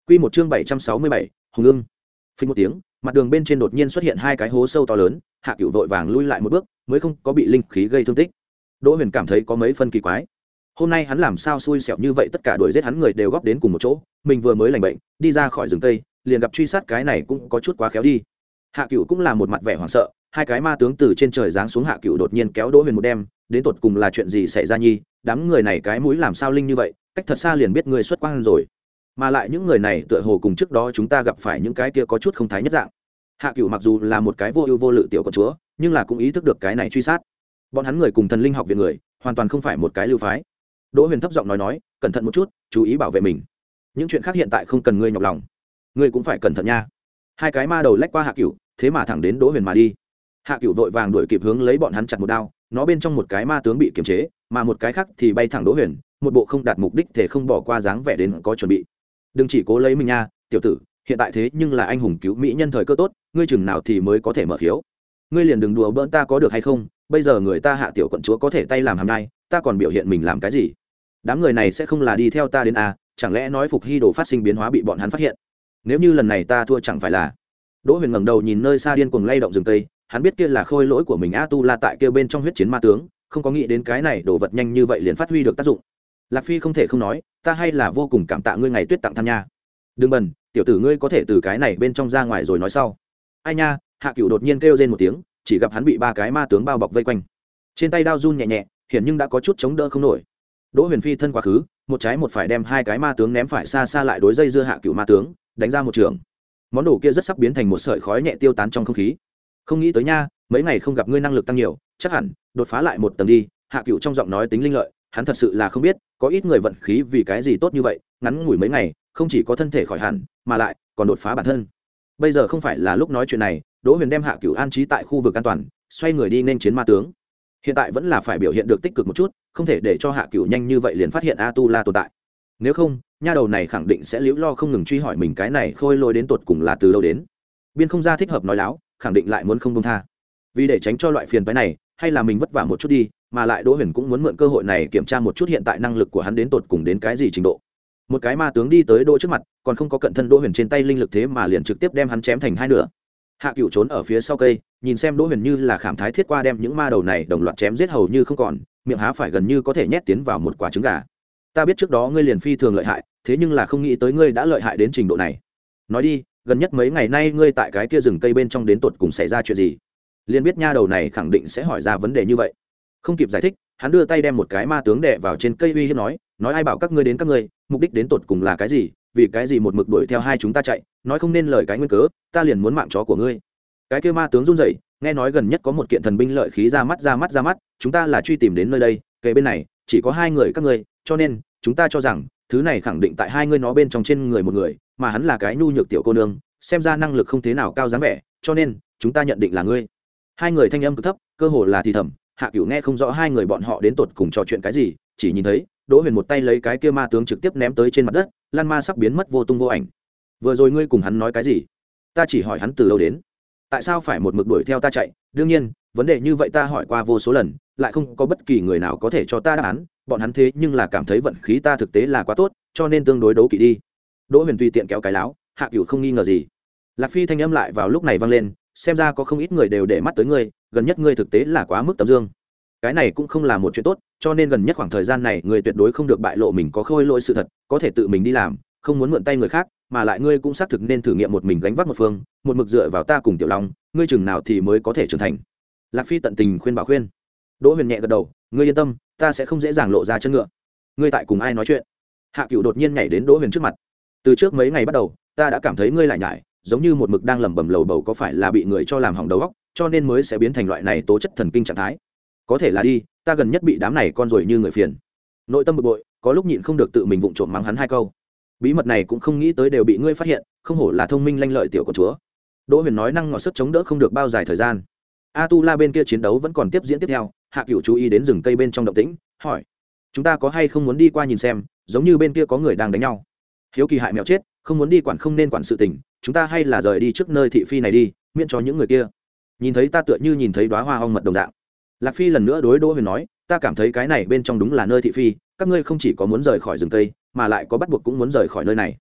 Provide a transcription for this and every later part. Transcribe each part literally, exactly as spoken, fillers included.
Quy một chương bảy trăm sáu mươi bảy, Hùng Ưng. Phình một tiếng, mặt đường bên trên đột nhiên xuất hiện hai cái hố sâu to lớn, Hạ Cửu vội vàng lui lại một bước, mới không có bị linh khí gây thương tích. Đỗ Huyền cảm thấy có mấy phân kỳ quái. Hôm nay hắn làm sao xui xẻo như vậy, tất cả đuổi giết hắn người đều góp đến cùng một chỗ, mình vừa mới lành bệnh, đi ra khỏi rừng cây, liền gặp truy sát, cái này cũng có chút quá khéo đi. Hạ Cửu cũng là một mặt vẻ hoảng sợ, hai cái ma tướng từ trên trời giáng xuống, Hạ Cửu đột nhiên kéo Đỗ Huyền một đem, đến tột cùng là chuyện gì xảy ra nhi, đám người này cái mũi làm sao linh như vậy, cách thật xa liền biết người xuất quang rồi. Mà lại những người này tựa hồ cùng trước đó chúng ta gặp phải những cái kia có chút không thái nhất dạng. Hạ Cửu mặc dù là một cái vô ưu vô lự tiểu con chúa, nhưng là cũng ý thức được cái này truy sát. Bọn hắn người cùng thần linh học viện người, hoàn toàn không phải một cái lưu phái. Đỗ Huyền thấp giọng nói nói, cẩn thận một chút, chú ý bảo vệ mình. Những chuyện khác hiện tại không cần ngươi nhọc lòng, ngươi cũng phải cẩn thận nha. Hai cái ma đầu lách qua Hạ Cửu, thế mà thẳng đến Đỗ Huyền mà đi. Hạ Cửu vội vàng đuổi kịp, hướng lấy bọn hắn chặt một đao, nó bên trong một cái ma tướng bị kiềm chế, mà một cái khác thì bay thẳng Đỗ Huyền, một bộ không đạt mục đích thể không bỏ qua dáng vẻ đến có chuẩn bị. Đừng chỉ cố lấy mình nha, tiểu tử, hiện tại thế nhưng là anh hùng cứu mỹ nhân thời cơ tốt, ngươi chừng nào thì mới có thể mở khiếu. Ngươi liền đừng đùa bỡn ta có được hay không, bây giờ người ta Hạ tiểu quận chúa có thể tay làm hàm nhai, ta còn biểu hiện mình làm cái gì? Đám người này sẽ không là đi theo ta đến à, chẳng lẽ nói Phục Hy đồ phát sinh biến hóa bị bọn hắn phát hiện? Nếu như lần này ta thua chẳng phải là... Đỗ Huyền ngẩng đầu nhìn nơi xa điên cuồng lay động rừng cây, hắn biết kia là khôi lỗi của mình A Tu La tại kia bên trong huyết chiến ma tướng, không có nghĩ đến cái này đồ vật nhanh như vậy liền phát huy được tác dụng. Lạc Phi không thể không nói, ta hay là vô cùng cảm tạ ngươi ngày tuyết tặng than nha. Đừng bần, tiểu tử ngươi có thể từ cái này bên trong ra ngoài rồi nói sau. Ai nha, Hạ Cửu đột nhiên kêu rên một tiếng, chỉ gặp hắn bị ba cái ma tướng bao bọc vây quanh, trên tay đao run nhẹ nhẹ, hiển nhưng đã có chút chống đỡ không nổi. Đỗ Huyền phi thân quá khứ, một trái một phải đem hai cái ma tướng ném phải xa xa, lại đối dây dưa Hạ Cửu ma tướng, đánh ra một trường. Món đồ kia rất sắp biến thành một sợi khói nhẹ tiêu tán trong không khí. Không nghĩ tới nha, mấy ngày không gặp ngươi năng lực tăng nhiều, chắc hẳn đột phá lại một tầng đi. Hạ Cửu trong giọng nói tính linh lợi, hắn thật sự là không biết, có ít người vận khí vì cái gì tốt như vậy, ngắn ngủi mấy ngày, không chỉ có thân thể khỏi hẳn, mà lại còn đột phá bản thân. Bây giờ không phải là lúc nói chuyện này. Đỗ Huyền đem Hạ Cửu an trí tại khu vực an toàn, xoay người đi nên chiến ma tướng. Hiện tại vẫn là phải biểu hiện được tích cực một chút, không thể để cho Hạ Cửu nhanh như vậy liền phát hiện A Tu La tồn tại. Nếu không, nha đầu này khẳng định sẽ liễu lo không ngừng truy hỏi mình cái này khôi lỗi đến tột cùng là từ đâu đến. Biên không ra thích hợp nói láo, khẳng định lại muốn không buông tha. Vì để tránh cho loại phiền phức này, hay là mình vất vả một chút đi, mà lại Đỗ Huyền cũng muốn mượn cơ hội này kiểm tra một chút hiện tại năng lực của hắn đến tột cùng đến cái gì trình độ. Một cái ma tướng đi tới Đỗ trước mặt, còn không có cận thân Đỗ Huyền trên tay linh lực thế mà liền trực tiếp đem hắn chém thành hai nửa. Hạ Cửu trốn ở phía sau cây, nhìn xem Đỗ Huyền như là khảm thái thiết qua đem những ma đầu này đồng loạt chém giết hầu như không còn, miệng há phải gần như có thể nhét tiến vào một quả trứng gà. Ta biết trước đó ngươi liền phi thường lợi hại, thế nhưng là không nghĩ tới ngươi đã lợi hại đến trình độ này. Nói đi, gần nhất mấy ngày nay ngươi tại cái kia rừng cây bên trong đến tột cùng xảy ra chuyện gì? Liền biết nha đầu này khẳng định sẽ hỏi ra vấn đề như vậy. Không kịp giải thích, hắn đưa tay đem một cái ma tướng đè vào trên cây uy hiếp nói, nói ai bảo các ngươi đến các ngươi, mục đích đến tột cùng là cái gì? Vì cái gì một mực đuổi theo hai chúng ta chạy, nói không nên lời cái nguyên cớ, ta liền muốn mạng chó của ngươi. Cái kia ma tướng run rẩy, nghe nói gần nhất có một kiện thần binh lợi khí ra mắt ra mắt ra mắt, chúng ta là truy tìm đến nơi đây, kề bên này chỉ có hai người các ngươi, cho nên chúng ta cho rằng thứ này khẳng định tại hai ngươi nó bên trong trên người một người, mà hắn là cái nhu nhược tiểu cô nương, xem ra năng lực không thế nào cao dáng vẻ, cho nên chúng ta nhận định là ngươi. Hai người thanh âm cực thấp, cơ hồ là thì thầm. Hạ Cửu nghe không rõ hai người bọn họ đến tột cùng trò chuyện cái gì, chỉ nhìn thấy Đỗ Huyền một tay lấy cái kia ma tướng trực tiếp ném tới trên mặt đất, lan ma sắp biến mất vô tung vô ảnh. Vừa rồi ngươi cùng hắn nói cái gì? Ta chỉ hỏi hắn từ đâu đến, tại sao phải một mực đuổi theo ta chạy? Đương nhiên, vấn đề như vậy ta hỏi qua vô số lần, lại không có bất kỳ người nào có thể cho ta đáp án. Bọn hắn thế nhưng là cảm thấy vận khí ta thực tế là quá tốt, cho nên tương đối đấu kỵ đi. Đỗ Huyền tùy tiện kéo cái láo, Hạ Cửu không nghi ngờ gì. Lạc Phi thanh âm lại vào lúc này vang lên, xem ra có không ít người đều để mắt tới ngươi, gần nhất ngươi thực tế là quá mức tấm dương. Cái này cũng không là một chuyện tốt, cho nên gần nhất khoảng thời gian này ngươi tuyệt đối không được bại lộ mình có khôi lỗi sự thật, có thể tự mình đi làm, không muốn mượn tay người khác, mà lại ngươi cũng xác thực nên thử nghiệm một mình gánh vác một phương, một mực dựa vào ta cùng Tiểu Long, ngươi chừng nào thì mới có thể trưởng thành. Lạc Phi tận tình khuyên bảo khuyên. Đỗ Huyền nhẹ gật đầu, ngươi yên tâm, ta sẽ không dễ dàng lộ ra chân ngựa. Ngươi tại cùng ai nói chuyện? Hạ Cửu đột nhiên nhảy đến Đỗ Huyền trước mặt. Từ trước mấy ngày bắt đầu, ta đã cảm thấy ngươi lại nhải, giống như một mực đang lẩm bẩm lầu bầu, có phải là bị người cho làm hỏng đầu óc, cho nên mới sẽ biến thành loại này tố chất thần kinh trạng thái. Có thể là đi, ta gần nhất bị đám này con rồi như người phiền. Nội tâm bực bội, có lúc nhịn không được tự mình vụng trộm mắng hắn hai câu. Bí mật này cũng không nghĩ tới đều bị ngươi phát hiện, không hổ là thông minh lanh lợi tiểu con chúa. Đỗ Huyền nói năng ngọt sức chống đỡ không được bao dài thời gian. A Tu La bên kia chiến đấu vẫn còn tiếp diễn tiếp theo, Hạ Cửu chú ý đến rừng cây bên trong động tĩnh, hỏi: chúng ta có hay không muốn đi qua nhìn xem, giống như bên kia có người đang đánh nhau. Hiếu kỳ hại mèo chết, không muốn đi quản không nên quản sự tình, chúng ta hay là rời đi trước nơi thị phi này đi, miễn cho những người kia nhìn thấy ta tựa như nhìn thấy đóa hoa ong mật đồng dạng. Lạc Phi lần nữa đối Đỗ Huyền nói: ta cảm thấy cái này bên trong đúng là nơi thị phi, các ngươi không chỉ có muốn rời khỏi rừng cây, mà lại có bắt buộc cũng muốn rời khỏi nơi này.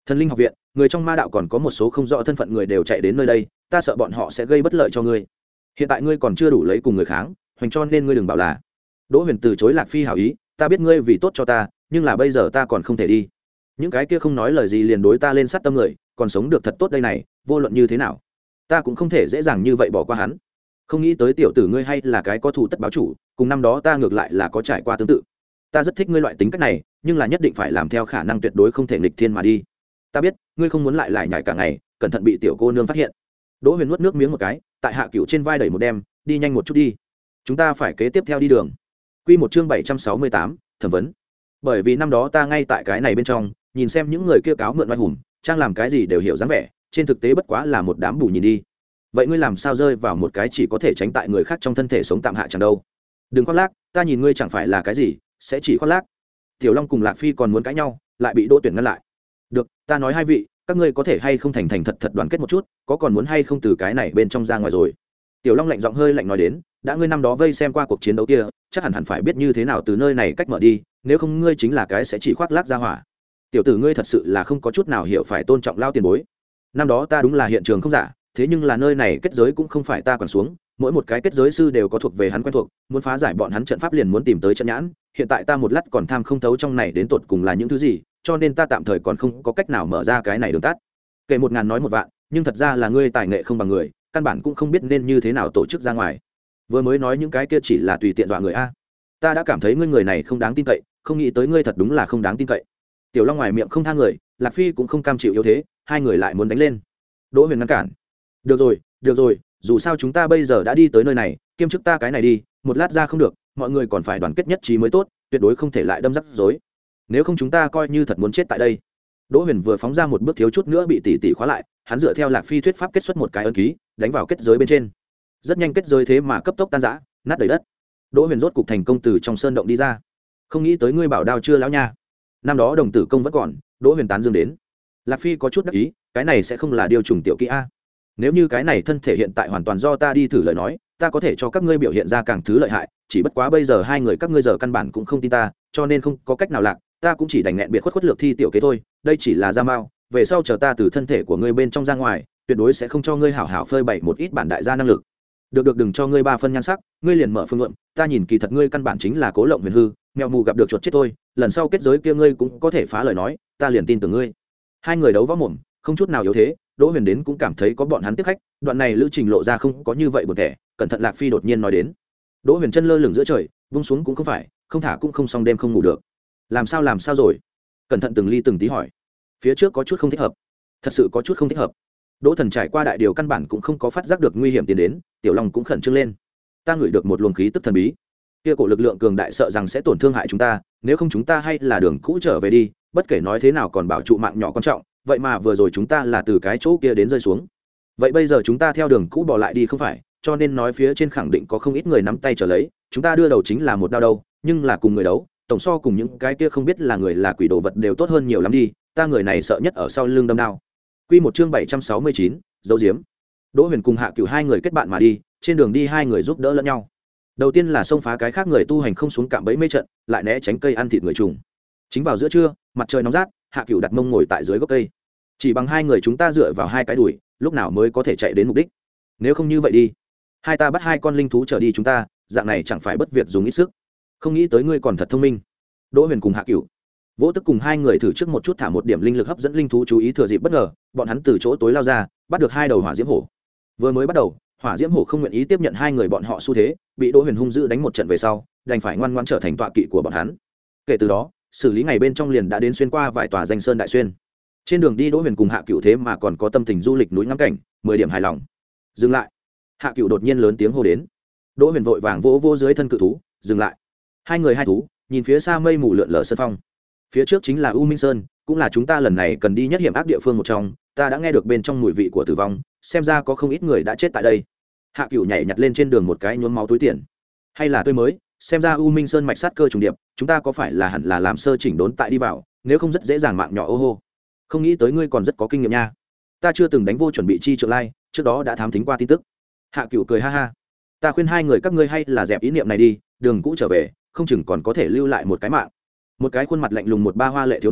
Thần linh học viện, người trong ma đạo còn có một số không rõ thân phận người đều chạy đến nơi đây, ta sợ bọn họ sẽ gây bất lợi cho ngươi. Hiện tại ngươi còn chưa đủ lấy cùng người kháng, hoành cho nên ngươi đừng bảo là. Đỗ Huyền từ chối Lạc Phi hảo ý, ta biết ngươi vì tốt cho ta, nhưng là bây giờ ta còn không thể đi. Những cái kia không nói lời gì liền đối ta lên sát tâm người, còn sống được thật tốt đây này, vô luận như thế nào, ta cũng không thể dễ dàng như vậy bỏ qua hắn. Không nghĩ tới tiểu tử ngươi hay là cái có thù tất báo chủ, cùng năm đó ta ngược lại là có trải qua tương tự. Ta rất thích ngươi loại tính cách này, nhưng là nhất định phải làm theo khả năng tuyệt đối không thể nghịch thiên mà đi. Ta biết ngươi không muốn lại lại nhảy cả ngày, cẩn thận bị tiểu cô nương phát hiện. Đỗ Huyền nuốt nước miếng một cái, tại Hạ Cửu trên vai đẩy một đem, đi nhanh một chút đi, chúng ta phải kế tiếp theo đi đường. Quy một chương bảy trăm sáu mươi tám, thẩm vấn. Bởi vì năm đó ta ngay tại cái này bên trong, nhìn xem những người kia cáo mượn oai hùng, trang làm cái gì đều hiểu dáng vẻ, trên thực tế bất quá là một đám bù nhìn đi. Vậy ngươi làm sao rơi vào một cái chỉ có thể tránh tại người khác trong thân thể sống tạm hạ chẳng đâu? Đừng khoác lác, ta nhìn ngươi chẳng phải là cái gì, sẽ chỉ khoác lác. Tiểu Long cùng Lạc Phi còn muốn cãi nhau, lại bị Đỗ Tuyển ngăn lại. Được, ta nói hai vị, các ngươi có thể hay không thành thành thật thật đoàn kết một chút, có còn muốn hay không từ cái này bên trong ra ngoài rồi. Tiểu Long lạnh giọng hơi lạnh nói đến, đã ngươi năm đó vây xem qua cuộc chiến đấu kia, chắc hẳn hẳn phải biết như thế nào từ nơi này cách mở đi, nếu không ngươi chính là cái sẽ chỉ khoác lác ra hỏa. Tiểu tử ngươi thật sự là không có chút nào hiểu phải tôn trọng lao tiền bối. Năm đó ta đúng là hiện trường không giả, thế nhưng là nơi này kết giới cũng không phải ta quản xuống, mỗi một cái kết giới sư đều có thuộc về hắn quen thuộc, muốn phá giải bọn hắn trận pháp liền muốn tìm tới trận nhãn, hiện tại ta một lát còn tham không thấu trong này đến tột cùng là những thứ gì, cho nên ta tạm thời còn không có cách nào mở ra cái này đường tắt. Kể một ngàn nói một vạn, nhưng thật ra là ngươi tài nghệ không bằng người, căn bản cũng không biết nên như thế nào tổ chức ra ngoài. Vừa mới nói những cái kia chỉ là tùy tiện dọa người a. Ta đã cảm thấy ngươi người này không đáng tin cậy, không nghĩ tới ngươi thật đúng là không đáng tin cậy. Tiểu Long ngoài miệng không tha người, Lạc Phi cũng không cam chịu yếu thế, hai người lại muốn đánh lên. Đỗ Huyền ngăn cản. Được rồi, được rồi, dù sao chúng ta bây giờ đã đi tới nơi này, kiêm chức ta cái này đi, một lát ra không được, mọi người còn phải đoàn kết nhất trí mới tốt, tuyệt đối không thể lại đâm rắc rối. Nếu không chúng ta coi như thật muốn chết tại đây. Đỗ Huyền vừa phóng ra một bước thiếu chút nữa bị tỷ tỷ khóa lại, hắn dựa theo Lạc Phi thuyết pháp kết xuất một cái ấn ký, đánh vào kết giới bên trên. Rất nhanh kết giới thế mà cấp tốc tan rã, nát đầy đất. Đỗ Huyền rốt cục thành công từ trong sơn động đi ra. Không nghĩ tới ngươi bảo đao chưa lão nha. Năm đó đồng tử công vẫn còn, Đỗ Huyền tán dương đến. Lạc Phi có chút đắc ý, cái này sẽ không là điều trùng tiểu kỹ a. Nếu như cái này thân thể hiện tại hoàn toàn do ta đi thử lời nói, ta có thể cho các ngươi biểu hiện ra càng thứ lợi hại, chỉ bất quá bây giờ hai người các ngươi giờ căn bản cũng không tin ta, cho nên không có cách nào lạc, ta cũng chỉ đành nghẹn biệt khuất khuất lược thi tiểu kế thôi, đây chỉ là gia mao, về sau chờ ta từ thân thể của ngươi bên trong ra ngoài, tuyệt đối sẽ không cho ngươi hảo hảo phơi bày một ít bản đại gia năng lực. Được được, đừng cho ngươi ba phân nhan sắc, ngươi liền mở phương luận, ta nhìn kỳ thật ngươi căn bản chính là cố lộng huyền hư, mèo mù gặp được chuột chết thôi, lần sau kết giới kia ngươi cũng có thể phá lời nói, ta liền tin tưởng ngươi. Hai người đấu võ mồm, không chút nào yếu thế, Đỗ Huyền đến cũng cảm thấy có bọn hắn tiếp khách, đoạn này lữ trình lộ ra không có như vậy buồn tẻ, cẩn thận Lạc Phi đột nhiên nói đến. Đỗ Huyền chân lơ lửng giữa trời, vung xuống cũng không phải, không thả cũng không xong, đêm không ngủ được. Làm sao làm sao rồi? Cẩn thận từng ly từng tí hỏi. Phía trước có chút không thích hợp, thật sự có chút không thích hợp. Đỗ Thần trải qua đại điều căn bản cũng không có phát giác được nguy hiểm tiến đến, Tiểu Long cũng khẩn trương lên. Ta ngửi được một luồng khí tức thần bí, kia cổ lực lượng cường đại sợ rằng sẽ tổn thương hại chúng ta, nếu không chúng ta hay là đường cũ trở về đi, bất kể nói thế nào còn bảo trụ mạng nhỏ quan trọng, vậy mà vừa rồi chúng ta là từ cái chỗ kia đến rơi xuống. Vậy bây giờ chúng ta theo đường cũ bỏ lại đi không phải, cho nên nói phía trên khẳng định có không ít người nắm tay trở lấy, chúng ta đưa đầu chính là một đao đâu, nhưng là cùng người đấu, tổng so cùng những cái kia không biết là người là quỷ đồ vật đều tốt hơn nhiều lắm đi, ta người này sợ nhất ở sau lưng đâm đao. Quy một chương bảy trăm sáu mươi chín, dấu diếm. Đỗ Huyền cùng Hạ Cửu hai người kết bạn mà đi, trên đường đi hai người giúp đỡ lẫn nhau. Đầu tiên là xông phá cái khác người tu hành không xuống cạm bẫy mê trận, lại né tránh cây ăn thịt người trùng. Chính vào giữa trưa, mặt trời nóng rát, Hạ Cửu đặt mông ngồi tại dưới gốc cây. Chỉ bằng hai người chúng ta dựa vào hai cái đùi, lúc nào mới có thể chạy đến mục đích? Nếu không như vậy đi, hai ta bắt hai con linh thú trở đi chúng ta, dạng này chẳng phải bất việc dùng ít sức. Không nghĩ tới ngươi còn thật thông minh. Đỗ Huyền cùng Hạ Cửu vỗ tức cùng hai người thử trước một chút thả một điểm linh lực hấp dẫn linh thú chú ý, thừa dịp bất ngờ, bọn hắn từ chỗ tối lao ra, bắt được hai đầu hỏa diễm hổ. Vừa mới bắt đầu, hỏa diễm hổ không nguyện ý tiếp nhận hai người bọn họ xu thế, bị Đỗ Huyền hung dữ đánh một trận về sau, đành phải ngoan ngoãn trở thành tọa kỵ của bọn hắn. Kể từ đó, xử lý ngày bên trong liền đã đến xuyên qua vài tòa danh sơn đại xuyên. Trên đường đi Đỗ Huyền cùng Hạ Cửu thế mà còn có tâm tình du lịch núi ngắm cảnh, mười điểm hài lòng. Dừng lại. Hạ Cửu đột nhiên lớn tiếng hô đến. Đỗ Huyền vội vàng vỗ vỗ dưới thân cự thú, dừng lại. Hai người hai thú, nhìn phía xa mây mù lượn lờ sơn phong. Phía trước chính là U Minh Sơn, cũng là chúng ta lần này cần đi nhất hiểm ác địa phương một trong, ta đã nghe được bên trong mùi vị của tử vong, xem ra có không ít người đã chết tại đây. Hạ Cửu nhảy nhặt lên trên đường một cái nhuốm máu túi tiền. Hay là tươi mới, xem ra U Minh Sơn mạch sát cơ trùng điệp, chúng ta có phải là hẳn là làm sơ chỉnh đốn tại đi vào, nếu không rất dễ dàng mạng nhỏ ô hô. Không nghĩ tới ngươi còn rất có kinh nghiệm nha. Ta chưa từng đánh vô chuẩn bị chi trượng lai, trước đó đã thám thính qua tin tức. Hạ Cửu cười ha ha. Ta khuyên hai người các ngươi hay là dẹp ý niệm này đi, đường cũ trở về, không chừng còn có thể lưu lại một cái mạng. Một cái khuôn mặt lạnh lùng một ba hoa lệ thiếu niên,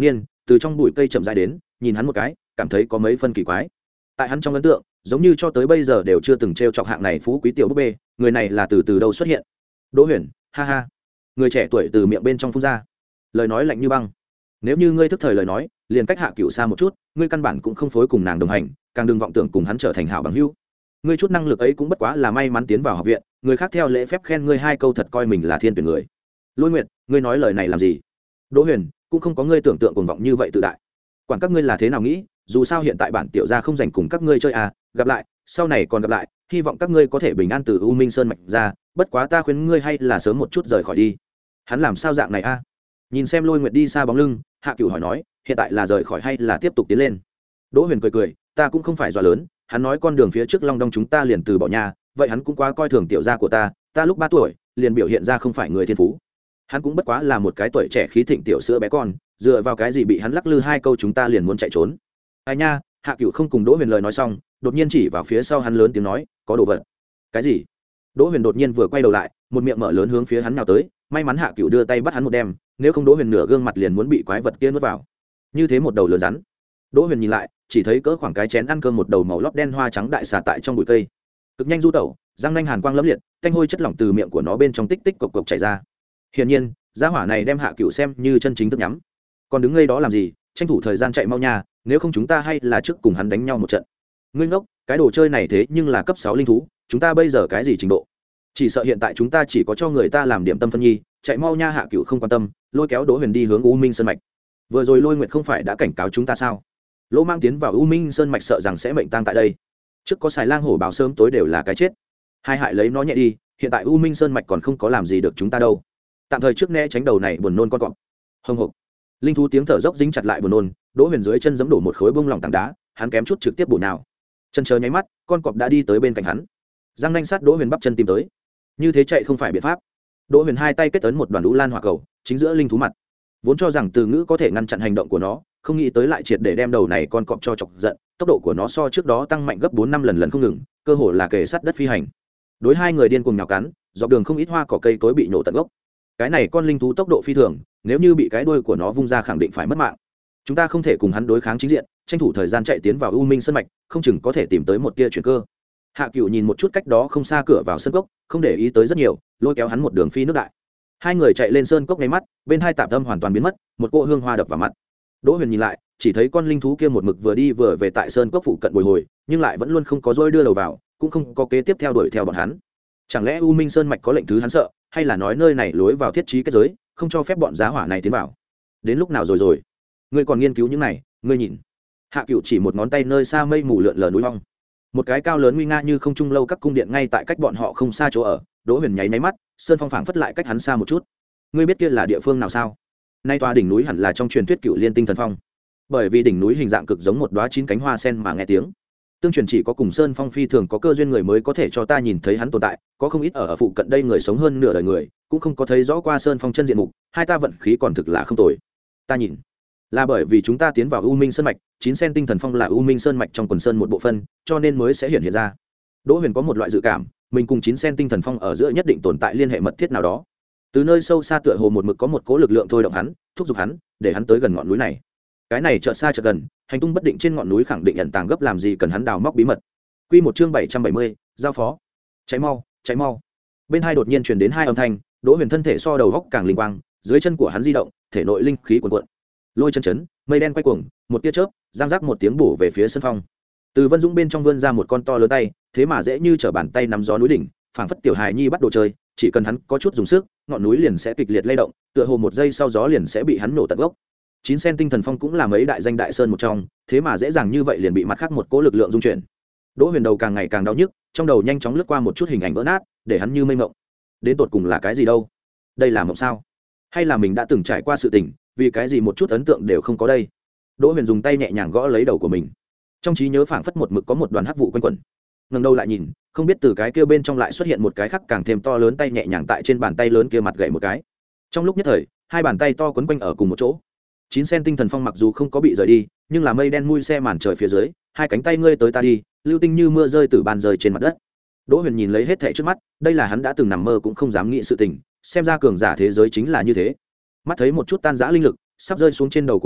từ trong bụi cây chậm dài đến, nhìn hắn một cái, cảm thấy có mấy phân kỳ quái. Tại hắn trong ấn tượng, giống như cho tới bây giờ đều chưa từng trêu chọc hạng này phú quý tiểu búp bê, người này là từ từ đâu xuất hiện. Đỗ Huyền, ha ha. Người trẻ tuổi từ miệng bên trong phun ra, lời nói lạnh như băng. Nếu như ngươi thức thời lời nói, liền cách Hạ Cửu xa một chút, ngươi căn bản cũng không phối cùng nàng đồng hành, càng đừng vọng tưởng cùng hắn trở thành hảo bằng hữu. Ngươi chút năng lực ấy cũng bất quá là may mắn tiến vào học viện, người khác theo lễ phép khen ngươi hai câu thật coi mình là thiên tuyển người. Lôi Nguyệt, ngươi nói lời này làm gì? Đỗ Huyền, cũng không có ngươi tưởng tượng cuồng vọng như vậy tự đại. Quản các ngươi là thế nào nghĩ, dù sao hiện tại bản tiểu gia không dành cùng các ngươi chơi à, gặp lại, sau này còn gặp lại, hy vọng các ngươi có thể bình an từ U Minh Sơn mạch ra, bất quá ta khuyên ngươi hay là sớm một chút rời khỏi đi. Hắn làm sao dạng này a? Nhìn xem Lôi Nguyệt đi xa bóng lưng, Hạ Cửu hỏi nói, hiện tại là rời khỏi hay là tiếp tục tiến lên? Đỗ Huyền cười cười, ta cũng không phải dọa lớn, hắn nói con đường phía trước Long Đong chúng ta liền từ bỏ nhà, vậy hắn cũng quá coi thường tiểu gia của ta, ta lúc ba tuổi, liền biểu hiện ra không phải người thiên phú. Hắn cũng bất quá là một cái tuổi trẻ khí thịnh tiểu sữa bé con, dựa vào cái gì bị hắn lắc lư hai câu chúng ta liền muốn chạy trốn. Ai nha, Hạ Cửu không cùng Đỗ Huyền lời nói xong, đột nhiên chỉ vào phía sau hắn lớn tiếng nói, có đồ vật. Cái gì? Đỗ Huyền đột nhiên vừa quay đầu lại, một miệng mở lớn hướng phía hắn nào tới, may mắn Hạ Cửu đưa tay bắt hắn một đem, nếu không Đỗ Huyền nửa gương mặt liền muốn bị quái vật kia nuốt vào. Như thế một đầu lớn rắn. Đỗ Huyền nhìn lại, chỉ thấy cỡ khoảng cái chén ăn cơm một đầu màu lót đen hoa trắng đại xà tại trong bụi cây. Cực nhanh du tẩu, răng nanh hàn quang lẫm liệt, tanh hôi chất lỏng từ miệng của nó bên trong tích tích cộc cộc chảy ra. Hiển nhiên, gia hỏa này đem Hạ Cửu xem như chân chính thức nhắm. Còn đứng ngây đó làm gì, tranh thủ thời gian chạy mau nha, nếu không chúng ta hay là trước cùng hắn đánh nhau một trận. Ngươi ngốc, cái đồ chơi này thế nhưng là cấp sáu linh thú, chúng ta bây giờ cái gì trình độ? Chỉ sợ hiện tại chúng ta chỉ có cho người ta làm điểm tâm phân nhi, chạy mau nha. Hạ Cửu không quan tâm, lôi kéo Đỗ Huyền đi hướng U Minh Sơn mạch. Vừa rồi Lôi Nguyệt không phải đã cảnh cáo chúng ta sao? Lỗ Mang tiến vào U Minh Sơn mạch sợ rằng sẽ mệnh tang tại đây. Trước có xài lang hổ báo sớm tối đều là cái chết. Hai hại lấy nó nhẹ đi, hiện tại U Minh Sơn mạch còn không có làm gì được chúng ta đâu. Tạm thời trước né tránh đầu này buồn nôn con cọp. Hồng hộc. Linh thú tiếng thở dốc dính chặt lại buồn nôn, Đỗ Huyền dưới chân giẫm đổ một khối bông lỏng tảng đá, hắn kém chút trực tiếp bổ nào. Chân chờ nháy mắt, con cọp đã đi tới bên cạnh hắn. Giang nanh sát Đỗ Huyền bắp chân tìm tới. Như thế chạy không phải biện pháp. Đỗ Huyền hai tay kết ấn một đoàn lũ lan hỏa cầu, chính giữa linh thú mặt. Vốn cho rằng từ ngữ có thể ngăn chặn hành động của nó, không nghĩ tới lại triệt để đem đầu này con cọp cho chọc giận, tốc độ của nó so trước đó tăng mạnh gấp bốn năm lần lần không ngừng, cơ hồ là kề sát đất phi hành. Đối hai người điên cuồng nhào cắn, dọc đường không ít hoa cỏ cây cối bị nổ tận gốc. Cái này con linh thú tốc độ phi thường, nếu như bị cái đuôi của nó vung ra khẳng định phải mất mạng. Chúng ta không thể cùng hắn đối kháng chính diện, tranh thủ thời gian chạy tiến vào U Minh Sơn mạch, không chừng có thể tìm tới một tia chuyển cơ. Hạ Cửu nhìn một chút cách đó không xa cửa vào sơn cốc, không để ý tới rất nhiều, lôi kéo hắn một đường phi nước đại. Hai người chạy lên sơn cốc ngay mắt, bên hai tạp âm hoàn toàn biến mất, một cỗ hương hoa đập vào mặt. Đỗ Huyền nhìn lại, chỉ thấy con linh thú kia một mực vừa đi vừa về tại sơn cốc phụ cận bồi hồi, nhưng lại vẫn luôn không có dôi đưa đầu vào, cũng không có kế tiếp theo đuổi theo bọn hắn. Chẳng lẽ U Minh Sơn mạch có lệnh thứ hắn sợ, hay là nói nơi này lối vào thiết trí kết giới, không cho phép bọn giá hỏa này tiến vào? Đến lúc nào rồi rồi? Ngươi còn nghiên cứu những này, ngươi nhìn. Hạ Cửu chỉ một ngón tay nơi xa mây mù lượn lờ núi hoang. Một cái cao lớn nguy nga như không trung lâu các cung điện ngay tại cách bọn họ không xa chỗ ở. Đỗ Huyền nháy nháy mắt, sơn phong phảng phất lại cách hắn xa một chút. Ngươi biết kia là địa phương nào sao? Nay tòa đỉnh núi hẳn là trong truyền thuyết Cửu Liên Tinh Thần Phong. Bởi vì đỉnh núi hình dạng cực giống một đóa chín cánh hoa sen mà nghe tiếng. Tương truyền chỉ có cùng sơn phong phi thường có cơ duyên người mới có thể cho ta nhìn thấy hắn tồn tại, có không ít ở ở phụ cận đây người sống hơn nửa đời người, cũng không có thấy rõ qua sơn phong chân diện mục, hai ta vận khí còn thực là không tồi. Ta nhìn, là bởi vì chúng ta tiến vào U Minh Sơn mạch, chín sen tinh thần phong là U Minh Sơn mạch trong quần sơn một bộ phận, cho nên mới sẽ hiện hiện ra. Đỗ Huyền có một loại dự cảm, mình cùng chín sen tinh thần phong ở giữa nhất định tồn tại liên hệ mật thiết nào đó. Từ nơi sâu xa tựa hồ một mực có một cố lực lượng thôi động hắn, thúc giục hắn, để hắn tới gần ngọn núi này. Cái này chợt xa chợt gần, hành tung bất định trên ngọn núi khẳng định ẩn tàng gấp làm gì cần hắn đào móc bí mật. Quy một chương bảy trăm bảy mươi, giao phó. Cháy mau, cháy mau. Bên hai đột nhiên truyền đến hai âm thanh, Đỗ Huyền thân thể so đầu góc càng linh quang, dưới chân của hắn di động, thể nội linh khí cuồn cuộn. Lôi chân chấn, mây đen quay cuồng, một tia chớp, giang rác một tiếng bổ về phía sân phong. Từ Vân Dũng bên trong vươn ra một con to lớn tay, thế mà dễ như trở bàn tay nắm gió núi đỉnh, phảng phất tiểu hài nhi bắt đồ chơi, chỉ cần hắn có chút dùng sức, ngọn núi liền sẽ kịch liệt lay động, tựa hồ một giây sau gió liền sẽ bị hắn nổ tận gốc. Chín sen tinh thần phong cũng là mấy đại danh đại sơn một trong, thế mà dễ dàng như vậy liền bị mặt khác một cỗ lực lượng dung chuyển. Đỗ Huyền đầu càng ngày càng đau nhức, trong đầu nhanh chóng lướt qua một chút hình ảnh vỡ nát, để hắn như mây mộng. Đến tột cùng là cái gì đâu? Đây là mộng sao? Hay là mình đã từng trải qua sự tình, vì cái gì một chút ấn tượng đều không có đây? Đỗ Huyền dùng tay nhẹ nhàng gõ lấy đầu của mình. Trong trí nhớ phảng phất một mực có một đoàn hắc vụ quanh quẩn. Ngẩng đầu lại nhìn, không biết từ cái kia bên trong lại xuất hiện một cái khác càng thêm to lớn tay nhẹ nhàng tại trên bàn tay lớn kia mặt gậy một cái. Trong lúc nhất thời, hai bàn tay to quấn quanh ở cùng một chỗ. Chín sen tinh thần phong mặc dù không có bị rời đi, nhưng là mây đen mui xe màn trời phía dưới, hai cánh tay ngươi tới ta đi, lưu tinh như mưa rơi từ bàn rơi trên mặt đất. Đỗ Huyền nhìn lấy hết thảy trước mắt, đây là hắn đã từng nằm mơ cũng không dám nghĩ sự tình, xem ra cường giả thế giới chính là như thế. Mắt thấy một chút tan rã linh lực sắp rơi xuống trên đầu của hắn,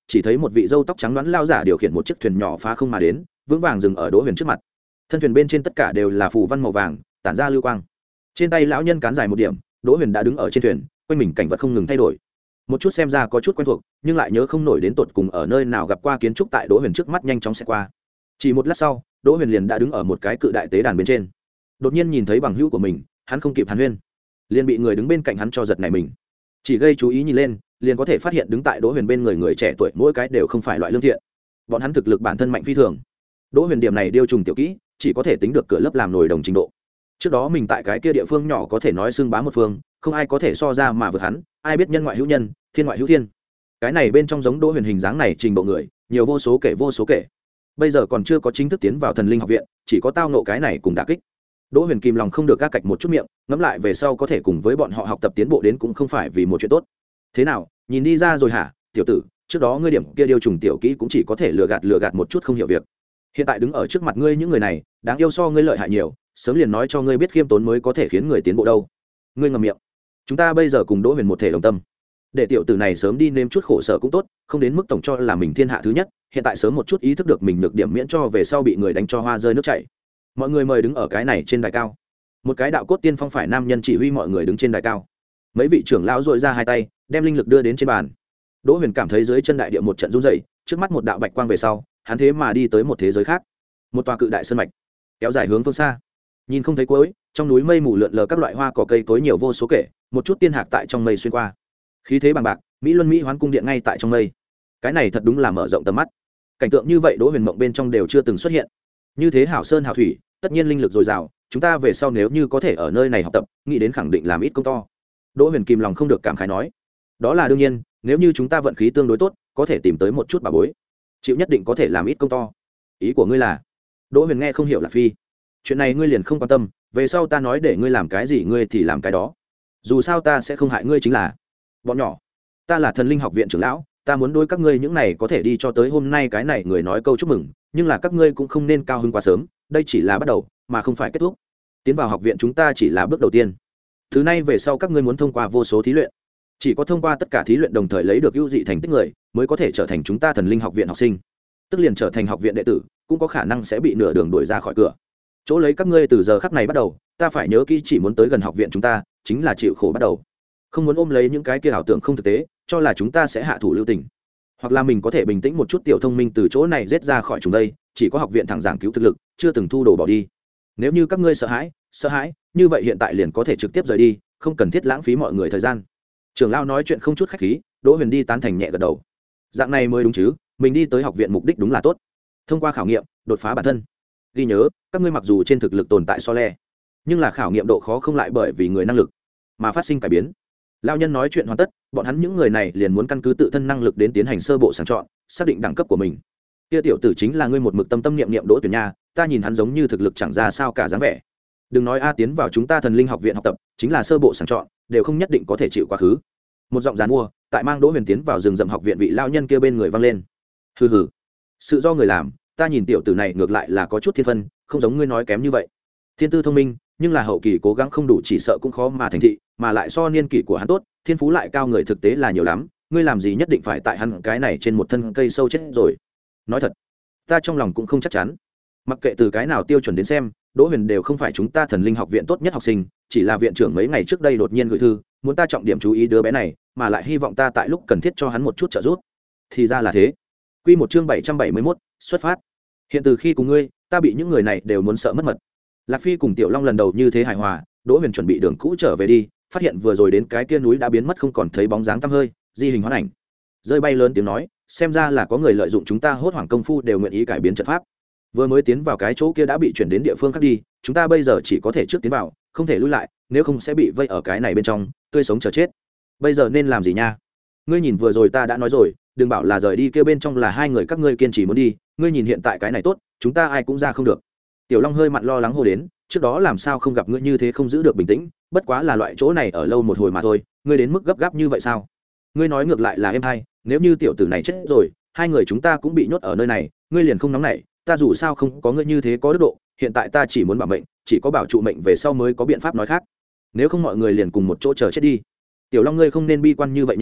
chỉ thấy một vị dâu tóc trắng đoán lao giả điều khiển một chiếc thuyền nhỏ phá không mà đến, vững vàng dừng ở Đỗ Huyền trước mặt. Thân thuyền bên trên tất cả đều là phù văn màu vàng, tản ra lưu quang. Trên tay lão nhân cán dài một điểm, Đỗ Huyền đã đứng ở trên thuyền, quanh mình cảnh vật không ngừng thay đổi. Một chút xem ra có chút quen thuộc, nhưng lại nhớ không nổi đến tột cùng ở nơi nào gặp qua kiến trúc tại Đỗ Huyền trước mắt nhanh chóng sẽ qua. Chỉ một lát sau, Đỗ Huyền liền đã đứng ở một cái cự đại tế đàn bên trên. Đột nhiên nhìn thấy bằng hữu của mình, hắn không kịp hàn huyên, liền bị người đứng bên cạnh hắn cho giật nảy mình. Chỉ gây chú ý nhìn lên, liền có thể phát hiện đứng tại Đỗ Huyền bên người người trẻ tuổi mỗi cái đều không phải loại lương thiện. Bọn hắn thực lực bản thân mạnh phi thường. Đỗ Huyền điểm này điêu trùng tiểu kỹ, chỉ có thể tính được cửa lớp làm nổi đồng trình độ. Trước đó mình tại cái kia địa phương nhỏ có thể nói xưng bá một phương, không ai có thể so ra mà vượt hắn, ai biết nhân ngoại hữu nhân, thiên ngoại hữu thiên. Cái này bên trong giống Đỗ Huyền hình dáng này trình độ người, nhiều vô số kể vô số kể. Bây giờ còn chưa có chính thức tiến vào Thần Linh học viện, chỉ có tao nộ cái này cùng đả kích. Đỗ Huyền kìm lòng không được ga cạch một chút miệng, ngẫm lại về sau có thể cùng với bọn họ học tập tiến bộ đến cũng không phải vì một chuyện tốt. Thế nào, nhìn đi ra rồi hả, tiểu tử, trước đó ngươi điểm kia điều trùng tiểu kỹ cũng chỉ có thể lừa gạt lừa gạt một chút không hiểu việc. Hiện tại đứng ở trước mặt ngươi những người này, đáng yêu so ngươi lợi hại nhiều, sớm liền nói cho ngươi biết khiêm tốn mới có thể khiến người tiến bộ đâu. Ngươi ngậm miệng. Chúng ta bây giờ cùng Đỗ Huyền một thể đồng tâm. Để tiểu tử này sớm đi nếm chút khổ sở cũng tốt, không đến mức tổng cho là mình thiên hạ thứ nhất, hiện tại sớm một chút ý thức được mình nhược điểm miễn cho về sau bị người đánh cho hoa rơi nước chảy. Mọi người mời đứng ở cái này trên đài cao. Một cái đạo cốt tiên phong phải nam nhân chỉ huy mọi người đứng trên đài cao. Mấy vị trưởng lão dội ra hai tay, đem linh lực đưa đến trên bàn. Đỗ Huyền cảm thấy dưới chân đại địa một trận rung rẩy, trước mắt một đạo bạch quang về sau, hắn thế mà đi tới một thế giới khác. Một tòa cự đại sơn mạch, kéo dài hướng phương xa. Nhìn không thấy cuối, trong núi mây mù lượn lờ các loại hoa cỏ cây cối nhiều vô số kể, một chút tiên hạc tại trong mây xuyên qua. Khí thế bằng bạc, Mỹ Luân Mỹ Hoán cung điện ngay tại trong mây. Cái này thật đúng là mở rộng tầm mắt. Cảnh tượng như vậy Đỗ Huyền mộng bên trong đều chưa từng xuất hiện. Như thế hảo sơn hảo thủy, tất nhiên linh lực dồi dào, chúng ta về sau nếu như có thể ở nơi này học tập, nghĩ đến khẳng định làm ít công to. Đỗ Huyền kìm lòng không được cảm khái nói, đó là đương nhiên, nếu như chúng ta vận khí tương đối tốt, có thể tìm tới một chút bà bối, chịu nhất định có thể làm ít công to. Ý của ngươi là? Đỗ Huyền nghe không hiểu Lạc Phi. Chuyện này ngươi liền không quan tâm, về sau ta nói để ngươi làm cái gì ngươi thì làm cái đó. Dù sao ta sẽ không hại ngươi chính là. Bọn nhỏ, ta là Thần Linh học viện trưởng lão, ta muốn đối các ngươi những này có thể đi cho tới hôm nay cái này người nói câu chúc mừng, nhưng là các ngươi cũng không nên cao hứng quá sớm, đây chỉ là bắt đầu, mà không phải kết thúc. Tiến vào học viện chúng ta chỉ là bước đầu tiên. Thứ này về sau các ngươi muốn thông qua vô số thí luyện, chỉ có thông qua tất cả thí luyện đồng thời lấy được ưu dị thành tích người, mới có thể trở thành chúng ta Thần Linh học viện học sinh. Tức liền trở thành học viện đệ tử, cũng có khả năng sẽ bị nửa đường đuổi ra khỏi cửa. Chỗ lấy các ngươi từ giờ khắc này bắt đầu, ta phải nhớ kỹ chỉ muốn tới gần học viện chúng ta, chính là chịu khổ bắt đầu. Không muốn ôm lấy những cái kia ảo tưởng không thực tế, cho là chúng ta sẽ hạ thủ lưu tình. Hoặc là mình có thể bình tĩnh một chút tiểu thông minh từ chỗ này giết ra khỏi chúng đây, chỉ có học viện thẳng giảng cứu thực lực, chưa từng thu đồ bỏ đi. Nếu như các ngươi sợ hãi, sợ hãi, như vậy hiện tại liền có thể trực tiếp rời đi, không cần thiết lãng phí mọi người thời gian. Trưởng lão nói chuyện không chút khách khí, Đỗ Huyền đi tán thành nhẹ gật đầu. Dạng này mới đúng chứ, mình đi tới học viện mục đích đúng là tốt. Thông qua khảo nghiệm, đột phá bản thân. Ghi nhớ, các ngươi mặc dù trên thực lực tồn tại so le, nhưng là khảo nghiệm độ khó không lại bởi vì người năng lực mà phát sinh cải biến. Lão nhân nói chuyện hoàn tất, bọn hắn những người này liền muốn căn cứ tự thân năng lực đến tiến hành sơ bộ sàng chọn, xác định đẳng cấp của mình. Kia tiểu tử chính là ngươi một mực tâm tâm niệm niệm Đỗ Tuyển Nha, ta nhìn hắn giống như thực lực chẳng ra sao cả dáng vẻ. Đừng nói a tiến vào chúng ta Thần Linh học viện học tập, chính là sơ bộ sàng chọn, đều không nhất định có thể chịu quá khứ. Một giọng giàn mua, tại mang Đỗ Huyền tiến vào rừng rậm học viện vị lão nhân kia bên người vang lên. Hừ hừ, sự do người làm, ta nhìn tiểu tử này ngược lại là có chút thiên phân, không giống ngươi nói kém như vậy. Thiên tư thông minh, nhưng là hậu kỳ cố gắng không đủ chỉ sợ cũng khó mà thành thị, mà lại so niên kỷ của hắn tốt, thiên phú lại cao người thực tế là nhiều lắm, ngươi làm gì nhất định phải tại hắn cái này trên một thân cây sâu chết rồi. Nói thật, ta trong lòng cũng không chắc chắn. Mặc kệ từ cái nào tiêu chuẩn đến xem, Đỗ Huyền đều không phải chúng ta Thần Linh học viện tốt nhất học sinh, chỉ là viện trưởng mấy ngày trước đây đột nhiên gửi thư, muốn ta trọng điểm chú ý đứa bé này, mà lại hy vọng ta tại lúc cần thiết cho hắn một chút trợ giúp. Thì ra là thế. Quy một chương bảy trăm bảy mươi mốt, xuất phát. Hiện từ khi cùng ngươi, ta bị những người này đều muốn sợ mất mật. Lạc Phi cùng Tiểu Long lần đầu như thế hài hòa, Đỗ Huyền chuẩn bị đường cũ trở về đi, phát hiện vừa rồi đến cái kia núi đã biến mất không còn thấy bóng dáng tăm hơi, di hình hoán ảnh. Rơi bay lớn tiếng nói, xem ra là có người lợi dụng chúng ta hốt hoảng công phu đều nguyện ý cải biến trận pháp. Vừa mới tiến vào cái chỗ kia đã bị chuyển đến địa phương khác đi, chúng ta bây giờ chỉ có thể trước tiến vào, không thể lui lại, nếu không sẽ bị vây ở cái này bên trong, tươi sống chờ chết. Bây giờ nên làm gì nha? Ngươi nhìn vừa rồi ta đã nói rồi, đừng bảo là rời đi kia bên trong là hai người các ngươi kiên trì muốn đi, ngươi nhìn hiện tại cái này tốt, chúng ta ai cũng ra không được. Tiểu Long hơi mặn lo lắng hô đến, trước đó làm sao không gặp ngươi như thế không giữ được bình tĩnh, bất quá là loại chỗ này ở lâu một hồi mà thôi, ngươi đến mức gấp gáp như vậy sao? Ngươi nói ngược lại là em hay, nếu như tiểu tử này chết rồi, hai người chúng ta cũng bị nhốt ở nơi này, ngươi liền không nóng nảy, ta dù sao không có ngươi như thế có đức độ, hiện tại ta chỉ muốn bảo mệnh, chỉ có bảo trụ mệnh về sau mới có biện pháp nói khác. Nếu không mọi người liền cùng một chỗ chờ chết đi. Tiểu Long ngươi không nên bi quan như vậy nha,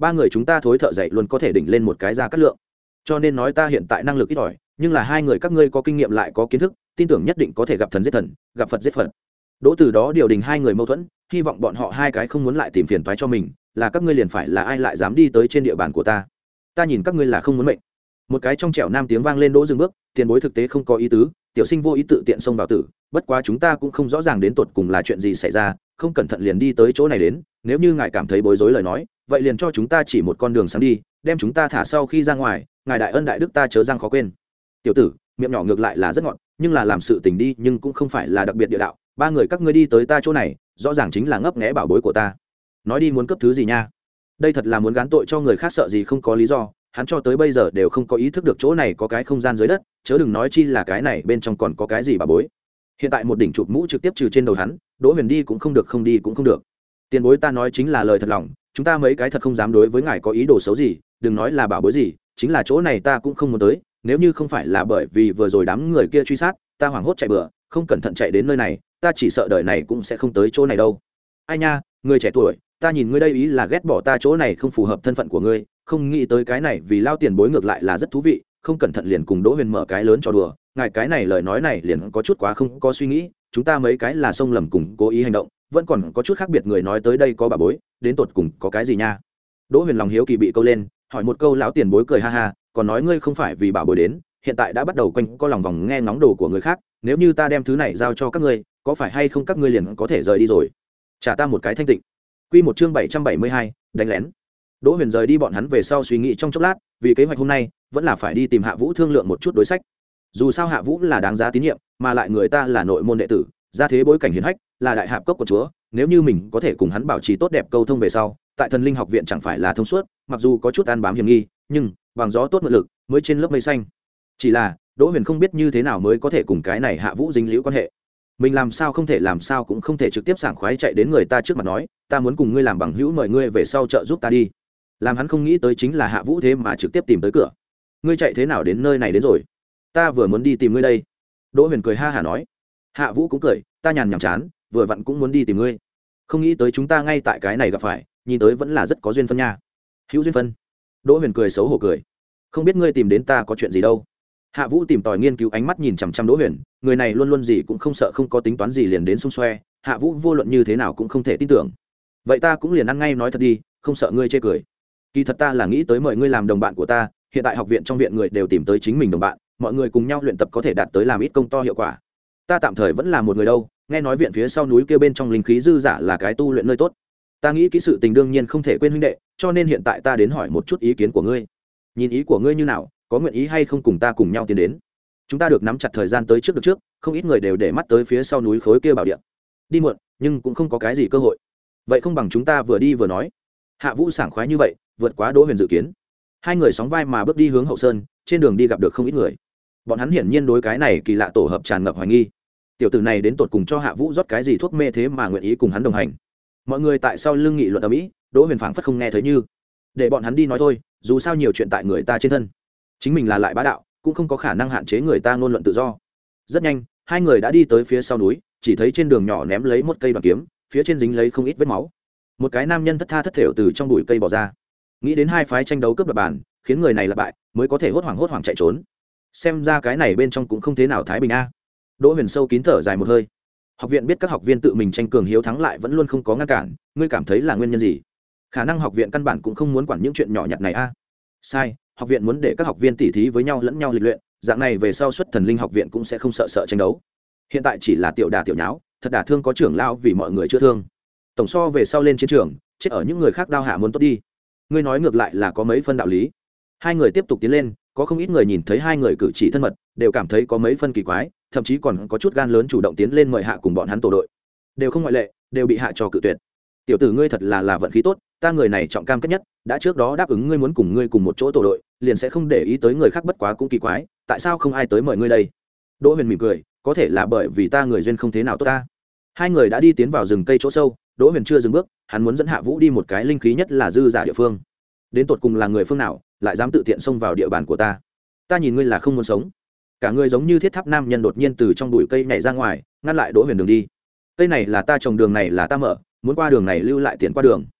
ba người chúng ta thối thợ dậy luôn có thể đỉnh lên một cái ra cắt lượng, cho nên nói ta hiện tại năng lực ít ỏi, nhưng là hai người các ngươi có kinh nghiệm lại có kiến thức, tin tưởng nhất định có thể gặp thần giết thần, gặp Phật giết Phật. Đỗ Từ đó điều đình hai người mâu thuẫn, hy vọng bọn họ hai cái không muốn lại tìm phiền toái cho mình, là các ngươi liền phải là ai lại dám đi tới trên địa bàn của ta. Ta nhìn các ngươi là không muốn mệnh. Một cái trong trẻo nam tiếng vang lên. Đỗ dừng bước, tiền bối thực tế không có ý tứ, tiểu sinh vô ý tự tiện xông vào tử, bất quá chúng ta cũng không rõ ràng đến tột cùng là chuyện gì xảy ra, không cẩn thận liền đi tới chỗ này đến, nếu như ngài cảm thấy bối rối lời nói, vậy liền cho chúng ta chỉ một con đường sáng đi, đem chúng ta thả sau khi ra ngoài, ngài đại ân đại đức ta chớ răng khó quên. Tiểu tử, miệng nhỏ ngược lại là rất ngọt, nhưng là làm sự tình đi nhưng cũng không phải là đặc biệt địa đạo, ba người các ngươi đi tới ta chỗ này, rõ ràng chính là ngấp nghé bảo bối của ta. Nói đi muốn cướp thứ gì nha? Đây thật là muốn gán tội cho người khác, sợ gì không có lý do, hắn cho tới bây giờ đều không có ý thức được chỗ này có cái không gian dưới đất, chớ đừng nói chi là cái này bên trong còn có cái gì bà bối. Hiện tại một đỉnh chụp mũ trực tiếp trừ trên đầu hắn, Đỗ Huyền đi cũng không được, không đi cũng không được. Tiền bối ta nói chính là lời thật lòng, chúng ta mấy cái thật không dám đối với ngài có ý đồ xấu gì, đừng nói là bảo bối gì, chính là chỗ này ta cũng không muốn tới, nếu như không phải là bởi vì vừa rồi đám người kia truy sát, ta hoảng hốt chạy bừa, không cẩn thận chạy đến nơi này, ta chỉ sợ đời này cũng sẽ không tới chỗ này đâu. Ai nha, người trẻ tuổi, ta nhìn ngươi đây ý là ghét bỏ ta chỗ này không phù hợp thân phận của ngươi, không nghĩ tới cái này vì lao tiền bối ngược lại là rất thú vị, không cẩn thận liền cùng Đỗ Huyền mở cái lớn trò đùa, ngài cái này lời nói này liền có chút quá không có suy nghĩ, chúng ta mấy cái là xông lầm cùng cố ý hành động, vẫn còn có chút khác biệt. Người nói tới đây có bà bối, đến tột cùng có cái gì nha? Đỗ Huyền lòng hiếu kỳ bị câu lên, hỏi một câu, lão tiền bối cười ha ha, còn nói ngươi không phải vì bảo bối đến, hiện tại đã bắt đầu quanh co lòng vòng nghe ngóng đồ của người khác, nếu như ta đem thứ này giao cho các ngươi, có phải hay không các ngươi liền có thể rời đi rồi? Trả ta một cái thanh tịnh. Quy một chương bảy trăm bảy mươi hai, đánh lén. Đỗ Huyền rời đi bọn hắn về sau suy nghĩ trong chốc lát, vì kế hoạch hôm nay vẫn là phải đi tìm Hạ Vũ thương lượng một chút đối sách. Dù sao Hạ Vũ là đáng giá tín nhiệm, mà lại người ta là nội môn đệ tử, gia thế bối cảnh hiển hách, là đại hạp cốc của chúa, nếu như mình có thể cùng hắn bảo trì tốt đẹp câu thông về sau, tại Thần Linh học viện chẳng phải là thông suốt, mặc dù có chút ăn bám hiểm nghi, nhưng bằng gió tốt mượn lực, mới trên lớp mây xanh. Chỉ là, Đỗ Huyền không biết như thế nào mới có thể cùng cái này Hạ Vũ dính liễu quan hệ. Mình làm sao không thể làm sao cũng không thể trực tiếp sảng khoái chạy đến người ta trước mặt nói, ta muốn cùng ngươi làm bằng hữu, mời ngươi về sau trợ giúp ta đi. Làm hắn không nghĩ tới chính là Hạ Vũ thế mà trực tiếp tìm tới cửa. Ngươi chạy thế nào đến nơi này đến rồi? Ta vừa muốn đi tìm ngươi đây. Đỗ Huyền cười ha hả nói. Hạ Vũ cũng cười, ta nhàn nhảm chán, vừa vặn cũng muốn đi tìm ngươi. Không nghĩ tới chúng ta ngay tại cái này gặp phải, nhìn tới vẫn là rất có duyên phân nha. Hữu duyên phân. Đỗ Huyền cười xấu hổ cười. Không biết ngươi tìm đến ta có chuyện gì đâu. Hạ Vũ tìm tòi nghiên cứu ánh mắt nhìn chằm chằm Đỗ Huyền, người này luôn luôn gì cũng không sợ, không có tính toán gì liền đến xung xoe, Hạ Vũ vô luận như thế nào cũng không thể tin tưởng. Vậy ta cũng liền ăn ngay nói thật đi, không sợ ngươi chê cười. Kỳ thật ta là nghĩ tới mời ngươi làm đồng bạn của ta, hiện tại học viện trong viện người đều tìm tới chính mình đồng bạn, mọi người cùng nhau luyện tập có thể đạt tới làm ít công to hiệu quả. Ta tạm thời vẫn là một người đâu, nghe nói viện phía sau núi kia bên trong linh khí dư giả là cái tu luyện nơi tốt. Ta nghĩ kỹ sự tình đương nhiên không thể quên huynh đệ, cho nên hiện tại ta đến hỏi một chút ý kiến của ngươi. Nhìn ý của ngươi như nào, có nguyện ý hay không cùng ta cùng nhau tiến đến? Chúng ta được nắm chặt thời gian tới trước được trước, không ít người đều để mắt tới phía sau núi khối kia bảo địa. Đi muộn, nhưng cũng không có cái gì cơ hội. Vậy không bằng chúng ta vừa đi vừa nói. Hạ Vũ sảng khoái như vậy, vượt quá Đỗ Huyền dự kiến. Hai người sóng vai mà bước đi hướng hậu sơn, trên đường đi gặp được không ít người. Bọn hắn hiển nhiên đối cái này kỳ lạ tổ hợp tràn ngập hoài nghi. Tiểu tử này đến tột cùng cho Hạ Vũ rót cái gì thuốc mê thế mà nguyện ý cùng hắn đồng hành? Mọi người tại sao lưng nghị luận ở mỹ, Đỗ Huyền phảng phất không nghe thấy như. Để bọn hắn đi nói thôi, dù sao nhiều chuyện tại người ta trên thân. Chính mình là lại bá đạo, cũng không có khả năng hạn chế người ta ngôn luận tự do. Rất nhanh, hai người đã đi tới phía sau núi, chỉ thấy trên đường nhỏ ném lấy một cây đoàn kiếm, phía trên dính lấy không ít vết máu. Một cái nam nhân thất tha thất thểu từ trong bụi cây bỏ ra. Nghĩ đến hai phái tranh đấu cướp đoạt bàn, khiến người này là bại, mới có thể hốt hoảng hốt hoảng chạy trốn. Xem ra cái này bên trong cũng không thế nào thái bình a. Đỗ Huyền sâu kín thở dài một hơi. Học viện biết các học viên tự mình tranh cường hiếu thắng lại vẫn luôn không có ngăn cản, ngươi cảm thấy là nguyên nhân gì? Khả năng học viện căn bản cũng không muốn quản những chuyện nhỏ nhặt này a. Sai, học viện muốn để các học viên tỉ thí với nhau lẫn nhau lịch luyện, dạng này về sau xuất Thần Linh học viện cũng sẽ không sợ sợ tranh đấu. Hiện tại chỉ là tiểu đả tiểu nháo, thật đả thương có trưởng lão vì mọi người chưa thương. Tổng so về sau lên chiến trường, chết ở những người khác đao hạ muốn tốt đi. Ngươi nói ngược lại là có mấy phân đạo lý. Hai người tiếp tục tiến lên, có không ít người nhìn thấy hai người cử chỉ thân mật, đều cảm thấy có mấy phân kỳ quái, thậm chí còn có chút gan lớn chủ động tiến lên mời Hạ cùng bọn hắn tổ đội. Đều không ngoại lệ, đều bị Hạ cho cự tuyệt. Tiểu tử ngươi thật là là vận khí tốt, ta người này trọng cam kết nhất, đã trước đó đáp ứng ngươi muốn cùng ngươi cùng một chỗ tổ đội, liền sẽ không để ý tới người khác, bất quá cũng kỳ quái, tại sao không ai tới mời ngươi đây? Đỗ Huyền mỉm cười, có thể là bởi vì ta người duyên không thế nào tốt ta. Hai người đã đi tiến vào rừng cây chỗ sâu, Đỗ Huyền chưa dừng bước, hắn muốn dẫn Hạ Vũ đi một cái linh khí nhất là dư giả địa phương. Đến tột cùng là người phương nào, lại dám tự tiện xông vào địa bàn của ta? Ta nhìn ngươi là không muốn sống. Cả người giống như thiết tháp nam nhân đột nhiên từ trong bụi cây nhảy ra ngoài, ngăn lại Đỗ Huyền đường đi. Cây này là ta trồng, đường này là ta mở, muốn qua đường này lưu lại tiền qua đường.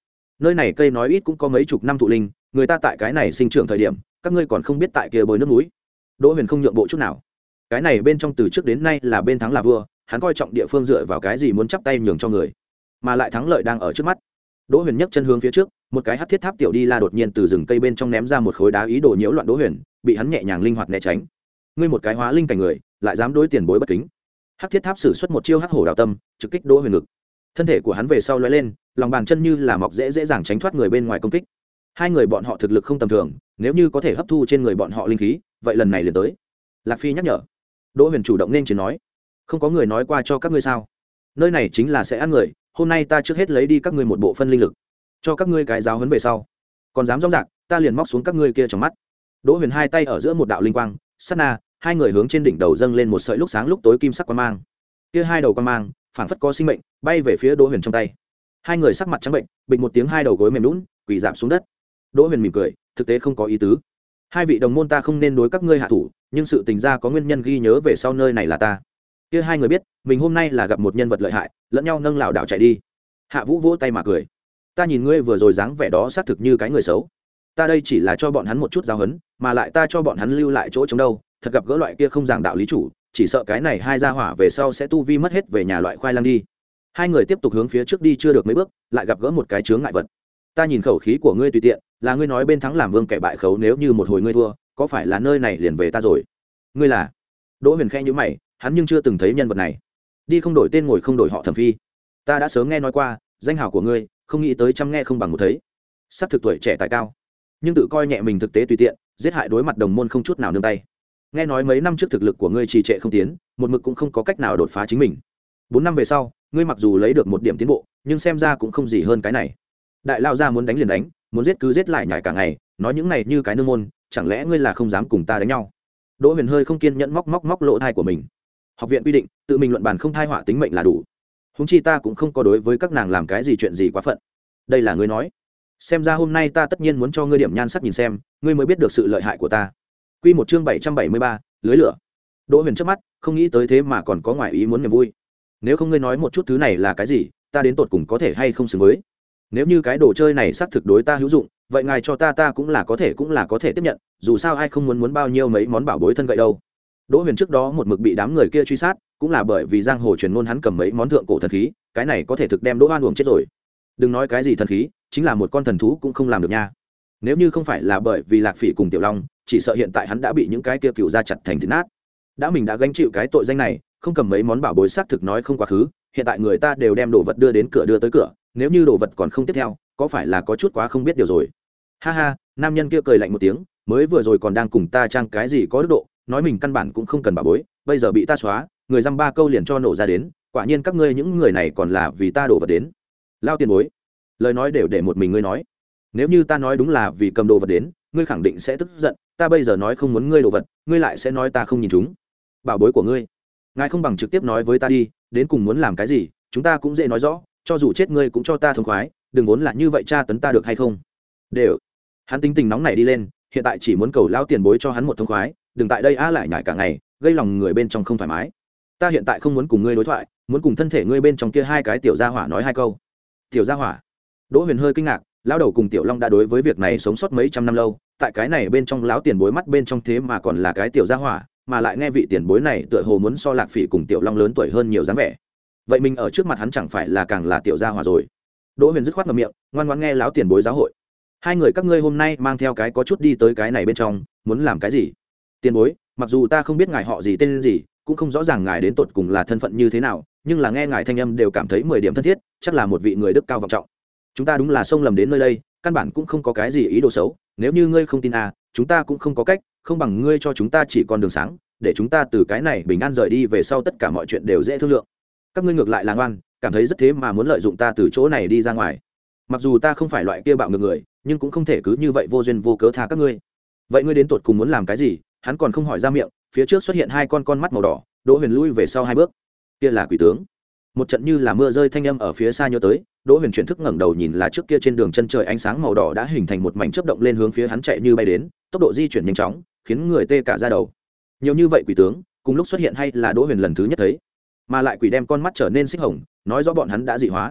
nơi này cây nói ít cũng có mấy chục năm thụ linh, người ta tại cái này sinh trưởng thời điểm các ngươi còn không biết tại kia bồi nước núi. Đỗ Huyền không nhượng bộ chút nào. Cái này bên trong từ trước đến nay là bên thắng là vua, hắn coi trọng địa phương dựa vào cái gì muốn chắp tay nhường cho người, mà lại thắng lợi đang ở trước mắt. Đỗ Huyền nhấc chân hướng phía trước, một cái hắc thiết tháp tiểu đi la đột nhiên từ rừng cây bên trong ném ra một khối đá ý đồ nhiễu loạn Đỗ Huyền, bị hắn nhẹ nhàng linh hoạt né tránh. Ngươi một cái hóa linh cảnh người, lại dám đối tiền bối bất kính. Hắc thiết tháp sử xuất một chiêu hắc hổ đào tâm, trực kích Đỗ Huyền ngực. Thân thể của hắn về sau lóe lên, lòng bàn chân như là mọc dễ dễ dàng tránh thoát người bên ngoài công kích. Hai người bọn họ thực lực không tầm thường, nếu như có thể hấp thu trên người bọn họ linh khí, vậy lần này liền tới. Lạc Phi nhắc nhở. Đỗ Huyền chủ động nên chỉ nói, không có người nói qua cho các ngươi sao? Nơi này chính là sẽ ăn người, hôm nay ta trước hết lấy đi các ngươi một bộ phân linh lực, cho các ngươi cái giáo huấn về sau, còn dám rong rạc, ta liền móc xuống các ngươi kia trong mắt. Đỗ Huyền hai tay ở giữa một đạo linh quang, sát na, hai người hướng trên đỉnh đầu dâng lên một sợi lúc sáng lúc tối kim sắc quang mang. Kia hai đầu quang mang, phảng phất có sinh mệnh, bay về phía Đỗ Huyền trong tay. Hai người sắc mặt trắng bệnh, bịch một tiếng hai đầu gối mềm nhũn, quỳ rạp xuống đất. Đỗ Huyền mỉm cười, thực tế không có ý tứ. Hai vị đồng môn, ta không nên đối các ngươi hạ thủ, nhưng sự tình ra có nguyên nhân ghi nhớ về sau nơi này là ta. Kia hai người biết, mình hôm nay là gặp một nhân vật lợi hại, lẫn nhau nâng lảo đảo chạy đi. Hạ Vũ vỗ tay mà cười, ta nhìn ngươi vừa rồi dáng vẻ đó xác thực như cái người xấu. Ta đây chỉ là cho bọn hắn một chút giáo huấn, mà lại ta cho bọn hắn lưu lại chỗ chống đâu, thật gặp gỡ loại kia không giảng đạo lý chủ, chỉ sợ cái này hai gia hỏa về sau sẽ tu vi mất hết về nhà loại khoai lang đi. Hai người tiếp tục hướng phía trước đi chưa được mấy bước, lại gặp gỡ một cái chướng ngại vật. Ta nhìn khẩu khí của ngươi tùy tiện, là ngươi nói bên thắng làm vương kẻ bại khấu, nếu như một hồi ngươi thua, có phải là nơi này liền về ta rồi? Ngươi là? Đỗ Huyền khẽ nhíu mày, hắn nhưng chưa từng thấy nhân vật này. Đi không đổi tên ngồi không đổi họ Thẩm Phi. Ta đã sớm nghe nói qua danh hào của ngươi, không nghĩ tới trăm nghe không bằng một thấy. Sắp thực tuổi trẻ tài cao, nhưng tự coi nhẹ mình thực tế tùy tiện, giết hại đối mặt đồng môn không chút nào nương tay. Nghe nói mấy năm trước thực lực của ngươi trì trệ không tiến, một mực cũng không có cách nào đột phá chính mình. Bốn năm về sau, ngươi mặc dù lấy được một điểm tiến bộ, nhưng xem ra cũng không gì hơn cái này. Đại lao ra muốn đánh liền đánh, muốn giết cứ giết lại nhảy cả ngày, nói những này như cái nương môn, chẳng lẽ ngươi là không dám cùng ta đánh nhau? Đỗ Huyền hơi không kiên nhẫn móc móc móc lỗ tai của mình. Học viện quy định, tự mình luận bàn không thai họa tính mệnh là đủ. Huống chi ta cũng không có đối với các nàng làm cái gì chuyện gì quá phận. Đây là ngươi nói. Xem ra hôm nay ta tất nhiên muốn cho ngươi điểm nhan sắc nhìn xem, ngươi mới biết được sự lợi hại của ta. Quy một chương bảy trăm bảy mươi ba, lưới lửa. Đỗ Huyền chớp mắt, không nghĩ tới thế mà còn có ngoài ý muốn niềm vui. Nếu không ngươi nói một chút thứ này là cái gì, ta đến tột cùng có thể hay không xứng với. Nếu như cái đồ chơi này xác thực đối ta hữu dụng, vậy ngài cho ta ta cũng là có thể cũng là có thể tiếp nhận, dù sao ai không muốn muốn bao nhiêu mấy món bảo bối thân vậy đâu. Đỗ Huyền trước đó một mực bị đám người kia truy sát, cũng là bởi vì giang hồ truyền ngôn hắn cầm mấy món thượng cổ thần khí, cái này có thể thực đem Đỗ Hoan uổng chết rồi. Đừng nói cái gì thần khí, chính là một con thần thú cũng không làm được nha. Nếu như không phải là bởi vì Lạc Phỉ cùng Tiểu Long, chỉ sợ hiện tại hắn đã bị những cái kia cừu ra chặt thành thịt nát. Đã mình đã gánh chịu cái tội danh này, không cầm mấy món bảo bối xác thực nói không quá khứ, hiện tại người ta đều đem đồ vật đưa đến cửa đưa tới cửa, nếu như đồ vật còn không tiếp theo, có phải là có chút quá không biết điều rồi. Ha ha, nam nhân kia cười lạnh một tiếng, mới vừa rồi còn đang cùng ta trang cái gì có đức độ, nói mình căn bản cũng không cần bảo bối, bây giờ bị ta xóa, người dăm ba câu liền cho nổ ra đến, quả nhiên các ngươi những người này còn là vì ta đổ vật đến. Lao tiền bối, lời nói đều để một mình ngươi nói, nếu như ta nói đúng là vì cầm đồ vật đến, ngươi khẳng định sẽ tức giận, ta bây giờ nói không muốn ngươi đồ vật, ngươi lại sẽ nói ta không nhìn chúng bảo bối của ngươi. Ngài không bằng trực tiếp nói với ta đi, đến cùng muốn làm cái gì, chúng ta cũng dễ nói rõ, cho dù chết ngươi cũng cho ta thống khoái, đừng vốn là như vậy tra tấn ta được hay không. Đều, hắn tính tình nóng này đi lên, hiện tại chỉ muốn cầu lao tiền bối cho hắn một thống khoái, đừng tại đây á lại nhải cả ngày, gây lòng người bên trong không thoải mái. Ta hiện tại không muốn cùng ngươi đối thoại, muốn cùng thân thể ngươi bên trong kia hai cái tiểu gia hỏa nói hai câu. Tiểu gia hỏa? Đỗ Huyền hơi kinh ngạc, lão đầu cùng Tiểu Long đã đối với việc này sống sót mấy trăm năm lâu, tại cái này bên trong lão tiền bối mắt bên trong thế mà còn là cái tiểu gia hỏa, mà lại nghe vị tiền bối này tựa hồ muốn so Lạc Phỉ cùng Tiểu Long lớn tuổi hơn nhiều dáng vẻ. Vậy mình ở trước mặt hắn chẳng phải là càng là tiểu gia hỏa rồi. Đỗ Huyền dứt khoát ngậm miệng, ngoan ngoãn nghe lão tiền bối giáo hội. Hai người các ngươi hôm nay mang theo cái có chút đi tới cái này bên trong, muốn làm cái gì? Tiền bối, mặc dù ta không biết ngài họ gì tên gì, cũng không rõ ràng ngài đến tột cùng là thân phận như thế nào, nhưng là nghe ngài thanh âm đều cảm thấy mười điểm thân thiết, chắc là một vị người đức cao vọng trọng. Chúng ta đúng là xông lầm đến nơi đây, căn bản cũng không có cái gì ý đồ xấu, nếu như ngươi không tin à, chúng ta cũng không có cách, không bằng ngươi cho chúng ta chỉ con đường sáng, để chúng ta từ cái này bình an rời đi, về sau tất cả mọi chuyện đều dễ thương lượng. Các ngươi ngược lại là ngoan, cảm thấy rất thế mà muốn lợi dụng ta từ chỗ này đi ra ngoài. Mặc dù ta không phải loại kia bạo ngược người, nhưng cũng không thể cứ như vậy vô duyên vô cớ tha các ngươi. Vậy ngươi đến tột cùng muốn làm cái gì? Hắn còn không hỏi ra miệng, phía trước xuất hiện hai con con mắt màu đỏ. Đỗ Huyền lui về sau hai bước. Kia là quỷ tướng. Một trận như là mưa rơi thanh âm ở phía xa nhớ tới, Đỗ Huyền chuyển thức ngẩng đầu nhìn là trước kia trên đường chân trời ánh sáng màu đỏ đã hình thành một mảnh chớp động lên hướng phía hắn chạy như bay đến, tốc độ di chuyển nhanh chóng, khiến người tê cả da đầu. Nhiều như vậy quỷ tướng, cùng lúc xuất hiện hay là Đỗ Huyền lần thứ nhất thấy, mà lại quỷ đem con mắt trở nên xích hồng, nói rõ bọn hắn đã dị hóa.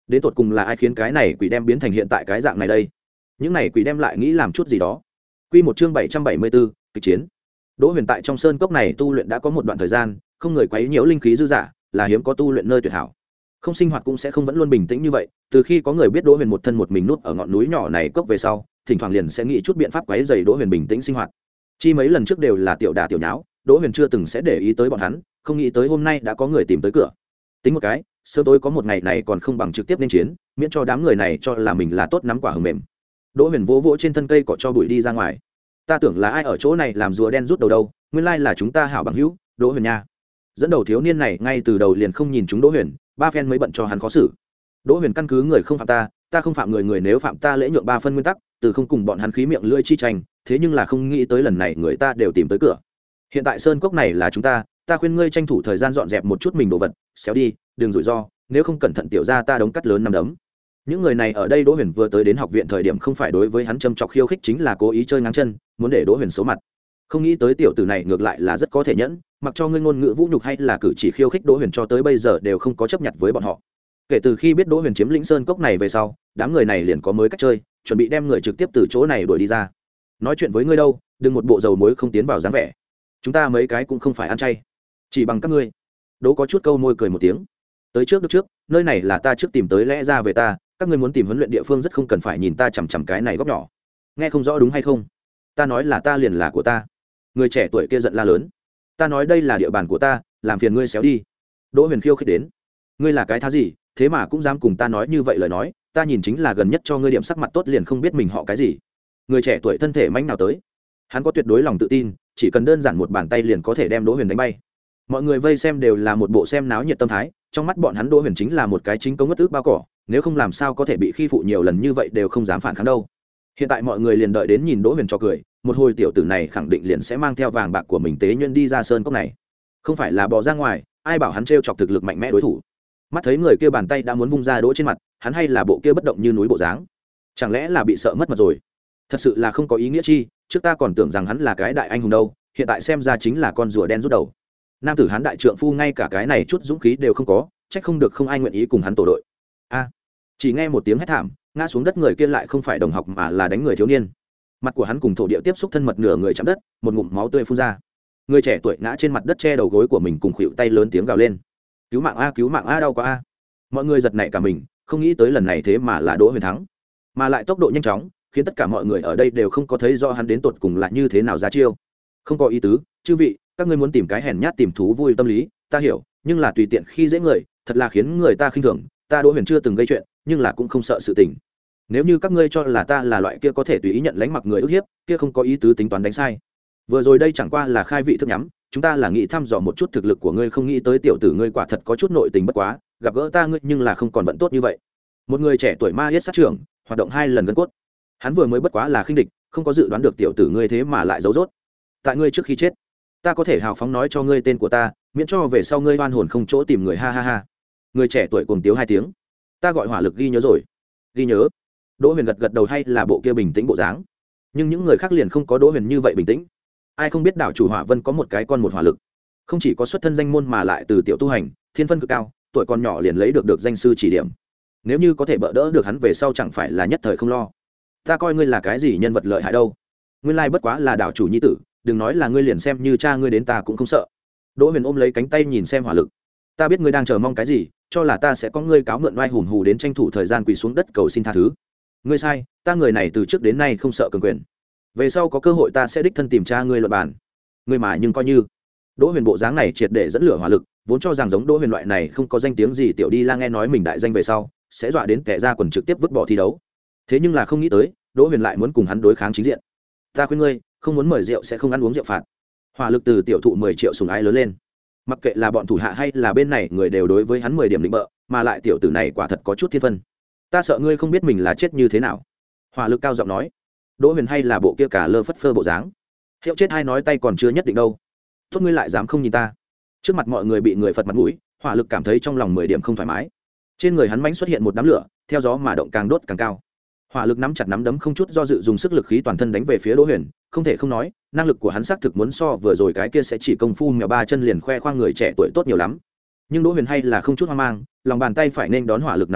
đến tột cùng là ai khiến cái này quỷ đem biến thành hiện tại cái dạng này đây? Những này quỷ đem lại nghĩ làm chút gì đó. Quy một chương bảy trăm bảy mươi bốn, kịch chiến. Đỗ Huyền tại trong sơn cốc này tu luyện đã có một đoạn thời gian, không người quấy nhiễu linh khí dư dả, là hiếm có tu luyện nơi tuyệt hảo. Không sinh hoạt cũng sẽ không vẫn luôn bình tĩnh như vậy, từ khi có người biết Đỗ Huyền một thân một mình núp ở ngọn núi nhỏ này cốc về sau, thỉnh thoảng liền sẽ nghĩ chút biện pháp quấy rầy Đỗ Huyền bình tĩnh sinh hoạt. Chi mấy lần trước đều là tiểu đả tiểu nháo, Đỗ Huyền chưa từng sẽ để ý tới bọn hắn, không nghĩ tới hôm nay đã có người tìm tới cửa. Tính một cái, sớm tối có một ngày này còn không bằng trực tiếp nên chiến, miễn cho đám người này cho là mình là tốt nắm quả hờm mềm. Đỗ Huyền vỗ vỗ trên thân cây cọ cho bụi đi ra ngoài. Ta tưởng là ai ở chỗ này làm rùa đen rút đầu đâu, nguyên lai là chúng ta hảo bằng hữu, Đỗ Huyền nha. Dẫn đầu thiếu niên này ngay từ đầu liền không nhìn chúng Đỗ Huyền, ba phen mới bận cho hắn khó xử. Đỗ Huyền căn cứ người không phạm ta, ta không phạm người, người nếu phạm ta lễ nhượng ba phân nguyên tắc, từ không cùng bọn hắn khí miệng lưỡi chi tranh, thế nhưng là không nghĩ tới lần này người ta đều tìm tới cửa. Hiện tại sơn cốc này là chúng ta, ta khuyên ngươi tranh thủ thời gian dọn dẹp một chút mình đồ vật, xéo đi, đừng rủi ro, nếu không cẩn thận tiểu ra ta đống cắt lớn năm đấm. Những người này ở đây Đỗ Huyền vừa tới đến học viện thời điểm không phải đối với hắn châm chọc khiêu khích, chính là cố ý chơi ngang chân, muốn để Đỗ Huyền xấu mặt. Không nghĩ tới tiểu tử này ngược lại là rất có thể nhẫn, mặc cho ngươi ngôn ngữ vũ nhục hay là cử chỉ khiêu khích Đỗ Huyền cho tới bây giờ đều không có chấp nhận với bọn họ. Kể từ khi biết Đỗ Huyền chiếm lĩnh sơn cốc này về sau, đám người này liền có mới cách chơi, chuẩn bị đem người trực tiếp từ chỗ này đuổi đi ra. Nói chuyện với ngươi đâu, đừng một bộ dầu muối không tiến vào dáng vẻ. Chúng ta mấy cái cũng không phải ăn chay, chỉ bằng các ngươi. Đỗ có chút câu môi cười một tiếng. Tới trước được trước, nơi này là ta trước tìm tới, lẽ ra về ta, các ngươi muốn tìm huấn luyện địa phương rất không cần phải nhìn ta chằm chằm cái này góc nhỏ. Nghe không rõ đúng hay không? Ta nói là ta liền là của ta. Người trẻ tuổi kia giận la lớn. Ta nói đây là địa bàn của ta, làm phiền ngươi xéo đi. Đỗ Huyền khiêu khích đến. Ngươi là cái thá gì, thế mà cũng dám cùng ta nói như vậy lời nói, ta nhìn chính là gần nhất cho ngươi điểm sắc mặt tốt liền không biết mình họ cái gì. Người trẻ tuổi thân thể mãnh nào tới. Hắn có tuyệt đối lòng tự tin, chỉ cần đơn giản một bàn tay liền có thể đem Đỗ Huyền đánh bay. Mọi người vây xem đều là một bộ xem náo nhiệt tâm thái, trong mắt bọn hắn Đỗ Huyền chính là một cái chính công ngất ức bao cỏ, nếu không làm sao có thể bị khi phụ nhiều lần như vậy đều không dám phản kháng đâu. Hiện tại mọi người liền đợi đến nhìn Đỗ Huyền cho cười, một hồi tiểu tử này khẳng định liền sẽ mang theo vàng bạc của mình tế nhuyễn đi ra sơn cốc này. Không phải là bỏ ra ngoài, ai bảo hắn trêu chọc thực lực mạnh mẽ đối thủ. Mắt thấy người kia bàn tay đã muốn vung ra Đỗ trên mặt, hắn hay là bộ kia bất động như núi bộ dáng. Chẳng lẽ là bị sợ mất mật rồi? Thật sự là không có ý nghĩa chi, trước ta còn tưởng rằng hắn là cái đại anh hùng đâu, hiện tại xem ra chính là con rùa đen rút đầu. Nam tử hắn đại trượng phu ngay cả cái này chút dũng khí đều không có, trách không được không ai nguyện ý cùng hắn tổ đội. A! Chỉ nghe một tiếng hét thảm, ngã xuống đất người kia lại không phải đồng học mà là đánh người thiếu niên. Mặt của hắn cùng thổ địa tiếp xúc thân mật, nửa người chạm đất, một ngụm máu tươi phun ra. Người trẻ tuổi ngã trên mặt đất che đầu gối của mình cùng khuỵu tay lớn tiếng gào lên. Cứu mạng a, cứu mạng a, đau quá a. Mọi người giật nảy cả mình, không nghĩ tới lần này thế mà là Đỗ Huyền thắng, mà lại tốc độ nhanh chóng, khiến tất cả mọi người ở đây đều không có thấy rõ hắn đến tột cùng là như thế nào ra chiêu. Không có ý tứ, chư vị, các ngươi muốn tìm cái hèn nhát tìm thú vui tâm lý, ta hiểu, nhưng là tùy tiện khi dễ người, thật là khiến người ta khinh thường. Ta Đỗ Huyền chưa từng gây chuyện, nhưng là cũng không sợ sự tình. Nếu như các ngươi cho là ta là loại kia có thể tùy ý nhận lãnh mặc người ức hiếp, kia không có ý tứ tính toán đánh sai. Vừa rồi đây chẳng qua là khai vị thức nhắm, chúng ta là nghĩ thăm dò một chút thực lực của ngươi, không nghĩ tới tiểu tử ngươi quả thật có chút nội tình bất quá, gặp gỡ ta ngươi nhưng là không còn vận tốt như vậy. Một người trẻ tuổi ma yết sát trưởng, hoạt động hai lần gân cốt. Hắn vừa mới bất quá là khinh địch, không có dự đoán được tiểu tử ngươi thế mà lại giấu rốt. Tại ngươi trước khi chết, ta có thể hào phóng nói cho ngươi tên của ta, miễn cho về sau ngươi oan hồn không chỗ tìm người, ha ha ha. Người trẻ tuổi cuồng tiếu hai tiếng. Ta gọi hỏa lực ghi nhớ rồi. Ghi nhớ. Đỗ Huyền gật gật đầu, hay là bộ kia bình tĩnh bộ dáng. Nhưng những người khác liền không có Đỗ Huyền như vậy bình tĩnh. Ai không biết đảo chủ Hỏa Vân có một cái con một hỏa lực, không chỉ có xuất thân danh môn mà lại từ tiểu tu hành, thiên phân cực cao, tuổi còn nhỏ liền lấy được được danh sư chỉ điểm. Nếu như có thể bỡ đỡ được hắn về sau chẳng phải là nhất thời không lo. Ta coi ngươi là cái gì nhân vật lợi hại đâu? Nguyên lai bất quá là đảo chủ nhi tử, đừng nói là ngươi, liền xem như cha ngươi đến ta cũng không sợ. Đỗ Huyền ôm lấy cánh tay nhìn xem hỏa lực. Ta biết ngươi đang chờ mong cái gì, cho là ta sẽ có ngươi cáo mượn oai hùn hù đến tranh thủ thời gian quỳ xuống đất cầu xin tha thứ. Ngươi sai, ta người này từ trước đến nay không sợ cường quyền. Về sau có cơ hội ta sẽ đích thân tìm cha ngươi luận bàn. Ngươi mà nhưng coi như. Đỗ Huyền bộ dáng này triệt để dẫn lửa hỏa lực, vốn cho rằng giống Đỗ Huyền loại này không có danh tiếng gì tiểu đi la nghe nói mình đại danh về sau, sẽ dọa đến kẻ ra quần trực tiếp vứt bỏ thi đấu. Thế nhưng là không nghĩ tới, Đỗ Huyền lại muốn cùng hắn đối kháng chính diện. Ta khuyên ngươi, không muốn mời rượu sẽ không ăn uống rượu phạt. Hỏa lực từ tiểu thụ mười triệu sủng ái lớn lên. Mặc kệ là bọn thủ hạ hay là bên này người đều đối với hắn mười điểm định bợ, mà lại tiểu tử này quả thật có chút thiên phân. Ta sợ ngươi không biết mình là chết như thế nào. Hỏa lực cao giọng nói. Đỗ Huyền hay là bộ kia cả lơ phất phơ bộ dáng. Hiệu chết hay nói tay còn chưa nhất định đâu. Tốt, ngươi lại dám không nhìn ta. Trước mặt mọi người bị người phật mặt mũi, hỏa lực cảm thấy trong lòng mười điểm không thoải mái. Trên người hắn mãnh xuất hiện một đám lửa, theo gió mà động càng đốt càng cao. Hỏa lực nắm chặt nắm đấm không chút do dự dùng sức lực khí toàn thân đánh về phía Đỗ Huyền, không thể không nói, năng lực của hắn xác thực muốn so vừa rồi cái kia sẽ chỉ công phu mèo ba chân liền khoe khoang người trẻ tuổi tốt nhiều lắm. Nhưng Đỗ Huyền hay là không chút hoang mang, lòng bàn tay phải nên đón hỏa lực nắm đấm,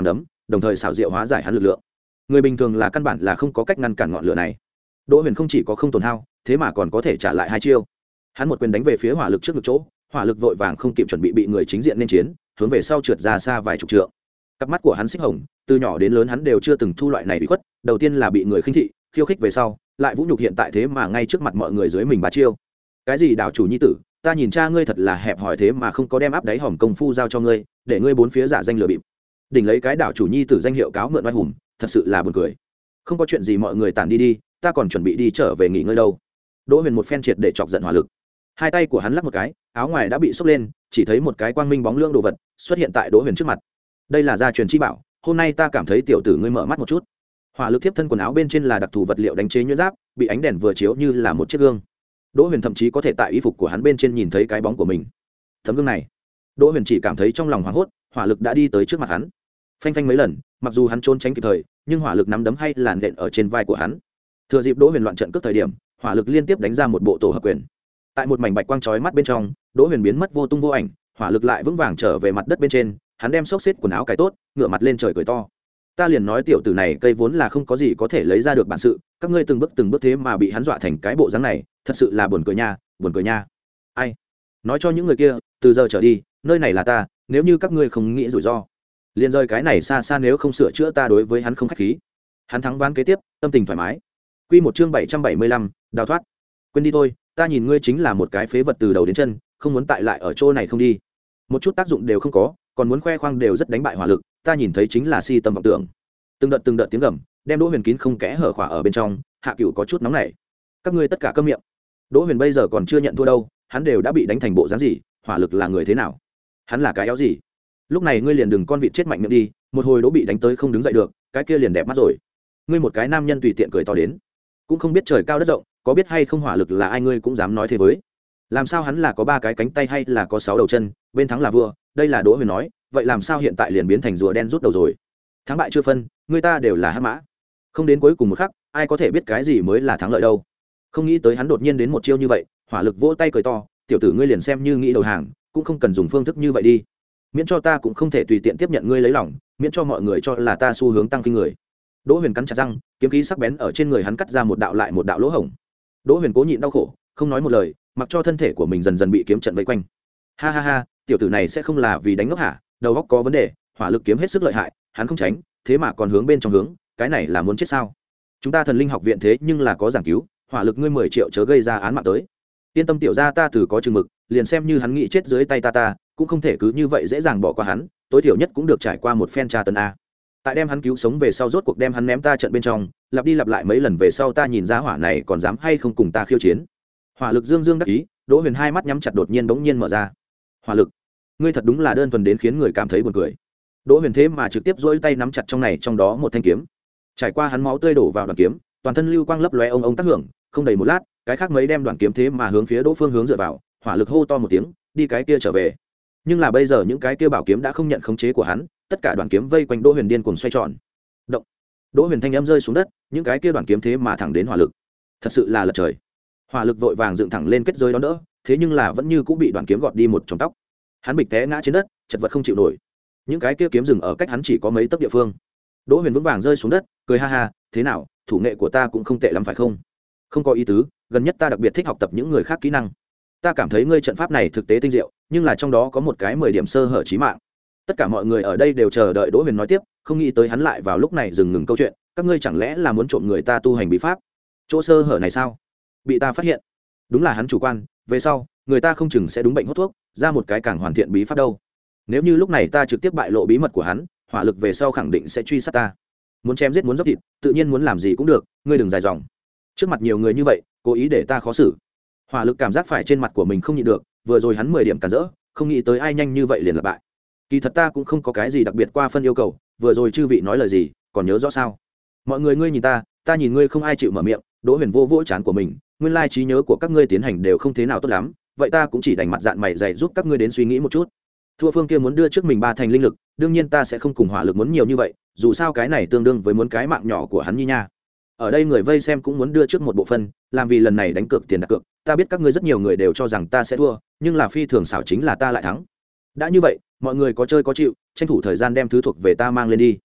đồng thời xảo diệu hóa giải hắn lực lượng. Người bình thường là căn bản là không có cách ngăn cản ngọn lửa này. Đỗ Huyền không chỉ có không tổn hao, thế mà còn có thể trả lại hai chiêu. Hắn một quyền đánh về phía hỏa lực trước ngực chỗ, hỏa lực vội vàng không kịp chuẩn bị bị người chính diện nên chiến, hướng về sau trượt ra xa vài chục trượng. Cặp mắt của hắn xích hồng, từ nhỏ đến lớn hắn đều chưa từng thu loại này bị khuất, đầu tiên là bị người khinh thị, khiêu khích về sau, lại vũ nhục hiện tại thế mà ngay trước mặt mọi người dưới mình bá chiêu. Cái gì đảo chủ nhi tử, ta nhìn cha ngươi thật là hẹp hòi thế mà không có đem áp đáy hòm công phu giao cho ngươi, để ngươi bốn phía giả danh lừa bịp. Đỉnh lấy cái đảo chủ nhi tử danh hiệu cáo mượn oai hùng, thật sự là buồn cười. Không có chuyện gì mọi người tản đi đi, ta còn chuẩn bị đi trở về nghỉ ngơi đâu. Đỗ Huyền một phen triệt để chọc giận hỏa lực. Hai tay của hắn lắc một cái, áo ngoài đã bị xốc lên, chỉ thấy một cái quang minh bóng lưỡng đồ vật xuất hiện tại Đỗ Huyền trước mặt. Đây là gia truyền chi bảo, hôm nay ta cảm thấy tiểu tử ngươi mở mắt một chút. Hỏa lực tiếp thân quần áo bên trên là đặc thù vật liệu đánh chế nhuyễn giáp, bị ánh đèn vừa chiếu như là một chiếc gương. Đỗ Huyền thậm chí có thể tại y phục của hắn bên trên nhìn thấy cái bóng của mình. Tấm gương này, Đỗ Huyền chỉ cảm thấy trong lòng hoảng hốt, hỏa lực đã đi tới trước mặt hắn. Phanh phanh mấy lần, mặc dù hắn trốn tránh kịp thời, nhưng hỏa lực nắm đấm hay làn đện ở trên vai của hắn. Thừa dịp Đỗ Huyền loạn trận cướp thời điểm, hỏa lực liên tiếp đánh ra một bộ tổ hợp quyền. Tại một mảnh bạch quang chói mắt bên trong, Đỗ Huyền biến mất vô tung vô ảnh, hỏa lực lại vững vàng trở về mặt đất bên trên, hắn đem xốc xếp quần áo cài tốt, ngửa mặt lên trời cười to. Ta liền nói tiểu tử này cây vốn là không có gì có thể lấy ra được bản sự, các ngươi từng bước từng bước thế mà bị hắn dọa thành cái bộ dáng này, thật sự là buồn cười nha, buồn cười nha. Ai? Nói cho những người kia, từ giờ trở đi, nơi này là ta, nếu như các ngươi không nghĩ rủi ro, liền rời cái này xa xa, nếu không sửa chữa ta đối với hắn không khách khí. Hắn thắng ván kế tiếp, tâm tình thoải mái. Quy một chương bảy trăm bảy mươi lăm, đào thoát. Quên đi thôi, ta nhìn ngươi chính là một cái phế vật từ đầu đến chân, không muốn tại lại ở chỗ này không đi. Một chút tác dụng đều không có, còn muốn khoe khoang đều rất đánh bại hỏa lực, ta nhìn thấy chính là si tâm vọng tưởng. Từng đợt từng đợt tiếng gầm, đem Đỗ Huyền kín không kẽ hở khỏa ở bên trong, Hạ Cửu có chút nóng nảy. Các ngươi tất cả câm miệng. Đỗ Huyền bây giờ còn chưa nhận thua đâu, hắn đều đã bị đánh thành bộ dáng gì, hỏa lực là người thế nào? Hắn là cái éo gì? Lúc này ngươi liền đừng con vịt chết mạnh miệng đi, một hồi Đỗ bị đánh tới không đứng dậy được, cái kia liền đẹp mắt rồi. Ngươi một cái nam nhân tùy tiện cười to đến, cũng không biết trời cao đất rộng, có biết hay không hỏa lực là ai ngươi cũng dám nói thế với. Làm sao hắn là có ba cái cánh tay hay là có sáu đầu chân, bên thắng là vua, đây là Đỗ Huyền nói, vậy làm sao hiện tại liền biến thành rùa đen rút đầu rồi? Thắng bại chưa phân, người ta đều là hắc mã, không đến cuối cùng một khắc, ai có thể biết cái gì mới là thắng lợi đâu. Không nghĩ tới hắn đột nhiên đến một chiêu như vậy, hỏa lực vỗ tay cười to, tiểu tử ngươi liền xem như nghĩ đầu hàng, cũng không cần dùng phương thức như vậy đi, miễn cho ta cũng không thể tùy tiện tiếp nhận ngươi lấy lòng, miễn cho mọi người cho là ta xu hướng tăng kinh người. Đỗ Huyền cắn chặt răng, kiếm khí sắc bén ở trên người hắn cắt ra một đạo lại một đạo lỗ hổng. Đỗ Huyền cố nhịn đau khổ, không nói một lời, mặc cho thân thể của mình dần dần bị kiếm trận vây quanh. Ha ha ha, tiểu tử này sẽ không là vì đánh ngốc hả? Đầu óc có vấn đề, hỏa lực kiếm hết sức lợi hại, hắn không tránh, thế mà còn hướng bên trong hướng, cái này là muốn chết sao? Chúng ta Thần Linh học viện thế nhưng là có giảng cứu, hỏa lực ngươi mười triệu chớ gây ra án mạng tới. Yên tâm tiểu gia ta từ có chừng mực, liền xem như hắn nghĩ chết dưới tay ta ta, cũng không thể cứ như vậy dễ dàng bỏ qua hắn, tối thiểu nhất cũng được trải qua một phen tra tấn a. Tại đem hắn cứu sống về sau, rốt cuộc đem hắn ném ta trận bên trong, lặp đi lặp lại mấy lần về sau, ta nhìn ra hỏa này còn dám hay không cùng ta khiêu chiến. Hỏa lực dương dương đắc ý, Đỗ Huyền hai mắt nhắm chặt đột nhiên bỗng nhiên mở ra. Hỏa lực, ngươi thật đúng là đơn thuần đến khiến người cảm thấy buồn cười. Đỗ Huyền thế mà trực tiếp duỗi tay nắm chặt trong này trong đó một thanh kiếm. Trải qua hắn máu tươi đổ vào đoàn kiếm, toàn thân lưu quang lấp lóe ông ông tác hưởng, không đầy một lát, cái khác mấy đem đoàn kiếm thế mà hướng phía Đỗ Phương hướng dựa vào, hỏa lực hô to một tiếng, đi cái kia trở về. Nhưng là bây giờ những cái kia bảo kiếm đã không nhận khống chế của hắn, tất cả đoàn kiếm vây quanh Đỗ Huyền điên cuồng xoay tròn. Động. Đỗ Huyền thanh âm rơi xuống đất, những cái kia đoàn kiếm thế mà thẳng đến hỏa lực. Thật sự là lật trời. Hỏa lực vội vàng dựng thẳng lên kết giới đón đỡ, thế nhưng là vẫn như cũng bị đoàn kiếm gọt đi một chòm tóc. Hắn bịch té ngã trên đất, chật vật không chịu nổi. Những cái kia kiếm dừng ở cách hắn chỉ có mấy tấc địa phương. Đỗ Huyền vững vàng rơi xuống đất, cười ha ha, thế nào, thủ nghệ của ta cũng không tệ lắm phải không? Không có ý tứ, gần nhất ta đặc biệt thích học tập những người khác kỹ năng. Ta cảm thấy ngươi trận pháp này thực tế tinh diệu, nhưng là trong đó có một cái mười điểm sơ hở chí mạng. Tất cả mọi người ở đây đều chờ đợi Đỗ Huyền nói tiếp, không nghĩ tới hắn lại vào lúc này dừng ngừng câu chuyện, các ngươi chẳng lẽ là muốn trộm người ta tu hành bí pháp? Chỗ sơ hở này sao? Bị ta phát hiện. Đúng là hắn chủ quan, về sau, người ta không chừng sẽ đúng bệnh hút thuốc, ra một cái càng hoàn thiện bí pháp đâu. Nếu như lúc này ta trực tiếp bại lộ bí mật của hắn, hỏa lực về sau khẳng định sẽ truy sát ta. Muốn chém giết muốn dốc thịt, tự nhiên muốn làm gì cũng được, ngươi đừng dài dòng. Trước mặt nhiều người như vậy, cố ý để ta khó xử. Hỏa lực cảm giác phải trên mặt của mình không nhịn được, vừa rồi hắn mười điểm cản rỡ, không nghĩ tới ai nhanh như vậy liền lặp bại. Kỳ thật ta cũng không có cái gì đặc biệt qua phân yêu cầu, vừa rồi chư vị nói lời gì, còn nhớ rõ sao? Mọi người ngươi nhìn ta, ta nhìn ngươi, không ai chịu mở miệng. Đỗ Huyền vô vỗ trán của mình, nguyên lai trí nhớ của các ngươi tiến hành đều không thế nào tốt lắm, vậy ta cũng chỉ đành mặt dạn mày dày giúp các ngươi đến suy nghĩ một chút. Thua phương kia muốn đưa trước mình ba thành linh lực, đương nhiên ta sẽ không cùng hỏa lực muốn nhiều như vậy, dù sao cái này tương đương với muốn cái mạng nhỏ của hắn nhi nha. Ở đây người vây xem cũng muốn đưa trước một bộ phân, làm vì lần này đánh cược tiền đặt cược, ta biết các ngươi rất nhiều người đều cho rằng ta sẽ thua, nhưng là phi thường xảo chính là ta lại thắng. Đã như vậy, mọi người có chơi có chịu, tranh thủ thời gian đem thứ thuộc về ta mang lên đi.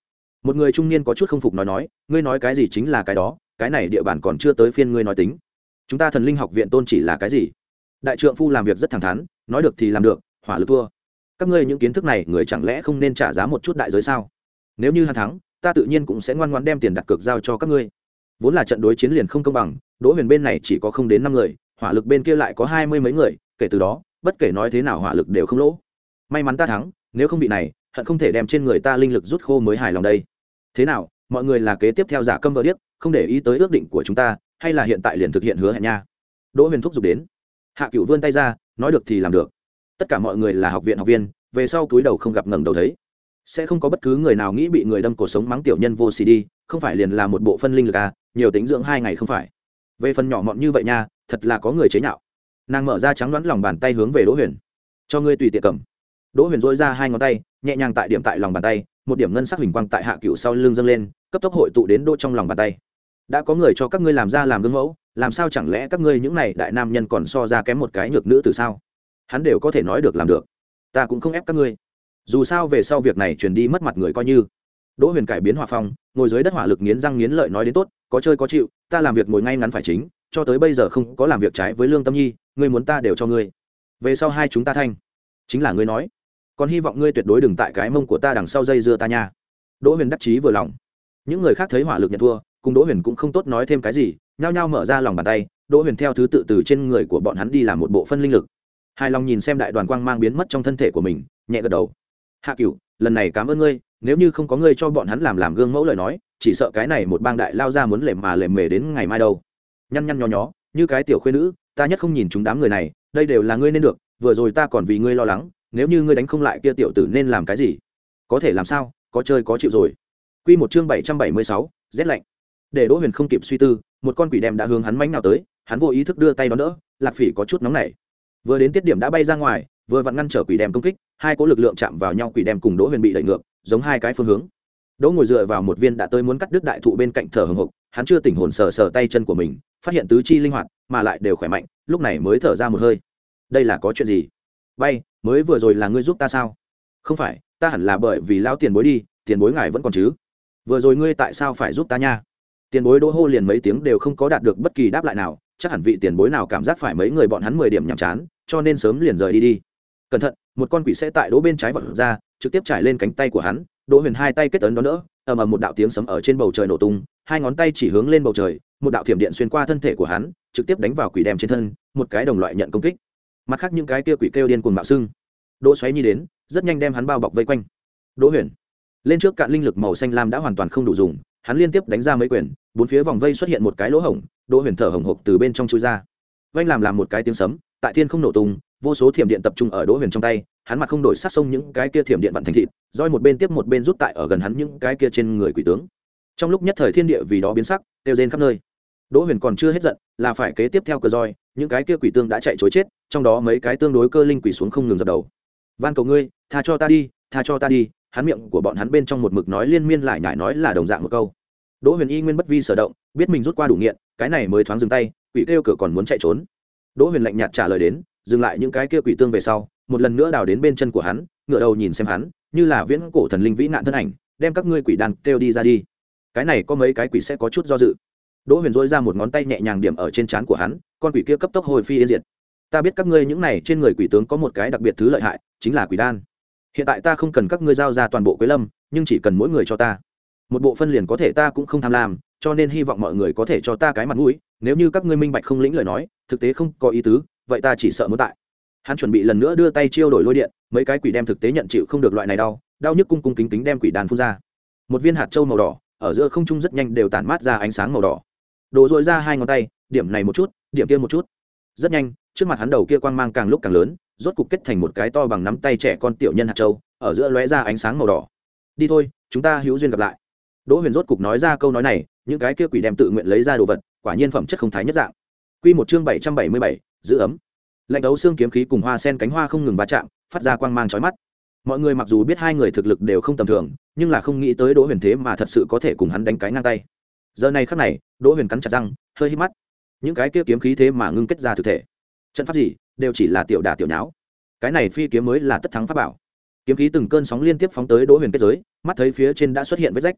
Một người trung niên có chút không phục nói nói, ngươi nói cái gì chính là cái đó, cái này địa bàn còn chưa tới phiên ngươi nói tính. Chúng ta thần linh học viện tôn chỉ là cái gì? Đại trượng phu làm việc rất thẳng thắn, nói được thì làm được, hỏa lực thua. Các ngươi những kiến thức này người chẳng lẽ không nên trả giá một chút đại giới sao? Nếu như hắn thắng, ta tự nhiên cũng sẽ ngoan ngoãn đem tiền đặt cược giao cho các ngươi. Vốn là trận đối chiến liền không công bằng, Đỗ Huyền bên này chỉ có không đến năm người, hỏa lực bên kia lại có hai mươi mấy người, kể từ đó, bất kể nói thế nào hỏa lực đều không lỗ. May mắn ta thắng, nếu không bị này, hận không thể đem trên người ta linh lực rút khô mới hài lòng đây. Thế nào, mọi người là kế tiếp theo giả câm vợ điếc, không để ý tới ước định của chúng ta, hay là hiện tại liền thực hiện hứa hẹn nha? Đỗ Huyền thúc giục đến. Hạ Cửu vươn tay ra, nói được thì làm được. Tất cả mọi người là học viện học viên, về sau túi đầu không gặp ngẩng đầu thấy, sẽ không có bất cứ người nào nghĩ bị người đâm cổ sống mắng tiểu nhân vô xỉ đi, không phải liền là một bộ phân linh lực à, nhiều tính dưỡng hai ngày không phải. Về phần nhỏ mọn như vậy nha, thật là có người chế nhạo. Nàng mở ra trắng đoán lòng bàn tay hướng về Đỗ Huyền, cho ngươi tùy tiện cầm. Đỗ Huyền dỗi ra hai ngón tay, nhẹ nhàng tại điểm tại lòng bàn tay, một điểm ngân sắc huỳnh quang tại Hạ Cửu sau lưng dâng lên, cấp tốc hội tụ đến đỗ trong lòng bàn tay. Đã có người cho các ngươi làm ra làm gương mẫu, làm sao chẳng lẽ các ngươi những này đại nam nhân còn so ra kém một cái nhược nữ từ sao? Hắn đều có thể nói được làm được, ta cũng không ép các ngươi. Dù sao về sau việc này truyền đi mất mặt người coi như. Đỗ Huyền cải biến hỏa phong, ngồi dưới đất hỏa lực nghiến răng nghiến lợi nói đến tốt, có chơi có chịu, ta làm việc ngồi ngay ngắn phải chính, cho tới bây giờ không có làm việc trái với lương tâm nhi, ngươi muốn ta đều cho ngươi. Về sau hai chúng ta thanh, chính là ngươi nói, còn hy vọng ngươi tuyệt đối đừng tại cái mông của ta đằng sau dây dưa ta nha. Đỗ Huyền đắc chí vừa lòng. Những người khác thấy hỏa lực nhận thua, cùng Đỗ Huyền cũng không tốt nói thêm cái gì, nhao nhao mở ra lòng bàn tay, Đỗ Huyền theo thứ tự từ trên người của bọn hắn đi làm một bộ phân linh lực. Hài lòng nhìn xem đại đoàn quang mang biến mất trong thân thể của mình, nhẹ gật đầu. Hạ Cửu, lần này cảm ơn ngươi, nếu như không có ngươi cho bọn hắn làm làm gương mẫu lời nói, chỉ sợ cái này một bang đại lao ra muốn lềm mà lềm mề đến ngày mai đâu. Nhăn nhăn nhó nhó, như cái tiểu khuê nữ, ta nhất không nhìn chúng đám người này, đây đều là ngươi nên được, vừa rồi ta còn vì ngươi lo lắng, nếu như ngươi đánh không lại kia tiểu tử nên làm cái gì? Có thể làm sao, có chơi có chịu rồi. Quy một chương bảy trăm bảy mươi sáu, rét lạnh. Để Đỗ Huyền không kịp suy tư, một con quỷ đem đã hướng hắn mãnh nào tới, hắn vô ý thức đưa tay đón đỡ, Lạc Phỉ có chút nóng nảy. Vừa đến tiết điểm đã bay ra ngoài, vừa vặn ngăn trở quỷ đem công kích, hai cỗ lực lượng chạm vào nhau, quỷ đem cùng Đỗ Huyền bị đẩy ngược, giống hai cái phương hướng. Đỗ ngồi dựa vào một viên đã tới muốn cắt đứt đại thụ bên cạnh thở hổn hộc, hắn chưa tỉnh hồn sờ sờ tay chân của mình, phát hiện tứ chi linh hoạt, mà lại đều khỏe mạnh, lúc này mới thở ra một hơi. Đây là có chuyện gì? Bay, mới vừa rồi là ngươi giúp ta sao? Không phải, ta hẳn là bởi vì lão tiền bối đi, tiền bối ngài vẫn còn chứ? Vừa rồi ngươi tại sao phải giúp ta nha? Tiền bối Đỗ hô liền mấy tiếng đều không có đạt được bất kỳ đáp lại nào, chắc hẳn vị tiền bối nào cảm giác phải mấy người bọn hắn mười điểm nhàm chán, cho nên sớm liền rời đi đi. Cẩn thận, một con quỷ sẽ tại Đỗ bên trái vọt ra, trực tiếp trải lên cánh tay của hắn. Đỗ Huyền hai tay kết ấn đón đỡ, ầm ầm một đạo tiếng sấm ở trên bầu trời nổ tung, hai ngón tay chỉ hướng lên bầu trời, một đạo thiểm điện xuyên qua thân thể của hắn, trực tiếp đánh vào quỷ đem trên thân, một cái đồng loại nhận công kích. Mặt khác những cái kia quỷ kêu điên cuồng mạo sưng. Đỗ xoáy nhi đến, rất nhanh đem hắn bao bọc vây quanh. Đỗ Huyền lên trước cạn linh lực màu xanh lam đã hoàn toàn không đủ dùng, hắn liên tiếp đánh ra mấy quyền, bốn phía vòng vây xuất hiện một cái lỗ hổng, Đỗ Huyền thở hổn hộc từ bên trong chui ra. Vanh làm làm một cái tiếng sấm, tại thiên không nổ tung, vô số thiểm điện tập trung ở Đỗ Huyền trong tay, hắn mặt không đổi sắc sông những cái kia thiểm điện vặn thành thịt, roi một bên tiếp một bên rút tại ở gần hắn những cái kia trên người quỷ tướng. Trong lúc nhất thời thiên địa vì đó biến sắc, tiêu rên khắp nơi. Đỗ Huyền còn chưa hết giận, là phải kế tiếp theo cờ roi, những cái kia quỷ tương đã chạy trối chết, trong đó mấy cái tương đối cơ linh quỷ xuống không ngừng dập đầu. Van cầu ngươi, tha cho ta đi, tha cho ta đi, hắn miệng của bọn hắn bên trong một mực nói liên miên lại nhải nói là đồng dạng một câu. Đỗ Huyền y nguyên bất vi sở động, biết mình rút qua đủ nghiện, cái này mới thoáng dừng tay, quỷ kêu cửa còn muốn chạy trốn. Đỗ Huyền lạnh nhạt trả lời đến, dừng lại những cái kia quỷ tương về sau, một lần nữa đào đến bên chân của hắn, ngửa đầu nhìn xem hắn, như là viễn cổ thần linh vĩ nạn thân ảnh, đem các ngươi quỷ đàn kêu đi ra đi. Cái này có mấy cái quỷ sẽ có chút do dự. Đỗ Huyền dỗi ra một ngón tay nhẹ nhàng điểm ở trên trán của hắn, con quỷ kia cấp tốc hồi phi yên diệt. Ta biết các ngươi những này trên người quỷ tướng có một cái đặc biệt thứ lợi hại, chính là quỷ đan. Hiện tại ta không cần các ngươi giao ra toàn bộ Quế Lâm, nhưng chỉ cần mỗi người cho ta một bộ phân liền có thể, ta cũng không tham lam, cho nên hy vọng mọi người có thể cho ta cái mặt mũi, nếu như các ngươi minh bạch không lĩnh lời nói, thực tế không có ý tứ, vậy ta chỉ sợ muốn tại. Hắn chuẩn bị lần nữa đưa tay chiêu đổi lôi điện, mấy cái quỷ đem thực tế nhận chịu không được loại này đau, đau nhức cung cung kính kính đem quỷ đan phun ra. Một viên hạt châu màu đỏ, ở giữa không trung rất nhanh đều tản mát ra ánh sáng màu đỏ. Đổ dội ra hai ngón tay, điểm này một chút, điểm kia một chút. Rất nhanh, trước mặt hắn đầu kia quang mang càng lúc càng lớn, rốt cục kết thành một cái to bằng nắm tay trẻ con tiểu nhân hạt châu, ở giữa lóe ra ánh sáng màu đỏ. Đi thôi, chúng ta hữu duyên gặp lại. Đỗ Huyền rốt cục nói ra câu nói này, những cái kia quỷ đem tự nguyện lấy ra đồ vật, quả nhiên phẩm chất không thái nhất dạng. Quy một chương bảy trăm bảy mươi bảy, giữ ấm. Lạnh đấu xương kiếm khí cùng hoa sen cánh hoa không ngừng va chạm, phát ra quang mang chói mắt. Mọi người mặc dù biết hai người thực lực đều không tầm thường, nhưng là không nghĩ tới Đỗ Huyền thế mà thật sự có thể cùng hắn đánh cái ngang tay. Giờ này khắc này, Đỗ Huyền cắn chặt răng, hơi hít mắt. Những cái kia kiếm khí thế mà ngưng kết ra thực thể. Trận pháp gì, đều chỉ là tiểu đả tiểu nháo. Cái này phi kiếm mới là tất thắng pháp bảo. Kiếm khí từng cơn sóng liên tiếp phóng tới Đỗ Huyền kết giới, mắt thấy phía trên đã xuất hiện vết rách.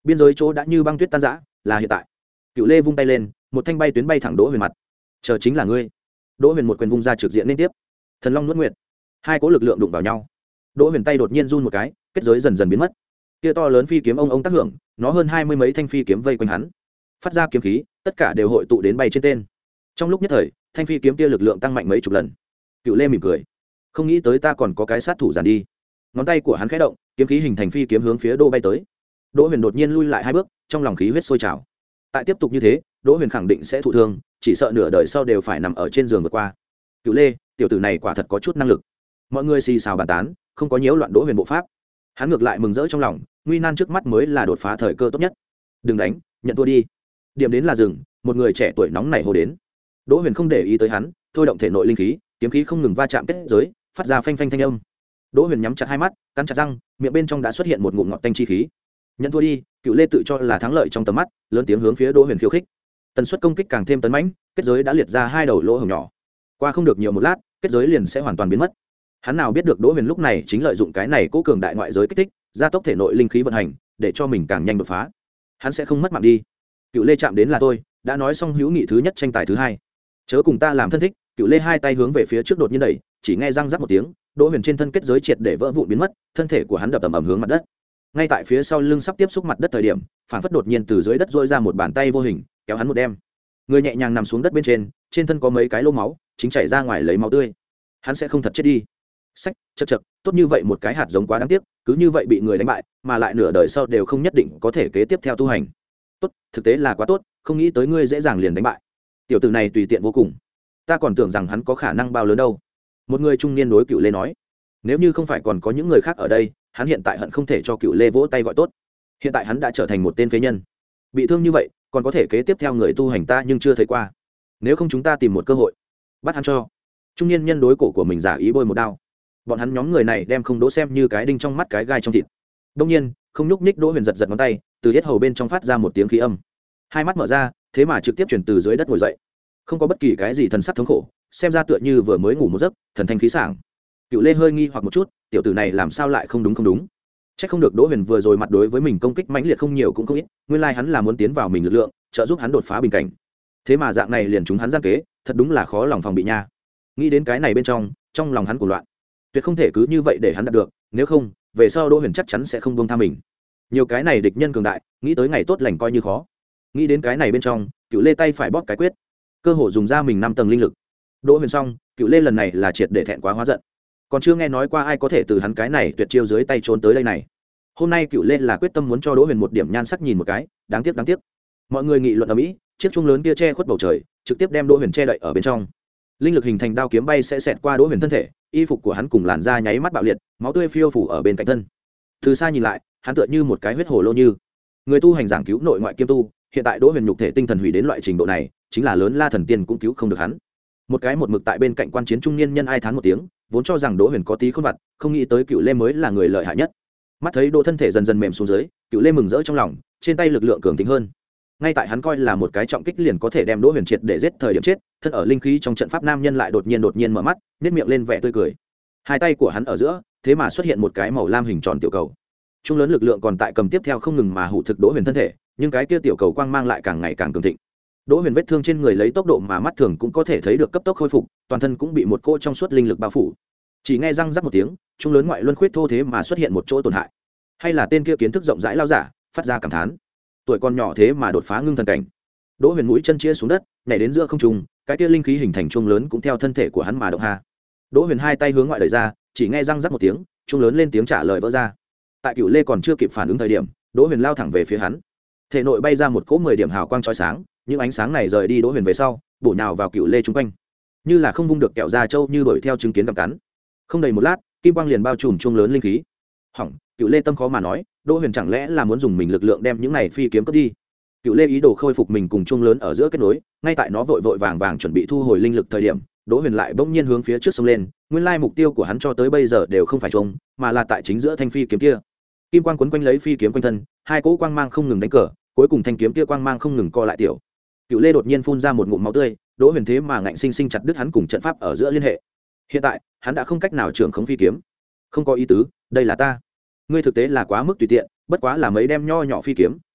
biên giới chỗ đã như băng tuyết tan rã, là hiện tại. Cựu lê vung tay lên, một thanh bay tuyến bay thẳng đỗ huyền mặt. Chờ chính là ngươi. Đỗ huyền một quyền vung ra trực diện liên tiếp. Thần long nuốt nguyệt, hai cỗ lực lượng đụng vào nhau. Đỗ huyền tay đột nhiên run một cái, kết giới dần dần biến mất. Kia to lớn phi kiếm ông ông tác hưởng, nó hơn hai mươi mấy thanh phi kiếm vây quanh hắn, phát ra kiếm khí, tất cả đều hội tụ đến bay trên tên. Trong lúc nhất thời, thanh phi kiếm kia lực lượng tăng mạnh mấy chục lần. Cựu lê mỉm cười, không nghĩ tới ta còn có cái sát thủ giản đi. Ngón tay của hắn khẽ động, kiếm khí hình thành phi kiếm hướng phía Đỗ bay tới. Đỗ huyền đột nhiên lui lại hai bước, trong lòng khí huyết sôi trào. Tại tiếp tục như thế, Đỗ huyền khẳng định sẽ thụ thương, chỉ sợ nửa đời sau đều phải nằm ở trên giường vượt qua. Cựu lê, tiểu tử này quả thật có chút năng lực. Mọi người xì xào bàn tán, không có nhiễu loạn Đỗ huyền bộ pháp. Hắn ngược lại mừng rỡ trong lòng, nguy nan trước mắt mới là đột phá thời cơ tốt nhất. Đừng đánh, nhận thua đi. Điểm đến là rừng, một người trẻ tuổi nóng nảy hô đến. Đỗ huyền không để ý tới hắn, thôi động thể nội linh khí, kiếm khí không ngừng va chạm kết giới, phát ra phanh phanh thanh âm. Đỗ huyền nhắm chặt hai mắt, cắn chặt răng, miệng bên trong đã xuất hiện một ngụm ngọt tanh chi khí. Nhận thua đi. Cựu lê tự cho là thắng lợi trong tầm mắt, lớn tiếng hướng phía Đỗ huyền khiêu khích. Tần suất công kích càng thêm tấn mãnh, kết giới đã liệt ra hai đầu lỗ hổng nhỏ. Qua không được nhiều một lát, kết giới liền sẽ hoàn toàn biến mất. Hắn nào biết được Đỗ huyền lúc này chính lợi dụng cái này cố cường đại ngoại giới kích thích, gia tốc thể nội linh khí vận hành, để cho mình càng nhanh đột phá. Hắn sẽ không mất mạng đi. Cựu lê chạm đến là tôi đã nói xong hữu nghị thứ nhất tranh tài thứ hai, chớ cùng ta làm thân thích. Cựu lê hai tay hướng về phía trước đột nhiên đẩy, chỉ nghe răng rắc một tiếng, Đỗ huyền trên thân kết giới triệt để vỡ vụn biến mất, thân thể của hắn đập ầm ầm hướng mặt đất. Ngay tại phía sau lưng sắp tiếp xúc mặt đất thời điểm, phản phất đột nhiên từ dưới đất dỗi ra một bàn tay vô hình, kéo hắn một đem. Người nhẹ nhàng nằm xuống đất bên trên, trên thân có mấy cái lỗ máu, chính chảy ra ngoài lấy máu tươi. Hắn sẽ không thật chết đi. Sách, chậc chậc, tốt như vậy một cái hạt giống quá đáng tiếc, cứ như vậy bị người đánh bại, mà lại nửa đời sau đều không nhất định có thể kế tiếp theo tu hành. Tốt, thực tế là quá tốt, không nghĩ tới ngươi dễ dàng liền đánh bại. Tiểu tử này tùy tiện vô cùng, ta còn tưởng rằng hắn có khả năng bao lớn đâu. Một người trung niên đối Cựu lê nói, nếu như không phải còn có những người khác ở đây, hắn hiện tại hận không thể cho Cựu lê vỗ tay gọi tốt. Hiện tại hắn đã trở thành một tên phế nhân, bị thương như vậy còn có thể kế tiếp theo người tu hành ta nhưng chưa thấy qua. Nếu không chúng ta tìm một cơ hội bắt hắn cho. Trung niên nhân đối cổ của mình giả ý bôi một đao. Bọn hắn nhóm người này đem không đỗ xem như cái đinh trong mắt cái gai trong thịt. Đông nhiên không nhúc nhích Đỗ huyền giật giật ngón tay, từ yết hầu bên trong phát ra một tiếng khí âm, hai mắt mở ra, thế mà trực tiếp chuyển từ dưới đất ngồi dậy, không có bất kỳ cái gì thần sắc thống khổ, xem ra tựa như vừa mới ngủ một giấc, thần thanh khí sảng. Cựu lê hơi nghi hoặc một chút, tiểu tử này làm sao lại không đúng không đúng. Chắc không được Đỗ huyền vừa rồi mặt đối với mình công kích mãnh liệt không nhiều cũng không ít, nguyên lai hắn là muốn tiến vào mình lực lượng, trợ giúp hắn đột phá bình cảnh. Thế mà dạng này liền chúng hắn gian kế, thật đúng là khó lòng phòng bị nha. Nghĩ đến cái này bên trong, trong lòng hắn cuồng loạn. Tuyệt không thể cứ như vậy để hắn đạt được, nếu không, về sau Đỗ huyền chắc chắn sẽ không buông tha mình. Nhiều cái này địch nhân cường đại, nghĩ tới ngày tốt lành coi như khó. Nghĩ đến cái này bên trong, Cựu lê tay phải bóp cái quyết, cơ hội dùng ra mình năm tầng linh lực. Đỗ huyền xong, Cựu lê lần này là triệt để thẹn quá hóa giận, còn chưa nghe nói qua ai có thể từ hắn cái này tuyệt chiêu dưới tay trốn tới đây này. Hôm nay Cựu lê là quyết tâm muốn cho Đỗ huyền một điểm nhan sắc nhìn một cái, đáng tiếc đáng tiếc. Mọi người nghị luận ở mỹ, chiếc chuông lớn kia che khuất bầu trời, trực tiếp đem Đỗ huyền che đậy ở bên trong. Linh lực hình thành đao kiếm bay sẽ xẹt qua Đỗ huyền thân thể, y phục của hắn cùng làn da nháy mắt bạo liệt, máu tươi phiêu phủ ở bên cạnh thân. Từ xa nhìn lại, hắn tựa như một cái huyết hồ lô như. Người tu hành giảng cứu nội ngoại kiêm tu, hiện tại Đỗ huyền nhục thể tinh thần hủy đến loại trình độ này, chính là lớn La thần tiên cũng cứu không được hắn. Một cái một mực tại bên cạnh quan chiến trung niên nhân ai thán một tiếng, vốn cho rằng Đỗ huyền có tí khôn vặt, không nghĩ tới Cựu lê mới là người lợi hại nhất. Mắt thấy Đỗ thân thể dần dần mềm xuống dưới, Cựu lê mừng rỡ trong lòng, trên tay lực lượng cường thịnh hơn. Ngay tại hắn coi là một cái trọng kích liền có thể đem Đỗ huyền triệt để giết thời điểm chết, thân ở linh khí trong trận pháp nam nhân lại đột nhiên đột nhiên mở mắt, nhếch miệng lên vẻ tươi cười. Hai tay của hắn ở giữa, thế mà xuất hiện một cái màu lam hình tròn tiểu cầu. Trung lớn lực lượng còn tại cầm tiếp theo không ngừng mà hủ thực Đỗ huyền thân thể, nhưng cái kia tiểu cầu quang mang lại càng ngày càng cường thịnh. Đỗ huyền vết thương trên người lấy tốc độ mà mắt thường cũng có thể thấy được cấp tốc khôi phục, toàn thân cũng bị một cỗ trong suốt linh lực bao phủ. Chỉ nghe răng rắc một tiếng, trung lớn ngoại luân khuyết thô thế mà xuất hiện một chỗ tổn hại. Hay là tên kia kiến thức rộng rãi lao giả, phát ra cảm thán. Tuổi còn nhỏ thế mà đột phá ngưng thần cảnh. Đỗ huyền mũi chân chia xuống đất, nhảy đến giữa không trung, cái kia linh khí hình thành chuông lớn cũng theo thân thể của hắn mà động ha. Đỗ huyền hai tay hướng ngoại đẩy ra, chỉ nghe răng rắc một tiếng, chuông lớn lên tiếng trả lời vỡ ra. Tại Cựu lê còn chưa kịp phản ứng thời điểm, Đỗ huyền lao thẳng về phía hắn. Thể nội bay ra một cỗ mười điểm hào quang chói sáng, những ánh sáng này rời đi Đỗ huyền về sau, bổ nhào vào Cựu lê chung quanh, như là không vung được kẹo da trâu như đuổi theo chứng kiến cầm cắn. Không đầy một lát, kim quang liền bao trùm chuông lớn linh khí. Hỏng, Cựu lê tâm khó mà nói, Đỗ huyền chẳng lẽ là muốn dùng mình lực lượng đem những này phi kiếm cướp đi. Cựu lê ý đồ khôi phục mình cùng chuông lớn ở giữa kết nối, ngay tại nó vội vội vàng vàng chuẩn bị thu hồi linh lực thời điểm, Đỗ huyền lại bỗng nhiên hướng phía trước sông lên. Nguyên lai mục tiêu của hắn cho tới bây giờ đều không phải chuông, mà là tại chính giữa thanh phi kiếm kia. Kim quang quấn quanh lấy phi kiếm quanh thân, hai cỗ quang mang không ngừng đánh cờ, cuối cùng thanh kiếm kia quang mang không ngừng co lại tiểu. Cựu lê đột nhiên phun ra một ngụm máu tươi, Đỗ huyền thế mà ngạnh sinh sinh chặt đứt hắn cùng trận pháp ở giữa liên hệ. Hiện tại hắn đã không cách nào trưởng khống phi kiếm. Không có ý tứ, đây là ta. Ngươi thực tế là quá mức tùy tiện, bất quá là mấy đem nho nhỏ phi kiếm,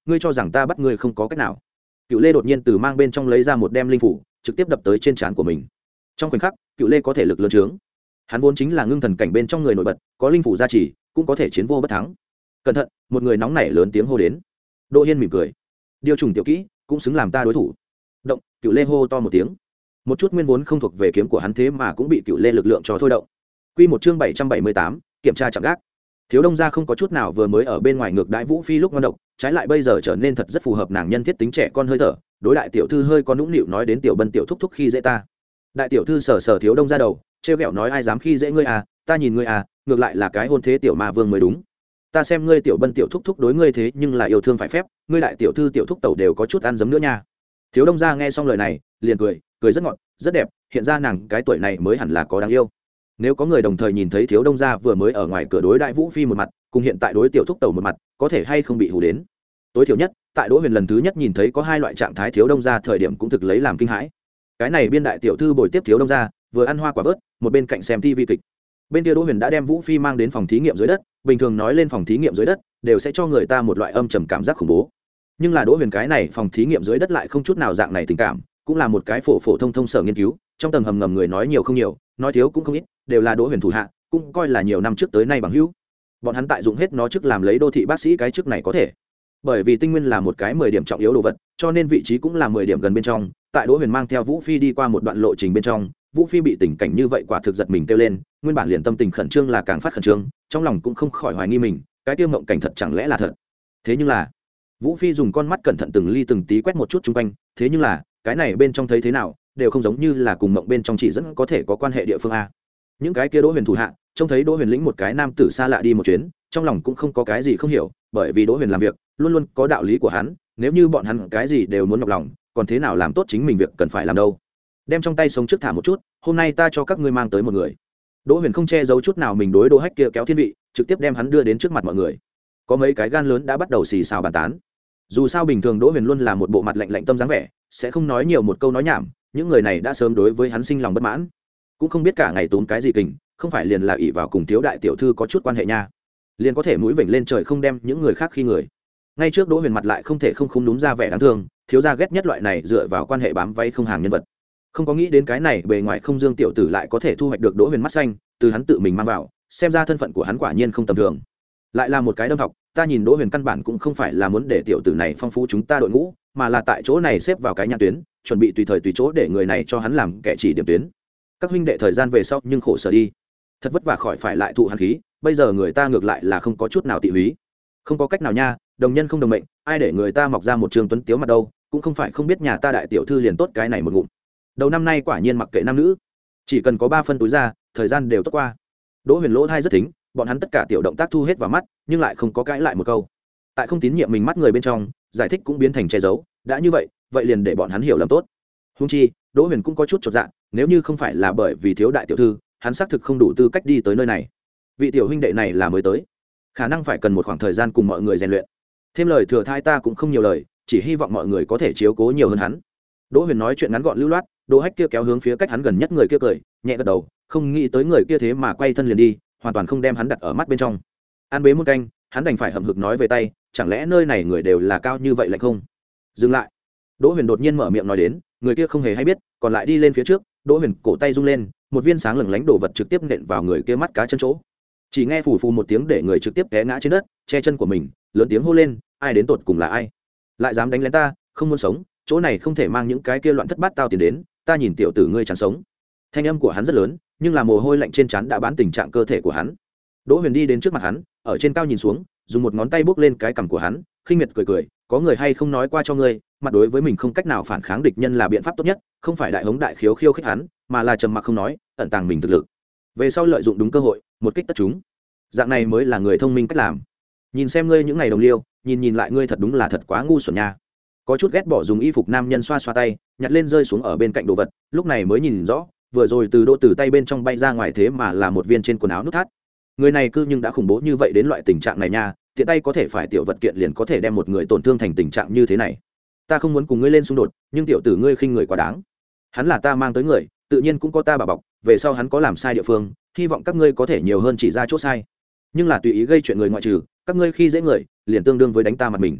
ngươi cho rằng ta bắt ngươi không có cách nào. Cựu lê đột nhiên từ mang bên trong lấy ra một đem linh phủ, trực tiếp đập tới trên trán của mình. Trong khoảnh khắc Cựu lê có thể lực lớn trướng, hắn vốn chính là ngưng thần cảnh bên trong người nổi bật, có linh phủ gia trì cũng có thể chiến vô bất thắng. Cẩn thận, một người nóng nảy lớn tiếng hô đến. Đỗ Hiên mỉm cười, điều trùng tiểu kỹ cũng xứng làm ta đối thủ. Động. Cựu lê hô to một tiếng, một chút nguyên vốn không thuộc về kiếm của hắn thế mà cũng bị Cựu lê lực lượng cho thôi động. Quy một chương bảy trăm bảy mươi tám, kiểm tra chạm gác. Thiếu Đông gia không có chút nào vừa mới ở bên ngoài ngược đãi Vũ Phi lúc ngon độc, trái lại bây giờ trở nên thật rất phù hợp nàng nhân thiết tính trẻ con hơi thở. Đối đại tiểu thư hơi có nũng nịu nói đến tiểu Bân tiểu thúc thúc khi dễ ta. Đại tiểu thư sờ sờ Thiếu Đông gia đầu, trêu ghẹo nói ai dám khi dễ ngươi à, ta nhìn ngươi à, ngược lại là cái hôn thế tiểu ma vương mới đúng. Ta xem ngươi tiểu Bân tiểu thúc thúc đối ngươi thế nhưng là yêu thương phải phép, ngươi đại tiểu thư tiểu thúc tẩu đều có chút ăn giấm nữa nha. Thiếu Đông gia nghe xong lời này, liền cười, cười rất ngọt, rất đẹp, hiện ra nàng cái tuổi này mới hẳn là có đáng yêu. Nếu có người đồng thời nhìn thấy Thiếu Đông gia vừa mới ở ngoài cửa đối đại Vũ Phi một mặt, cùng hiện tại đối tiểu thúc tẩu một mặt, có thể hay không bị hù đến. Tối thiểu nhất, tại Đỗ Huyền lần thứ nhất nhìn thấy có hai loại trạng thái Thiếu Đông gia thời điểm cũng thực lấy làm kinh hãi. Cái này biên đại tiểu thư bồi tiếp Thiếu Đông gia, vừa ăn hoa quả vớt, một bên cạnh xem ti vi kịch. Bên kia Đỗ Huyền đã đem Vũ Phi mang đến phòng thí nghiệm dưới đất, bình thường nói lên phòng thí nghiệm dưới đất, đều sẽ cho người ta một loại âm trầm cảm giác khủng bố. Nhưng là Đỗ Huyền cái này phòng thí nghiệm dưới đất lại không chút nào dạng này tình cảm, cũng là một cái phổ phổ thông thông sở nghiên cứu, trong tầng hầm ngầm người nói nhiều không nhiều, nói thiếu cũng không ít, đều là Đỗ Huyền thủ hạ, cũng coi là nhiều năm trước tới nay bằng hữu. Bọn hắn tại dụng hết nó trước làm lấy đô thị bác sĩ cái chức này có thể. Bởi vì tinh nguyên là một cái mười điểm trọng yếu đồ vật, cho nên vị trí cũng là mười điểm gần bên trong. Tại Đỗ Huyền mang theo Vũ Phi đi qua một đoạn lộ trình bên trong, Vũ Phi bị tình cảnh như vậy quả thực giật mình kêu lên, nguyên bản liền tâm tình khẩn trương là càng phát khẩn trương, trong lòng cũng không khỏi hoài nghi mình, cái tiêu mộng cảnh thật chẳng lẽ là thật. Thế nhưng là, Vũ Phi dùng con mắt cẩn thận từng ly từng tí quét một chút xung quanh, thế nhưng là, cái này bên trong thấy thế nào, đều không giống như là cùng mộng bên trong chỉ dẫn có thể có quan hệ địa phương a. Những cái kia Đỗ Huyền thủ hạ, trông thấy Đỗ Huyền lĩnh một cái nam tử xa lạ đi một chuyến, trong lòng cũng không có cái gì không hiểu, bởi vì Đỗ Huyền làm việc luôn luôn có đạo lý của hắn, nếu như bọn hắn cái gì đều muốn nhọc lòng, còn thế nào làm tốt chính mình việc cần phải làm đâu. Đem trong tay sống trước thả một chút, hôm nay ta cho các ngươi mang tới một người. Đỗ Huyền không che giấu chút nào mình đối Đỗ Hách kia kéo thiên vị, trực tiếp đem hắn đưa đến trước mặt mọi người. Có mấy cái gan lớn đã bắt đầu xì xào bàn tán. Dù sao bình thường Đỗ Huyền luôn là một bộ mặt lạnh lạnh tâm dáng vẻ, sẽ không nói nhiều một câu nói nhảm, những người này đã sớm đối với hắn sinh lòng bất mãn, cũng không biết cả ngày tốn cái gì kình, không phải liền là ỷ vào cùng thiếu đại tiểu thư có chút quan hệ nha, liền có thể mũi vểnh lên trời không đem những người khác khi người. Ngay trước Đỗ Huyền mặt lại không thể không không đúng ra vẻ đáng thương, thiếu gia ghét nhất loại này dựa vào quan hệ bám váy không hàng nhân vật. Không có nghĩ đến cái này bề ngoài không dương tiểu tử lại có thể thu hoạch được Đỗ Huyền mắt xanh, từ hắn tự mình mang vào, xem ra thân phận của hắn quả nhiên không tầm thường. Lại là một cái đâm học, ta nhìn Đỗ Huyền căn bản cũng không phải là muốn để tiểu tử này phong phú chúng ta đội ngũ, mà là tại chỗ này xếp vào cái nhãn tuyến, chuẩn bị tùy thời tùy chỗ để người này cho hắn làm kẻ chỉ điểm tuyến. Các huynh đệ thời gian về sau nhưng khổ sở đi, thật vất vả khỏi phải lại thụ hắn khí, bây giờ người ta ngược lại là không có chút nào tị húy. Không có cách nào nha, đồng nhân không đồng mệnh, ai để người ta mọc ra một trường tuấn tiếu mặt đâu, cũng không phải không biết nhà ta đại tiểu thư liền tốt cái này một ngụm. Đầu năm nay quả nhiên mặc kệ nam nữ, chỉ cần có ba phân túi ra, thời gian đều tốt qua. Đỗ Huyền lỗ thai rất thính, bọn hắn tất cả tiểu động tác thu hết vào mắt, nhưng lại không có cãi lại một câu. Tại không tín nhiệm mình mắt người bên trong, giải thích cũng biến thành che giấu, đã như vậy, vậy liền để bọn hắn hiểu lầm tốt. Huống chi, Đỗ Huyền cũng có chút chột dạ, nếu như không phải là bởi vì thiếu đại tiểu thư, hắn xác thực không đủ tư cách đi tới nơi này. Vị tiểu huynh đệ này là mới tới, khả năng phải cần một khoảng thời gian cùng mọi người rèn luyện. Thêm lời thừa thai ta cũng không nhiều lời, chỉ hy vọng mọi người có thể chiếu cố nhiều hơn hắn. Đỗ Huyền nói chuyện ngắn gọn lưu loát, Đỗ Hách kia kéo hướng phía cách hắn gần nhất người kia cười, nhẹ gật đầu, không nghĩ tới người kia thế mà quay thân liền đi, hoàn toàn không đem hắn đặt ở mắt bên trong. An bế muôn canh, hắn đành phải hậm hực nói về tay, chẳng lẽ nơi này người đều là cao như vậy lại không? Dừng lại. Đỗ Huyền đột nhiên mở miệng nói đến, người kia không hề hay biết, còn lại đi lên phía trước, Đỗ Huyền cổ tay rung lên, một viên sáng lừng lánh đồ vật trực tiếp nện vào người kia mắt cá chân chỗ. Chỉ nghe phù phù một tiếng để người trực tiếp té ngã trên đất, che chân của mình, lớn tiếng hô lên, ai đến tột cùng là ai? Lại dám đánh lén ta, không muốn sống, chỗ này không thể mang những cái kia loạn thất bát tao tiền đến, ta nhìn tiểu tử ngươi chẳng sống. Thanh âm của hắn rất lớn, nhưng là mồ hôi lạnh trên trán đã bán tình trạng cơ thể của hắn. Đỗ Huyền đi đến trước mặt hắn, ở trên cao nhìn xuống, dùng một ngón tay bước lên cái cằm của hắn, khinh miệt cười cười, có người hay không nói qua cho ngươi, mặt đối với mình không cách nào phản kháng địch nhân là biện pháp tốt nhất, không phải đại hống đại khiếu khiêu khích hắn, mà là trầm mặc không nói, ẩn tàng mình thực lực. Về sau lợi dụng đúng cơ hội, một kích tất chúng. Dạng này mới là người thông minh cách làm. Nhìn xem ngươi những ngày đồng liêu, nhìn nhìn lại ngươi thật đúng là thật quá ngu xuẩn nha. Có chút ghét bỏ dùng y phục nam nhân xoa xoa tay, nhặt lên rơi xuống ở bên cạnh đồ vật, lúc này mới nhìn rõ, vừa rồi từ Đỗ Tử tay bên trong bay ra ngoài thế mà là một viên trên quần áo nút thắt. Người này cư nhưng đã khủng bố như vậy đến loại tình trạng này nha, tiện tay có thể phải tiểu vật kiện liền có thể đem một người tổn thương thành tình trạng như thế này. Ta không muốn cùng ngươi lên xung đột, nhưng tiểu tử ngươi khinh người quá đáng. Hắn là ta mang tới người, tự nhiên cũng có ta bảo bọc, về sau hắn có làm sai địa phương, hy vọng các ngươi có thể nhiều hơn chỉ ra chỗ sai. Nhưng là tùy ý gây chuyện người ngoại trừ, các ngươi khi dễ người, liền tương đương với đánh ta mặt mình.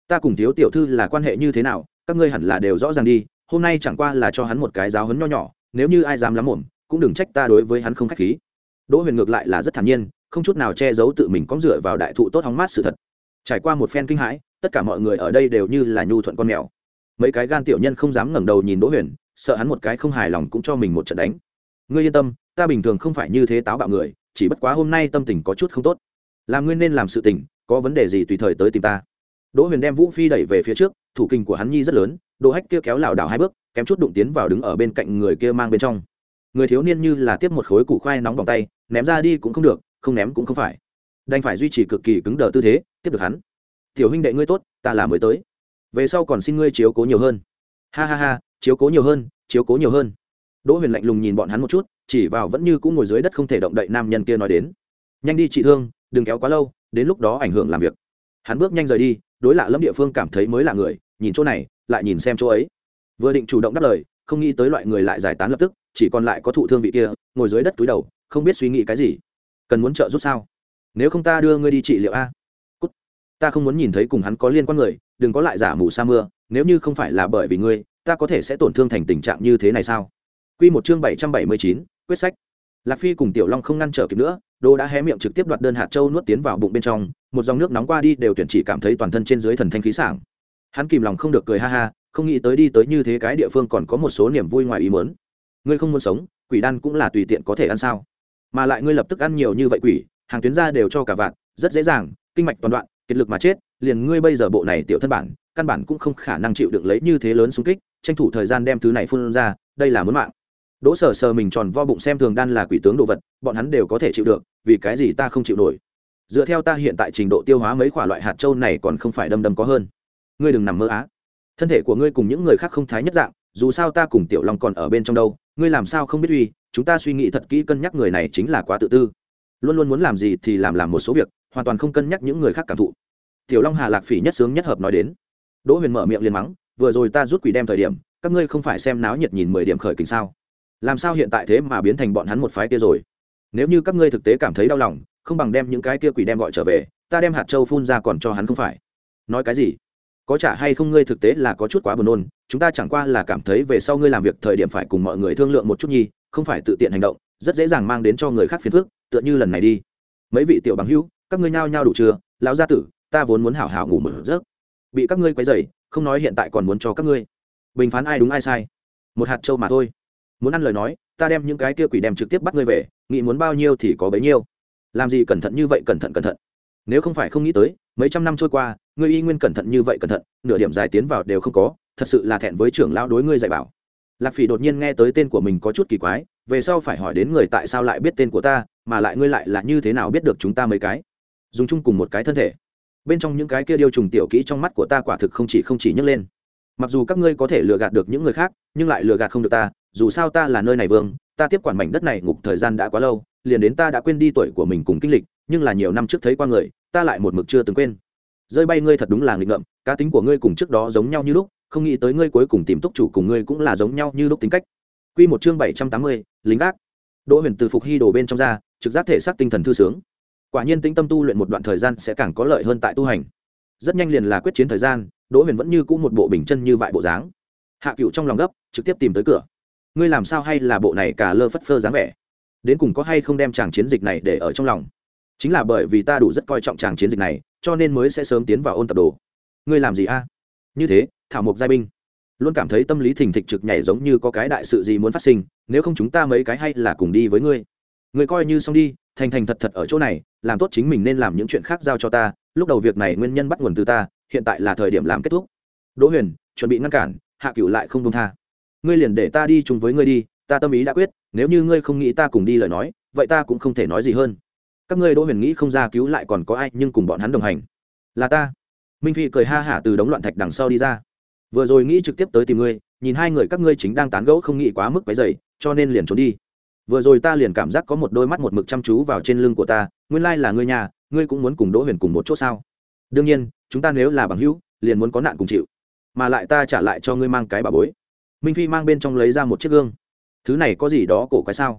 ta cùng thiếu tiểu thư là quan hệ như thế nào các ngươi hẳn là đều rõ ràng đi, hôm nay chẳng qua là cho hắn một cái giáo huấn nho nhỏ, nếu như ai dám lắm mồm cũng đừng trách ta đối với hắn không khách khí. Đỗ Huyền ngược lại là rất thản nhiên, không chút nào che giấu tự mình cóng dựa vào đại thụ tốt hóng mát sự thật. Trải qua một phen kinh hãi, tất cả mọi người ở đây đều như là nhu thuận con mèo. Mấy cái gan tiểu nhân không dám ngẩng đầu nhìn Đỗ Huyền, sợ hắn một cái không hài lòng cũng cho mình một trận đánh. Ngươi yên tâm, ta bình thường không phải như thế táo bạo người, chỉ bất quá hôm nay tâm tình có chút không tốt. Làm ngươi nên làm sự tình, có vấn đề gì tùy thời tới tìm ta. Đỗ Huyền đem Vũ Phi đẩy về phía trước, thủ kình của hắn nhi rất lớn, Đỗ Hách kia kéo lảo đảo hai bước, kém chút đụng tiến vào đứng ở bên cạnh người kia mang bên trong. Người thiếu niên như là tiếp một khối củ khoai nóng bỏng tay, ném ra đi cũng không được, không ném cũng không phải, đành phải duy trì cực kỳ cứng đờ tư thế tiếp được hắn. Tiểu huynh đệ ngươi tốt, ta là mới tới, về sau còn xin ngươi chiếu cố nhiều hơn. Ha ha ha, chiếu cố nhiều hơn, chiếu cố nhiều hơn. Đỗ Huyền lạnh lùng nhìn bọn hắn một chút, chỉ vào vẫn như cũ ngồi dưới đất không thể động đậy nam nhân kia nói đến, nhanh đi trị thương, đừng kéo quá lâu, đến lúc đó ảnh hưởng làm việc. Hắn bước nhanh rời đi, đối lạ lẫm địa phương cảm thấy mới lạ người, nhìn chỗ này lại nhìn xem chỗ ấy, vừa định chủ động đáp lời, không nghĩ tới loại người lại giải tán lập tức, chỉ còn lại có thụ thương vị kia ngồi dưới đất túi đầu, không biết suy nghĩ cái gì. Cần muốn trợ giúp sao? Nếu không ta đưa ngươi đi trị liệu a. Cút. Ta không muốn nhìn thấy cùng hắn có liên quan người, đừng có lại giả mù sa mưa, nếu như không phải là bởi vì ngươi, ta có thể sẽ tổn thương thành tình trạng như thế này sao? Quy một chương bảy trăm bảy mươi chín, quyết sách. Lạc Phi cùng Tiểu Long không ngăn trở kịp nữa, Đô đã hé miệng trực tiếp đoạt đơn hạt châu nuốt tiến vào bụng bên trong, một dòng nước nóng qua đi đều tuyển chỉ cảm thấy toàn thân trên dưới thần thanh khí sảng. Hắn kìm lòng không được cười ha ha, không nghĩ tới đi tới như thế cái địa phương còn có một số niềm vui ngoài ý muốn. Ngươi không muốn sống, quỷ đan cũng là tùy tiện có thể ăn sao? Mà lại ngươi lập tức ăn nhiều như vậy quỷ, hàng tuyến ra đều cho cả vạn, rất dễ dàng, kinh mạch toàn đoạn, kiệt lực mà chết, liền ngươi bây giờ bộ này tiểu thân bản, căn bản cũng không khả năng chịu đựng lấy như thế lớn xung kích, tranh thủ thời gian đem thứ này phun ra, đây là muốn mạng. Đỗ Sở Sở mình tròn vo bụng xem thường đan là quỷ tướng đồ vật, bọn hắn đều có thể chịu được, vì cái gì ta không chịu nổi? Dựa theo ta hiện tại trình độ tiêu hóa mấy quả loại hạt châu này còn không phải đâm đâm có hơn. Ngươi đừng nằm mơ á. Thân thể của ngươi cùng những người khác không thái nhất dạng, dù sao ta cùng Tiểu Long còn ở bên trong đâu, ngươi làm sao không biết uy, chúng ta suy nghĩ thật kỹ cân nhắc người này chính là quá tự tư. Luôn luôn muốn làm gì thì làm làm một số việc, hoàn toàn không cân nhắc những người khác cảm thụ. Tiểu Long Hà Lạc Phỉ nhất sướng nhất hợp nói đến. Đỗ Huyền mở miệng liền mắng, vừa rồi ta rút quỷ đem thời điểm, các ngươi không phải xem náo nhiệt nhìn mười điểm khởi kình sao? Làm sao hiện tại thế mà biến thành bọn hắn một phái kia rồi? Nếu như các ngươi thực tế cảm thấy đau lòng, không bằng đem những cái kia quỷ đem gọi trở về, ta đem hạt châu phun ra còn cho hắn không phải? Nói cái gì? Có trả hay không ngươi thực tế là có chút quá buồn nôn, chúng ta chẳng qua là cảm thấy về sau ngươi làm việc thời điểm phải cùng mọi người thương lượng một chút nhi, không phải tự tiện hành động, rất dễ dàng mang đến cho người khác phiền phức, tựa như lần này đi. Mấy vị tiểu bằng hữu, các ngươi nhao nhao đủ chưa? Lão gia tử, ta vốn muốn hảo hảo ngủ một giấc, bị các ngươi quấy rầy, không nói hiện tại còn muốn cho các ngươi bình phán ai đúng ai sai. Một hạt châu mà thôi, muốn ăn lời nói, ta đem những cái kia quỷ đem trực tiếp bắt ngươi về, nghĩ muốn bao nhiêu thì có bấy nhiêu. Làm gì cẩn thận như vậy, cẩn thận cẩn thận. Nếu không phải không nghĩ tới, mấy trăm năm trôi qua, ngươi y nguyên cẩn thận như vậy cẩn thận, nửa điểm dài tiến vào đều không có, thật sự là thẹn với trưởng lão đối ngươi dạy bảo. Lạc Phỉ đột nhiên nghe tới tên của mình có chút kỳ quái, về sau phải hỏi đến người tại sao lại biết tên của ta, mà lại ngươi lại là như thế nào biết được chúng ta mấy cái dùng chung cùng một cái thân thể. Bên trong những cái kia điêu trùng tiểu kỹ trong mắt của ta quả thực không chỉ không chỉ nhấc lên. Mặc dù các ngươi có thể lừa gạt được những người khác, nhưng lại lừa gạt không được ta, dù sao ta là nơi này vương, ta tiếp quản mảnh đất này ngục thời gian đã quá lâu, liền đến ta đã quên đi tuổi của mình cùng kinh lịch, nhưng là nhiều năm trước thấy qua người, ta lại một mực chưa từng quên. Rơi bay ngươi thật đúng là nghịch ngợm, cá tính của ngươi cùng trước đó giống nhau như lúc, không nghĩ tới ngươi cuối cùng tìm túc chủ cùng ngươi cũng là giống nhau như lúc tính cách. Quy một chương bảy trăm tám mươi, lính gác. Đỗ Huyền từ phục hy đồ bên trong ra, trực giác thể xác tinh thần thư sướng. Quả nhiên tĩnh tâm tu luyện một đoạn thời gian sẽ càng có lợi hơn tại tu hành. Rất nhanh liền là quyết chiến thời gian, Đỗ Huyền vẫn như cũ một bộ bình chân như vậy bộ dáng. Hạ Cựu trong lòng gấp, trực tiếp tìm tới cửa. Ngươi làm sao hay là bộ này cả lơ phất phơ dáng vẻ? Đến cùng có hay không đem chàng chiến dịch này để ở trong lòng? Chính là bởi vì ta đủ rất coi trọng chàng chiến dịch này, cho nên mới sẽ sớm tiến vào ôn tập đồ. Ngươi làm gì a? Như thế, thảo mộc giai binh. Luôn cảm thấy tâm lý thình thịch trực nhảy giống như có cái đại sự gì muốn phát sinh, nếu không chúng ta mấy cái hay là cùng đi với ngươi. Ngươi coi như xong đi, thành thành thật thật ở chỗ này, làm tốt chính mình nên làm những chuyện khác giao cho ta, lúc đầu việc này nguyên nhân bắt nguồn từ ta, hiện tại là thời điểm làm kết thúc. Đỗ Huyền, chuẩn bị ngăn cản, Hạ Cửu lại không buông tha. Ngươi liền để ta đi chung với ngươi đi, ta tâm ý đã quyết, nếu như ngươi không nghĩ ta cùng đi lời nói, vậy ta cũng không thể nói gì hơn. Các ngươi Đỗ Huyền nghĩ không ra cứu lại còn có ai, nhưng cùng bọn hắn đồng hành là ta. Minh Phi cười ha hả từ đống loạn thạch đằng sau đi ra. Vừa rồi nghĩ trực tiếp tới tìm ngươi, nhìn hai người các ngươi chính đang tán gẫu không nghĩ quá mức quấy rầy, cho nên liền trốn đi. Vừa rồi ta liền cảm giác có một đôi mắt một mực chăm chú vào trên lưng của ta, nguyên lai là ngươi nhà, ngươi cũng muốn cùng Đỗ Huyền cùng một chỗ sao? Đương nhiên, chúng ta nếu là bằng hữu, liền muốn có nạn cùng chịu. Mà lại ta trả lại cho ngươi mang cái bà bối. Minh Phi mang bên trong lấy ra một chiếc gương. Thứ này có gì đó cổ quái sao?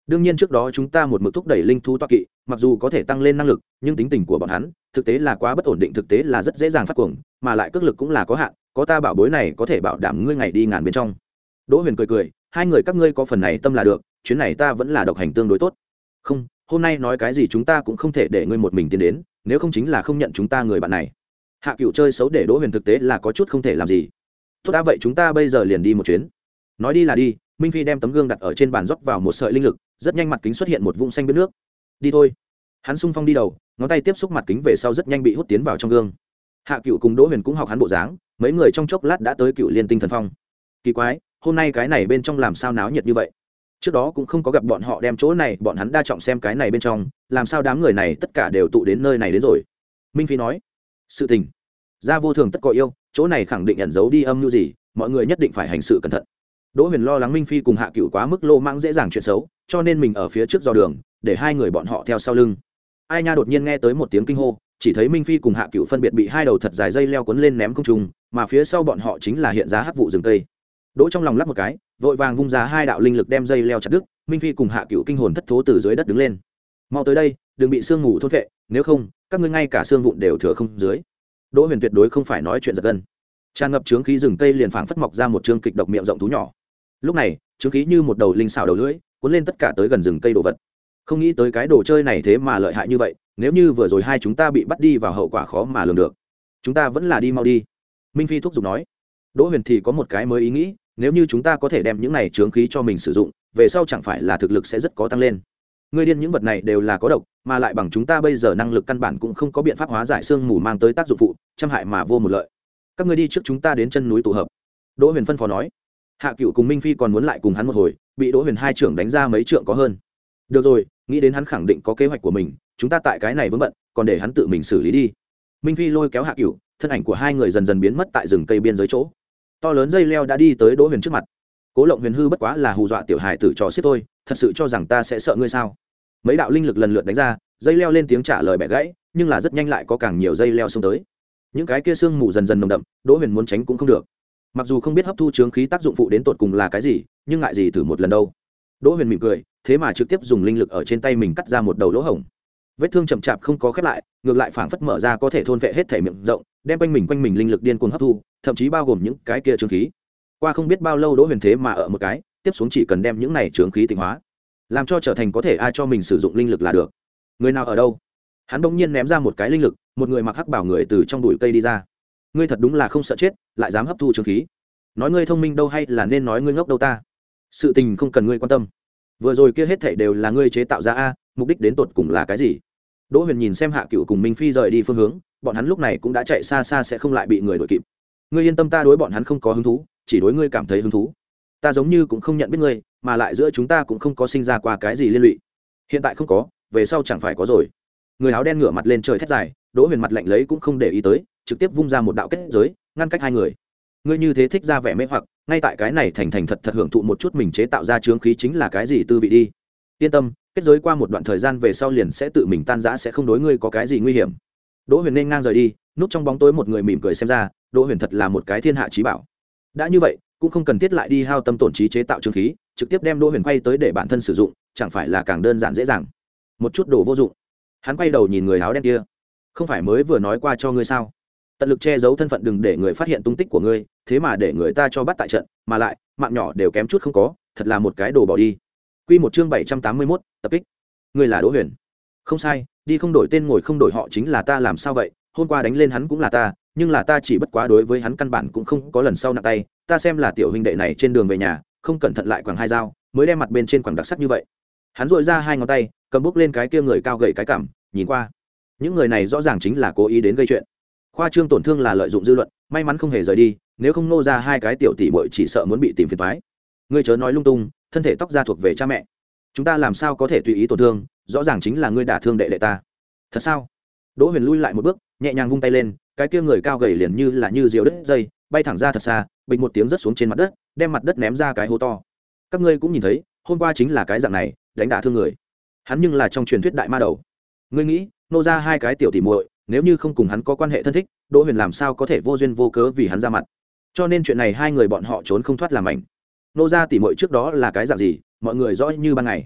đương nhiên trước đó chúng ta một mực thúc đẩy linh thú toa kỵ, mặc dù có thể tăng lên năng lực nhưng tính tình của bọn hắn thực tế là quá bất ổn định, thực tế là rất dễ dàng phát cuồng, mà lại cước lực cũng là có hạn, có ta bảo bối này có thể bảo đảm ngươi ngày đi ngàn bên trong. Đỗ Huyền cười cười, hai người các ngươi có phần này tâm là được, chuyến này ta vẫn là độc hành tương đối tốt. Không, hôm nay nói cái gì chúng ta cũng không thể để ngươi một mình tiến đến, nếu không chính là không nhận chúng ta người bạn này. Hạ Cựu chơi xấu để Đỗ Huyền thực tế là có chút không thể làm gì. Tốt đã vậy chúng ta bây giờ liền đi một chuyến. Nói đi là đi, Minh Phi đem tấm gương đặt ở trên bàn rót vào một sợi linh lực, rất nhanh mặt kính xuất hiện một vũng xanh biết nước. Đi thôi. Hắn xung phong đi đầu, ngón tay tiếp xúc mặt kính về sau rất nhanh bị hút tiến vào trong gương. Hạ Cựu cùng Đỗ Huyền cũng học hắn bộ dáng, mấy người trong chốc lát đã tới Cựu Liên Tinh Thần Phong. Kỳ quái, hôm nay cái này bên trong làm sao náo nhiệt như vậy? Trước đó cũng không có gặp bọn họ đem chỗ này, bọn hắn đa trọng xem cái này bên trong, làm sao đám người này tất cả đều tụ đến nơi này đến rồi? Minh Phi nói, sự tình gia vô thường tất có yêu, chỗ này khẳng định ẩn giấu đi âm mưu gì, mọi người nhất định phải hành sự cẩn thận. Đỗ Huyền lo lắng Minh Phi cùng Hạ Cựu quá mức lô mãng dễ dàng chuyện xấu, cho nên mình ở phía trước dò đường, để hai người bọn họ theo sau lưng. Ai nha, đột nhiên nghe tới một tiếng kinh hô, chỉ thấy Minh Phi cùng Hạ Cựu phân biệt bị hai đầu thật dài dây leo cuốn lên ném không trung, mà phía sau bọn họ chính là hiện giá hắc vụ rừng cây. Đỗ trong lòng lắc một cái, vội vàng vung ra hai đạo linh lực đem dây leo chặt đứt. Minh Phi cùng Hạ Cựu kinh hồn thất thố từ dưới đất đứng lên. Mau tới đây, đừng bị sương mù thôn phệ, nếu không, các ngươi ngay cả xương vụn đều thừa không dưới. Đỗ Huyền tuyệt đối không phải nói chuyện giật gân. Tràn ngập chướng khí rừng cây liền phảng phất mọc ra một trương kịch độc miệng rộng thú nhỏ. Lúc này, chướng khí như một đầu linh xảo đầu lưỡi, cuốn lên tất cả tới gần rừng cây đồ vật. Không nghĩ tới cái đồ chơi này thế mà lợi hại như vậy, nếu như vừa rồi hai chúng ta bị bắt đi vào hậu quả khó mà lường được. Chúng ta vẫn là đi mau đi. Minh Phi thúc giục nói. Đỗ Huyền thì có một cái mới ý nghĩ, nếu như chúng ta có thể đem những này chướng khí cho mình sử dụng, về sau chẳng phải là thực lực sẽ rất có tăng lên. Ngươi điên, những vật này đều là có độc, mà lại bằng chúng ta bây giờ năng lực căn bản cũng không có biện pháp hóa giải xương mù mang tới tác dụng phụ, trăm hại mà vô một lợi. Các ngươi đi trước, chúng ta đến chân núi tụ hợp. Đỗ Huyền phân phó nói. Hạ Cựu cùng Minh Phi còn muốn lại cùng hắn một hồi, bị Đỗ Huyền hai trưởng đánh ra mấy trượng có hơn. Được rồi, nghĩ đến hắn khẳng định có kế hoạch của mình, chúng ta tại cái này vướng bận, còn để hắn tự mình xử lý đi. Minh Phi lôi kéo Hạ Cựu, thân ảnh của hai người dần dần biến mất tại rừng cây biên giới chỗ. To lớn dây leo đã đi tới Đỗ Huyền trước mặt. Cố Lộng Huyền hư bất quá là hù dọa tiểu hài tử trò xiết thôi, thật sự cho rằng ta sẽ sợ ngươi sao? Mấy đạo linh lực lần lượt đánh ra, dây leo lên tiếng trả lời bẻ gãy, nhưng là rất nhanh lại có càng nhiều dây leo xông tới. Những cái kia sương mù dần dần nồng đậm, Đỗ Huyền muốn tránh cũng không được. Mặc dù không biết hấp thu chướng khí tác dụng phụ đến tột cùng là cái gì, nhưng ngại gì thử một lần đâu. Đỗ Huyền mỉm cười, thế mà trực tiếp dùng linh lực ở trên tay mình cắt ra một đầu lỗ hổng. Vết thương chậm chạp không có khép lại, ngược lại phảng phất mở ra có thể thôn vệ hết thể miệng rộng, đem quanh mình quanh mình linh lực điên cuồng hấp thu, thậm chí bao gồm những cái kia chướng khí. Qua không biết bao lâu Đỗ Huyền thế mà ở một cái, tiếp xuống chỉ cần đem những này chướng khí tịnh hóa, làm cho trở thành có thể ai cho mình sử dụng linh lực là được. Người nào ở đâu? Hắn bỗng nhiên ném ra một cái linh lực, một người mặc hắc bảo người từ trong bụi cây đi ra. Ngươi thật đúng là không sợ chết, lại dám hấp thu chướng khí. Nói ngươi thông minh đâu hay là nên nói ngươi ngốc đâu ta? Sự tình không cần ngươi quan tâm. Vừa rồi kia hết thảy đều là ngươi chế tạo ra a, mục đích đến tột cùng là cái gì? Đỗ Huyền nhìn xem Hạ Cựu cùng Minh Phi rời đi phương hướng, bọn hắn lúc này cũng đã chạy xa xa sẽ không lại bị người đuổi kịp. Ngươi yên tâm, ta đối bọn hắn không có hứng thú, chỉ đối ngươi cảm thấy hứng thú. Ta giống như cũng không nhận biết ngươi, mà lại giữa chúng ta cũng không có sinh ra qua cái gì liên lụy. Hiện tại không có, về sau chẳng phải có rồi. Người áo đen ngửa mặt lên trời thét dài, Đỗ Huyền mặt lạnh lấy cũng không để ý tới, trực tiếp vung ra một đạo kết giới, ngăn cách hai người. Ngươi như thế thích ra vẻ mê hoặc, ngay tại cái này thành thành thật thật hưởng thụ một chút mình chế tạo ra chướng khí chính là cái gì tư vị đi. Yên tâm, kết giới qua một đoạn thời gian về sau liền sẽ tự mình tan rã, sẽ không đối ngươi có cái gì nguy hiểm. Đỗ Huyền nên ngang rời đi, núp trong bóng tối một người mỉm cười xem ra, Đỗ Huyền thật là một cái thiên hạ chí bảo. Đã như vậy, cũng không cần thiết lại đi hao tâm tổn trí chế tạo chướng khí, trực tiếp đem Đỗ Huyền quay tới để bản thân sử dụng, chẳng phải là càng đơn giản dễ dàng. Một chút đồ vô dụng. Hắn quay đầu nhìn người áo đen kia, không phải mới vừa nói qua cho ngươi sao? Tận lực che giấu thân phận, đừng để người phát hiện tung tích của ngươi, thế mà để người ta cho bắt tại trận, mà lại mạng nhỏ đều kém chút không có, thật là một cái đồ bỏ đi. Quy một chương bảy trăm tám mươi mốt, tập kích. Ngươi là Đỗ Huyền? Không sai, đi không đổi tên ngồi không đổi họ chính là ta. Làm sao vậy? Hôm qua đánh lên hắn cũng là ta, nhưng là ta chỉ bất quá đối với hắn căn bản cũng không có lần sau nặng tay, ta xem là tiểu huynh đệ này trên đường về nhà, không cẩn thận lại quẳng hai dao, mới đem mặt bên trên quẳng đặc sắc như vậy. Hắn duỗi ra hai ngón tay, cầm bút lên cái kia người cao gầy cái cằm, nhìn qua. Những người này rõ ràng chính là cố ý đến gây chuyện. Khoa trương tổn thương là lợi dụng dư luận, may mắn không hề rời đi, nếu không nô ra hai cái tiểu tỷ muội chỉ sợ muốn bị tìm phiền toái. Ngươi chớ nói lung tung, thân thể tóc da thuộc về cha mẹ, chúng ta làm sao có thể tùy ý tổn thương, rõ ràng chính là ngươi đả thương đệ đệ ta. Thật sao? Đỗ Huyền lui lại một bước, nhẹ nhàng vung tay lên, cái kia người cao gầy liền như là như diều đứt dây, bay thẳng ra thật xa, bịch một tiếng rớt xuống trên mặt đất, đem mặt đất ném ra cái hố to. Các ngươi cũng nhìn thấy, hôm qua chính là cái dạng này, đánh đả thương người. Hắn nhưng là trong truyền thuyết đại ma đầu. Ngươi nghĩ, nô ra hai cái tiểu tỷ muội, nếu như không cùng hắn có quan hệ thân thích, Đỗ Huyền làm sao có thể vô duyên vô cớ vì hắn ra mặt. Cho nên chuyện này hai người bọn họ trốn không thoát làm mảnh. Nô ra tỷ muội trước đó là cái dạng gì, mọi người rõ như ban ngày.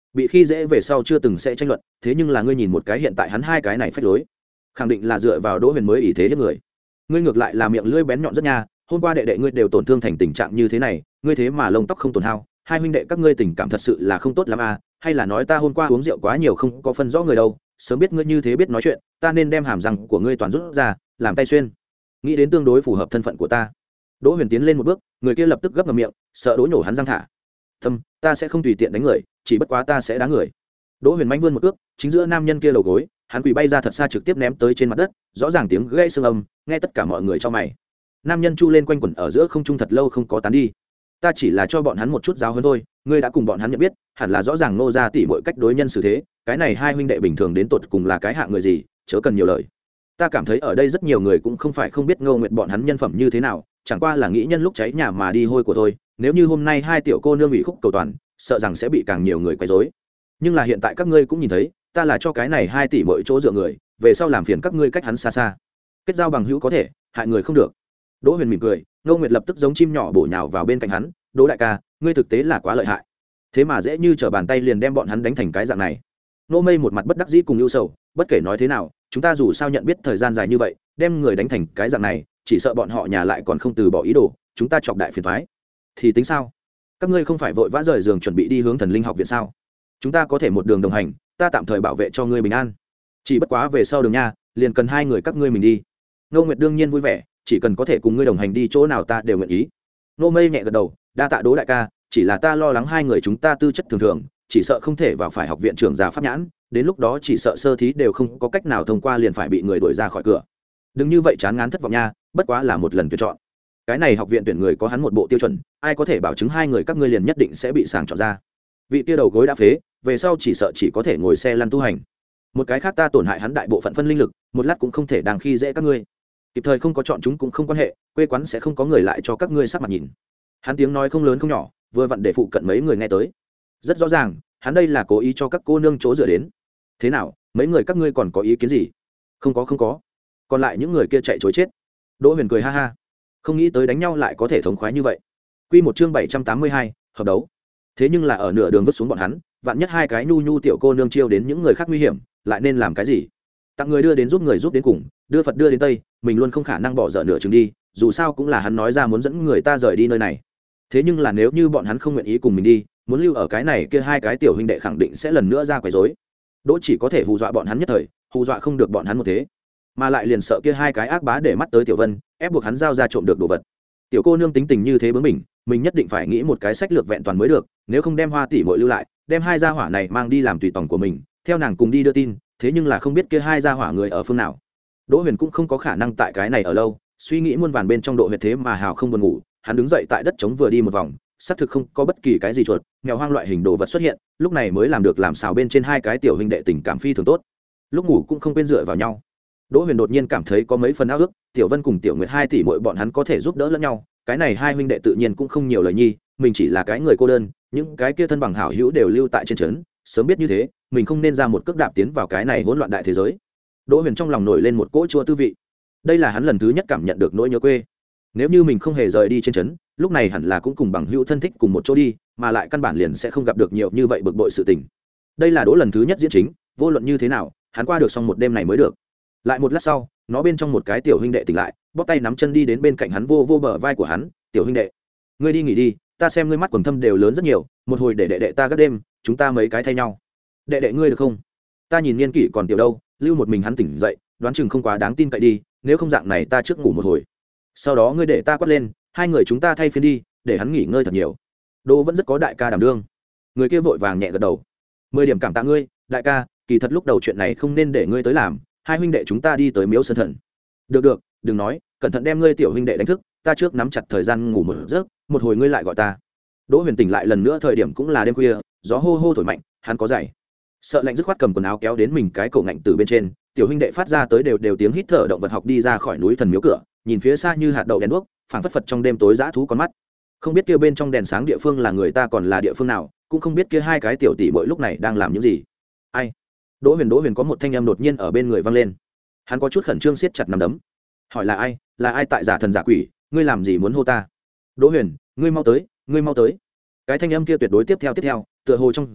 bị khi dễ về sau chưa từng sẽ tranh luận, thế nhưng là ngươi nhìn một cái hiện tại hắn hai cái này phách lối, khẳng định là dựa vào Đỗ Huyền mới ý thế hiếp người. Ngươi ngược lại là miệng lưỡi bén nhọn rất nha, hôm qua đệ đệ ngươi đều tổn thương thành tình trạng như thế này, ngươi thế mà lông tóc không tổn hao, hai huynh đệ các ngươi tình cảm thật sự là không tốt lắm à, hay là nói ta hôm qua uống rượu quá nhiều không có phân rõ người đâu, sớm biết ngươi như thế biết nói chuyện, ta nên đem hàm răng của ngươi toàn rút ra, làm tay xuyên. Nghĩ đến tương đối phù hợp thân phận của ta. Đỗ Huyền tiến lên một bước, người kia lập tức gấp ngậm miệng, sợ Đỗ nhổ hắn răng thả. Thâm, ta sẽ không tùy tiện đánh người, chỉ bất quá ta sẽ đá người. Đỗ Huyền manh vươn một cước, chính giữa nam nhân kia đầu gối, hắn quỳ bay ra thật xa trực tiếp ném tới trên mặt đất, rõ ràng tiếng gãy xương âm, nghe tất cả mọi người cho mày. Nam nhân chu lên quanh quẩn ở giữa không trung thật lâu không có tán đi. Ta chỉ là cho bọn hắn một chút giáo huấn thôi, ngươi đã cùng bọn hắn nhận biết, hẳn là rõ ràng nô ra tỉ mọi cách đối nhân xử thế, cái này hai huynh đệ bình thường đến tột cùng là cái hạng người gì, chớ cần nhiều lời. Ta cảm thấy ở đây rất nhiều người cũng không phải không biết Ngô Nguyệt bọn hắn nhân phẩm như thế nào, chẳng qua là nghĩ nhân lúc cháy nhà mà đi hôi của tôi, nếu như hôm nay hai tiểu cô nương bị khúc cầu toàn, sợ rằng sẽ bị càng nhiều người quấy rối. Nhưng là hiện tại các ngươi cũng nhìn thấy, ta là cho cái này hai tỷ mỗi chỗ dựa người, về sau làm phiền các ngươi cách hắn xa xa. Kết giao bằng hữu có thể, hại người không được. Đỗ Huyền mỉm cười, Ngô Nguyệt lập tức giống chim nhỏ bổ nhào vào bên cạnh hắn, Đỗ đại ca, ngươi thực tế là quá lợi hại, thế mà dễ như trở bàn tay liền đem bọn hắn đánh thành cái dạng này. Nô Mây một mặt bất đắc dĩ cùng ưu sầu, bất kể nói thế nào, chúng ta dù sao nhận biết thời gian dài như vậy, đem người đánh thành cái dạng này, chỉ sợ bọn họ nhà lại còn không từ bỏ ý đồ, chúng ta chọc đại phiền toái. Thì tính sao? Các ngươi không phải vội vã rời giường chuẩn bị đi hướng Thần Linh học viện sao? Chúng ta có thể một đường đồng hành, ta tạm thời bảo vệ cho ngươi bình an. Chỉ bất quá về sau đường nha, liền cần hai người các ngươi mình đi. Ngô Nguyệt đương nhiên vui vẻ, chỉ cần có thể cùng ngươi đồng hành đi chỗ nào ta đều nguyện ý. Nô Mây nhẹ gật đầu, đa tạ Đỗ đại ca, chỉ là ta lo lắng hai người chúng ta tư chất thường thường, chỉ sợ không thể vào phải học viện trưởng già pháp nhãn, đến lúc đó chỉ sợ sơ thí đều không có cách nào thông qua liền phải bị người đuổi ra khỏi cửa. Đừng như vậy chán ngán thất vọng nha, bất quá là một lần tuyển chọn. Cái này học viện tuyển người có hắn một bộ tiêu chuẩn, ai có thể bảo chứng hai người các ngươi liền nhất định sẽ bị sàng chọn ra. Vị kia đầu gối đã phế, về sau chỉ sợ chỉ có thể ngồi xe lăn tu hành. Một cái khác ta tổn hại hắn đại bộ phận phân linh lực, một lát cũng không thể đang khi dễ các ngươi. Kịp thời không có chọn chúng cũng không quan hệ, quê quán sẽ không có người lại cho các ngươi sắc mặt nhìn. Hắn tiếng nói không lớn không nhỏ, vừa vặn để phụ cận mấy người nghe tới. Rất rõ ràng, hắn đây là cố ý cho các cô nương chỗ dựa đến. Thế nào, mấy người các ngươi còn có ý kiến gì? Không có không có. Còn lại những người kia chạy trối chết. Đỗ Huyền cười ha ha, không nghĩ tới đánh nhau lại có thể thống khoái như vậy. Quy một chương bảy trăm tám mươi hai, hợp đấu. Thế nhưng là ở nửa đường vứt xuống bọn hắn, vạn nhất hai cái nhu nhu tiểu cô nương chiêu đến những người khác nguy hiểm, lại nên làm cái gì? Tặng người đưa đến giúp người giúp đến cùng, đưa Phật đưa đến Tây, mình luôn không khả năng bỏ dở nửa chừng đi, dù sao cũng là hắn nói ra muốn dẫn người ta rời đi nơi này. Thế nhưng là nếu như bọn hắn không nguyện ý cùng mình đi, muốn lưu ở cái này kia hai cái tiểu huynh đệ khẳng định sẽ lần nữa ra quấy rối. Đỗ chỉ có thể hù dọa bọn hắn nhất thời, hù dọa không được bọn hắn một thế, mà lại liền sợ kia hai cái ác bá để mắt tới Tiểu Vân, ép buộc hắn giao ra trộm được đồ vật. Tiểu cô nương tính tình như thế bướng bỉnh, mình nhất định phải nghĩ một cái sách lược vẹn toàn mới được, nếu không đem Hoa tỷ muội lưu lại, đem hai gia hỏa này mang đi làm tùy tòng của mình, theo nàng cùng đi đưa tin, thế nhưng là không biết kia hai gia hỏa người ở phương nào. Đỗ Huyền cũng không có khả năng tại cái này ở lâu, suy nghĩ muôn vàn bên trong độ huyệt thế mà hào không buồn ngủ, hắn đứng dậy tại đất trống vừa đi một vòng, xác thực không có bất kỳ cái gì chuột mèo hoang loại hình đồ vật xuất hiện, lúc này mới làm được làm xào bên trên hai cái tiểu huynh đệ tình cảm phi thường tốt, lúc ngủ cũng không quên dựa vào nhau. Đỗ Huyền đột nhiên cảm thấy có mấy phần ao ước, Tiểu Vân cùng Tiểu Nguyệt hai tỷ muội bọn hắn có thể giúp đỡ lẫn nhau, cái này hai huynh đệ tự nhiên cũng không nhiều lời nhi, mình chỉ là cái người cô đơn, những cái kia thân bằng hảo hữu đều lưu tại trên trấn, sớm biết như thế, mình không nên ra một cước đạp tiến vào cái này hỗn loạn đại thế giới. Đỗ Huyền trong lòng nổi lên một cỗ chua tư vị, đây là hắn lần thứ nhất cảm nhận được nỗi nhớ quê. Nếu như mình không hề rời đi trên trấn, lúc này hẳn là cũng cùng bằng hữu thân thích cùng một chỗ đi, mà lại căn bản liền sẽ không gặp được nhiều như vậy bực bội sự tình. Đây là Đỗ lần thứ nhất diễn chính, vô luận như thế nào, hắn qua được xong một đêm này mới được. Lại một lát sau, nó bên trong một cái tiểu huynh đệ tỉnh lại, bóp tay nắm chân đi đến bên cạnh hắn, vô vô bờ vai của hắn, "Tiểu huynh đệ, ngươi đi nghỉ đi, ta xem ngươi mắt quầng thâm đều lớn rất nhiều, một hồi để đệ đệ ta gác đêm, chúng ta mấy cái thay nhau." "Đệ đệ ngươi được không? Ta nhìn niên kỷ còn tiểu đâu." Lưu một mình hắn tỉnh dậy, đoán chừng không quá đáng tin cậy đi, nếu không dạng này ta trước ngủ một hồi, sau đó ngươi để ta quát lên, hai người chúng ta thay phiên đi, để hắn nghỉ ngơi thật nhiều. Đỗ vẫn rất có đại ca đảm đương. Người kia vội vàng nhẹ gật đầu, mười điểm cảm tạ ngươi đại ca, kỳ thật lúc đầu chuyện này không nên để ngươi tới làm, hai huynh đệ chúng ta đi tới miếu sơn thần. Được được, đừng nói, cẩn thận đem ngươi tiểu huynh đệ đánh thức, ta trước nắm chặt thời gian ngủ một giấc, một hồi ngươi lại gọi ta. Đỗ Huyền tỉnh lại lần nữa thời điểm cũng là đêm khuya, gió hô hô thổi mạnh, hắn có giày, sợ lạnh dứt khoát cầm quần áo kéo đến mình cái cổ ngạnh từ bên trên. Tiểu huynh đệ phát ra tới đều đều tiếng hít thở động vật học đi ra khỏi núi thần miếu cửa, nhìn phía xa như hạt đậu đèn đuốc, phảng phất phật trong đêm tối dã thú con mắt. Không biết kia bên trong đèn sáng địa phương là người ta còn là địa phương nào, cũng không biết kia hai cái tiểu tỷ muội lúc này đang làm những gì. Ai? Đỗ Huyền Đỗ Huyền có một thanh âm đột nhiên ở bên người vang lên. Hắn có chút khẩn trương siết chặt nắm đấm. Hỏi là ai? Là ai tại giả thần giả quỷ, ngươi làm gì muốn hô ta? Đỗ Huyền, ngươi mau tới, ngươi mau tới. Cái thanh âm kia tuyệt đối tiếp theo tiếp theo, tựa hồ trong gió,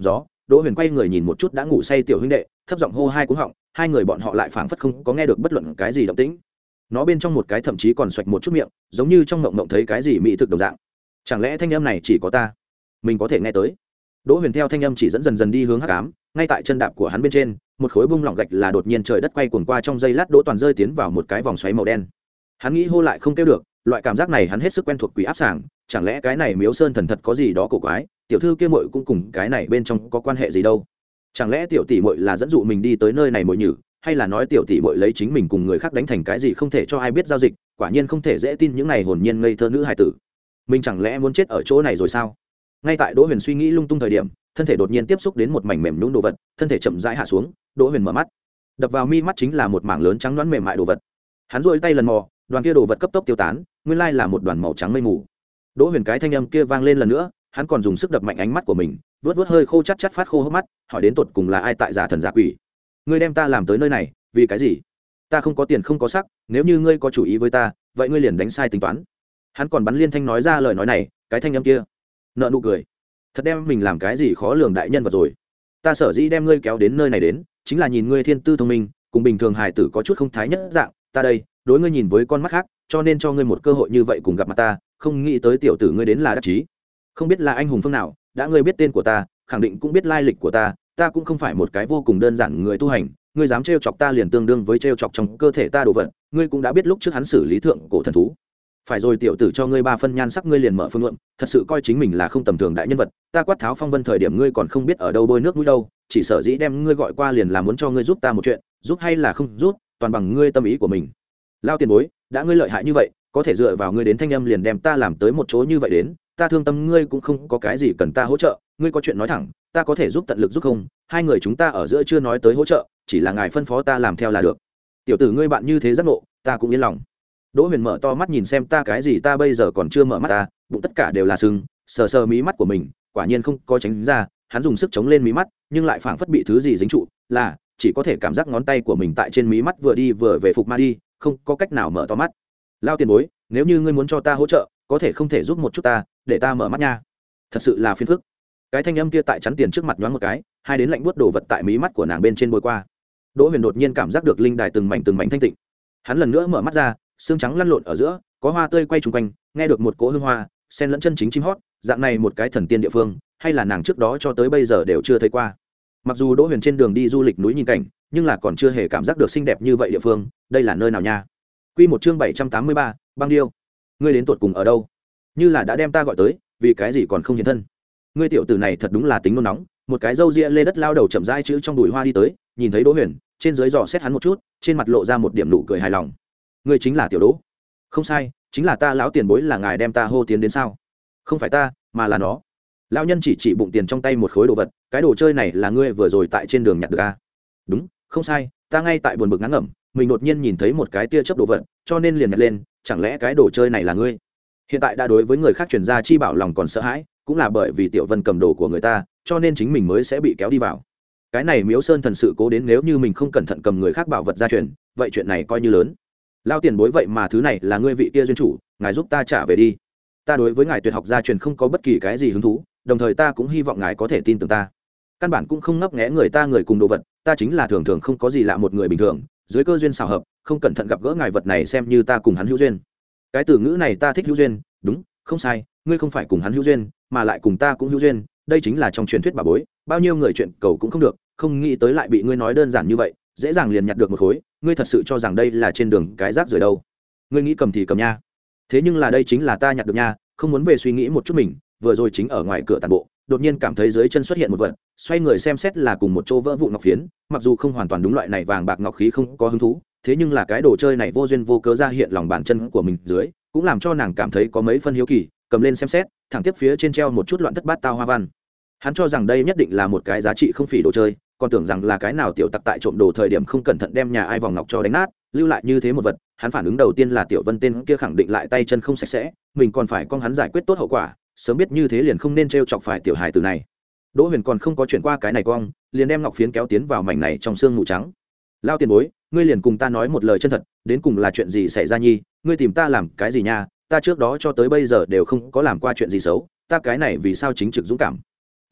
Đỗ Huyền quay người nhìn một chút đã ngủ say tiểu huynh đệ, thấp giọng hô hai cú họng, hai người bọn họ lại phảng phất không có nghe được bất luận cái gì động tĩnh. Nó bên trong một cái thậm chí còn xoạch một chút miệng, giống như trong mộng mộng thấy cái gì mỹ thực đồng dạng. Chẳng lẽ thanh âm này chỉ có ta mình có thể nghe tới? Đỗ Huyền theo thanh âm chỉ dẫn dần dần đi hướng hắc ám, ngay tại chân đạp của hắn bên trên, một khối bung lỏng gạch là đột nhiên trời đất quay cuồng qua trong giây lát Đỗ Toàn rơi tiến vào một cái vòng xoáy màu đen. Hắn nghĩ hô lại không kêu được, loại cảm giác này hắn hết sức quen thuộc quỷ áp sảng, chẳng lẽ cái này Miếu Sơn thần thật có gì đó cổ quái, tiểu thư kia muội cũng cùng cái này bên trong có quan hệ gì đâu? Chẳng lẽ tiểu tỷ muội là dẫn dụ mình đi tới nơi này muội nhử, hay là nói tiểu tỷ muội lấy chính mình cùng người khác đánh thành cái gì không thể cho ai biết giao dịch, quả nhiên không thể dễ tin những này hồn nhiên ngây thơ nữ hài tử. Mình chẳng lẽ muốn chết ở chỗ này rồi sao? Ngay tại Đỗ Huyền suy nghĩ lung tung thời điểm, thân thể đột nhiên tiếp xúc đến một mảnh mềm nhũn đồ vật, thân thể chậm rãi hạ xuống, Đỗ Huyền mở mắt. Đập vào mi mắt chính là một mảng lớn trắng đoán mềm mại đồ vật. Hắn duỗi tay lần mò, đoàn kia đồ vật cấp tốc tiêu tán, nguyên lai là một đoàn màu trắng mây mù. Đỗ Huyền cái thanh âm kia vang lên lần nữa, hắn còn dùng sức đập mạnh ánh mắt của mình, vớt vớt hơi khô chát chát phát khô hốc mắt, hỏi đến tột cùng là ai tại giả thần giả quỷ? Ngươi đem ta làm tới nơi này, vì cái gì? Ta không có tiền không có sắc, nếu như ngươi có chủ ý với ta, vậy ngươi liền đánh sai tính toán. Hắn còn bắn liên thanh nói ra lời nói này, cái thanh âm kia nợ nụ cười, thật đem mình làm cái gì khó lường đại nhân vật rồi. Ta sở dĩ đem ngươi kéo đến nơi này đến, chính là nhìn ngươi thiên tư thông minh, cùng bình thường hài tử có chút không thái nhất dạng, ta đây đối ngươi nhìn với con mắt khác, cho nên cho ngươi một cơ hội như vậy cùng gặp mặt ta, không nghĩ tới tiểu tử ngươi đến là đắc chí. Không biết là anh hùng phương nào, đã ngươi biết tên của ta, khẳng định cũng biết lai lịch của ta, ta cũng không phải một cái vô cùng đơn giản người tu hành, ngươi dám trêu chọc ta liền tương đương với trêu chọc trong cơ thể ta đồ vật, ngươi cũng đã biết lúc trước hắn xử lý thượng cổ thần thú. Phải rồi, tiểu tử cho ngươi ba phân nhan sắc ngươi liền mở phương luận, thật sự coi chính mình là không tầm thường đại nhân vật, ta quát tháo phong vân thời điểm ngươi còn không biết ở đâu bôi nước mũi đâu, chỉ sở dĩ đem ngươi gọi qua liền là muốn cho ngươi giúp ta một chuyện, giúp hay là không giúp, toàn bằng ngươi tâm ý của mình. Lao tiền bối, đã ngươi lợi hại như vậy, có thể dựa vào ngươi đến thanh âm liền đem ta làm tới một chỗ như vậy đến, ta thương tâm ngươi cũng không có cái gì cần ta hỗ trợ, ngươi có chuyện nói thẳng, ta có thể giúp tận lực giúp không, hai người chúng ta ở giữa chưa nói tới hỗ trợ, chỉ là ngài phân phó ta làm theo là được. Tiểu tử ngươi bạn như thế giác ngộ, ta cũng yên lòng. Đỗ Huyền mở to mắt nhìn xem ta cái gì, ta bây giờ còn chưa mở mắt ta, bụng tất cả đều là sưng, sờ sờ mí mắt của mình, quả nhiên không có tránh ra, hắn dùng sức chống lên mí mắt, nhưng lại phảng phất bị thứ gì dính trụ, là chỉ có thể cảm giác ngón tay của mình tại trên mí mắt vừa đi vừa về phục ma đi, không có cách nào mở to mắt. Lao tiền bối, nếu như ngươi muốn cho ta hỗ trợ, có thể không thể giúp một chút ta, để ta mở mắt nha. Thật sự là phiền phức. Cái thanh âm kia tại chắn tiền trước mặt nhoáng một cái, hai đến lạnh buốt đồ vật tại mí mắt của nàng bên trên bôi qua. Đỗ Huyền đột nhiên cảm giác được linh đài từng mảnh từng mảnh thanh tịnh. Hắn lần nữa mở mắt ra, xương trắng lăn lộn ở giữa, có hoa tươi quay trùng quanh, nghe được một cỗ hương hoa, xen lẫn chân chính chim hót, dạng này một cái thần tiên địa phương, hay là nàng trước đó cho tới bây giờ đều chưa thấy qua. Mặc dù Đỗ Huyền trên đường đi du lịch núi nhìn cảnh, nhưng là còn chưa hề cảm giác được xinh đẹp như vậy địa phương, đây là nơi nào nha? Quy một chương bảy trăm tám mươi ba, băng điêu. Ngươi đến tuột cùng ở đâu? Như là đã đem ta gọi tới, vì cái gì còn không hiện thân? Ngươi tiểu tử này thật đúng là tính nôn nóng, một cái râu ria lê đất lao đầu chậm rãi chữ trong bụi hoa đi tới, nhìn thấy Đỗ Huyền, trên dưới dò xét hắn một chút, trên mặt lộ ra một điểm nụ cười hài lòng. Ngươi chính là tiểu Đỗ? Không sai, chính là ta lão tiền bối, là ngài đem ta hô tiến đến sao? Không phải ta, mà là nó. Lão nhân chỉ chỉ bụng tiền trong tay một khối đồ vật, cái đồ chơi này là ngươi vừa rồi tại trên đường nhặt được à? Đúng, không sai, ta ngay tại buồn bực ngán ngẩm, mình đột nhiên nhìn thấy một cái tia chớp đồ vật, cho nên liền nhặt lên, chẳng lẽ cái đồ chơi này là ngươi? Hiện tại đã đối với người khác truyền ra chi bảo lòng còn sợ hãi, cũng là bởi vì Tiểu Vân cầm đồ của người ta, cho nên chính mình mới sẽ bị kéo đi vào. Cái này Miếu Sơn thần sự cố đến, nếu như mình không cẩn thận cầm người khác bảo vật ra truyền, vậy chuyện này coi như lớn. Lao tiền bối, vậy mà thứ này là ngươi vị kia duyên chủ, ngài giúp ta trả về đi. Ta đối với ngài tuyệt học gia truyền không có bất kỳ cái gì hứng thú, đồng thời ta cũng hy vọng ngài có thể tin tưởng ta. Căn bản cũng không ngấp nghé người ta người cùng đồ vật, ta chính là thường thường không có gì lạ một người bình thường, dưới cơ duyên xảo hợp, không cẩn thận gặp gỡ ngài vật này, xem như ta cùng hắn hữu duyên. Cái từ ngữ này ta thích, hữu duyên, đúng, không sai, ngươi không phải cùng hắn hữu duyên, mà lại cùng ta cũng hữu duyên, đây chính là trong truyền thuyết bà bối, bao nhiêu người chuyện cầu cũng không được, không nghĩ tới lại bị ngươi nói đơn giản như vậy, dễ dàng liền nhặt được một khối, ngươi thật sự cho rằng đây là trên đường cái rác rưởi đâu? Ngươi nghĩ cầm thì cầm nha. Thế nhưng là đây chính là ta nhặt được nha, không muốn về suy nghĩ một chút mình, vừa rồi chính ở ngoài cửa tàn bộ, đột nhiên cảm thấy dưới chân xuất hiện một vật, xoay người xem xét là cùng một chỗ vỡ vụn ngọc phiến, mặc dù không hoàn toàn đúng loại này vàng bạc ngọc khí không có hứng thú, thế nhưng là cái đồ chơi này vô duyên vô cớ ra hiện lòng bàn chân của mình dưới, cũng làm cho nàng cảm thấy có mấy phân hiếu kỳ, cầm lên xem xét, thẳng tiếp phía trên treo một chút loạn thất bát tao hoa văn. Hắn cho rằng đây nhất định là một cái giá trị không phỉ đồ chơi, còn tưởng rằng là cái nào tiểu tặc tại trộm đồ thời điểm không cẩn thận đem nhà ai vòng ngọc cho đánh nát, lưu lại như thế một vật. Hắn phản ứng đầu tiên là Tiểu Vân tên kia khẳng định lại tay chân không sạch sẽ, mình còn phải con hắn giải quyết tốt hậu quả, sớm biết như thế liền không nên trêu chọc phải tiểu hài tử này. Đỗ Huyền còn không có chuyển qua cái này cong, liền đem ngọc phiến kéo tiến vào mảnh này trong xương mù trắng. Lao tiền bối, ngươi liền cùng ta nói một lời chân thật, đến cùng là chuyện gì xảy ra nhi, ngươi tìm ta làm cái gì nha? Ta trước đó cho tới bây giờ đều không có làm qua chuyện gì xấu, ta cái này vì sao chính trực dũng cảm.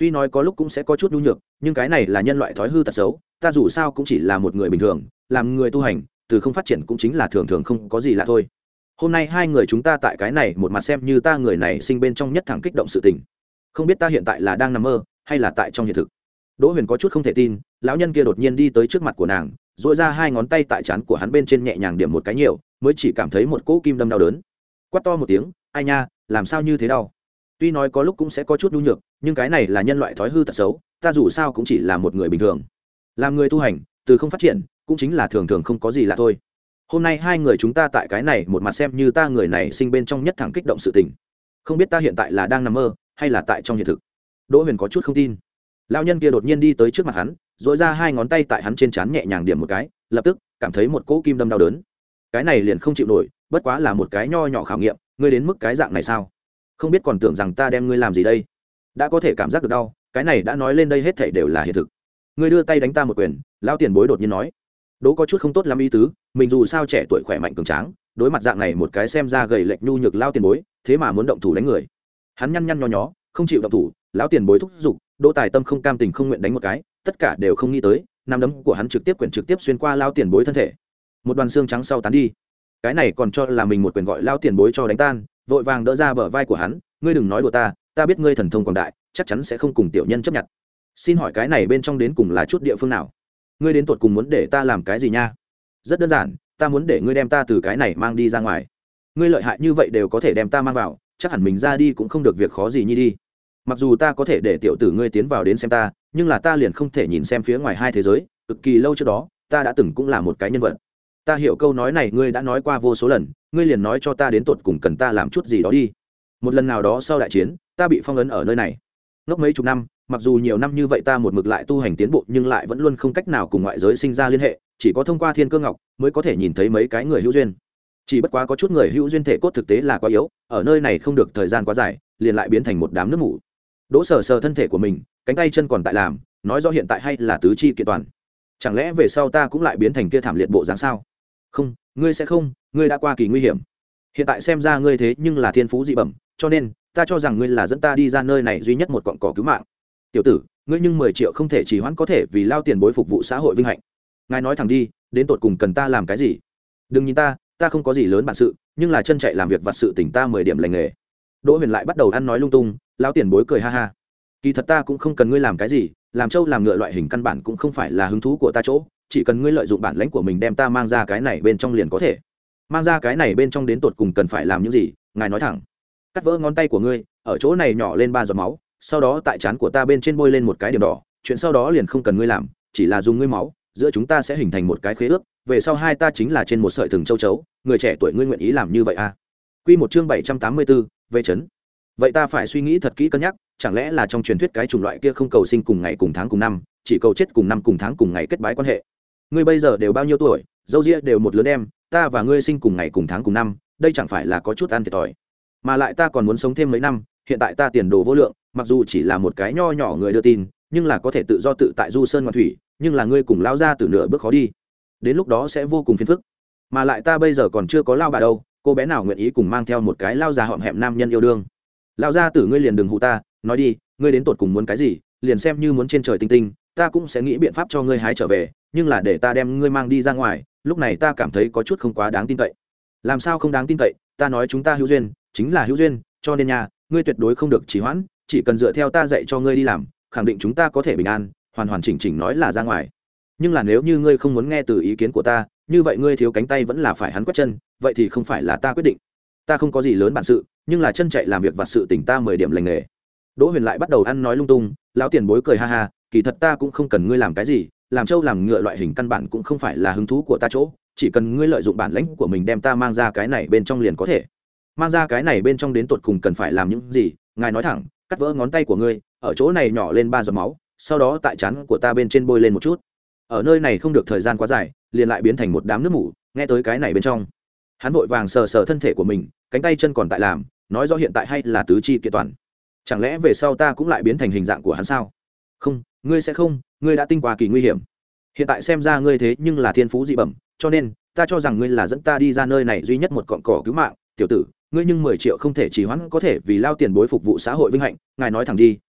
tuy nói có lúc cũng sẽ có chút nhu nhược nhưng cái này là nhân loại thói hư tật xấu, ta dù sao cũng chỉ là một người bình thường, làm người tu hành từ không phát triển cũng chính là thường thường không có gì lạ thôi. Hôm nay hai người chúng ta tại cái này một mặt xem như ta người này sinh bên trong nhất thẳng kích động sự tình, không biết ta hiện tại là đang nằm mơ hay là tại trong hiện thực. Đỗ Huyền có chút không thể tin, lão nhân kia đột nhiên đi tới trước mặt của nàng, duỗi ra hai ngón tay tại trán của hắn bên trên nhẹ nhàng điểm một cái nhiều, mới chỉ cảm thấy một cỗ kim đâm đau đớn. Quát to một tiếng, ai nha, làm sao như thế đau? Tuy nói có lúc cũng sẽ có chút nhu nhược nhưng cái này là nhân loại thói hư tật xấu, ta dù sao cũng chỉ là một người bình thường, làm người tu hành từ không phát triển cũng chính là thường thường không có gì lạ thôi. Hôm nay hai người chúng ta tại cái này một mặt xem như ta người này sinh bên trong nhất thẳng kích động sự tình, không biết ta hiện tại là đang nằm mơ hay là tại trong hiện thực. Đỗ Huyền có chút không tin. Lão nhân kia đột nhiên đi tới trước mặt hắn, dỗi ra hai ngón tay tại hắn trên trán nhẹ nhàng điểm một cái, lập tức cảm thấy một cỗ kim đâm đau đớn. Cái này liền không chịu nổi, bất quá là một cái nho nhỏ khảo nghiệm, ngươi đến mức cái dạng này sao? Không biết còn tưởng rằng ta đem ngươi làm gì đây? Đã có thể cảm giác được đau, cái này đã nói lên đây hết thảy đều là hiện thực. Ngươi đưa tay đánh ta một quyền, lão tiền bối đột nhiên nói. Đỗ có chút không tốt lắm ý tứ, mình dù sao trẻ tuổi khỏe mạnh cường tráng, đối mặt dạng này một cái xem ra gầy lệch nhu nhược lão tiền bối, thế mà muốn động thủ đánh người. Hắn nhăn nhăn nhó nhó, không chịu động thủ, lão tiền bối thúc giục, Đỗ Tài Tâm không cam tình không nguyện đánh một cái, tất cả đều không nghĩ tới, nắm đấm của hắn trực tiếp quyển trực tiếp xuyên qua lão tiền bối thân thể. Một đoàn xương trắng sau tán đi. Cái này còn cho là mình một quyền gọi lão tiền bối cho đánh tan, vội vàng đỡ ra bờ vai của hắn, ngươi đừng nói đùa ta, ta biết ngươi thần thông quảng đại, chắc chắn sẽ không cùng tiểu nhân chấp nhận. Xin hỏi cái này bên trong đến cùng là chút địa phương nào? Ngươi đến tột cùng muốn để ta làm cái gì nha? Rất đơn giản, ta muốn để ngươi đem ta từ cái này mang đi ra ngoài. Ngươi lợi hại như vậy đều có thể đem ta mang vào, chắc hẳn mình ra đi cũng không được việc khó gì nhi đi. Mặc dù ta có thể để tiểu tử ngươi tiến vào đến xem ta, nhưng là ta liền không thể nhìn xem phía ngoài hai thế giới, cực kỳ lâu trước đó, ta đã từng cũng là một cái nhân vật. Ta hiểu câu nói này ngươi đã nói qua vô số lần, ngươi liền nói cho ta đến tột cùng cần ta làm chút gì đó đi. Một lần nào đó sau đại chiến, ta bị phong ấn ở nơi này ngốc mấy chục năm, mặc dù nhiều năm như vậy ta một mực lại tu hành tiến bộ nhưng lại vẫn luôn không cách nào cùng ngoại giới sinh ra liên hệ, chỉ có thông qua thiên cơ ngọc mới có thể nhìn thấy mấy cái người hữu duyên. Chỉ bất quá có chút người hữu duyên thể cốt thực tế là quá yếu, ở nơi này không được thời gian quá dài liền lại biến thành một đám nước mủ. Đỗ sờ sờ thân thể của mình, cánh tay chân còn tại làm, nói rõ hiện tại hay là tứ chi kiện toàn. Chẳng lẽ về sau ta cũng lại biến thành kia thảm liệt bộ dáng sao? Không, ngươi sẽ không, ngươi đã qua kỳ nguy hiểm. Hiện tại xem ra ngươi thế nhưng là thiên phú dị bẩm, cho nên ta cho rằng ngươi là dẫn ta đi ra nơi này duy nhất một cọng cỏ cứu mạng. Tiểu tử, ngươi nhưng mười triệu không thể trì hoãn có thể vì lao tiền bối phục vụ xã hội vinh hạnh. Ngài nói thẳng đi, đến tột cùng cần ta làm cái gì? Đừng nhìn ta, ta không có gì lớn bản sự, nhưng là chân chạy làm việc vặt sự tỉnh ta mười điểm lành nghề. Đỗ Huyền lại bắt đầu ăn nói lung tung, lão tiền bối cười ha ha. Kỳ thật ta cũng không cần ngươi làm cái gì, làm trâu làm ngựa loại hình căn bản cũng không phải là hứng thú của ta chỗ, chỉ cần ngươi lợi dụng bản lãnh của mình đem ta mang ra cái này bên trong liền có thể. Mang ra cái này bên trong đến tột cùng cần phải làm những gì, ngài nói thẳng. Cắt vỡ ngón tay của ngươi, ở chỗ này nhỏ lên ba giọt máu, sau đó tại trán của ta bên trên bôi lên một cái điểm đỏ, chuyện sau đó liền không cần ngươi làm, chỉ là dùng ngươi máu, giữa chúng ta sẽ hình thành một cái khế ước, về sau hai ta chính là trên một sợi thừng châu chấu, người trẻ tuổi ngươi nguyện ý làm như vậy à? Quy một chương bảy trăm tám mươi tư, về trấn. Vậy ta phải suy nghĩ thật kỹ cân nhắc, chẳng lẽ là trong truyền thuyết cái chủng loại kia không cầu sinh cùng ngày cùng tháng cùng năm, chỉ cầu chết cùng năm cùng tháng cùng ngày kết bái quan hệ. Ngươi bây giờ đều bao nhiêu tuổi, dâu ria đều một lớn em, ta và ngươi sinh cùng ngày cùng tháng cùng năm, đây chẳng phải là có chút ăn thiệt thòi. Mà lại ta còn muốn sống thêm mấy năm, hiện tại ta tiền đồ vô lượng, mặc dù chỉ là một cái nho nhỏ người đưa tin, nhưng là có thể tự do tự tại du sơn ngoạn thủy, nhưng là ngươi cùng lão gia từ nửa bước khó đi, đến lúc đó sẽ vô cùng phiền phức. Mà lại ta bây giờ còn chưa có lao bà đâu, cô bé nào nguyện ý cùng mang theo một cái lao già họm hẹm nam nhân yêu đương? Lão gia tử ngươi liền đừng hù ta, nói đi, ngươi đến tột cùng muốn cái gì, liền xem như muốn trên trời tinh tinh, ta cũng sẽ nghĩ biện pháp cho ngươi hái trở về, nhưng là để ta đem ngươi mang đi ra ngoài, lúc này ta cảm thấy có chút không quá đáng tin cậy. Làm sao không đáng tin cậy? Ta nói chúng ta hữu duyên, chính là hữu duyên, cho nên nha, ngươi tuyệt đối không được trì hoãn, chỉ cần dựa theo ta dạy cho ngươi đi làm, khẳng định chúng ta có thể bình an, hoàn hoàn chỉnh chỉnh nói là ra ngoài. Nhưng là nếu như ngươi không muốn nghe từ ý kiến của ta, như vậy ngươi thiếu cánh tay vẫn là phải hắn quét chân, vậy thì không phải là ta quyết định. Ta không có gì lớn bản sự, nhưng là chân chạy làm việc vặt sự tỉnh ta mười điểm lành nghề. Đỗ Huyền lại bắt đầu ăn nói lung tung, lão tiền bối cười ha ha, kỳ thật ta cũng không cần ngươi làm cái gì, làm trâu làm ngựa loại hình căn bản cũng không phải là hứng thú của ta chỗ, chỉ cần ngươi lợi dụng bản lãnh của mình đem ta mang ra cái này bên trong liền có thể. Mang ra cái này bên trong đến tột cùng cần phải làm những gì, ngài nói thẳng. Cắt vỡ ngón tay của ngươi, ở chỗ này nhỏ lên ba giọt máu, sau đó tại trán của ta bên trên bôi lên một chút, ở nơi này không được thời gian quá dài liền lại biến thành một đám nước mủ. Nghe tới cái này bên trong, hắn vội vàng sờ sờ thân thể của mình, cánh tay chân còn tại làm, nói rõ hiện tại hay là tứ chi kiện toàn. Chẳng lẽ về sau ta cũng lại biến thành hình dạng của hắn sao? Không, ngươi sẽ không, ngươi đã tinh qua kỳ nguy hiểm. Hiện tại xem ra ngươi thế nhưng là thiên phú dị bẩm, cho nên ta cho rằng ngươi là dẫn ta đi ra nơi này duy nhất một cọn cỏ cứu mạng. Tiểu tử, ngươi nhưng mười triệu không thể trì hoãn có thể vì lao tiền bối phục vụ xã hội vinh hạnh, ngài nói thẳng đi,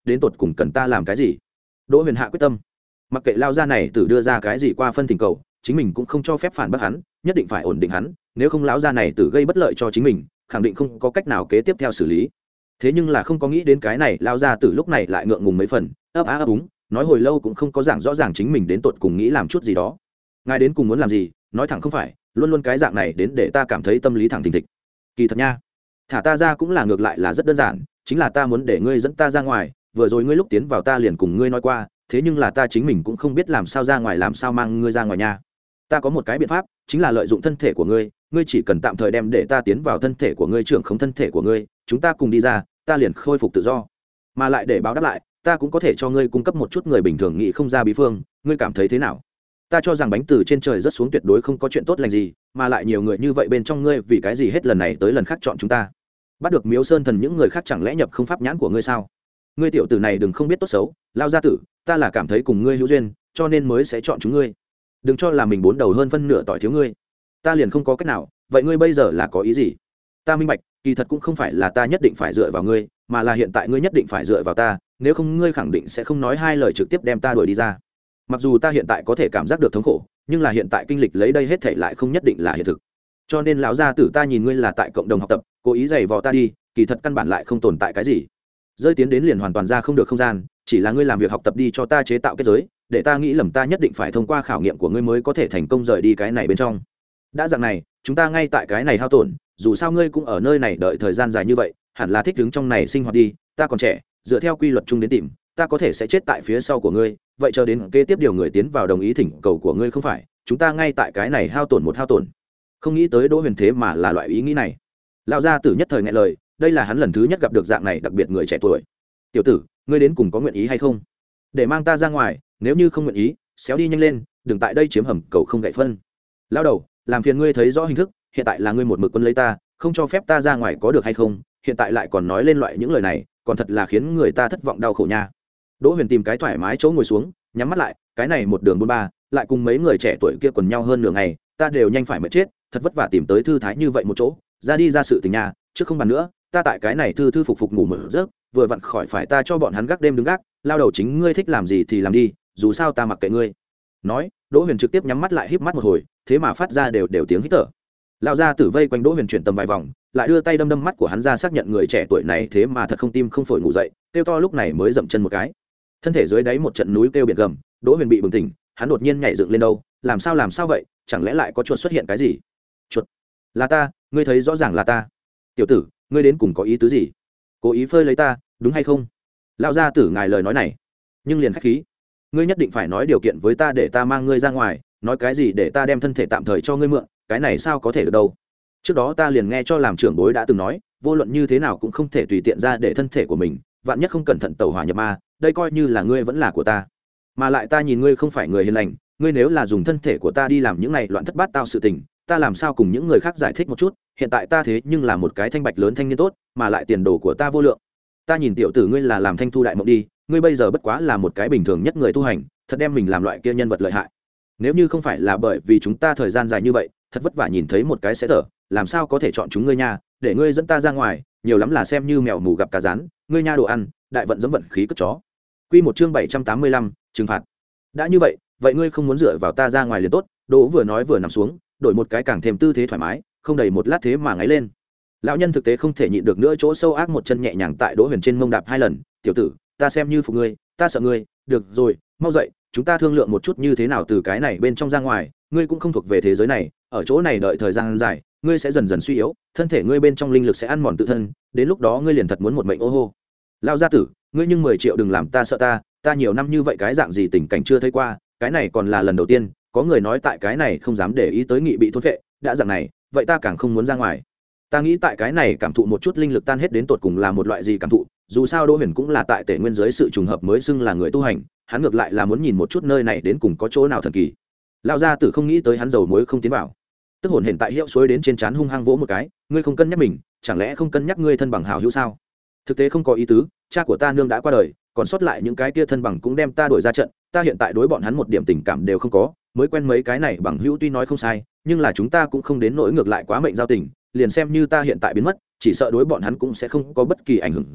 đến tột cùng cần ta làm cái gì? Đỗ Huyền hạ quyết tâm, mặc kệ lao gia này tử đưa ra cái gì qua phân thỉnh cầu, chính mình cũng không cho phép phản bác hắn, nhất định phải ổn định hắn, nếu không lão gia này tử gây bất lợi cho chính mình, khẳng định không có cách nào kế tiếp theo xử lý. Thế nhưng là không có nghĩ đến cái này, lao gia tử lúc này lại ngượng ngùng mấy phần, ấp á ấp úng, nói hồi lâu cũng không có giảng rõ ràng chính mình đến tột cùng nghĩ làm chút gì đó. Ngài đến cùng muốn làm gì? Nói thẳng không phải, luôn luôn cái dạng này đến để ta cảm thấy tâm lý thẳng thình thịch. Kỳ thật nha, thả ta ra cũng là ngược lại là rất đơn giản, chính là ta muốn để ngươi dẫn ta ra ngoài, vừa rồi ngươi lúc tiến vào ta liền cùng ngươi nói qua, thế nhưng là ta chính mình cũng không biết làm sao ra ngoài, làm sao mang ngươi ra ngoài nha. Ta có một cái biện pháp, chính là lợi dụng thân thể của ngươi, ngươi chỉ cần tạm thời đem để ta tiến vào thân thể của ngươi, trưởng khống thân thể của ngươi, chúng ta cùng đi ra, ta liền khôi phục tự do. Mà lại để báo đáp lại, ta cũng có thể cho ngươi cung cấp một chút người bình thường nghĩ không ra bí phương, ngươi cảm thấy thế nào? Ta cho rằng bánh từ trên trời rớt xuống tuyệt đối không có chuyện tốt lành gì, mà lại nhiều người như vậy bên trong ngươi, vì cái gì hết lần này tới lần khác chọn chúng ta? Bắt được Miếu Sơn Thần những người khác chẳng lẽ nhập không pháp nhãn của ngươi sao? Ngươi tiểu tử này đừng không biết tốt xấu, lao gia tử, ta là cảm thấy cùng ngươi hữu duyên, cho nên mới sẽ chọn chúng ngươi. Đừng cho là mình bốn đầu hơn phân nửa tỏi thiếu ngươi. Ta liền không có cách nào, vậy ngươi bây giờ là có ý gì? Ta minh bạch, kỳ thật cũng không phải là ta nhất định phải dựa vào ngươi, mà là hiện tại ngươi nhất định phải dựa vào ta, nếu không ngươi khẳng định sẽ không nói hai lời trực tiếp đem ta đuổi đi ra. Mặc dù ta hiện tại có thể cảm giác được thống khổ, nhưng là hiện tại kinh lịch lấy đây hết thảy lại không nhất định là hiện thực. Cho nên lão gia tử, ta nhìn ngươi là tại cộng đồng học tập, cố ý giày vò ta đi, kỳ thật căn bản lại không tồn tại cái gì. Rơi tiến đến liền hoàn toàn ra không được không gian, chỉ là ngươi làm việc học tập đi cho ta chế tạo kết giới, để ta nghĩ lầm ta nhất định phải thông qua khảo nghiệm của ngươi mới có thể thành công rời đi cái này bên trong. Đã dạng này, chúng ta ngay tại cái này hao tổn, dù sao ngươi cũng ở nơi này đợi thời gian dài như vậy, hẳn là thích ứng trong này sinh hoạt đi, ta còn trẻ, dựa theo quy luật chung đến tìm, ta có thể sẽ chết tại phía sau của ngươi, vậy chờ đến kế tiếp điều người tiến vào đồng ý thỉnh cầu của ngươi không phải, chúng ta ngay tại cái này hao tổn một hao tổn. Không nghĩ tới Đỗ Huyền thế mà là loại ý nghĩ này. Lão gia tử nhất thời nghẹn lời, đây là hắn lần thứ nhất gặp được dạng này đặc biệt người trẻ tuổi. Tiểu tử, ngươi đến cùng có nguyện ý hay không? Để mang ta ra ngoài, nếu như không nguyện ý, xéo đi nhanh lên, đừng tại đây chiếm hầm cầu không gậy phân. Lão đầu, làm phiền ngươi thấy rõ hình thức, hiện tại là ngươi một mực quân lấy ta, không cho phép ta ra ngoài có được hay không? Hiện tại lại còn nói lên loại những lời này, còn thật là khiến người ta thất vọng đau khổ nha. Đỗ Huyền tìm cái thoải mái chỗ ngồi xuống, nhắm mắt lại, cái này một đường buôn ba, lại cùng mấy người trẻ tuổi kia quần nhau hơn nửa ngày, ta đều nhanh phải mệt chết, thật vất vả tìm tới thư thái như vậy một chỗ, ra đi ra sự tình nhà, chứ không bàn nữa, ta tại cái này thư thư phục phục ngủ một giấc, vừa vặn khỏi phải ta cho bọn hắn gác đêm đứng gác, lao đầu chính ngươi thích làm gì thì làm đi, dù sao ta mặc kệ ngươi. Nói, Đỗ Huyền trực tiếp nhắm mắt lại híp mắt một hồi, thế mà phát ra đều đều tiếng hít thở. Lão gia tử vây quanh Đỗ Huyền chuyển tầm vài vòng, lại đưa tay đâm đâm mắt của hắn ra xác nhận người trẻ tuổi này thế mà thật không tim không phổi ngủ dậy, kêu to lúc này mới dậm chân một cái. Thân thể dưới đáy một trận núi kêu biển gầm, Đỗ Huyền bị bừng tỉnh, hắn đột nhiên nhảy dựng lên đâu, làm sao làm sao vậy, chẳng lẽ lại có chuột xuất hiện cái gì? Chuột? Là ta, ngươi thấy rõ ràng là ta. Tiểu tử, ngươi đến cùng có ý tứ gì? Cố ý phơi lấy ta, đúng hay không? Lão gia tử ngài lời nói này, nhưng liền khách khí, ngươi nhất định phải nói điều kiện với ta để ta mang ngươi ra ngoài, nói cái gì để ta đem thân thể tạm thời cho ngươi mượn, cái này sao có thể được đâu. Trước đó ta liền nghe cho làm trưởng bối đã từng nói, vô luận như thế nào cũng không thể tùy tiện ra để thân thể của mình, vạn nhất không cẩn thận tẩu hỏa nhập ma, đây coi như là ngươi vẫn là của ta. Mà lại ta nhìn ngươi không phải người hiền lành, ngươi nếu là dùng thân thể của ta đi làm những này loạn thất bát tao sự tình, ta làm sao cùng những người khác giải thích một chút, hiện tại ta thế nhưng là một cái thanh bạch lớn thanh niên tốt, mà lại tiền đồ của ta vô lượng. Ta nhìn tiểu tử ngươi là làm thanh thu đại mộng đi, ngươi bây giờ bất quá là một cái bình thường nhất người tu hành, thật đem mình làm loại kia nhân vật lợi hại. Nếu như không phải là bởi vì chúng ta thời gian dài như vậy, thật vất vả nhìn thấy một cái sẽ thở, làm sao có thể chọn chúng ngươi nha, để ngươi dẫn ta ra ngoài, nhiều lắm là xem như mèo mù gặp cá rán, ngươi nha đồ ăn, đại vận dẫm vận khí cất chó. Quy một chương bảy trăm tám mươi lăm, trừng phạt. Đã như vậy, vậy ngươi không muốn dựa vào ta ra ngoài liền tốt. Đỗ vừa nói vừa nằm xuống, đổi một cái càng thêm tư thế thoải mái, không đầy một lát thế mà ngáy lên. Lão nhân thực tế không thể nhịn được nữa, chỗ sâu ác một chân nhẹ nhàng tại Đỗ Huyền trên mông đạp hai lần. Tiểu tử, ta xem như phục ngươi, ta sợ ngươi, được rồi, mau dậy, chúng ta thương lượng một chút như thế nào từ cái này bên trong ra ngoài, ngươi cũng không thuộc về thế giới này, ở chỗ này đợi thời gian dài, ngươi sẽ dần dần suy yếu, thân thể ngươi bên trong linh lực sẽ ăn mòn tự thân, đến lúc đó ngươi liền thật muốn một mệnh ô hô. Lão gia tử, ngươi nhưng mười triệu đừng làm ta sợ ta, ta nhiều năm như vậy cái dạng gì tình cảnh chưa thấy qua, cái này còn là lần đầu tiên, có người nói tại cái này không dám để ý tới nghị bị thôn phệ, đã dạng này, vậy ta càng không muốn ra ngoài. Ta nghĩ tại cái này cảm thụ một chút linh lực tan hết đến tột cùng là một loại gì cảm thụ, dù sao Đỗ Huyền cũng là tại Tể Nguyên giới sự trùng hợp mới xưng là người tu hành, hắn ngược lại là muốn nhìn một chút nơi này đến cùng có chỗ nào thần kỳ. Lão gia tử không nghĩ tới hắn dầu muối không tiến vào, tức hồn hển tại hiệu suối đến trên trán hung hăng vỗ một cái, ngươi không cân nhắc mình, chẳng lẽ không cân nhắc ngươi thân bằng hảo hữu sao? Thực tế không có ý tứ, cha của ta nương đã qua đời, còn sót lại những cái kia thân bằng cũng đem ta đuổi ra trận, ta hiện tại đối bọn hắn một điểm tình cảm đều không có, mới quen mấy cái này bằng hữu tuy nói không sai, nhưng là chúng ta cũng không đến nỗi ngược lại quá mệnh giao tình, liền xem như ta hiện tại biến mất, chỉ sợ đối bọn hắn cũng sẽ không có bất kỳ ảnh hưởng gì,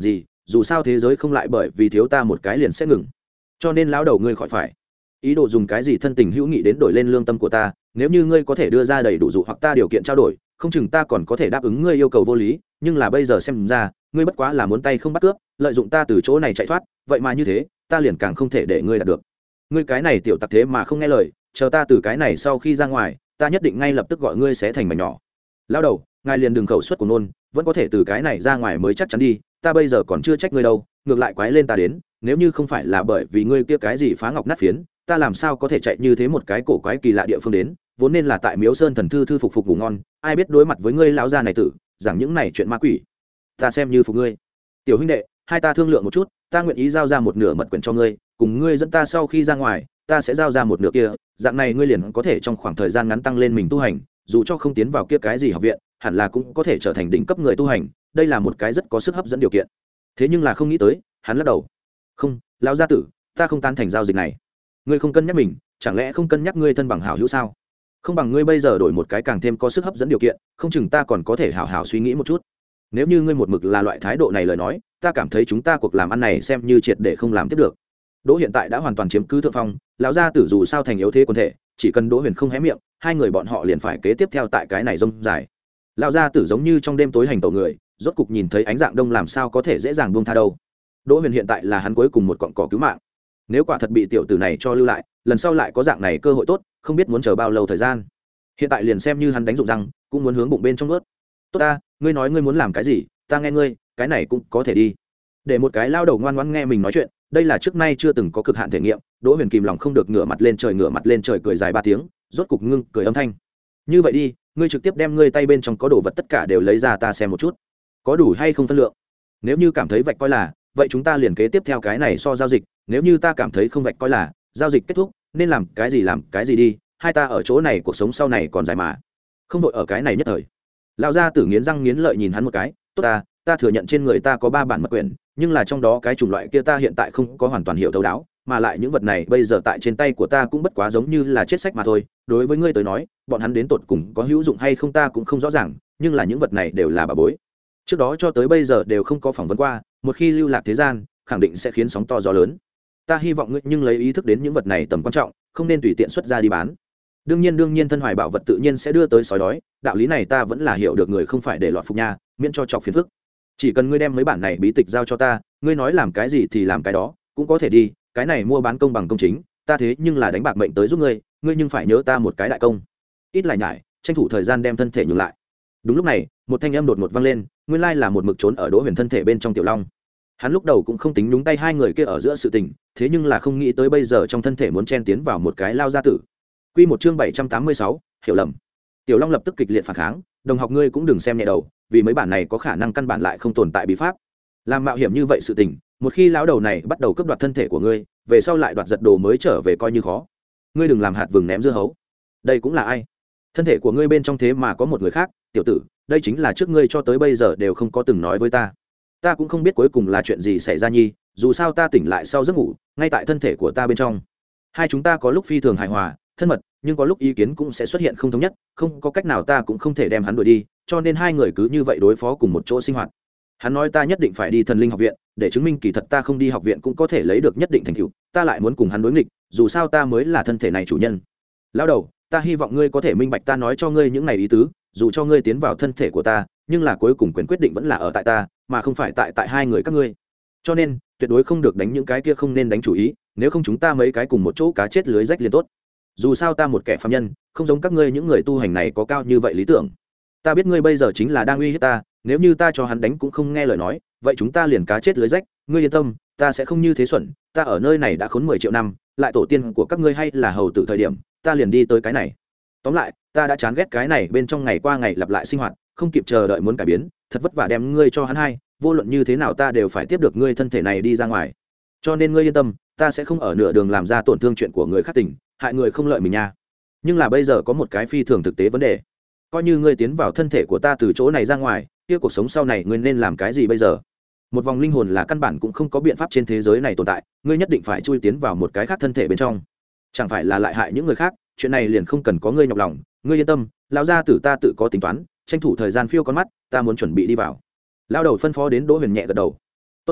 dù sao thế giới không lại bởi vì thiếu ta một cái liền sẽ ngừng, cho nên lão đầu ngươi khỏi phải ý đồ dùng cái gì thân tình hữu nghị đến đổi lên lương tâm của ta. Nếu như ngươi có thể đưa ra đầy đủ dụ hoặc ta điều kiện trao đổi, không chừng ta còn có thể đáp ứng ngươi yêu cầu vô lý, nhưng là bây giờ xem ra ngươi bất quá là muốn tay không bắt cướp, lợi dụng ta từ chỗ này chạy thoát, vậy mà như thế ta liền càng không thể để ngươi đạt được. Ngươi cái này tiểu tặc thế mà không nghe lời, chờ ta từ cái này sau khi ra ngoài, ta nhất định ngay lập tức gọi ngươi xé thành mảnh nhỏ. Lão đầu, ngài liền đừng khẩu suất của nôn, vẫn có thể từ cái này ra ngoài mới chắc chắn đi, ta bây giờ còn chưa trách ngươi đâu, ngược lại quái lên ta đến, nếu như không phải là bởi vì ngươi kia cái gì phá ngọc nát phiến, ta làm sao có thể chạy như thế một cái cổ quái kỳ lạ địa phương đến, vốn nên là tại Miếu Sơn thần thư thư phục phục ngủ ngon, ai biết đối mặt với ngươi lão già này tử, giảng những này chuyện ma quỷ. Ta xem như phục ngươi. Tiểu huynh đệ, hai ta thương lượng một chút, ta nguyện ý giao ra một nửa mật quyển cho ngươi, cùng ngươi dẫn ta sau khi ra ngoài, ta sẽ giao ra một nửa kia, dạng này ngươi liền có thể trong khoảng thời gian ngắn tăng lên mình tu hành, dù cho không tiến vào kia cái gì học viện, hẳn là cũng có thể trở thành đỉnh cấp người tu hành, đây là một cái rất có sức hấp dẫn điều kiện. Thế nhưng là không nghĩ tới, hắn lắc đầu. Không, lão gia tử, ta không tán thành giao dịch này. Ngươi không cân nhắc mình, chẳng lẽ không cân nhắc ngươi thân bằng hảo hữu sao? Không bằng ngươi bây giờ đổi một cái càng thêm có sức hấp dẫn điều kiện, không chừng ta còn có thể hảo hảo suy nghĩ một chút. Nếu như ngươi một mực là loại thái độ này lời nói, ta cảm thấy chúng ta cuộc làm ăn này xem như triệt để không làm tiếp được. Đỗ hiện tại đã hoàn toàn chiếm cứ thượng phong, lão gia tử dù sao thành yếu thế quân thể, chỉ cần Đỗ Huyền không hé miệng, hai người bọn họ liền phải kế tiếp theo tại cái này rông dài. Lão gia tử giống như trong đêm tối hành tẩu người, rốt cục nhìn thấy ánh dạng đông làm sao có thể dễ dàng buông tha đâu. Đỗ Huyền hiện tại là hắn cuối cùng một cọng cỏ cứu mạng. Nếu quả thật bị tiểu tử này cho lưu lại, lần sau lại có dạng này cơ hội tốt, không biết muốn chờ bao lâu thời gian. Hiện tại liền xem như hắn đánh dụng răng, cũng muốn hướng bụng bên trong nuốt. Tốt ta, ngươi nói ngươi muốn làm cái gì, ta nghe ngươi, cái này cũng có thể đi. Để một cái lao đầu ngoan ngoãn nghe mình nói chuyện, đây là trước nay chưa từng có cực hạn thể nghiệm. Đỗ Huyền kìm lòng không được ngửa mặt lên trời ngửa mặt lên trời cười dài ba tiếng, rốt cục ngưng cười âm thanh. Như vậy đi, ngươi trực tiếp đem ngươi tay bên trong có đồ vật tất cả đều lấy ra ta xem một chút, có đủ hay không phân lượng. Nếu như cảm thấy vạch coi là, vậy chúng ta liền kế tiếp theo cái này so giao dịch, nếu như ta cảm thấy không vạch coi là, giao dịch kết thúc, nên làm cái gì làm cái gì đi, hai ta ở chỗ này cuộc sống sau này còn dài mà, không đội ở cái này nhất thời. Lão gia tử nghiến răng nghiến lợi nhìn hắn một cái, tốt ta, ta thừa nhận trên người ta có ba bản mật quyển, nhưng là trong đó cái chủng loại kia ta hiện tại không có hoàn toàn hiểu thấu đáo, mà lại những vật này bây giờ tại trên tay của ta cũng bất quá giống như là chết sách mà thôi. Đối với ngươi tới nói, bọn hắn đến tột cùng có hữu dụng hay không ta cũng không rõ ràng, nhưng là những vật này đều là bà bối, trước đó cho tới bây giờ đều không có phỏng vấn qua, một khi lưu lạc thế gian khẳng định sẽ khiến sóng to gió lớn. Ta hy vọng ngươi nhưng lấy ý thức đến những vật này tầm quan trọng, không nên tùy tiện xuất ra đi bán. Đương nhiên đương nhiên thân hoài bảo vật tự nhiên sẽ đưa tới sói đói, đạo lý này ta vẫn là hiểu được, người không phải để lọt phục nha, miễn cho chọc phiền phức. Chỉ cần ngươi đem mấy bản này bí tịch giao cho ta, ngươi nói làm cái gì thì làm cái đó, cũng có thể đi, cái này mua bán công bằng công chính, ta thế nhưng là đánh bạc mệnh tới giúp ngươi, ngươi nhưng phải nhớ ta một cái đại công. Ít lại nhải, tranh thủ thời gian đem thân thể nhường lại. Đúng lúc này, một thanh âm đột ngột vang lên, nguyên lai là một mực trốn ở Đỗ Huyền thân thể bên trong Tiểu Long. Hắn lúc đầu cũng không tính nhúng tay hai người kia ở giữa sự tình, thế nhưng là không nghĩ tới bây giờ trong thân thể muốn chen tiến vào một cái lao gia tử. Quy một chương bảy trăm tám mươi sáu, hiểu lầm. Tiểu Long lập tức kịch liệt phản kháng, đồng học ngươi cũng đừng xem nhẹ đầu, vì mấy bản này có khả năng căn bản lại không tồn tại bí pháp. Làm mạo hiểm như vậy sự tình, một khi lão đầu này bắt đầu cướp đoạt thân thể của ngươi, về sau lại đoạt giật đồ mới trở về coi như khó. Ngươi đừng làm hạt vừng ném dưa hấu. Đây cũng là ai? Thân thể của ngươi bên trong thế mà có một người khác, tiểu tử, đây chính là trước ngươi cho tới bây giờ đều không có từng nói với ta. Ta cũng không biết cuối cùng là chuyện gì xảy ra nhi, dù sao ta tỉnh lại sau giấc ngủ, ngay tại thân thể của ta bên trong. Hai chúng ta có lúc phi thường hài hòa, thân mật, nhưng có lúc ý kiến cũng sẽ xuất hiện không thống nhất, không có cách nào ta cũng không thể đem hắn đuổi đi, cho nên hai người cứ như vậy đối phó cùng một chỗ sinh hoạt. Hắn nói ta nhất định phải đi Thần Linh học viện, để chứng minh kỳ thật ta không đi học viện cũng có thể lấy được nhất định thành tựu, ta lại muốn cùng hắn đối nghịch, dù sao ta mới là thân thể này chủ nhân. Lão đầu, ta hy vọng ngươi có thể minh bạch ta nói cho ngươi những này ý tứ, dù cho ngươi tiến vào thân thể của ta, nhưng là cuối cùng quyền quyết định vẫn là ở tại ta, mà không phải tại tại hai người các ngươi. Cho nên tuyệt đối không được đánh những cái kia không nên đánh chủ ý, nếu không chúng ta mấy cái cùng một chỗ cá chết lưới rách liền tốt. Dù sao ta một kẻ phàm nhân, không giống các ngươi những người tu hành này có cao như vậy lý tưởng. Ta biết ngươi bây giờ chính là đang uy hiếp ta, nếu như ta cho hắn đánh cũng không nghe lời nói, vậy chúng ta liền cá chết lưới rách, ngươi yên tâm, ta sẽ không như thế xuẩn, ta ở nơi này đã khốn mười triệu năm, lại tổ tiên của các ngươi hay là hầu tử thời điểm, ta liền đi tới cái này. Tóm lại, ta đã chán ghét cái này bên trong ngày qua ngày lặp lại sinh hoạt, không kịp chờ đợi muốn cải biến, thật vất vả đem ngươi cho hắn hai, vô luận như thế nào ta đều phải tiếp được ngươi thân thể này đi ra ngoài. Cho nên ngươi yên tâm, ta sẽ không ở nửa đường làm ra tổn thương chuyện của người khác tình, hại người không lợi mình nha. Nhưng là bây giờ có một cái phi thường thực tế vấn đề, coi như ngươi tiến vào thân thể của ta từ chỗ này ra ngoài, kia cuộc sống sau này ngươi nên làm cái gì bây giờ? Một vòng linh hồn là căn bản cũng không có biện pháp trên thế giới này tồn tại, ngươi nhất định phải chui tiến vào một cái khác thân thể bên trong, chẳng phải là lại hại những người khác, chuyện này liền không cần có ngươi nhọc lòng, ngươi yên tâm, lão gia tử ta tự có tính toán, tranh thủ thời gian phiêu con mắt, ta muốn chuẩn bị đi vào. Lão đầu phân phó đến Đỗ Huyền nhẹ gật đầu. Tốt.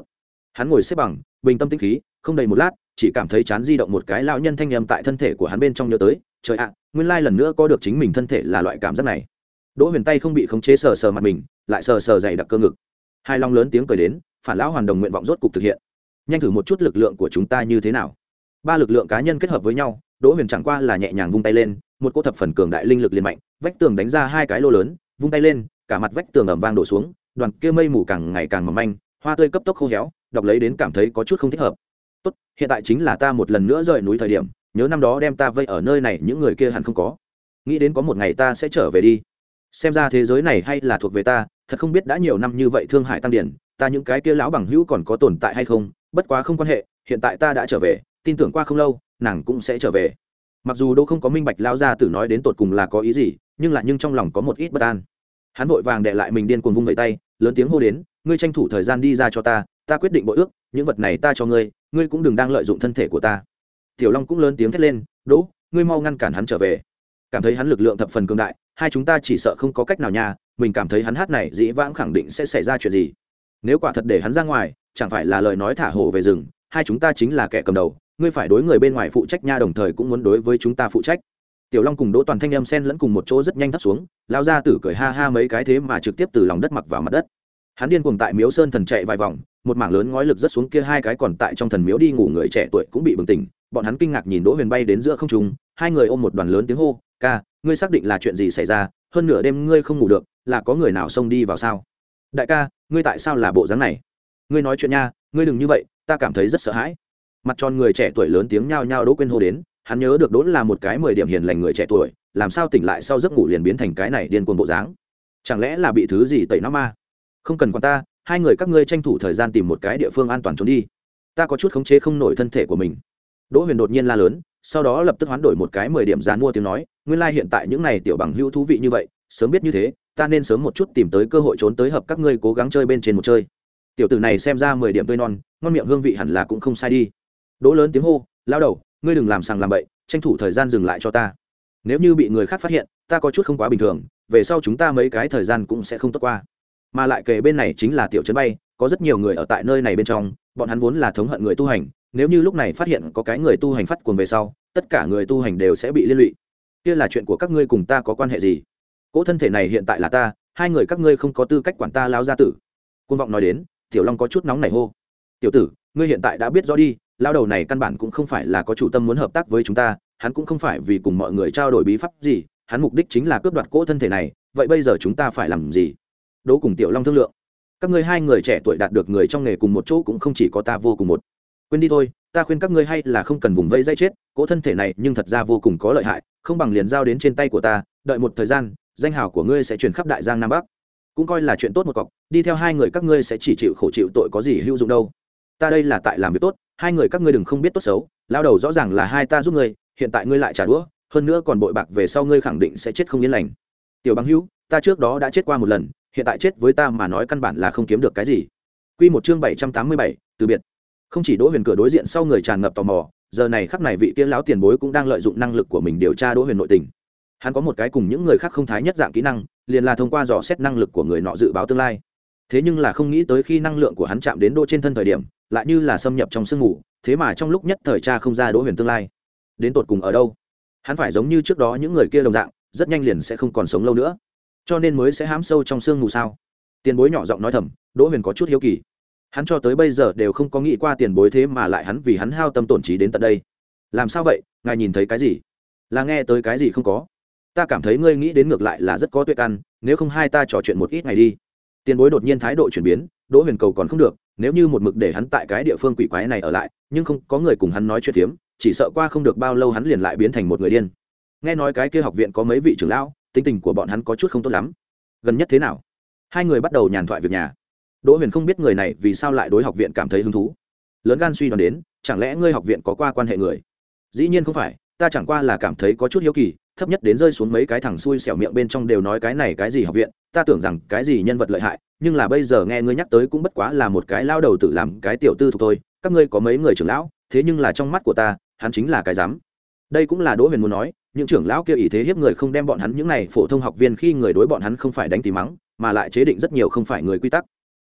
Hắn ngồi xếp bằng, bình tâm tĩnh khí, không đầy một lát chỉ cảm thấy chán di động một cái lão nhân thanh âm tại thân thể của hắn bên trong nhớ tới, trời ạ, nguyên lai lần nữa có được chính mình thân thể là loại cảm giác này. Đỗ Huyền tay không bị khống chế sờ sờ mặt mình, lại sờ sờ dày đặc cơ ngực. Hai long lớn tiếng cười đến, phản lão hoàn đồng nguyện vọng rốt cục thực hiện. Nhanh thử một chút lực lượng của chúng ta như thế nào? Ba lực lượng cá nhân kết hợp với nhau, Đỗ Huyền chẳng qua là nhẹ nhàng vung tay lên, một cỗ thập phần cường đại linh lực liền mạnh, vách tường đánh ra hai cái lô lớn, vung tay lên, cả mặt vách tường ầm vang đổ xuống, đoàn kia mây mù càng ngày càng mỏng manh, hoa tươi cấp tốc khô héo, đọc lấy đến cảm thấy có chút không thích hợp. Tốt, hiện tại chính là ta một lần nữa rời núi thời điểm, nhớ năm đó đem ta vây ở nơi này những người kia hẳn không có. Nghĩ đến có một ngày ta sẽ trở về đi. Xem ra thế giới này hay là thuộc về ta, thật không biết đã nhiều năm như vậy thương hại tăng điển, ta những cái kia lão bằng hữu còn có tồn tại hay không, bất quá không quan hệ, hiện tại ta đã trở về, tin tưởng qua không lâu, nàng cũng sẽ trở về. Mặc dù đâu không có minh bạch lão gia tử nói đến tột cùng là có ý gì, nhưng là nhưng trong lòng có một ít bất an. Hắn vội vàng đè lại mình điên cuồng vung vẩy tay, lớn tiếng hô đến, ngươi tranh thủ thời gian đi ra cho ta, ta quyết định bội ước, những vật này ta cho ngươi, ngươi cũng đừng đang lợi dụng thân thể của ta. Tiểu Long cũng lớn tiếng thét lên, Đỗ, ngươi mau ngăn cản hắn trở về. Cảm thấy hắn lực lượng thập phần cường đại, hai chúng ta chỉ sợ không có cách nào nha, mình cảm thấy hắn hát này dĩ vãng khẳng định sẽ xảy ra chuyện gì. Nếu quả thật để hắn ra ngoài, chẳng phải là lời nói thả hổ về rừng, hai chúng ta chính là kẻ cầm đầu, ngươi phải đối người bên ngoài phụ trách nha, đồng thời cũng muốn đối với chúng ta phụ trách. Tiểu Long cùng Đỗ Toàn thanh âm xen lẫn cùng một chỗ rất nhanh thấp xuống, lão gia tử cười ha ha mấy cái thế mà trực tiếp từ lòng đất mặc vào mặt đất. Hắn điên cuồng tại Miếu Sơn thần chạy vài vòng, một mảng lớn ngói lực rất xuống kia hai cái còn tại trong thần miếu đi ngủ người trẻ tuổi cũng bị bừng tỉnh, bọn hắn kinh ngạc nhìn Đỗ Huyền bay đến giữa không trung, hai người ôm một đoàn lớn tiếng hô, "Ca, ngươi xác định là chuyện gì xảy ra? Hơn nửa đêm ngươi không ngủ được, là có người nào xông đi vào sao?" "Đại ca, ngươi tại sao là bộ dáng này? Ngươi nói chuyện nha, ngươi đừng như vậy, ta cảm thấy rất sợ hãi." Mặt tròn người trẻ tuổi lớn tiếng nhao nhao Đỗ quên hô đến, hắn nhớ được Đỗ là một cái mười điểm hiền lành người trẻ tuổi, làm sao tỉnh lại sau giấc ngủ liền biến thành cái này điên cuồng bộ dáng? Chẳng lẽ là bị thứ gì tẩy não ma? Không cần quan ta, hai người các ngươi tranh thủ thời gian tìm một cái địa phương an toàn trốn đi, ta có chút khống chế không nổi thân thể của mình. Đỗ Huyền đột nhiên la lớn, sau đó lập tức hoán đổi một cái mười điểm dán mua tiếng nói, nguyên lai hiện tại những này tiểu bằng hữu thú vị như vậy, sớm biết như thế, ta nên sớm một chút tìm tới cơ hội trốn tới hợp các ngươi cố gắng chơi bên trên một chơi. Tiểu tử này xem ra mười điểm tươi non, ngon miệng hương vị hẳn là cũng không sai đi. Đỗ lớn tiếng hô, lao đầu, ngươi đừng làm sằng làm bậy, tranh thủ thời gian dừng lại cho ta. Nếu như bị người khác phát hiện, ta có chút không quá bình thường, về sau chúng ta mấy cái thời gian cũng sẽ không tốt qua. Mà lại kề bên này chính là tiểu trấn bay, có rất nhiều người ở tại nơi này bên trong, bọn hắn vốn là thống hận người tu hành, nếu như lúc này phát hiện có cái người tu hành phát cuồng về sau, tất cả người tu hành đều sẽ bị liên lụy. Kia là chuyện của các ngươi, cùng ta có quan hệ gì? Cỗ thân thể này hiện tại là ta, hai người các ngươi không có tư cách quản ta lão gia tử. Côn vọng nói đến, Tiểu Long có chút nóng nảy hô, tiểu tử, ngươi hiện tại đã biết rõ đi, lão đầu này căn bản cũng không phải là có chủ tâm muốn hợp tác với chúng ta, hắn cũng không phải vì cùng mọi người trao đổi bí pháp gì, hắn mục đích chính là cướp đoạt cỗ thân thể này, vậy bây giờ chúng ta phải làm gì? Đỗ cùng Tiểu Long thương lượng, các ngươi hai người trẻ tuổi đạt được người trong nghề cùng một chỗ cũng không chỉ có ta vô cùng một. Quên đi thôi, ta khuyên các ngươi hay là không cần vùng vây dây chết, cỗ thân thể này nhưng thật ra vô cùng có lợi hại, không bằng liền giao đến trên tay của ta, đợi một thời gian, danh hào của ngươi sẽ truyền khắp đại giang nam bắc, cũng coi là chuyện tốt một cọc, đi theo hai người các ngươi sẽ chỉ chịu khổ chịu tội có gì hữu dụng đâu. Ta đây là tại làm việc tốt, hai người các ngươi đừng không biết tốt xấu, lao đầu rõ ràng là hai ta giúp ngươi, hiện tại ngươi lại trả đũa, hơn nữa còn bội bạc về sau ngươi khẳng định sẽ chết không yên lành. Tiểu bằng hữu, ta trước đó đã chết qua một lần, hiện tại chết với ta mà nói căn bản là không kiếm được cái gì. Quy một chương bảy trăm tám mươi bảy, từ biệt. Không chỉ Đỗ Huyền cửa đối diện sau người tràn ngập tò mò, giờ này khắc này vị kia lão tiền bối cũng đang lợi dụng năng lực của mình điều tra Đỗ Huyền nội tình. Hắn có một cái cùng những người khác không thái nhất dạng kỹ năng, liền là thông qua dò xét năng lực của người nọ dự báo tương lai. Thế nhưng là không nghĩ tới khi năng lượng của hắn chạm đến Đỗ trên thân thời điểm, lại như là xâm nhập trong sương mù, thế mà trong lúc nhất thời tra không ra Đỗ Huyền tương lai. Đến tột cùng ở đâu? Hắn phải giống như trước đó những người kia đồng dạng, rất nhanh liền sẽ không còn sống lâu nữa, cho nên mới sẽ hãm sâu trong sương mù sao? Tiền bối nhỏ giọng nói thầm, Đỗ Huyền có chút hiếu kỳ. Hắn cho tới bây giờ đều không có nghĩ qua tiền bối thế mà lại hắn vì hắn hao tâm tổn trí đến tận đây. Làm sao vậy, ngài nhìn thấy cái gì? Là nghe tới cái gì không có? Ta cảm thấy ngươi nghĩ đến ngược lại là rất có tuệ căn, nếu không hai ta trò chuyện một ít ngày đi. Tiền bối đột nhiên thái độ chuyển biến, Đỗ Huyền cầu còn không được, nếu như một mực để hắn tại cái địa phương quỷ quái này ở lại, nhưng không có người cùng hắn nói chuyện phiếm, chỉ sợ qua không được bao lâu hắn liền lại biến thành một người điên. Nghe nói cái kia học viện có mấy vị trưởng lão, tính tình của bọn hắn có chút không tốt lắm. Gần nhất thế nào? Hai người bắt đầu nhàn thoại việc nhà. Đỗ Huyền không biết người này vì sao lại đối học viện cảm thấy hứng thú, lớn gan suy đoán đến, chẳng lẽ ngươi học viện có qua quan hệ người? Dĩ nhiên không phải, ta chẳng qua là cảm thấy có chút hiếu kỳ, thấp nhất đến rơi xuống mấy cái thằng xui xẻo miệng bên trong đều nói cái này cái gì học viện, ta tưởng rằng cái gì nhân vật lợi hại, nhưng là bây giờ nghe ngươi nhắc tới cũng bất quá là một cái lao đầu tự làm cái tiểu tư thuộc thôi. Các ngươi có mấy người trưởng lão, thế nhưng là trong mắt của ta, hắn chính là cái dám. Đây cũng là Đỗ Huyền muốn nói, những trưởng lão kia ý thế hiếp người không đem bọn hắn những này phổ thông học viên khi người đối bọn hắn không phải đánh tí mắng, mà lại chế định rất nhiều không phải người quy tắc.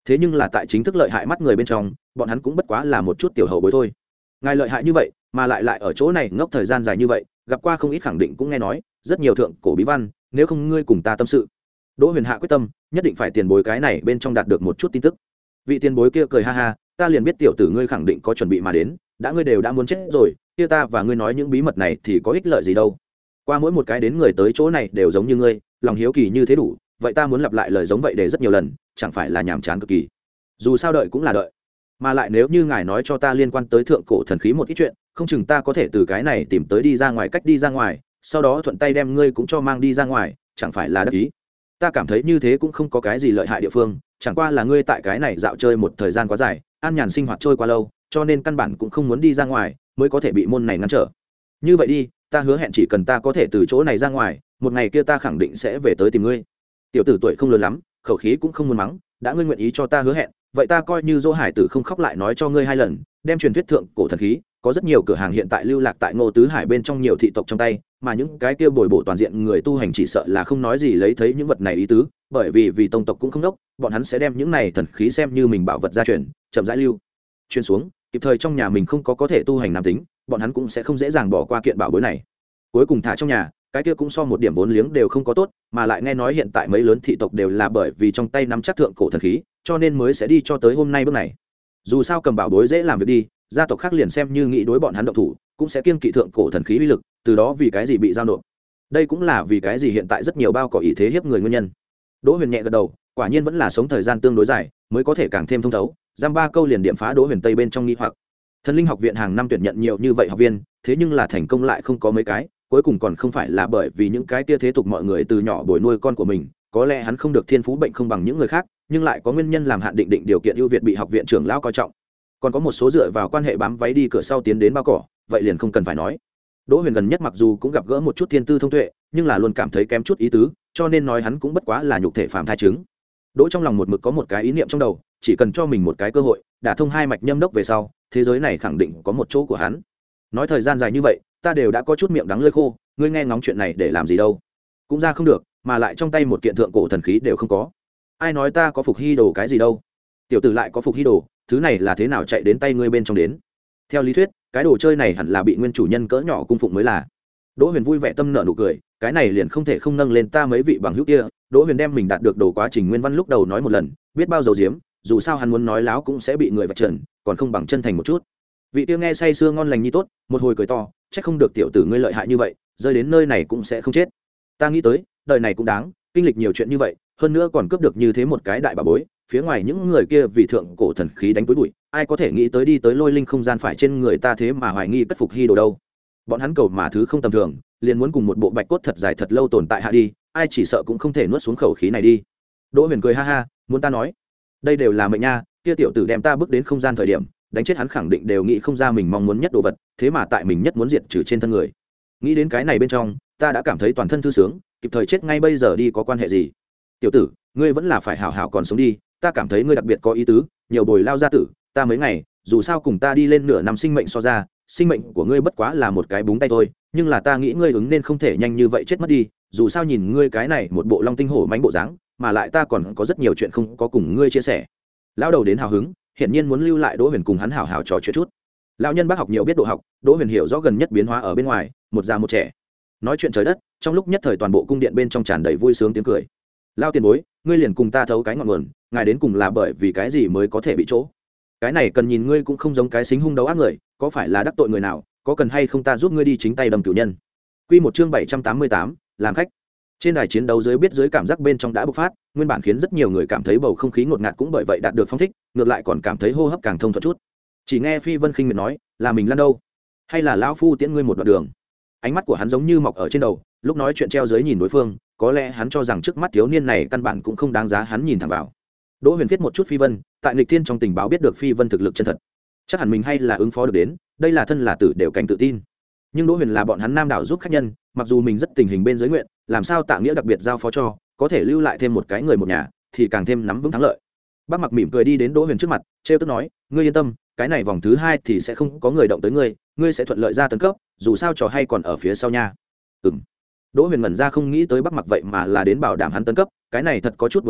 thế nhưng là tại chính thức lợi hại mắt người bên trong bọn hắn cũng bất quá là một chút tiểu hậu bối thôi. Ngài lợi hại như vậy mà lại lại ở chỗ này ngốc thời gian dài như vậy, gặp qua không ít khẳng định cũng nghe nói rất nhiều thượng cổ bí văn, nếu không ngươi cùng ta tâm sự. Đỗ Huyền hạ quyết tâm nhất định phải tiền bối cái này bên trong đạt được một chút tin tức. Vị tiền bối kia cười ha ha, ta liền biết tiểu tử ngươi khẳng định có chuẩn bị mà đến, đã ngươi đều đã muốn chết rồi, kia ta và ngươi nói những bí mật này thì có ích lợi gì đâu. Qua mỗi một cái đến người tới chỗ này đều giống như ngươi, lòng hiếu kỳ như thế đủ, vậy ta muốn lặp lại lời giống vậy để rất nhiều lần, chẳng phải là nhàm chán cực kỳ. Dù sao đợi cũng là đợi, mà lại nếu như ngài nói cho ta liên quan tới thượng cổ thần khí một ít chuyện, không chừng ta có thể từ cái này tìm tới đi ra ngoài cách đi ra ngoài, sau đó thuận tay đem ngươi cũng cho mang đi ra ngoài, chẳng phải là đắc ý. Ta cảm thấy như thế cũng không có cái gì lợi hại địa phương, chẳng qua là ngươi tại cái này dạo chơi một thời gian quá dài, an nhàn sinh hoạt trôi qua lâu, cho nên căn bản cũng không muốn đi ra ngoài, mới có thể bị môn này ngăn trở. Như vậy đi, ta hứa hẹn chỉ cần ta có thể từ chỗ này ra ngoài, một ngày kia ta khẳng định sẽ về tới tìm ngươi. Tiểu tử tuổi không lớn lắm, khẩu khí cũng không muốn mắng, đã ngươi nguyện ý cho ta hứa hẹn, vậy ta coi như Dỗ Hải Tử không khóc lại nói cho ngươi hai lần, đem truyền thuyết thượng cổ thần khí, có rất nhiều cửa hàng hiện tại lưu lạc tại Ngô Tứ Hải bên trong nhiều thị tộc trong tay, mà những cái kia bồi bổ toàn diện người tu hành chỉ sợ là không nói gì lấy thấy những vật này ý tứ, bởi vì vì tông tộc cũng không đốc, bọn hắn sẽ đem những này thần khí xem như mình bảo vật gia truyền, chậm rãi lưu truyền xuống, kịp thời trong nhà mình không có có thể tu hành nam tính, bọn hắn cũng sẽ không dễ dàng bỏ qua kiện bảo bối này. Cuối cùng thả trong nhà, cái kia cũng so một điểm vốn liếng đều không có tốt, mà lại nghe nói hiện tại mấy lớn thị tộc đều là bởi vì trong tay nắm chắc thượng cổ thần khí, cho nên mới sẽ đi cho tới hôm nay bước này. Dù sao cầm bảo bối dễ làm việc đi, gia tộc khác liền xem như nghĩ đối bọn hắn động thủ, cũng sẽ kiêng kỵ thượng cổ thần khí uy lực, từ đó vì cái gì bị giao nộp. Đây cũng là vì cái gì hiện tại rất nhiều bao cỏ ý thế hiếp người nguyên nhân. Đỗ Huyền nhẹ gật đầu, quả nhiên vẫn là sống thời gian tương đối dài, mới có thể càng thêm thông thấu, giam ba câu liền điểm phá Đỗ Huyền Tây bên trong nghi hoặc. Thần Linh học viện hàng năm tuyển nhận nhiều như vậy học viên, thế nhưng là thành công lại không có mấy cái, cuối cùng còn không phải là bởi vì những cái kia thế tục mọi người từ nhỏ bồi nuôi con của mình, có lẽ hắn không được thiên phú bệnh không bằng những người khác, nhưng lại có nguyên nhân làm hạn định định điều kiện ưu việt bị học viện trưởng lão coi trọng. Còn có một số dựa vào quan hệ bám váy đi cửa sau tiến đến bao cỏ, vậy liền không cần phải nói. Đỗ Huyền gần nhất mặc dù cũng gặp gỡ một chút thiên tư thông tuệ, nhưng là luôn cảm thấy kém chút ý tứ, cho nên nói hắn cũng bất quá là nhục thể phàm thai chứng. Đỗ trong lòng một mực có một cái ý niệm trong đầu, chỉ cần cho mình một cái cơ hội, đả thông hai mạch nhâm đốc về sau, thế giới này khẳng định có một chỗ của hắn. Nói thời gian dài như vậy, ta đều đã có chút miệng đắng lưỡi khô, ngươi nghe ngóng chuyện này để làm gì đâu? Cũng ra không được, mà lại trong tay một kiện thượng cổ thần khí đều không có. Ai nói ta có phục hy đồ cái gì đâu? Tiểu tử lại có phục hy đồ, thứ này là thế nào chạy đến tay ngươi bên trong đến? Theo lý thuyết, cái đồ chơi này hẳn là bị nguyên chủ nhân cỡ nhỏ cung phụng mới là. Đỗ Huyền vui vẻ tâm nở nụ cười, cái này liền không thể không nâng lên ta mấy vị bằng hữu kia. Đỗ Huyền đem mình đạt được đồ quá trình nguyên văn lúc đầu nói một lần, biết bao dầu diếm, dù sao hắn muốn nói láo cũng sẽ bị người vạch trần, còn không bằng chân thành một chút. Vị kia nghe say sưa ngon lành như tốt, một hồi cười to, chắc không được tiểu tử ngươi lợi hại như vậy, rơi đến nơi này cũng sẽ không chết. Ta nghĩ tới, đời này cũng đáng, kinh lịch nhiều chuyện như vậy, hơn nữa còn cướp được như thế một cái đại bà bối, phía ngoài những người kia vì thượng cổ thần khí đánh túi bụi, ai có thể nghĩ tới đi tới lôi linh không gian phải trên người ta thế mà hoài nghi cất phục hy đồ đâu. Bọn hắn cầu mà thứ không tầm thường, liền muốn cùng một bộ bạch cốt thật dài thật lâu tồn tại hạ đi, ai chỉ sợ cũng không thể nuốt xuống khẩu khí này đi. Đỗ Huyền cười ha ha, muốn ta nói, đây đều là mệnh nha, kia tiểu tử đem ta bước đến không gian thời điểm, đánh chết hắn khẳng định đều nghĩ không ra mình mong muốn nhất đồ vật, thế mà tại mình nhất muốn diệt trừ trên thân người. Nghĩ đến cái này bên trong, ta đã cảm thấy toàn thân thư sướng, kịp thời chết ngay bây giờ đi có quan hệ gì? Tiểu tử, ngươi vẫn là phải hảo hảo còn sống đi, ta cảm thấy ngươi đặc biệt có ý tứ, nhiều bồi lao gia tử, ta mấy ngày, dù sao cùng ta đi lên nửa năm sinh mệnh so ra, sinh mệnh của ngươi bất quá là một cái búng tay thôi, nhưng là ta nghĩ ngươi ứng nên không thể nhanh như vậy chết mất đi, dù sao nhìn ngươi cái này một bộ long tinh hổ mãnh bộ dáng, mà lại ta còn có rất nhiều chuyện không có cùng ngươi chia sẻ. Lão đầu đến hào hứng, hiển nhiên muốn lưu lại Đỗ Huyền cùng hắn hảo hảo trò chuyện chút. Lão nhân bác học nhiều biết độ học, Đỗ Huyền hiểu rõ gần nhất biến hóa ở bên ngoài, một già một trẻ, nói chuyện trời đất, trong lúc nhất thời toàn bộ cung điện bên trong tràn đầy vui sướng tiếng cười. Lão tiền bối, ngươi liền cùng ta thấu cái ngọn nguồn, ngài đến cùng là bởi vì cái gì mới có thể bị chỗ? Cái này cần nhìn ngươi cũng không giống cái xính hung đấu ác người, có phải là đắc tội người nào, có cần hay không ta giúp ngươi đi chính tay đâm cửu nhân. Quy một chương bảy trăm tám mươi tám, làm khách. Trên đài chiến đấu dưới biết dưới cảm giác bên trong đã bộc phát, nguyên bản khiến rất nhiều người cảm thấy bầu không khí ngột ngạt cũng bởi vậy đạt được phong thích, ngược lại còn cảm thấy hô hấp càng thông thuận chút. Chỉ nghe Phi Vân khinh miệt nói, là mình lăn đâu, hay là lão phu tiễn ngươi một đoạn đường. Ánh mắt của hắn giống như mọc ở trên đầu, lúc nói chuyện treo dưới nhìn đối phương, có lẽ hắn cho rằng trước mắt thiếu niên này căn bản cũng không đáng giá hắn nhìn thẳng vào. Đỗ Huyền viết một chút Phi Vân, tại Nghịch Thiên trong tình báo biết được Phi Vân thực lực chân thật, chắc hẳn mình hay là ứng phó được đến, đây là thân là tử đều cảnh tự tin. Nhưng Đỗ Huyền là bọn hắn Nam đảo giúp khách nhân, mặc dù mình rất tình hình bên giới nguyện, làm sao Tạ Nghĩa đặc biệt giao phó cho, có thể lưu lại thêm một cái người một nhà, thì càng thêm nắm vững thắng lợi. Bác Mặc mỉm cười đi đến Đỗ Huyền trước mặt, trêu tức nói, ngươi yên tâm, cái này vòng thứ hai thì sẽ không có người động tới ngươi, ngươi sẽ thuận lợi ra tấn cấp, dù sao trò hay còn ở phía sau nha. Ừm. Đỗ Huyền ngẩn ra không nghĩ tới Bác Mặc vậy mà là đến bảo đảm hắn tấn cấp, cái này thật có chút buồn cười,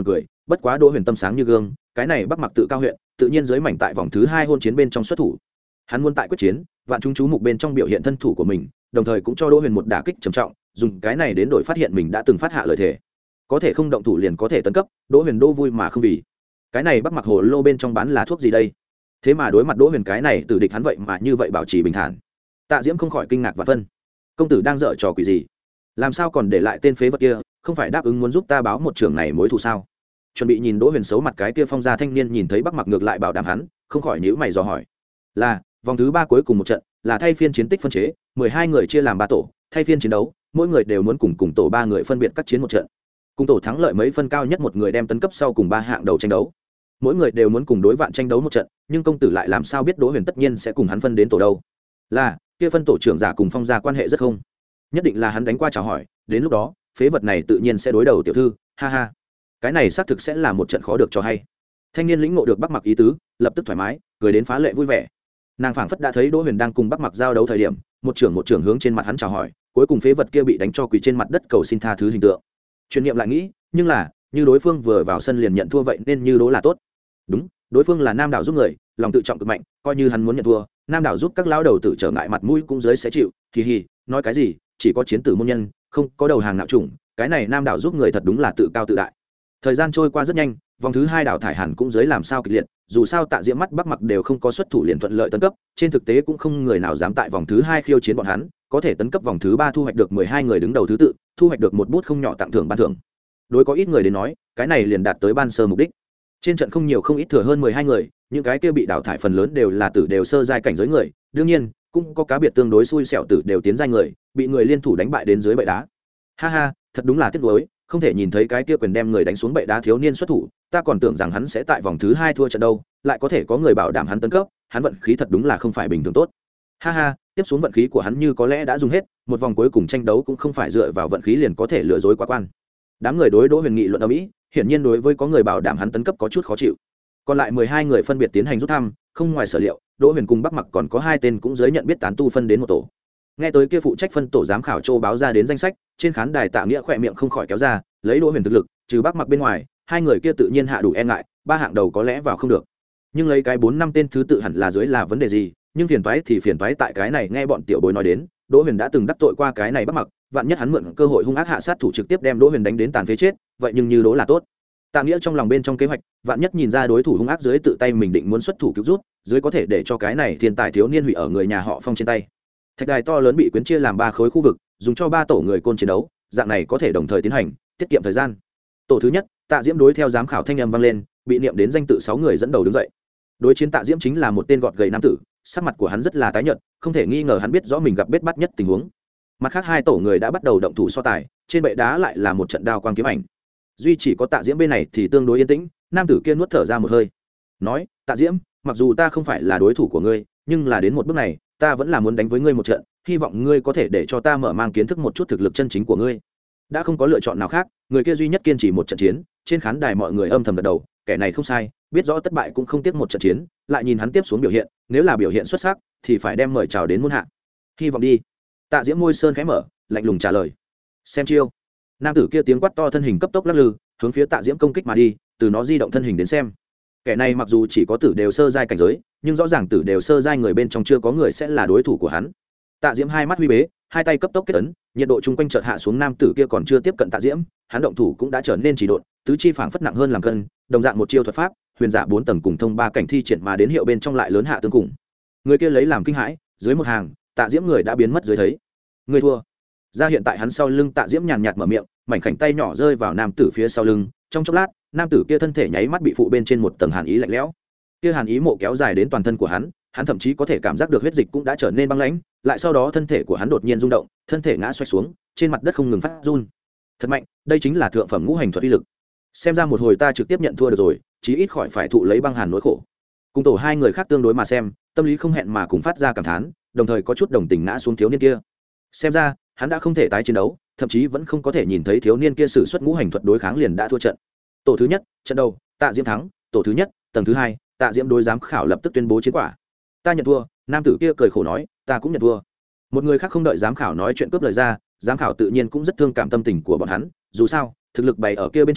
bất quá Đỗ Huyền tâm sáng như gương, cái này Bắc Mặc tự cao huyện, tự nhiên dưới mảnh tại vòng thứ hai hôn chiến bên trong xuất thủ. Hắn muốn tại quyết chiến, vạn chúng chú mục bên trong biểu hiện thân thủ của mình, đồng thời cũng cho Đỗ Huyền một đả kích trầm trọng, dùng cái này đến đổi phát hiện mình đã từng phát hạ lời thề. Có thể không động thủ liền có thể tấn cấp, Đỗ Huyền đô vui mà không vì. Cái này Bắc Mặc hồ lô bên trong bán là thuốc gì đây? Thế mà đối mặt Đỗ Huyền cái này tử địch hắn vậy mà như vậy bảo trì bình thản. Tạ Diễm không khỏi kinh ngạc và phân. Công tử đang dở trò quỷ gì? Làm sao còn để lại tên phế vật kia, không phải đáp ứng muốn giúp ta báo một trưởng này mối thù sao? Chuẩn bị nhìn Đỗ Huyền xấu mặt cái kia phong gia thanh niên nhìn thấy Bắc Mặc ngược lại bảo đảm hắn, không khỏi nhíu mày dò hỏi. Là, vòng thứ ba cuối cùng một trận, là thay phiên chiến tích phân chế, mười hai người chia làm ba tổ, thay phiên chiến đấu, mỗi người đều muốn cùng cùng tổ ba người phân biệt cắt chiến một trận. Cùng tổ thắng lợi mấy phân cao nhất một người đem tấn cấp sau cùng ba hạng đầu tranh đấu. Mỗi người đều muốn cùng đối vạn tranh đấu một trận, nhưng công tử lại làm sao biết Đỗ Huyền tất nhiên sẽ cùng hắn phân đến tổ đâu? Là, kia phân tổ trưởng giả cùng phong gia quan hệ rất không? Nhất định là hắn đánh qua chào hỏi, đến lúc đó, phế vật này tự nhiên sẽ đối đầu tiểu thư, ha ha. Cái này xác thực sẽ là một trận khó được cho hay. Thanh niên lĩnh ngộ được Bắc Mặc ý tứ, lập tức thoải mái, cười đến phá lệ vui vẻ. Nàng phảng phất đã thấy Đỗ Huyền đang cùng Bắc Mặc giao đấu thời điểm, một trưởng một trưởng hướng trên mặt hắn chào hỏi, cuối cùng phế vật kia bị đánh cho quỳ trên mặt đất cầu xin tha thứ hình tượng. Truyền niệm lại nghĩ, nhưng là, như đối phương vừa vào sân liền nhận thua vậy nên như Đỗ là tốt. Đúng, đối phương là nam đạo giúp người, lòng tự trọng cực mạnh, coi như hắn muốn nhận thua, nam đạo giúp các lão đầu tử trở ngại mặt mũi cũng dưới sẽ chịu. Kỳ hì, nói cái gì, chỉ có chiến tử môn nhân, không có đầu hàng nạo chủng, cái này nam đạo giúp người thật đúng là tự cao tự đại. Thời gian trôi qua rất nhanh, vòng thứ hai đào thải hẳn cũng dưới làm sao kịch liệt, dù sao Tạ Diễm mắt Bắc Mặc đều không có xuất thủ liền thuận lợi tấn cấp, trên thực tế cũng không người nào dám tại vòng thứ hai khiêu chiến bọn hắn, có thể tấn cấp vòng thứ ba thu hoạch được mười hai người đứng đầu thứ tự, thu hoạch được một bút không nhỏ tặng thưởng ban thưởng. Đối có ít người đến nói, cái này liền đạt tới ban sơ mục đích. Trên trận không nhiều không ít thừa hơn mười hai người, những cái kia bị đào thải phần lớn đều là tử đều sơ giai cảnh giới người, đương nhiên, cũng có cá biệt tương đối xui xẻo tử đều tiến giai người, bị người liên thủ đánh bại đến dưới bệ đá. Ha ha, thật đúng là tiếc nuối, không thể nhìn thấy cái kia quyền đem người đánh xuống bệ đá thiếu niên xuất thủ, ta còn tưởng rằng hắn sẽ tại vòng thứ hai thua trận đâu, lại có thể có người bảo đảm hắn tấn cấp, hắn vận khí thật đúng là không phải bình thường tốt. Ha ha, tiếp xuống vận khí của hắn như có lẽ đã dùng hết, một vòng cuối cùng tranh đấu cũng không phải dựa vào vận khí liền có thể lừa dối quá quan. Đám người đối Đỗ Huyền nghị luận ở mỹ, hiển nhiên đối với có người bảo đảm hắn tấn cấp có chút khó chịu. Còn lại mười hai người phân biệt tiến hành rút thăm, không ngoài sở liệu, Đỗ Huyền cùng Bắc Mặc còn có hai tên cũng giới nhận biết tán tu phân đến một tổ. Nghe tới kia phụ trách phân tổ giám khảo Châu báo ra đến danh sách, trên khán đài Tạ Nghĩa khỏe miệng không khỏi kéo ra, lấy Đỗ Huyền thực lực, trừ Bắc Mặc bên ngoài, hai người kia tự nhiên hạ đủ e ngại, ba hạng đầu có lẽ vào không được. Nhưng lấy cái bốn năm tên thứ tự hẳn là dưới là vấn đề gì, nhưng phiền toái thì phiền toái tại cái này nghe bọn tiểu bối nói đến, Đỗ Huyền đã từng đắc tội qua cái này Bắc Mặc, vạn nhất hắn mượn cơ hội hung ác hạ sát thủ trực tiếp đem Đỗ Huyền đánh đến tàn phế chết, vậy nhưng như Đỗ là tốt. Tạ Nghĩa trong lòng bên trong kế hoạch, vạn nhất nhìn ra đối thủ hung ác dưới tự tay mình định muốn xuất thủ cứu rút, dưới có thể để cho cái này thiên tài thiếu niên hủy ở người nhà họ Phong trên tay. Thạch đài to lớn bị quyến chia làm ba khối khu vực, dùng cho ba tổ người côn chiến đấu, dạng này có thể đồng thời tiến hành, tiết kiệm thời gian. Tổ thứ nhất, Tạ Diễm đối theo giám khảo thanh âm vang lên, bị niệm đến danh tự sáu người dẫn đầu đứng dậy. Đối chiến Tạ Diễm chính là một tên gọt gầy nam tử, sắc mặt của hắn rất là tái nhợt, không thể nghi ngờ hắn biết rõ mình gặp bết bắt nhất tình huống. Mặt khác hai tổ người đã bắt đầu động thủ so tài, trên bệ đá lại là một trận đao quang kiếm ảnh. Duy chỉ có Tạ Diễm bên này thì tương đối yên tĩnh, nam tử kia nuốt thở ra một hơi, nói: "Tạ Diễm, mặc dù ta không phải là đối thủ của ngươi, nhưng là đến một bước này, ta vẫn là muốn đánh với ngươi một trận, hy vọng ngươi có thể để cho ta mở mang kiến thức một chút thực lực chân chính của ngươi." Đã không có lựa chọn nào khác, người kia duy nhất kiên trì một trận chiến, trên khán đài mọi người âm thầm gật đầu, kẻ này không sai, biết rõ thất bại cũng không tiếc một trận chiến, lại nhìn hắn tiếp xuống biểu hiện, nếu là biểu hiện xuất sắc thì phải đem mời chào đến muôn hạ. Hy vọng đi. Tạ Diễm môi sơn khẽ mở, lạnh lùng trả lời. Xem chiêu. Nam tử kia tiếng quát to thân hình cấp tốc lắc lư, hướng phía Tạ Diễm công kích mà đi, từ nó di động thân hình đến xem. Kẻ này mặc dù chỉ có tử đều sơ giai cảnh giới, nhưng rõ ràng tử đều sơ giai người bên trong chưa có người sẽ là đối thủ của hắn. Tạ Diễm hai mắt huy bế, hai tay cấp tốc kết ấn, nhiệt độ chung quanh chợt hạ xuống, nam tử kia còn chưa tiếp cận Tạ Diễm, hắn động thủ cũng đã trở nên chỉ độn, tứ chi phảng phất nặng hơn làm cân, đồng dạng một chiêu thuật pháp, huyền giả bốn tầng cùng thông ba cảnh thi triển mà đến hiệu bên trong lại lớn hạ tương cùng. Người kia lấy làm kinh hãi, dưới một hàng, Tạ Diễm người đã biến mất dưới thấy. Người thua. Ra hiện tại hắn sau lưng Tạ Diễm nhàn nhạt mở miệng, mảnh khảnh tay nhỏ rơi vào nam tử phía sau lưng, trong chốc lát, nam tử kia thân thể nháy mắt bị phụ bên trên một tầng hàn ý lạnh lẽo. Kia hàn ý mộ kéo dài đến toàn thân của hắn, hắn thậm chí có thể cảm giác được huyết dịch cũng đã trở nên băng lãnh, lại sau đó thân thể của hắn đột nhiên rung động, thân thể ngã xoay xuống, trên mặt đất không ngừng phát run. Thật mạnh, đây chính là thượng phẩm ngũ hành thuật uy lực. Xem ra một hồi ta trực tiếp nhận thua được rồi, chí ít khỏi phải thụ lấy băng hàn nỗi khổ. Cùng tổ hai người khác tương đối mà xem, tâm lý không hẹn mà cùng phát ra cảm thán, đồng thời có chút đồng tình ngã xuống thiếu niên kia. Xem ra, hắn đã không thể tái chiến đấu, thậm chí vẫn không có thể nhìn thấy thiếu niên kia sử xuất ngũ hành thuật đối kháng liền đã thua trận. Tổ thứ nhất, trận đầu, Tạ Diễm thắng, tổ thứ nhất, tầng thứ hai, Tạ Diễm đối giám khảo lập tức tuyên bố chiến quả. Ta nhận thua. Nam tử kia cười khổ nói, ta cũng nhận thua. Một người khác không đợi giám khảo nói chuyện cướp lời ra, giám khảo tự nhiên cũng rất thương cảm tâm tình của bọn hắn, dù sao thực lực bày ở kia bên trong,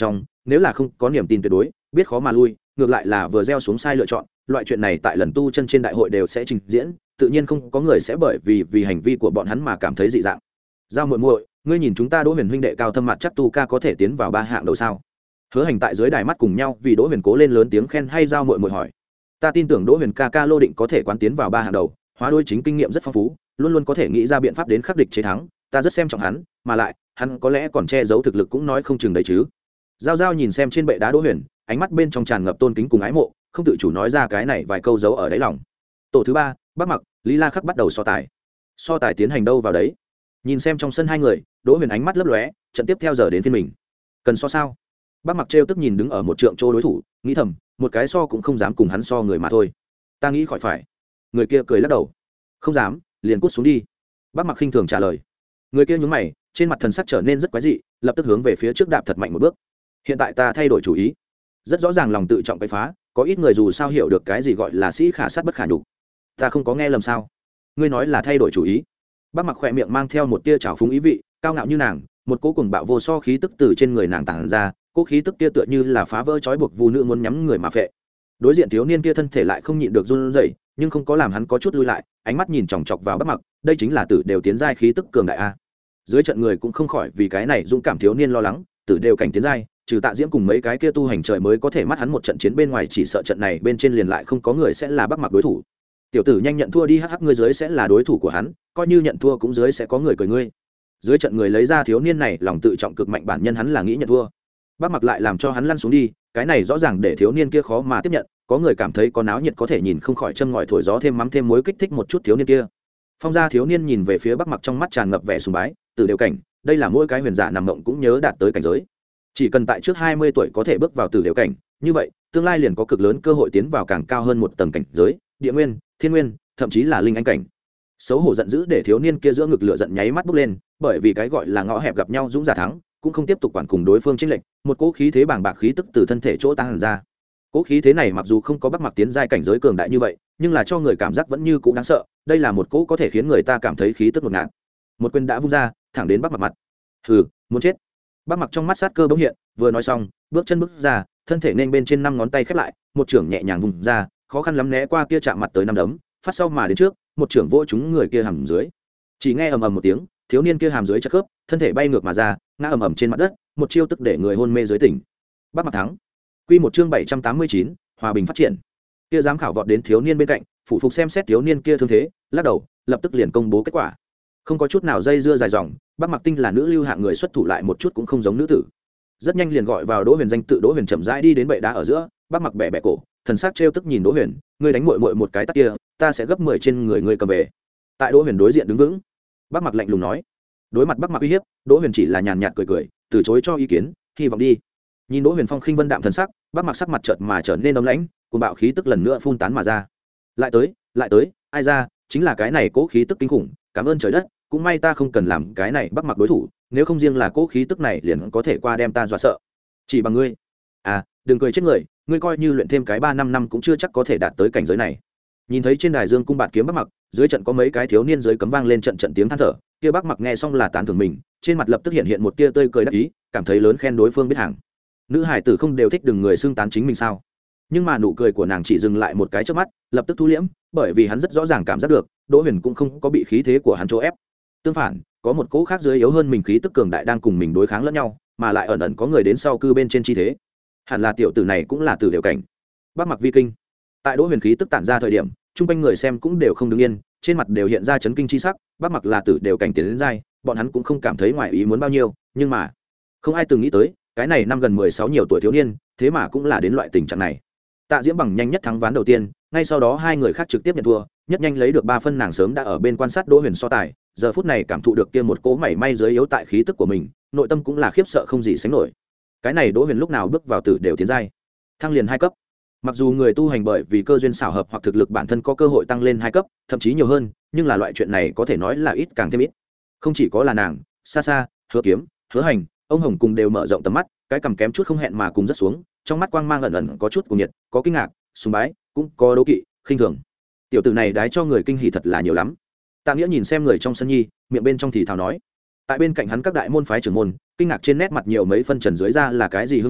nếu là không có niềm tin tuyệt đối biết khó mà lui, ngược lại là vừa gieo xuống sai lựa chọn. Loại chuyện này tại lần tu chân trên đại hội đều sẽ trình diễn, tự nhiên không có người sẽ bởi vì vì hành vi của bọn hắn mà cảm thấy dị dạng. Giao muội muội, ngươi nhìn chúng ta Đỗ Huyền huynh đệ cao thâm mặt chắc tu ca có thể tiến vào ba hạng đầu sao? Hứa Hành tại dưới đài mắt cùng nhau vì Đỗ Huyền cố lên lớn tiếng khen hay Giao muội muội hỏi. Ta tin tưởng Đỗ Huyền ca ca lô định có thể quán tiến vào ba hạng đầu, hóa đôi chính kinh nghiệm rất phong phú, luôn luôn có thể nghĩ ra biện pháp đến khắc địch chế thắng, ta rất xem trọng hắn, mà lại, hắn có lẽ còn che giấu thực lực cũng nói không chừng đấy chứ. Giao Giao nhìn xem trên bệ đá Đỗ Huyền, ánh mắt bên trong tràn ngập tôn kính cùng ái mộ, không tự chủ nói ra cái này vài câu giấu ở đáy lòng. Tổ thứ ba, Bắc Mặc, Lý La Khắc bắt đầu so tài. So tài tiến hành đâu vào đấy. Nhìn xem trong sân hai người, Đỗ Huyền ánh mắt lấp lóe, trận tiếp theo giờ đến phiên mình. Cần so sao? Bắc Mặc trêu tức nhìn đứng ở một trượng chỗ đối thủ, nghĩ thầm, một cái so cũng không dám cùng hắn so người mà thôi. Ta nghĩ khỏi phải. Người kia cười lắc đầu. Không dám, liền cút xuống đi. Bắc Mặc khinh thường trả lời. Người kia nhướng mày, trên mặt thần sắc trở nên rất quái dị, lập tức hướng về phía trước đạp thật mạnh một bước. Hiện tại ta thay đổi chủ ý. Rất rõ ràng lòng tự trọng cái phá, có ít người dù sao hiểu được cái gì gọi là sĩ khả sát bất khả nhục. Ta không có nghe lầm sao? Ngươi nói là thay đổi chủ ý? Bắc Mặc khỏe miệng mang theo một tia trào phúng ý vị, cao ngạo như nàng, một cỗ cùng bạo vô so khí tức từ trên người nàng tản ra, cỗ khí tức kia tựa như là phá vỡ trói buộc vu nữ muốn nhắm người mà phệ. Đối diện thiếu niên kia thân thể lại không nhịn được run rẩy, nhưng không có làm hắn có chút lui lại, ánh mắt nhìn chòng chọc vào Bắc Mặc, đây chính là tử đều tiến giai khí tức cường đại a. Dưới trận người cũng không khỏi vì cái này dũng cảm thiếu niên lo lắng, tử đều cảnh tiến giai, trừ Tạ Diễm cùng mấy cái kia tu hành trời mới có thể mắt hắn một trận chiến bên ngoài, chỉ sợ trận này bên trên liền lại không có người sẽ là Bắc Mặc đối thủ. Tiểu tử nhanh nhận thua đi, hắc hắc, ngươi dưới sẽ là đối thủ của hắn, coi như nhận thua cũng dưới sẽ có người cười ngươi. Dưới trận người lấy ra thiếu niên này lòng tự trọng cực mạnh, bản nhân hắn là nghĩ nhận thua. Bắc Mặc lại làm cho hắn lăn xuống đi, cái này rõ ràng để thiếu niên kia khó mà tiếp nhận, có người cảm thấy có náo nhiệt có thể nhìn không khỏi châm ngòi thổi gió thêm mắm thêm muối kích thích một chút thiếu niên kia. Phong gia thiếu niên nhìn về phía Bắc Mặc trong mắt tràn ngập vẻ sùng bái, tử đều cảnh, đây là mỗi cái huyền giả nằm mộng cũng nhớ đạt tới cảnh giới. Chỉ cần tại trước hai mươi tuổi có thể bước vào tử đều cảnh, như vậy, tương lai liền có cực lớn cơ hội tiến vào càng cao hơn một tầng cảnh giới, địa nguyên, thiên nguyên, thậm chí là linh anh cảnh. Xấu hổ giận dữ để thiếu niên kia giữa ngực lửa giận nháy mắt bốc lên, bởi vì cái gọi là ngõ hẹp gặp nhau dũng giả thắng, cũng không tiếp tục quản cùng đối phương chênh lệch, một cỗ khí thế bàng bạc khí tức từ thân thể chỗ tăng ra. Cỗ khí thế này mặc dù không có Bắc Mặc tiến giai cảnh giới cường đại như vậy, nhưng là cho người cảm giác vẫn như cũ đáng sợ, đây là một cỗ có thể khiến người ta cảm thấy khí tức ngột ngạt. Một quyền đã vung ra, thẳng đến Bắc Mặc mặt. Hừ, muốn chết. Bắc Mặc trong mắt sát cơ bỗng hiện, vừa nói xong, bước chân bước ra, thân thể nên bên trên năm ngón tay khép lại, một chưởng nhẹ nhàng vùng ra, khó khăn lắm né qua kia chạm mặt tới năm đấm, phát sau mà đến trước, một chưởng vỗ trúng người kia hàm dưới. Chỉ nghe ầm ầm một tiếng, thiếu niên kia hàm dưới chật khớp, thân thể bay ngược mà ra, ngã ầm ầm trên mặt đất, một chiêu tức để người hôn mê dưới tỉnh. Bắc Mặc thắng. Quy một chương bảy trăm tám mươi chín, hòa bình phát triển. Kia giám khảo vọt đến thiếu niên bên cạnh, phụ phục xem xét thiếu niên kia thương thế, lắc đầu, lập tức liền công bố kết quả. Không có chút nào dây dưa dài dòng, Bắc Mặc Tinh là nữ lưu hạng người xuất thủ lại một chút cũng không giống nữ tử. Rất nhanh liền gọi vào Đỗ Huyền, danh tự Đỗ Huyền chậm rãi đi đến bệ đá ở giữa, Bắc Mặc bẻ bẻ cổ, thần sắc trêu tức nhìn Đỗ Huyền, ngươi đánh muội muội một cái tát kia, ta sẽ gấp mười trên người ngươi cầm về. Tại Đỗ Huyền đối diện đứng vững, Bắc Mặc lạnh lùng nói. Đối mặt Bắc Mặc uy hiếp, Đỗ Huyền chỉ là nhàn nhạt cười cười, từ chối cho ý kiến, hy vọng đi. Nhìn Đỗ Huyền phong khinh vân đạm thần sắc, Bắc Mặc sắc mặt chợt mà trở nên ấm lãnh, cuồng bạo khí tức lần nữa phun tán mà ra. Lại tới, lại tới, ai ra, chính là cái này cố khí tức kinh khủng, cảm ơn trời đất, cũng may ta không cần làm cái này Bắc Mặc đối thủ, nếu không riêng là cố khí tức này liền có thể qua đem ta dọa sợ. Chỉ bằng ngươi. À, đừng cười chết người, ngươi coi như luyện thêm cái ba năm năm cũng chưa chắc có thể đạt tới cảnh giới này. Nhìn thấy trên đài dương cung bạt kiếm Bắc Mặc, dưới trận có mấy cái thiếu niên dưới cấm vang lên trận trận tiếng than thở, kia Bắc Mặc nghe xong là tán thưởng mình, trên mặt lập tức hiện hiện một tia tươi cười đắc ý, cảm thấy lớn khen đối phương biết hàng. Nữ hải tử không đều thích đừng người xưng tán chính mình sao? Nhưng mà nụ cười của nàng chỉ dừng lại một cái chớp mắt, lập tức thu liễm, bởi vì hắn rất rõ ràng cảm giác được, Đỗ Huyền cũng không có bị khí thế của hắn chỗ ép. Tương phản, có một cỗ khác dưới yếu hơn mình khí tức cường đại đang cùng mình đối kháng lẫn nhau, mà lại ẩn ẩn có người đến sau cư bên trên chi thế. Hẳn là tiểu tử này cũng là tử đều cảnh. Bắc Mặc vi kinh. Tại Đỗ Huyền khí tức tản ra thời điểm, chung quanh người xem cũng đều không đứng yên, trên mặt đều hiện ra chấn kinh chi sắc. Bắc Mặc là tử đều cảnh tiến đến giai, bọn hắn cũng không cảm thấy ngoài ý muốn bao nhiêu, nhưng mà không ai từng nghĩ tới, cái này năm gần mười sáu nhiều tuổi thiếu niên, thế mà cũng là đến loại tình trạng này. Tạ Diễm bằng nhanh nhất thắng ván đầu tiên, ngay sau đó hai người khác trực tiếp nhận thua, nhất nhanh lấy được ba phân, nàng sớm đã ở bên quan sát Đỗ Huyền so tài, giờ phút này cảm thụ được kia một cỗ mảy may dưới yếu tại khí tức của mình, nội tâm cũng là khiếp sợ không gì sánh nổi. Cái này Đỗ Huyền lúc nào bước vào tử đều tiến giai, thăng liền hai cấp. Mặc dù người tu hành bởi vì cơ duyên xảo hợp hoặc thực lực bản thân có cơ hội tăng lên hai cấp, thậm chí nhiều hơn, nhưng là loại chuyện này có thể nói là ít càng thêm ít. Không chỉ có là nàng, xa xa, Hứa Kiếm, Hứa Hành, ông Hồng cùng đều mở rộng tầm mắt, cái cầm kém chút không hẹn mà cùng rất xuống, trong mắt quang mang ẩn ẩn có chút cuồng nhiệt, có kinh ngạc, sùng bái, cũng có đố kỵ, khinh thường. Tiểu tử này đái cho người kinh hỉ thật là nhiều lắm. Tạ Nghĩa nhìn xem người trong sân nhi, miệng bên trong thì thào nói. Tại bên cạnh hắn các đại môn phái trưởng môn, kinh ngạc trên nét mặt nhiều mấy phân trần dưới ra là cái gì hương vị,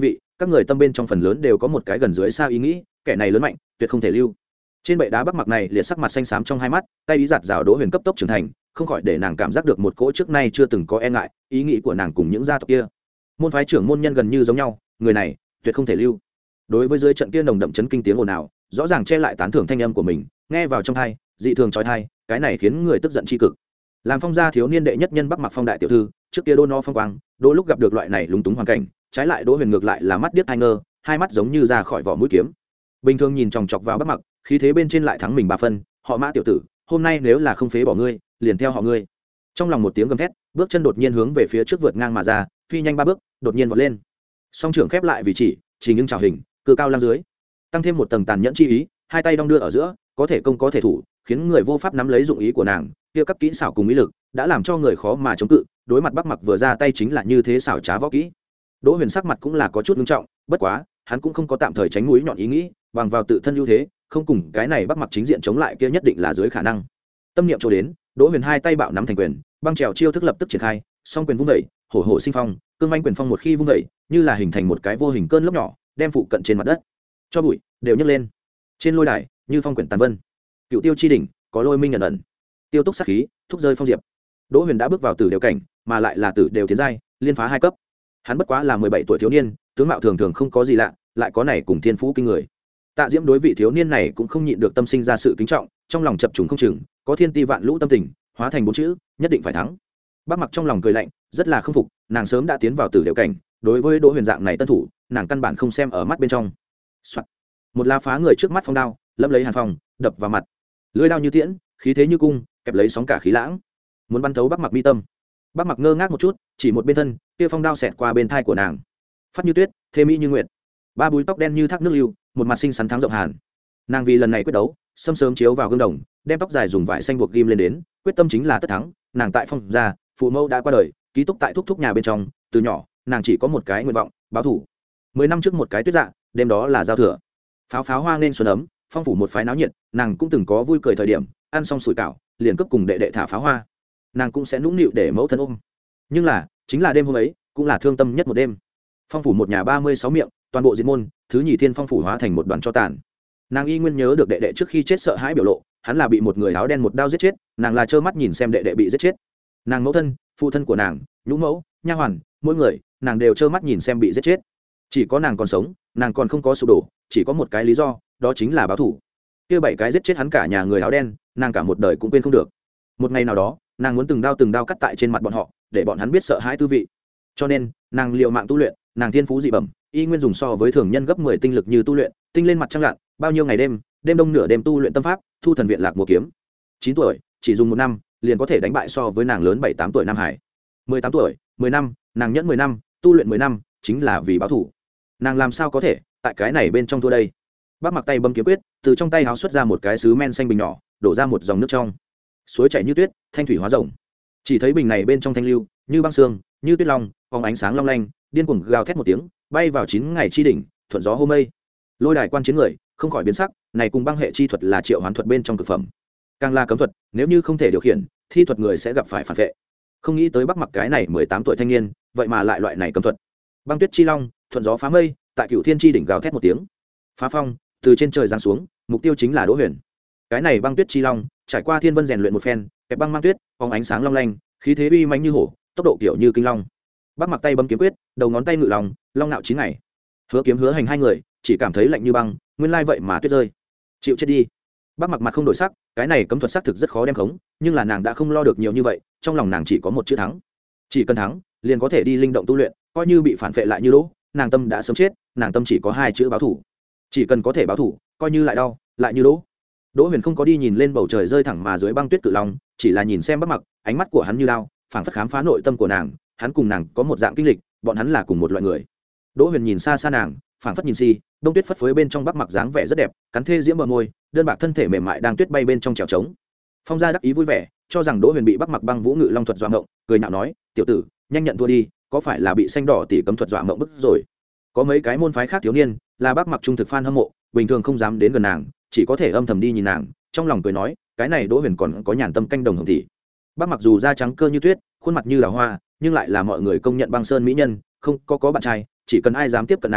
các người tâm bên trong phần lớn đều có một cái gần dưới xa ý nghĩ kẻ này lớn mạnh tuyệt không thể lưu. Trên bệ đá bắc mặc này liệt sắc mặt xanh xám trong hai mắt, tay ý giạt rào Đỗ Huyền cấp tốc trưởng thành, không khỏi để nàng cảm giác được một cỗ trước nay chưa từng có e ngại, ý nghĩ của nàng cùng những gia tộc kia môn phái trưởng môn nhân gần như giống nhau, người này tuyệt không thể lưu. Đối với dưới trận kia nồng đậm chấn kinh tiếng ồn ào, rõ ràng che lại tán thưởng thanh âm của mình, nghe vào trong tai dị thường chói tai, cái này khiến người tức giận tri cực. Làm Phong gia thiếu niên đệ nhất nhân Bắc Mặc Phong đại tiểu thư, trước kia đô no phong quang, đôi lúc gặp được loại này lúng túng hoàn cảnh, trái lại Đỗ Huyền ngược lại là mắt điếc hai ngơ, hai mắt giống như ra khỏi vỏ mũi kiếm. Bình thường nhìn chòng chọc vào Bắc Mặc, khí thế bên trên lại thắng mình ba phân, họ Mã tiểu tử, hôm nay nếu là không phế bỏ ngươi, liền theo họ ngươi. Trong lòng một tiếng gầm thét, bước chân đột nhiên hướng về phía trước vượt ngang mà ra, phi nhanh ba bước, đột nhiên vọt lên. Song trưởng khép lại vì chỉ, chỉ nhưng chảo hình, cự cao lang dưới, tăng thêm một tầng tàn nhẫn chi ý, hai tay đong đưa ở giữa, có thể công có thể thủ, khiến người vô pháp nắm lấy dụng ý của nàng, kia cấp kỹ xảo cùng ý lực, đã làm cho người khó mà chống cự, đối mặt Bắc Mặc vừa ra tay chính là như thế xảo trá võ kỹ. Đỗ Huyền sắc mặt cũng là có chút nghiêm trọng, bất quá, hắn cũng không có tạm thời tránh mũi nhọn ý nghĩ, bằng vào tự thân ưu thế, không cùng cái này Bắc Mặc chính diện chống lại kia nhất định là dưới khả năng. Tâm niệm chỗ đến, Đỗ Huyền hai tay bạo nắm thành quyền, băng trèo chiêu thức lập tức triển khai, song quyền vung dậy, hổ hổ sinh phong, cương manh quyền phong một khi vung dậy, như là hình thành một cái vô hình cơn lốc nhỏ, đem phụ cận trên mặt đất cho bụi đều nhấc lên. Trên lôi đài, như phong quyển tàn vân, cựu tiêu chi đỉnh, có lôi minh nhận ẩn, tiêu túc sát khí, thúc rơi phong diệp. Đỗ Huyền đã bước vào tử đều cảnh, mà lại là tử đều tiến giai, liên phá hai cấp. Hắn bất quá là mười bảy tuổi thiếu niên, tướng mạo thường thường không có gì lạ, lại có này cùng thiên phú kinh người. Tạ Diễm đối vị thiếu niên này cũng không nhịn được tâm sinh ra sự kính trọng, trong lòng chập trùng không chừng, có thiên ti vạn lũ tâm tình, hóa thành bốn chữ, nhất định phải thắng. Bắc Mặc trong lòng cười lạnh, rất là không phục, nàng sớm đã tiến vào tử đều cảnh, đối với Đỗ Huyền dạng này tân thủ, nàng căn bản không xem ở mắt bên trong. Soạt. Một lá phá người trước mắt phong đao, lâm lấy hàn phong, đập vào mặt. Lưỡi đao như tiễn, khí thế như cung, kẹp lấy sóng cả khí lãng, muốn bắn thấu Bắc Mặc mi tâm. Bắc Mặc ngơ ngác một chút, chỉ một bên thân, kia phong đao xẹt qua bên thai của nàng. Phát như tuyết, thê mỹ như nguyệt, ba búi tóc đen như thác nước lưu, một mặt xinh xắn thắng rộng hàn. Nàng vì lần này quyết đấu, sớm sớm chiếu vào gương đồng, đem tóc dài dùng vải xanh buộc ghim lên đến, quyết tâm chính là tất thắng. Nàng tại Phong gia, phụ mẫu đã qua đời, ký túc tại thúc thúc nhà bên trong, từ nhỏ, nàng chỉ có một cái nguyện vọng, báo thù. Mười năm trước một cái tuyết dạ, đêm đó là giao thừa. Pháo pháo hoa nên xuân ấm, Phong phủ một phái náo nhiệt, nàng cũng từng có vui cười thời điểm, ăn xong sủi cảo, liền cướp cùng đệ đệ thả pháo hoa. Nàng cũng sẽ nũng nịu để mẫu thân ôm. Nhưng là, chính là đêm hôm ấy, cũng là thương tâm nhất một đêm. Phong phủ một nhà ba mươi sáu miệng, toàn bộ diệt môn, thứ nhì thiên phong phủ hóa thành một đoàn cho tàn. Nàng y nguyên nhớ được đệ đệ trước khi chết sợ hãi biểu lộ, hắn là bị một người áo đen một đao giết chết, nàng là trơ mắt nhìn xem đệ đệ bị giết chết. Nàng mẫu thân, phụ thân của nàng, nhũ mẫu, nha hoàn, mỗi người, nàng đều trơ mắt nhìn xem bị giết chết. Chỉ có nàng còn sống, nàng còn không có sụp đổ, chỉ có một cái lý do, đó chính là báo thù. Kia bảy cái giết chết hắn cả nhà người áo đen, nàng cả một đời cũng quên không được. Một ngày nào đó, nàng muốn từng đao từng đao cắt tại trên mặt bọn họ, để bọn hắn biết sợ hãi tư vị. Cho nên, nàng liều mạng tu luyện, nàng thiên phú dị bẩm, y nguyên dùng so với thường nhân gấp mười tinh lực như tu luyện, tinh lên mặt trăng lặn, bao nhiêu ngày đêm, đêm đông nửa đêm tu luyện tâm pháp, thu thần viện lạc mùa kiếm. Chín tuổi, chỉ dùng một năm, liền có thể đánh bại so với nàng lớn bảy tám tuổi Nam Hải. Mười tám tuổi, mười năm, nàng nhẫn mười năm, tu luyện mười năm, chính là vì báo thù. Nàng làm sao có thể tại cái này bên trong thua đây? Bắc Mặc tay bấm kiếm quyết, từ trong tay háo xuất ra một cái sứ men xanh bình nhỏ, đổ ra một dòng nước trong. Suối chảy như tuyết, thanh thủy hóa rồng. Chỉ thấy bình này bên trong thanh lưu, như băng sương, như tuyết long, phóng ánh sáng long lanh, điên cuồng gào thét một tiếng, bay vào chín ngày chi đỉnh, thuận gió hô mây. Lôi đài quan chiến người không khỏi biến sắc, này cùng băng hệ chi thuật là triệu hoán thuật bên trong cực phẩm, càng là cấm thuật, nếu như không thể điều khiển, thi thuật người sẽ gặp phải phản vệ. Không nghĩ tới Bắc Mặc cái này mười tám tuổi thanh niên, vậy mà lại loại này cấm thuật. Băng tuyết chi long, thuận gió phá mây, tại Cửu Thiên chi đỉnh gào thét một tiếng, phá phong, từ trên trời giáng xuống, mục tiêu chính là Đỗ Huyền. Cái này băng tuyết chi long, trải qua thiên vân rèn luyện một phen, kẹp băng mang tuyết, phóng ánh sáng long lanh, khí thế uy mãnh như hổ, tốc độ kiểu như kinh long. Bắc Mặc tay bấm kiếm quyết, đầu ngón tay ngự lòng, long nạo chín ngày. Hứa Kiếm Hứa Hành hai người chỉ cảm thấy lạnh như băng, nguyên lai vậy mà tuyết rơi. Chịu chết đi. Bắc Mặc mặt không đổi sắc, cái này cấm thuật xác thực rất khó đem khống, nhưng là nàng đã không lo được nhiều như vậy, trong lòng nàng chỉ có một chữ thắng. Chỉ cần thắng, liền có thể đi linh động tu luyện, coi như bị phản vệ lại như Đỗ, nàng tâm đã sớm chết, nàng tâm chỉ có hai chữ báo thủ. Chỉ cần có thể báo thủ, coi như lại đau, lại như Đỗ. Đỗ Huyền không có đi nhìn lên bầu trời rơi thẳng mà dưới băng tuyết cự long, chỉ là nhìn xem Bắc Mặc, ánh mắt của hắn như đao, phảng phất khám phá nội tâm của nàng, hắn cùng nàng có một dạng kinh lịch, bọn hắn là cùng một loại người. Đỗ Huyền nhìn xa xa nàng, phảng phất nhìn si, đông tuyết phất phới bên trong Bắc Mặc dáng vẻ rất đẹp, cắn thê diễm bờ môi, đơn bạc thân thể mềm mại đang tuyết bay bên trong trèo trống. Phong gia đắc ý vui vẻ, cho rằng Đỗ Huyền bị Bắc Mặc băng vũ ngự long thuật dọa ngộng, cười nhạo nói, "Tiểu tử, nhanh nhận thua đi, có phải là bị xanh đỏ tỷ cấm thuật dọa ngộng bức rồi?" Có mấy cái môn phái khác thiếu niên, là Bắc Mặc trung thực fan hâm mộ, bình thường không dám đến gần nàng, chỉ có thể âm thầm đi nhìn nàng, trong lòng cười nói, cái này Đỗ Huyền còn có nhàn tâm canh đồng hồng tỷ. Bắc Mặc dù da trắng cơ như tuyết, khuôn mặt như là hoa, nhưng lại là mọi người công nhận băng sơn mỹ nhân, không có có bạn trai, chỉ cần ai dám tiếp cận nàng,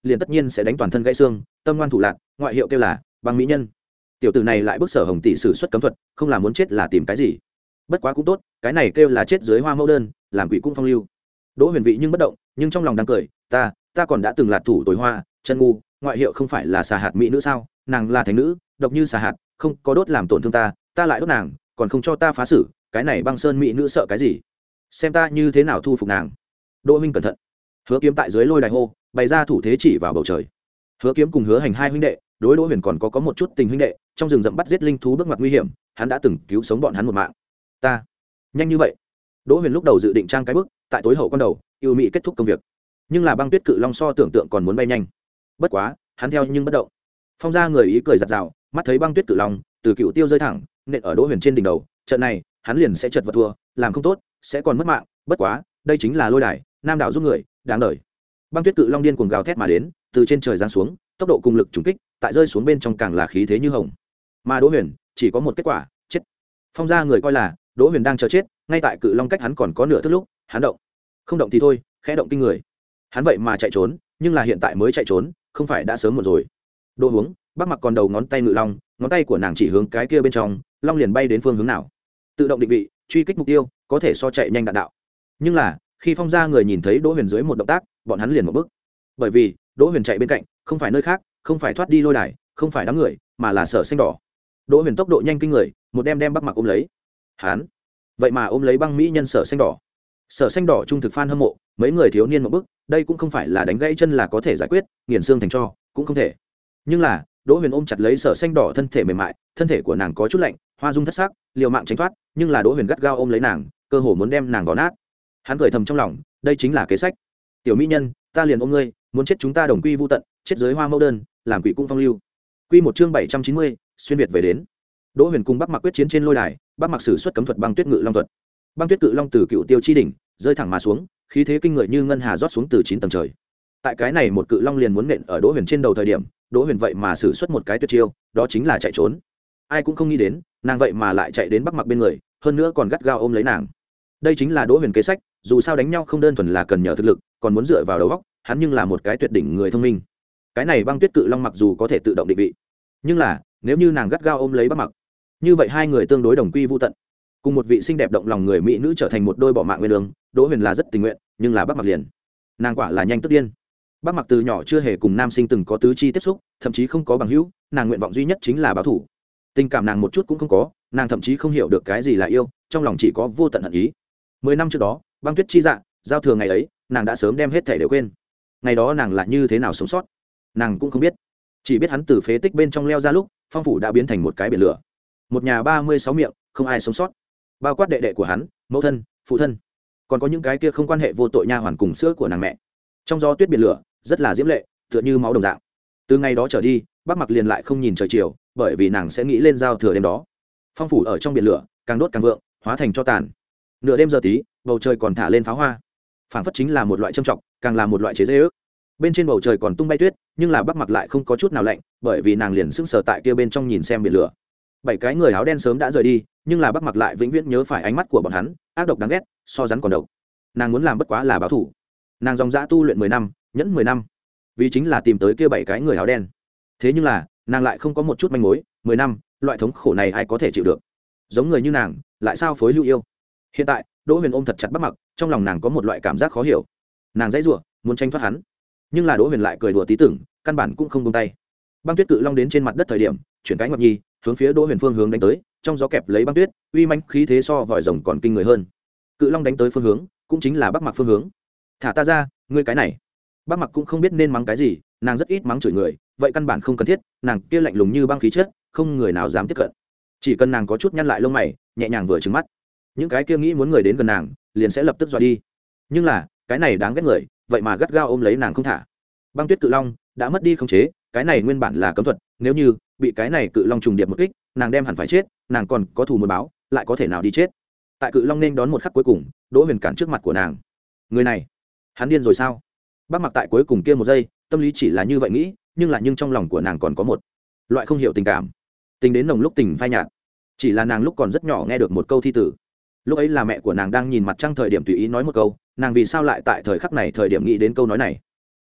liền tất nhiên sẽ đánh toàn thân gãy xương, tâm ngoan thủ lạc, ngoại hiệu kêu là băng mỹ nhân. Tiểu tử này lại bức Sở Hồng tỷ sử xuất cấm thuật, không là muốn chết là tìm cái gì? Bất quá cũng tốt, cái này kêu là chết dưới hoa mẫu đơn, làm quỷ cung phong lưu. Đỗ Huyền Vị nhưng bất động, nhưng trong lòng đang cười, ta, ta còn đã từng lạt thủ tối hoa, chân ngu, ngoại hiệu không phải là xà hạt mỹ nữ sao? Nàng là thánh nữ, độc như xà hạt, không có đốt làm tổn thương ta, ta lại đốt nàng, còn không cho ta phá xử, cái này băng sơn mỹ nữ sợ cái gì? Xem ta như thế nào thu phục nàng. Đỗ Minh cẩn thận. Hứa Kiếm tại dưới lôi đài hô, bày ra thủ thế chỉ vào bầu trời. Hứa Kiếm cùng Hứa Hành hai huynh đệ, đối Đỗ Huyền còn có có một chút tình huynh đệ, trong rừng rậm bắt giết linh thú bước ngoặt nguy hiểm, hắn đã từng cứu sống bọn hắn một mạng. Ta, nhanh như vậy. Đỗ Huyền lúc đầu dự định trang cái bước, tại tối hậu con đầu, yêu mị kết thúc công việc. Nhưng là băng tuyết cự long so tưởng tượng còn muốn bay nhanh. Bất quá, hắn theo nhưng bất động. Phong gia người ý cười giật giảo, mắt thấy băng tuyết cự long từ cựu tiêu rơi thẳng, nện ở Đỗ Huyền trên đỉnh đầu, trận này, hắn liền sẽ chật vật thua, làm không tốt, sẽ còn mất mạng, bất quá, đây chính là lôi đài, nam đạo giúp người, đáng đời. Băng tuyết cự long điên cuồng gào thét mà đến, từ trên trời giáng xuống, tốc độ cùng lực trùng kích, tại rơi xuống bên trong càng là khí thế như hồng. Mà Đỗ Huyền chỉ có một kết quả, chết. Phong gia người coi là Đỗ Huyền đang chờ chết, ngay tại cự long cách hắn còn có nửa thước lúc, hắn động. Không động thì thôi, khẽ động kinh người. Hắn vậy mà chạy trốn, nhưng là hiện tại mới chạy trốn, không phải đã sớm một rồi. Đỗ Huống, Bắc Mặc còn đầu ngón tay ngự long, ngón tay của nàng chỉ hướng cái kia bên trong, long liền bay đến phương hướng nào. Tự động định vị, truy kích mục tiêu, có thể so chạy nhanh đạn đạo. Nhưng là, khi Phong gia người nhìn thấy Đỗ Huyền dưới một động tác, bọn hắn liền một bước. Bởi vì, Đỗ Huyền chạy bên cạnh, không phải nơi khác, không phải thoát đi lôi đài, không phải đám người, mà là Sở Xanh Đỏ. Đỗ Huyền tốc độ nhanh kinh người, một đem đem Bắc Mặc ôm lấy. Hắn, vậy mà ôm lấy băng mỹ nhân Sở Xanh Đỏ. Sở Xanh Đỏ trung thực fan hâm mộ, mấy người thiếu niên một bước, đây cũng không phải là đánh gãy chân là có thể giải quyết, nghiền xương thành tro, cũng không thể. Nhưng là, Đỗ Huyền ôm chặt lấy Sở Xanh Đỏ thân thể mềm mại, thân thể của nàng có chút lạnh, hoa dung thất sắc, liều mạng tránh thoát, nhưng là Đỗ Huyền gắt gao ôm lấy nàng, cơ hồ muốn đem nàng vò nát. Hắn cười thầm trong lòng, đây chính là kế sách. Tiểu mỹ nhân, ta liền ôm ngươi, muốn chết chúng ta đồng quy vu tận, chết dưới hoa mẫu đơn, làm quỷ cung phong lưu. Quy một chương bảy trăm chín mươi, xuyên việt về đến. Đỗ Huyền cùng Bắc Mặc quyết chiến trên lôi đài, Bắc Mặc sử xuất cấm thuật băng tuyết ngự long thuật. Băng tuyết cự long từ cựu tiêu chi đỉnh, rơi thẳng mà xuống, khí thế kinh người như ngân hà rót xuống từ chín tầng trời. Tại cái này một cự long liền muốn nện ở Đỗ Huyền trên đầu thời điểm, Đỗ Huyền vậy mà sử xuất một cái tuyệt chiêu, đó chính là chạy trốn. Ai cũng không nghĩ đến, nàng vậy mà lại chạy đến Bắc Mặc bên người, hơn nữa còn gắt gao ôm lấy nàng. Đây chính là Đỗ Huyền kế sách, dù sao đánh nhau không đơn thuần là cần nhờ thực lực, còn muốn dựa vào đầu óc, hắn nhưng là một cái tuyệt đỉnh người thông minh. Cái này băng tuyết cự long mặc dù có thể tự động định vị, nhưng là nếu như nàng gắt gao ôm lấy Bắc Mặc, như vậy hai người tương đối đồng quy vu tận. Cùng một vị xinh đẹp động lòng người mỹ nữ trở thành một đôi bỏ mạng nguyên đường, Đỗ Huyền là rất tình nguyện, nhưng là Bắc Mặc liền, nàng quả là nhanh tức điên. Bắc Mặc từ nhỏ chưa hề cùng nam sinh từng có tứ chi tiếp xúc, thậm chí không có bằng hữu, nàng nguyện vọng duy nhất chính là báo thù. Tình cảm nàng một chút cũng không có, nàng thậm chí không hiểu được cái gì là yêu, trong lòng chỉ có vô tận hận ý. Mười năm trước đó, băng tuyết chi dạ, giao thừa ngày ấy, nàng đã sớm đem hết thể đều quên. Ngày đó nàng là như thế nào sống sót, nàng cũng không biết, chỉ biết hắn từ phế tích bên trong leo ra lúc, phong phủ đã biến thành một cái biển lửa. Một nhà ba mươi sáu miệng, không ai sống sót, bao quát đệ đệ của hắn, mẫu thân, phụ thân, còn có những cái kia không quan hệ vô tội nha hoàn cùng sữa của nàng mẹ. Trong gió tuyết biển lửa, rất là diễm lệ, tựa như máu đồng dạng. Từ ngày đó trở đi, Bắc Mặc liền lại không nhìn trời chiều, bởi vì nàng sẽ nghĩ lên giao thừa đêm đó. Phong phủ ở trong biển lửa, càng đốt càng vượng, hóa thành cho tàn. Nửa đêm giờ tí, bầu trời còn thả lên pháo hoa, phảng phất chính là một loại trâm trọng, càng là một loại chế giễu ước. Bên trên bầu trời còn tung bay tuyết, nhưng là Bắc Mặc lại không có chút nào lạnh, bởi vì nàng liền sững sờ tại kia bên trong nhìn xem biển lửa. Bảy cái người áo đen sớm đã rời đi, nhưng là Bắc Mặc lại vĩnh viễn nhớ phải ánh mắt của bọn hắn, ác độc đáng ghét, so rắn còn độc. Nàng muốn làm bất quá là báo thù. Nàng dòng dã tu luyện mười năm, nhẫn mười năm, vì chính là tìm tới kia bảy cái người áo đen. Thế nhưng là, nàng lại không có một chút manh mối, mười năm, loại thống khổ này ai có thể chịu được? Giống người như nàng, lại sao phối lưu yêu? Hiện tại, Đỗ Huyền ôm thật chặt Bắc Mặc, trong lòng nàng có một loại cảm giác khó hiểu. Nàng dãy rủa, muốn tranh thoát hắn, nhưng là Đỗ Huyền lại cười đùa tí tưởng, căn bản cũng không buông tay. Băng tuyết cự long đến trên mặt đất thời điểm, chuyển cái ngoặt nhi, hướng phía Đỗ Huyền phương hướng đánh tới, trong gió kẹp lấy băng tuyết, uy mãnh khí thế so vòi rồng còn kinh người hơn. Cự long đánh tới phương hướng, cũng chính là Bắc Mặc phương hướng. Thả ta ra, ngươi cái này. Bắc Mặc cũng không biết nên mắng cái gì, nàng rất ít mắng chửi người, vậy căn bản không cần thiết, nàng kia lạnh lùng như băng khí chất, không người nào dám tiếp cận. Chỉ cần nàng có chút nhăn lại lông mày, nhẹ nhàng vừa trừng mắt, những cái kia nghĩ muốn người đến gần nàng, liền sẽ lập tức dọa đi. Nhưng là, cái này đáng ghét người, vậy mà gắt gao ôm lấy nàng không thả. Băng tuyết cự long đã mất đi khống chế, cái này nguyên bản là cấm thuật, nếu như bị cái này cự long trùng điệp một kích, nàng đem hẳn phải chết, nàng còn có thù muốn báo, lại có thể nào đi chết. Tại cự long nên đón một khắc cuối cùng, Đỗ Huyền cản trước mặt của nàng. Người này, hắn điên rồi sao? Bắc Mặc tại cuối cùng kia một giây, tâm lý chỉ là như vậy nghĩ, nhưng là nhưng trong lòng của nàng còn có một loại không hiểu tình cảm. Tình đến nồng lúc tình phai nhạt. Chỉ là nàng lúc còn rất nhỏ nghe được một câu thi tử. Lúc ấy là mẹ của nàng đang nhìn mặt trăng thời điểm tùy ý nói một câu, nàng vì sao lại tại thời khắc này thời điểm nghĩ đến câu nói này.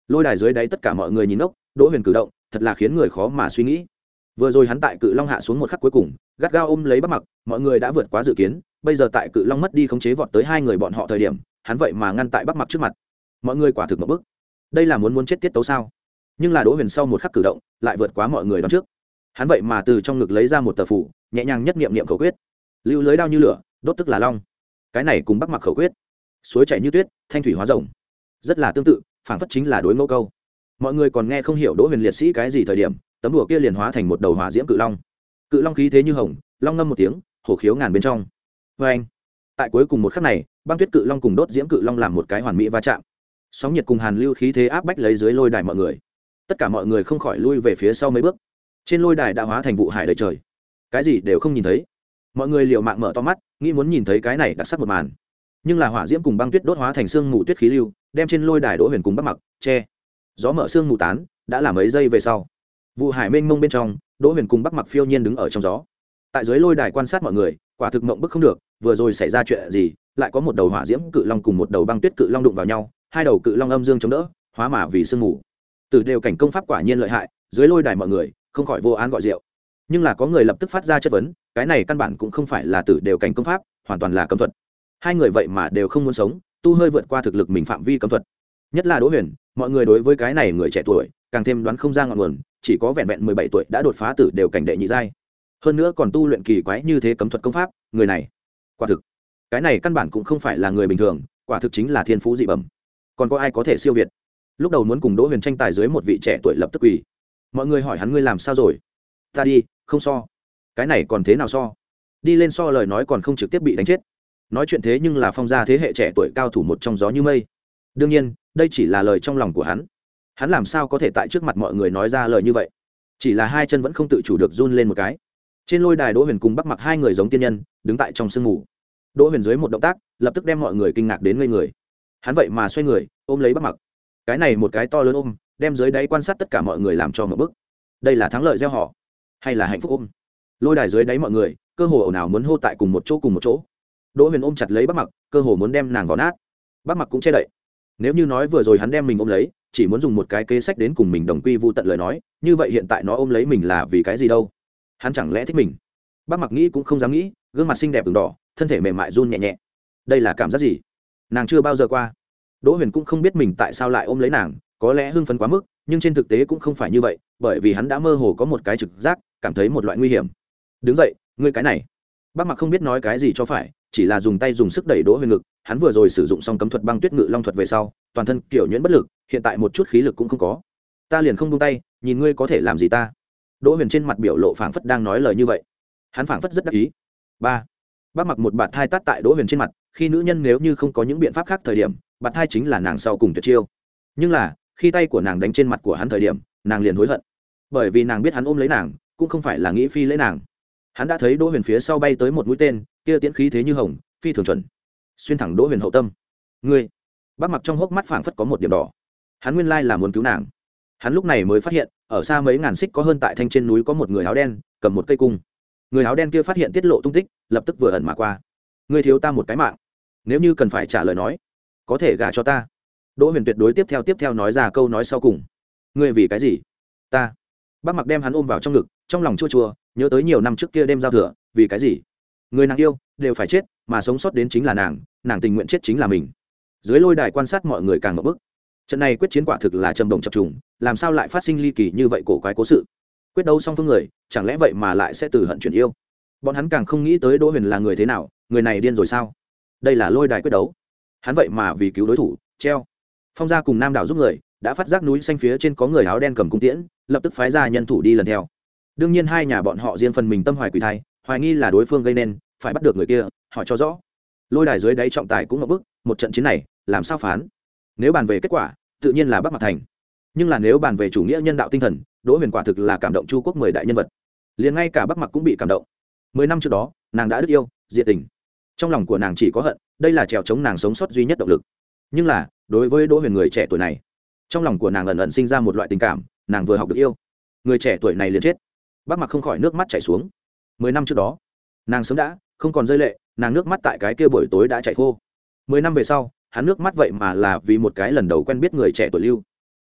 Lôi đài dưới đáy tất cả mọi người nhìn ốc, Đỗ Huyền cử động thật là khiến người khó mà suy nghĩ. Vừa rồi hắn tại cự long hạ xuống một khắc cuối cùng, gắt gao ôm lấy Bắc Mặc, mọi người đã vượt quá dự kiến, bây giờ tại cự long mất đi khống chế vọt tới hai người bọn họ thời điểm, hắn vậy mà ngăn tại Bắc Mặc trước mặt. Mọi người quả thực ngộp bức. Đây là muốn muốn chết tiết tấu sao? Nhưng là Đỗ Huyền sau một khắc cử động, lại vượt quá mọi người đoán trước. Hắn vậy mà từ trong ngực lấy ra một tờ phủ, nhẹ nhàng nhất niệm niệm khẩu quyết. Lưu lưới đao như lửa, đốt tức là long. Cái này cùng Bắc Mặc khẩu quyết. Suối chảy như tuyết, thanh thủy hóa rồng. Rất là tương tự, phảng phất chính là đối ngẫu câu. Mọi người còn nghe không hiểu Đỗ Huyền liệt sĩ cái gì thời điểm, tấm đùa kia liền hóa thành một đầu hỏa diễm cự long. Cự long khí thế như hồng, long ngâm một tiếng, hổ khiếu ngàn bên trong. Và anh, tại cuối cùng một khắc này, băng tuyết cự long cùng đốt diễm cự long làm một cái hoàn mỹ va chạm. Sóng nhiệt cùng hàn lưu khí thế áp bách lấy dưới lôi đài mọi người. Tất cả mọi người không khỏi lui về phía sau mấy bước. Trên lôi đài đã hóa thành vụ hải đầy trời, cái gì đều không nhìn thấy. Mọi người liều mạng mở to mắt, nghĩ muốn nhìn thấy cái này đặc sắc một màn. Nhưng là hỏa diễm cùng băng tuyết đốt hóa thành xương mù tuyết khí lưu, đem trên lôi đài Đỗ Huyền cùng Bắc Mặc che. Gió mở xương mù tán, đã là mấy giây về sau. Vụ hải mênh mông bên trong, Đỗ Huyền cùng Bắc Mặc phiêu nhiên đứng ở trong gió. Tại dưới lôi đài quan sát mọi người, quả thực mộng bức không được, vừa rồi xảy ra chuyện gì, lại có một đầu hỏa diễm cự long cùng một đầu băng tuyết cự long đụng vào nhau, hai đầu cự long âm dương chống đỡ, hóa mà vì sương mù. Từ đều cảnh công pháp quả nhiên lợi hại, dưới lôi đài mọi người không khỏi vô án gọi rượu. Nhưng là có người lập tức phát ra chất vấn, cái này căn bản cũng không phải là tử đều cảnh công pháp, hoàn toàn là cấm thuật. Hai người vậy mà đều không muốn sống, tu hơi vượt qua thực lực mình phạm vi cấm thuật. Nhất là Đỗ Huyền, mọi người đối với cái này người trẻ tuổi càng thêm đoán không ra ngọn nguồn, chỉ có vẹn vẹn mười bảy tuổi đã đột phá tử đều cảnh đệ nhị giai, hơn nữa còn tu luyện kỳ quái như thế cấm thuật công pháp, người này quả thực, cái này căn bản cũng không phải là người bình thường, quả thực chính là thiên phú dị bẩm. Còn có ai có thể siêu việt? Lúc đầu muốn cùng Đỗ Huyền tranh tài dưới một vị trẻ tuổi lập tức quỳ. Mọi người hỏi hắn ngươi làm sao rồi? Ta đi, không so. Cái này còn thế nào so? Đi lên so lời nói còn không trực tiếp bị đánh chết. Nói chuyện thế nhưng là Phong gia thế hệ trẻ tuổi cao thủ một trong gió như mây. Đương nhiên, đây chỉ là lời trong lòng của hắn. Hắn làm sao có thể tại trước mặt mọi người nói ra lời như vậy? Chỉ là hai chân vẫn không tự chủ được run lên một cái. Trên lôi đài Đỗ Huyền cùng Bắc Mặc hai người giống tiên nhân, đứng tại trong sương mù. Đỗ Huyền dưới một động tác, lập tức đem mọi người kinh ngạc đến ngây người. Hắn vậy mà xoay người, ôm lấy Bắc Mặc. Cái này một cái to lớn ôm, đem dưới đáy quan sát tất cả mọi người làm cho ngộp bức. Đây là thắng lợi gieo họ, hay là hạnh phúc ôm? Lôi đài dưới đáy mọi người, cơ hồ ồn ào muốn hô tại cùng một chỗ cùng một chỗ. Đỗ Huyền ôm chặt lấy Bắc Mặc, cơ hồ muốn đem nàng vào nát. Bắc Mặc cũng che đậy. Nếu như nói vừa rồi hắn đem mình ôm lấy, chỉ muốn dùng một cái kế sách đến cùng mình đồng quy vu tận lời nói, như vậy hiện tại nó ôm lấy mình là vì cái gì đâu? Hắn chẳng lẽ thích mình? Bắc Mặc nghĩ cũng không dám nghĩ, gương mặt xinh đẹp ửng đỏ, thân thể mềm mại run nhẹ nhẹ. Đây là cảm giác gì? Nàng chưa bao giờ qua. Đỗ Huyền cũng không biết mình tại sao lại ôm lấy nàng, có lẽ hưng phấn quá mức, nhưng trên thực tế cũng không phải như vậy, bởi vì hắn đã mơ hồ có một cái trực giác, cảm thấy một loại nguy hiểm. Đứng dậy, ngươi cái này. Bắc Mặc không biết nói cái gì cho phải, chỉ là dùng tay dùng sức đẩy Đỗ Huyền ngực, hắn vừa rồi sử dụng xong cấm thuật băng tuyết ngự long thuật về sau, toàn thân kiểu nhuyễn bất lực, hiện tại một chút khí lực cũng không có. Ta liền không buông tay, nhìn ngươi có thể làm gì ta. Đỗ Huyền trên mặt biểu lộ phảng phất đang nói lời như vậy. Hắn phảng phất rất đắc ý. Ba. Bắc Mặc một bạt thai tát tại Đỗ Huyền trên mặt, khi nữ nhân nếu như không có những biện pháp khác thời điểm, bạt thai chính là nàng sau cùng tuyệt chiêu. Nhưng là, khi tay của nàng đánh trên mặt của hắn thời điểm, nàng liền hối hận. Bởi vì nàng biết hắn ôm lấy nàng, cũng không phải là nghĩ phi lấy nàng. Hắn đã thấy Đỗ Huyền phía sau bay tới một mũi tên, kia tiễn khí thế như hồng, phi thường chuẩn, xuyên thẳng Đỗ Huyền hậu tâm. Ngươi. Bắc Mặc trong hốc mắt phảng phất có một điểm đỏ. Hắn nguyên lai là muốn cứu nàng. Hắn lúc này mới phát hiện, ở xa mấy ngàn xích có hơn tại thanh trên núi có một người áo đen, cầm một cây cung. Người áo đen kia phát hiện tiết lộ tung tích, lập tức vừa ẩn mà qua. Ngươi thiếu ta một cái mạng, nếu như cần phải trả lời nói, có thể gả cho ta. Đỗ Huyền tuyệt đối tiếp theo tiếp theo nói ra câu nói sau cùng. Ngươi vì cái gì? Ta. Bắc Mặc đem hắn ôm vào trong ngực, trong lòng chua chua, nhớ tới nhiều năm trước kia đêm giao thừa, vì cái gì? Người nàng yêu đều phải chết, mà sống sót đến chính là nàng, nàng tình nguyện chết chính là mình. Dưới lôi đài quan sát mọi người càng ngộp bức. Trận này quyết chiến quả thực là trầm động chập trùng, làm sao lại phát sinh ly kỳ như vậy cổ quái cố sự? Quyết đấu song phương người, chẳng lẽ vậy mà lại sẽ từ hận chuyển yêu? Bọn hắn càng không nghĩ tới Đỗ Huyền là người thế nào, người này điên rồi sao? Đây là lôi đài quyết đấu, hắn vậy mà vì cứu đối thủ, treo. Phong gia cùng Nam Đảo giúp người, đã phát giác núi xanh phía trên có người áo đen cầm cung tiễn, lập tức phái ra nhân thủ đi lần theo. Đương nhiên hai nhà bọn họ riêng phần mình tâm hoài quỷ thai, hoài nghi là đối phương gây nên, phải bắt được người kia, hỏi cho rõ. Lôi đài dưới đáy trọng tài cũng ngập bức, một trận chiến này, làm sao phán? Nếu bàn về kết quả, tự nhiên là Bắc Mặc thành. Nhưng là nếu bàn về chủ nghĩa nhân đạo tinh thần, Đỗ Huyền quả thực là cảm động Chu quốc mười đại nhân vật. Liền ngay cả Bắc Mặc cũng bị cảm động. Mười năm trước đó, nàng đã đứt yêu, diệt tình. Trong lòng của nàng chỉ có hận, đây là trèo chống nàng sống sót duy nhất động lực. Nhưng là, đối với Đỗ Huyền người trẻ tuổi này, trong lòng của nàng ẩn ẩn sinh ra một loại tình cảm, nàng vừa học được yêu, người trẻ tuổi này liền chết. Bắc Mặc không khỏi nước mắt chảy xuống. Mười năm trước đó, nàng sớm đã không còn rơi lệ, nàng nước mắt tại cái kia buổi tối đã chảy khô. Mười năm về sau, hắn nước mắt vậy mà là vì một cái lần đầu quen biết người trẻ tuổi lưu.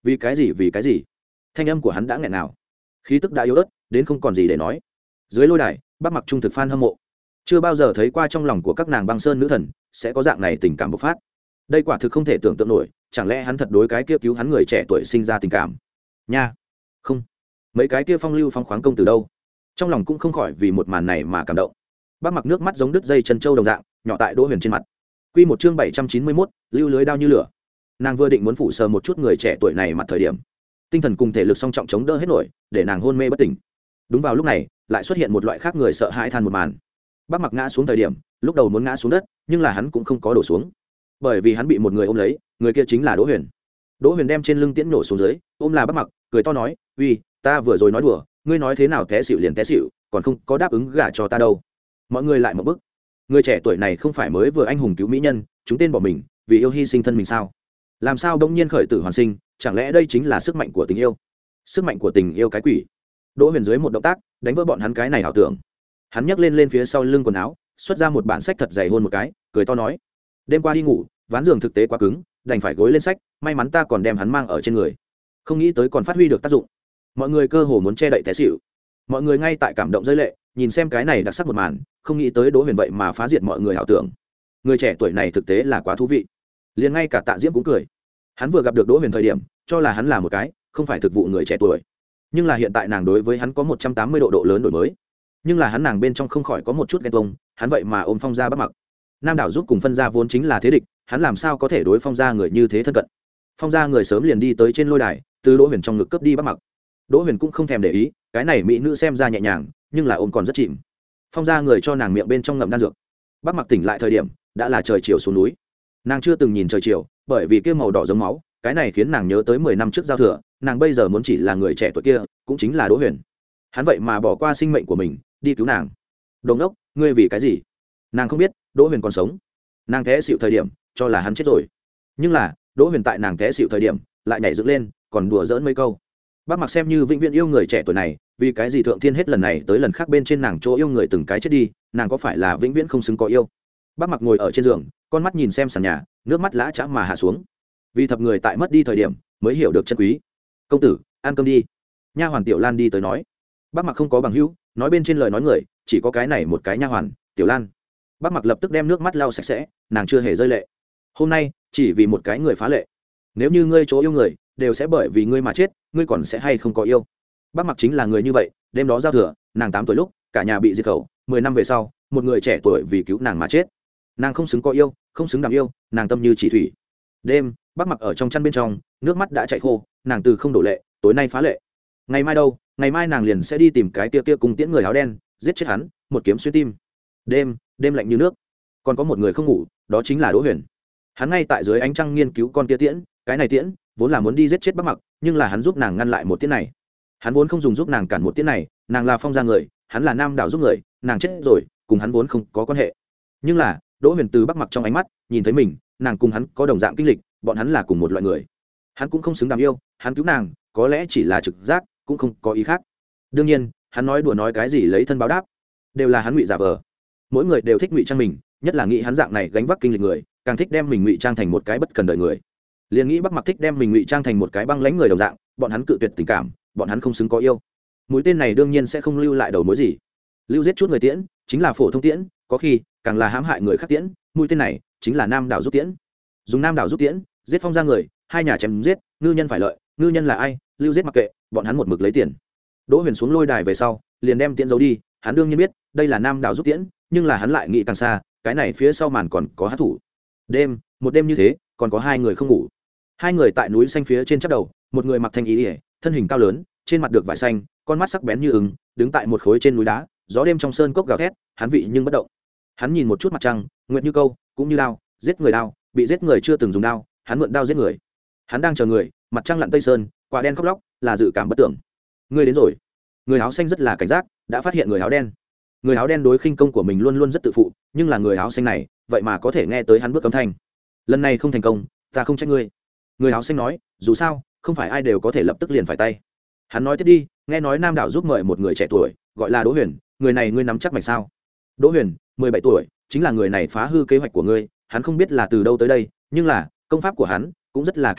vì cái gì vì cái gì? Thanh âm của hắn đã nghẹn nào, khí tức đã yếu ớt đến không còn gì để nói. Dưới lôi đài, Bắc Mặc trung thực fan hâm mộ chưa bao giờ thấy qua trong lòng của các nàng băng sơn nữ thần sẽ có dạng này tình cảm bộc phát. Đây quả thực không thể tưởng tượng nổi, chẳng lẽ hắn thật đối cái kia cứu hắn người trẻ tuổi sinh ra tình cảm nha? Không, mấy cái kia phong lưu phong khoáng công từ đâu? Trong lòng cũng không khỏi vì một màn này mà cảm động. Bắc Mặc nước mắt giống đứt dây chân châu đồng dạng nhỏ tại Đỗ Huyền trên mặt. Quy một chương bảy trăm chín mươi mốt, lưu lưới đao như lửa. Nàng vừa định muốn phủ sờ một chút người trẻ tuổi này mặt thời điểm, tinh thần cùng thể lực song trọng chống đỡ hết nổi, để nàng hôn mê bất tỉnh. Đúng vào lúc này, lại xuất hiện một loại khác người sợ hãi than một màn. Bắc Mặc ngã xuống thời điểm, lúc đầu muốn ngã xuống đất, nhưng là hắn cũng không có đổ xuống, bởi vì hắn bị một người ôm lấy, người kia chính là Đỗ Huyền. Đỗ Huyền đem trên lưng tiễn nổ xuống dưới, ôm là Bắc Mặc, cười to nói, "Uy, ta vừa rồi nói đùa, ngươi nói thế nào té xỉu liền té xỉu, còn không có đáp ứng gả cho ta đâu." Mọi người lại một bức. Người trẻ tuổi này không phải mới vừa anh hùng cứu mỹ nhân, chúng tên bỏ mình, vì yêu hy sinh thân mình sao? Làm sao bỗng nhiên khởi tử hoàn sinh, chẳng lẽ đây chính là sức mạnh của tình yêu? Sức mạnh của tình yêu cái quỷ. Đỗ Huyền dưới một động tác, đánh vỡ bọn hắn cái này ảo tưởng. Hắn nhấc lên lên phía sau lưng quần áo, xuất ra một bản sách thật dày hôn một cái, cười to nói, đêm qua đi ngủ, ván giường thực tế quá cứng, đành phải gối lên sách, may mắn ta còn đem hắn mang ở trên người, không nghĩ tới còn phát huy được tác dụng. Mọi người cơ hồ muốn che đậy té xỉu. Mọi người ngay tại cảm động rơi lệ, nhìn xem cái này đặc sắc một màn, không nghĩ tới Đỗ Huyền vậy mà phá diệt mọi người ảo tưởng. Người trẻ tuổi này thực tế là quá thú vị. Liền ngay cả Tạ Diễm cũng cười. Hắn vừa gặp được Đỗ Huyền thời điểm, cho là hắn là một cái không phải thực vụ người trẻ tuổi, nhưng là hiện tại nàng đối với hắn có một trăm tám mươi độ độ lớn đổi mới. Nhưng là hắn nàng bên trong không khỏi có một chút ghen tuông, hắn vậy mà ôm Phong gia Bắc Mặc. Nam đảo giúp cùng phân gia vốn chính là thế địch, hắn làm sao có thể đối Phong gia người như thế thân cận? Phong gia người sớm liền đi tới trên lôi đài, từ Đỗ Huyền trong ngực cướp đi Bắc Mặc. Đỗ Huyền cũng không thèm để ý, cái này mỹ nữ xem ra nhẹ nhàng, nhưng là ôm còn rất chìm. Phong gia người cho nàng miệng bên trong ngậm đan dược. Bắc Mặc tỉnh lại thời điểm đã là trời chiều xuống núi. Nàng chưa từng nhìn trời chiều, bởi vì kia màu đỏ giống máu, cái này khiến nàng nhớ tới mười năm trước giao thừa, nàng bây giờ muốn chỉ là người trẻ tuổi kia, cũng chính là Đỗ Huyền. Hắn vậy mà bỏ qua sinh mệnh của mình đi cứu nàng. Đồ ngốc, ngươi vì cái gì? Nàng không biết Đỗ Huyền còn sống. Nàng té xịu thời điểm cho là hắn chết rồi, nhưng là Đỗ Huyền tại nàng té xịu thời điểm lại nhảy dựng lên, còn đùa giỡn mấy câu. Bác Mặc xem như vĩnh viễn yêu người trẻ tuổi này, vì cái gì thượng thiên hết lần này tới lần khác bên trên nàng chỗ yêu người từng cái chết đi, nàng có phải là vĩnh viễn không xứng có yêu? Bác Mặc ngồi ở trên giường, con mắt nhìn xem sàn nhà, nước mắt lã chã mà hạ xuống. Vì thập người tại mất đi thời điểm mới hiểu được chân quý. Công tử, ăn cơm đi. Nha hoàn Tiểu Lan đi tới nói. Bác Mặc không có bằng hữu, nói bên trên lời nói người chỉ có cái này một cái nha hoàn Tiểu Lan. Bác Mặc lập tức đem nước mắt lau sạch sẽ, nàng chưa hề rơi lệ. Hôm nay chỉ vì một cái người phá lệ. Nếu như ngươi chỗ yêu người đều sẽ bởi vì ngươi mà chết, ngươi còn sẽ hay không có yêu? Bác Mặc chính là người như vậy. Đêm đó giao thừa, nàng tám tuổi lúc cả nhà bị diệt khẩu, mười năm về sau một người trẻ tuổi vì cứu nàng mà chết. Nàng không xứng có yêu, không xứng đàm yêu, nàng tâm như chỉ thủy. Đêm, Bác Mặc ở trong chăn bên trong, nước mắt đã chảy khô, nàng từ không đổ lệ, tối nay phá lệ. Ngày mai đâu? Ngày mai nàng liền sẽ đi tìm cái kia kia cùng tiễn người áo đen, giết chết hắn, một kiếm xuyên tim. Đêm, đêm lạnh như nước. Còn có một người không ngủ, đó chính là Đỗ Huyền. Hắn ngay tại dưới ánh trăng nghiên cứu con kia tiễn, cái này tiễn vốn là muốn đi giết chết Bác Mặc, nhưng là hắn giúp nàng ngăn lại một tiễn này. Hắn vốn không dùng giúp nàng cản một tiễn này, nàng là Phong gia người, hắn là Nam đảo giúp người, nàng chết rồi, cùng hắn vốn không có quan hệ. Nhưng là Đỗ Huyền từ Bác Mặc trong ánh mắt nhìn thấy mình, nàng cùng hắn có đồng dạng kinh lịch, bọn hắn là cùng một loại người. Hắn cũng không xứng đàm yêu, hắn cứu nàng có lẽ chỉ là trực giác, cũng không có ý khác. Đương nhiên hắn nói đùa nói cái gì lấy thân báo đáp, đều là hắn ngụy giả vờ. Mỗi người đều thích ngụy trang mình, nhất là nghĩ hắn dạng này gánh vác kinh lịch người, càng thích đem mình ngụy trang thành một cái bất cần đời người. Liền nghĩ Bắc Mặc thích đem mình ngụy trang thành một cái băng lãnh người đồng dạng, bọn hắn cự tuyệt tình cảm, bọn hắn không xứng có yêu. Mũi tên này đương nhiên sẽ không lưu lại đầu mối gì. Lưu giết chút người tiễn chính là phổ thông tiễn, có khi càng là hãm hại người khác tiễn. Mũi tên này chính là Nam đảo giúp tiễn, dùng Nam đảo giúp tiễn giết Phong gia người, hai nhà chém giết, ngư nhân phải lợi. Ngư nhân là ai? Lưu giết mặc kệ, bọn hắn một mực lấy tiền. Đỗ Huyền xuống lôi đài về sau liền đem tiễn giấu đi, hắn đương nhiên biết đây là Nam đảo giúp tiễn, nhưng là hắn lại nghĩ càng xa, cái này phía sau màn còn có hát thủ. Đêm, một đêm như thế, còn có hai người không ngủ. Hai người tại núi xanh phía trên chắp đầu, một người mặc thanh ý ỉa, thân hình cao lớn, trên mặt được vải xanh, con mắt sắc bén như ứng, đứng tại một khối trên núi đá, gió đêm trong sơn cốc gào thét, hắn vị nhưng bất động. Hắn nhìn một chút mặt trăng, nguyệt như câu, cũng như đao, giết người đao, bị giết người chưa từng dùng đao, hắn mượn đao giết người. Hắn đang chờ người, mặt trăng lặn tây sơn, quả đen khóc lóc, là dự cảm bất tưởng. Người đến rồi. Người áo xanh rất là cảnh giác, đã phát hiện người áo đen. Người áo đen đối khinh công của mình luôn luôn rất tự phụ, nhưng là người áo xanh này vậy mà có thể nghe tới hắn bước cấm thanh. Lần này không thành công, ta không trách ngươi. Người áo xanh nói, dù sao không phải ai đều có thể lập tức liền phải tay. Hắn nói tiếp đi, nghe nói Nam đảo giúp mời một người trẻ tuổi gọi là Đỗ Huyền, người này ngươi nắm chắc mạch sao? Đỗ Huyền mười bảy tuổi, chính là người này phá hư kế hoạch của ngươi. Hắn không biết là từ đâu tới đây, nhưng là công pháp của hắn cũng rất là kỳ lạ,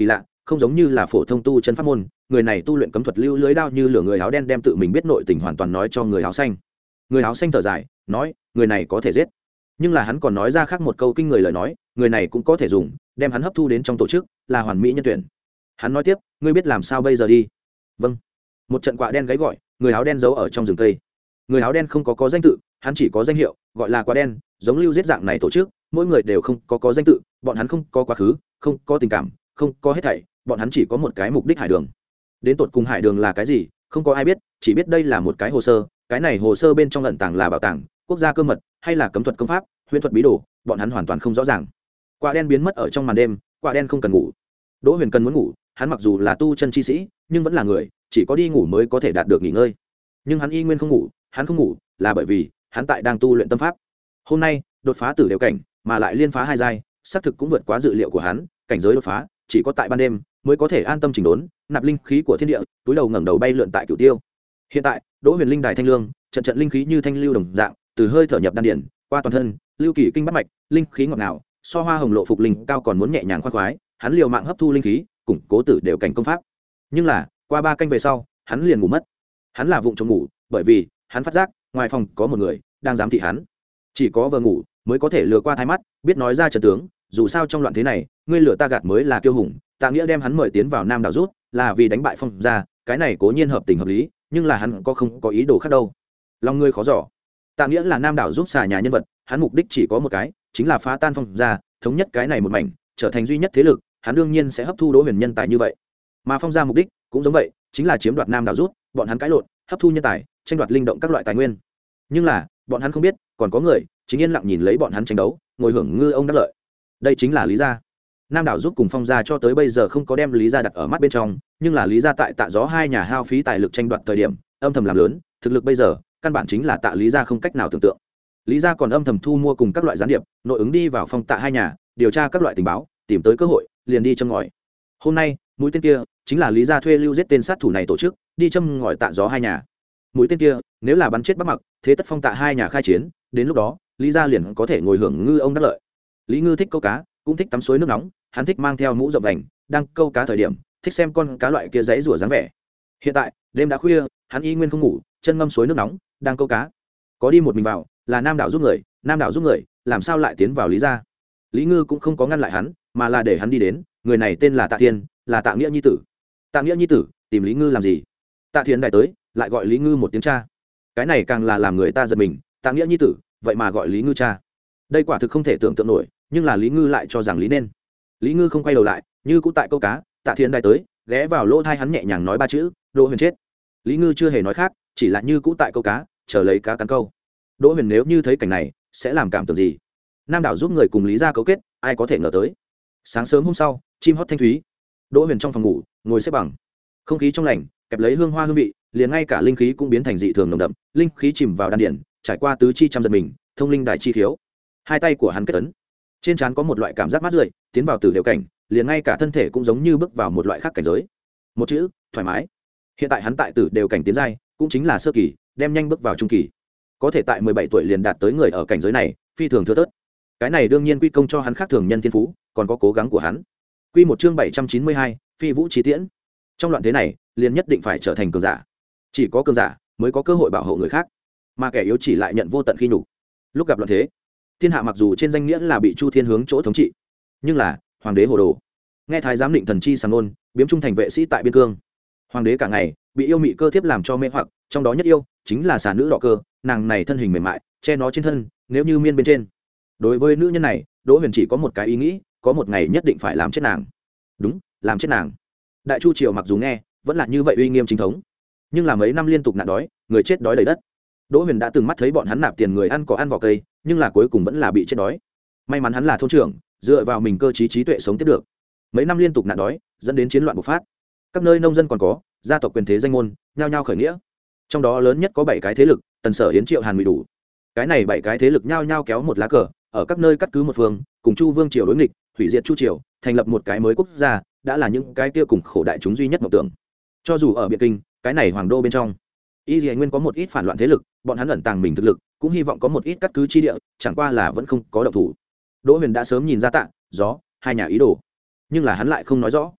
không giống như là phổ thông tu chân pháp môn, người này tu luyện cấm thuật lưu lưới đao như lửa, người áo đen đem tự mình biết nội tình hoàn toàn nói cho người áo xanh. Người áo xanh thở dài nói, người này có thể giết, nhưng là hắn còn nói ra khác một câu kinh người lời nói, người này cũng có thể dùng, đem hắn hấp thu đến trong tổ chức, là hoàn mỹ nhân tuyển. Hắn nói tiếp, ngươi biết làm sao bây giờ đi. Vâng. Một trận quạ đen gáy gọi, người áo đen giấu ở trong rừng cây. Người áo đen không có có danh tự, hắn chỉ có danh hiệu, gọi là quạ đen, giống lưu giết dạng này tổ chức, mỗi người đều không có có danh tự, bọn hắn không có quá khứ, không có tình cảm, không có hết thảy, bọn hắn chỉ có một cái mục đích hải đường. Đến tột cùng hải đường là cái gì, không có ai biết, chỉ biết đây là một cái hồ sơ, cái này hồ sơ bên trong ẩn tàng là bảo tàng, quốc gia cơ mật, hay là cấm thuật công pháp, huyền thuật bí đồ, bọn hắn hoàn toàn không rõ ràng. Quả đen biến mất ở trong màn đêm, quả đen không cần ngủ. Đỗ Huyền cần muốn ngủ, hắn mặc dù là tu chân chi sĩ, nhưng vẫn là người, chỉ có đi ngủ mới có thể đạt được nghỉ ngơi. Nhưng hắn y nguyên không ngủ, hắn không ngủ là bởi vì hắn tại đang tu luyện tâm pháp. Hôm nay, đột phá tử đều cảnh, mà lại liên phá hai giai, xác thực cũng vượt quá dự liệu của hắn, cảnh giới đột phá, chỉ có tại ban đêm mới có thể an tâm chỉnh đốn, nạp linh khí của thiên địa, túi đầu ngẩng đầu bay lượn tại cửu tiêu. Hiện tại, Đỗ Huyền linh đài thanh lương, trận trận linh khí như thanh lưu đồng dạng, từ hơi thở nhập đan điển, qua toàn thân, lưu kỳ kinh bắt mạch, linh khí ngọt ngào, so hoa hồng lộ phục linh cao còn muốn nhẹ nhàng khoan khoái, hắn liều mạng hấp thu linh khí, củng cố tử đều cảnh công pháp. Nhưng là, qua ba canh về sau, hắn liền ngủ mất. Hắn là vụng trộm ngủ, bởi vì hắn phát giác, ngoài phòng có một người đang giám thị hắn. Chỉ có vừa ngủ mới có thể lừa qua thái mắt, biết nói ra trận tướng, dù sao trong loạn thế này, ngươi lừa ta gạt mới là kiêu hùng. Tạ Nghĩa đem hắn mời tiến vào Nam đảo rút, là vì đánh bại Phong gia, cái này cố nhiên hợp tình hợp lý, nhưng là hắn có không có ý đồ khác đâu. Lòng ngươi khó dò. Tạ Nghĩa là Nam đảo giúp xà nhà nhân vật, hắn mục đích chỉ có một cái, chính là phá tan Phong gia, thống nhất cái này một mảnh, trở thành duy nhất thế lực, hắn đương nhiên sẽ hấp thu Đỗ Huyền nhân tài như vậy. Mà Phong gia mục đích cũng giống vậy, chính là chiếm đoạt Nam đảo rút, bọn hắn cãi lộn, hấp thu nhân tài, tranh đoạt linh động các loại tài nguyên. Nhưng là, bọn hắn không biết, còn có người chính yên lặng nhìn lấy bọn hắn tranh đấu, ngồi hưởng ngư ông đắc lợi. Đây chính là Lý gia. Nam đảo giúp cùng Phong gia cho tới bây giờ không có đem Lý gia đặt ở mắt bên trong, nhưng là Lý gia tại Tạ Gió hai nhà hao phí tài lực tranh đoạt thời điểm, âm thầm làm lớn, thực lực bây giờ, căn bản chính là Tạ Lý gia không cách nào tưởng tượng. Lý gia còn âm thầm thu mua cùng các loại gián điệp, nội ứng đi vào Phong Tạ hai nhà, điều tra các loại tình báo, tìm tới cơ hội, liền đi châm ngòi. Hôm nay, mũi tên kia chính là Lý gia thuê lưu giết tên sát thủ này tổ chức, đi châm ngòi Tạ Gió hai nhà. Mũi tên kia, nếu là bắn chết Bắc Mặc, thế tất Phong Tạ hai nhà khai chiến, đến lúc đó, Lý gia liền có thể ngồi hưởng ngư ông đắc lợi. Lý Ngư thích câu cá, cũng thích tắm suối nước nóng, hắn thích mang theo mũ rộng vành, đang câu cá thời điểm, thích xem con cá loại kia dãy rủa dáng vẻ. Hiện tại, đêm đã khuya, hắn y nguyên không ngủ, chân ngâm suối nước nóng, đang câu cá. Có đi một mình vào, là Nam đảo giúp người, Nam đảo giúp người, làm sao lại tiến vào Lý gia? Lý Ngư cũng không có ngăn lại hắn, mà là để hắn đi đến, người này tên là Tạ Thiên, là Tạ Nghĩa nhi tử. Tạ Nghĩa nhi tử, tìm Lý Ngư làm gì? Tạ Thiên đại tới, lại gọi Lý Ngư một tiếng cha. Cái này càng là làm người ta giật mình, Tạ Nghĩa nhi tử, vậy mà gọi Lý Ngư cha. Đây quả thực không thể tưởng tượng nổi, nhưng là Lý Ngư lại cho rằng Lý nên. Lý Ngư không quay đầu lại, như cũ tại câu cá. Tạ Thiên đại tới, ghé vào lỗ tai hắn nhẹ nhàng nói ba chữ, Đỗ Huyền chết. Lý Ngư chưa hề nói khác, chỉ là như cũ tại câu cá, chờ lấy cá cắn câu. Đỗ Huyền nếu như thấy cảnh này, sẽ làm cảm tưởng gì? Nam đảo giúp người cùng Lý gia cấu kết, ai có thể ngờ tới. Sáng sớm hôm sau, chim hót thanh thúy. Đỗ Huyền trong phòng ngủ, ngồi xếp bằng. Không khí trong lành, kẹp lấy hương hoa hương vị, liền ngay cả linh khí cũng biến thành dị thường nồng đậm, linh khí chìm vào đan điển, trải qua tứ chi trăm giật mình, thông linh đại chi khiếu. Hai tay của hắn kết ấn, trên trán có một loại cảm giác mát rượi, tiến vào tử đều cảnh, liền ngay cả thân thể cũng giống như bước vào một loại khác cảnh giới. Một chữ, thoải mái. Hiện tại hắn tại tử đều cảnh tiến giai, cũng chính là sơ kỳ, đem nhanh bước vào trung kỳ. Có thể tại mười bảy tuổi liền đạt tới người ở cảnh giới này, phi thường thưa thớt. Cái này đương nhiên quy công cho hắn khác thường nhân thiên phú, còn có cố gắng của hắn. Quy một chương bảy trăm chín mươi hai, Phi Vũ Chí Tiễn. Trong loạn thế này, liền nhất định phải trở thành cường giả. Chỉ có cường giả mới có cơ hội bảo hộ người khác, mà kẻ yếu chỉ lại nhận vô tận khi nhục. Lúc gặp loạn thế, thiên hạ mặc dù trên danh nghĩa là bị Chu Thiên hướng chỗ thống trị, nhưng là hoàng đế hồ đồ. Nghe thái giám định thần chi sàng nôn, biếm trung thành vệ sĩ tại biên cương. Hoàng đế cả ngày bị yêu mị cơ thiếp làm cho mê hoặc, trong đó nhất yêu chính là xà nữ đỏ cơ, nàng này thân hình mềm mại, che nó trên thân, nếu như miên bên trên. Đối với nữ nhân này, Đỗ Huyền chỉ có một cái ý nghĩ, có một ngày nhất định phải làm chết nàng. Đúng, làm chết nàng. Đại Chu triều mặc dù nghe vẫn là như vậy uy nghiêm chính thống, nhưng là mấy năm liên tục nạn đói, người chết đói đầy đất. Đỗ Huyền đã từng mắt thấy bọn hắn nạp tiền người ăn có ăn vỏ cây, nhưng là cuối cùng vẫn là bị chết đói. May mắn hắn là thôn trưởng, dựa vào mình cơ trí trí tuệ sống tiếp được. Mấy năm liên tục nạn đói, dẫn đến chiến loạn bộc phát. Các nơi nông dân còn có gia tộc quyền thế danh môn, nhao nhao khởi nghĩa. Trong đó lớn nhất có bảy cái thế lực, Tần Sở Yến Triệu Hàn Ngụy đủ. Cái này bảy cái thế lực nhao nhao kéo một lá cờ, ở các nơi cắt cứ một phương, cùng Chu Vương triều đối nghịch, hủy diệt Chu triều, thành lập một cái mới quốc gia, đã là những cái kia cùng khổ đại chúng duy nhất mộng tưởng. Cho dù ở Biệt Kinh, cái này hoàng đô bên trong, Y Lệ Nguyên có một ít phản loạn thế lực, bọn hắn ẩn tàng mình thực lực, cũng hy vọng có một ít cắt cứ chi địa, chẳng qua là vẫn không có động thủ. Đỗ Huyền đã sớm nhìn ra Tạ, Gió hai nhà ý đồ, nhưng là hắn lại không nói rõ.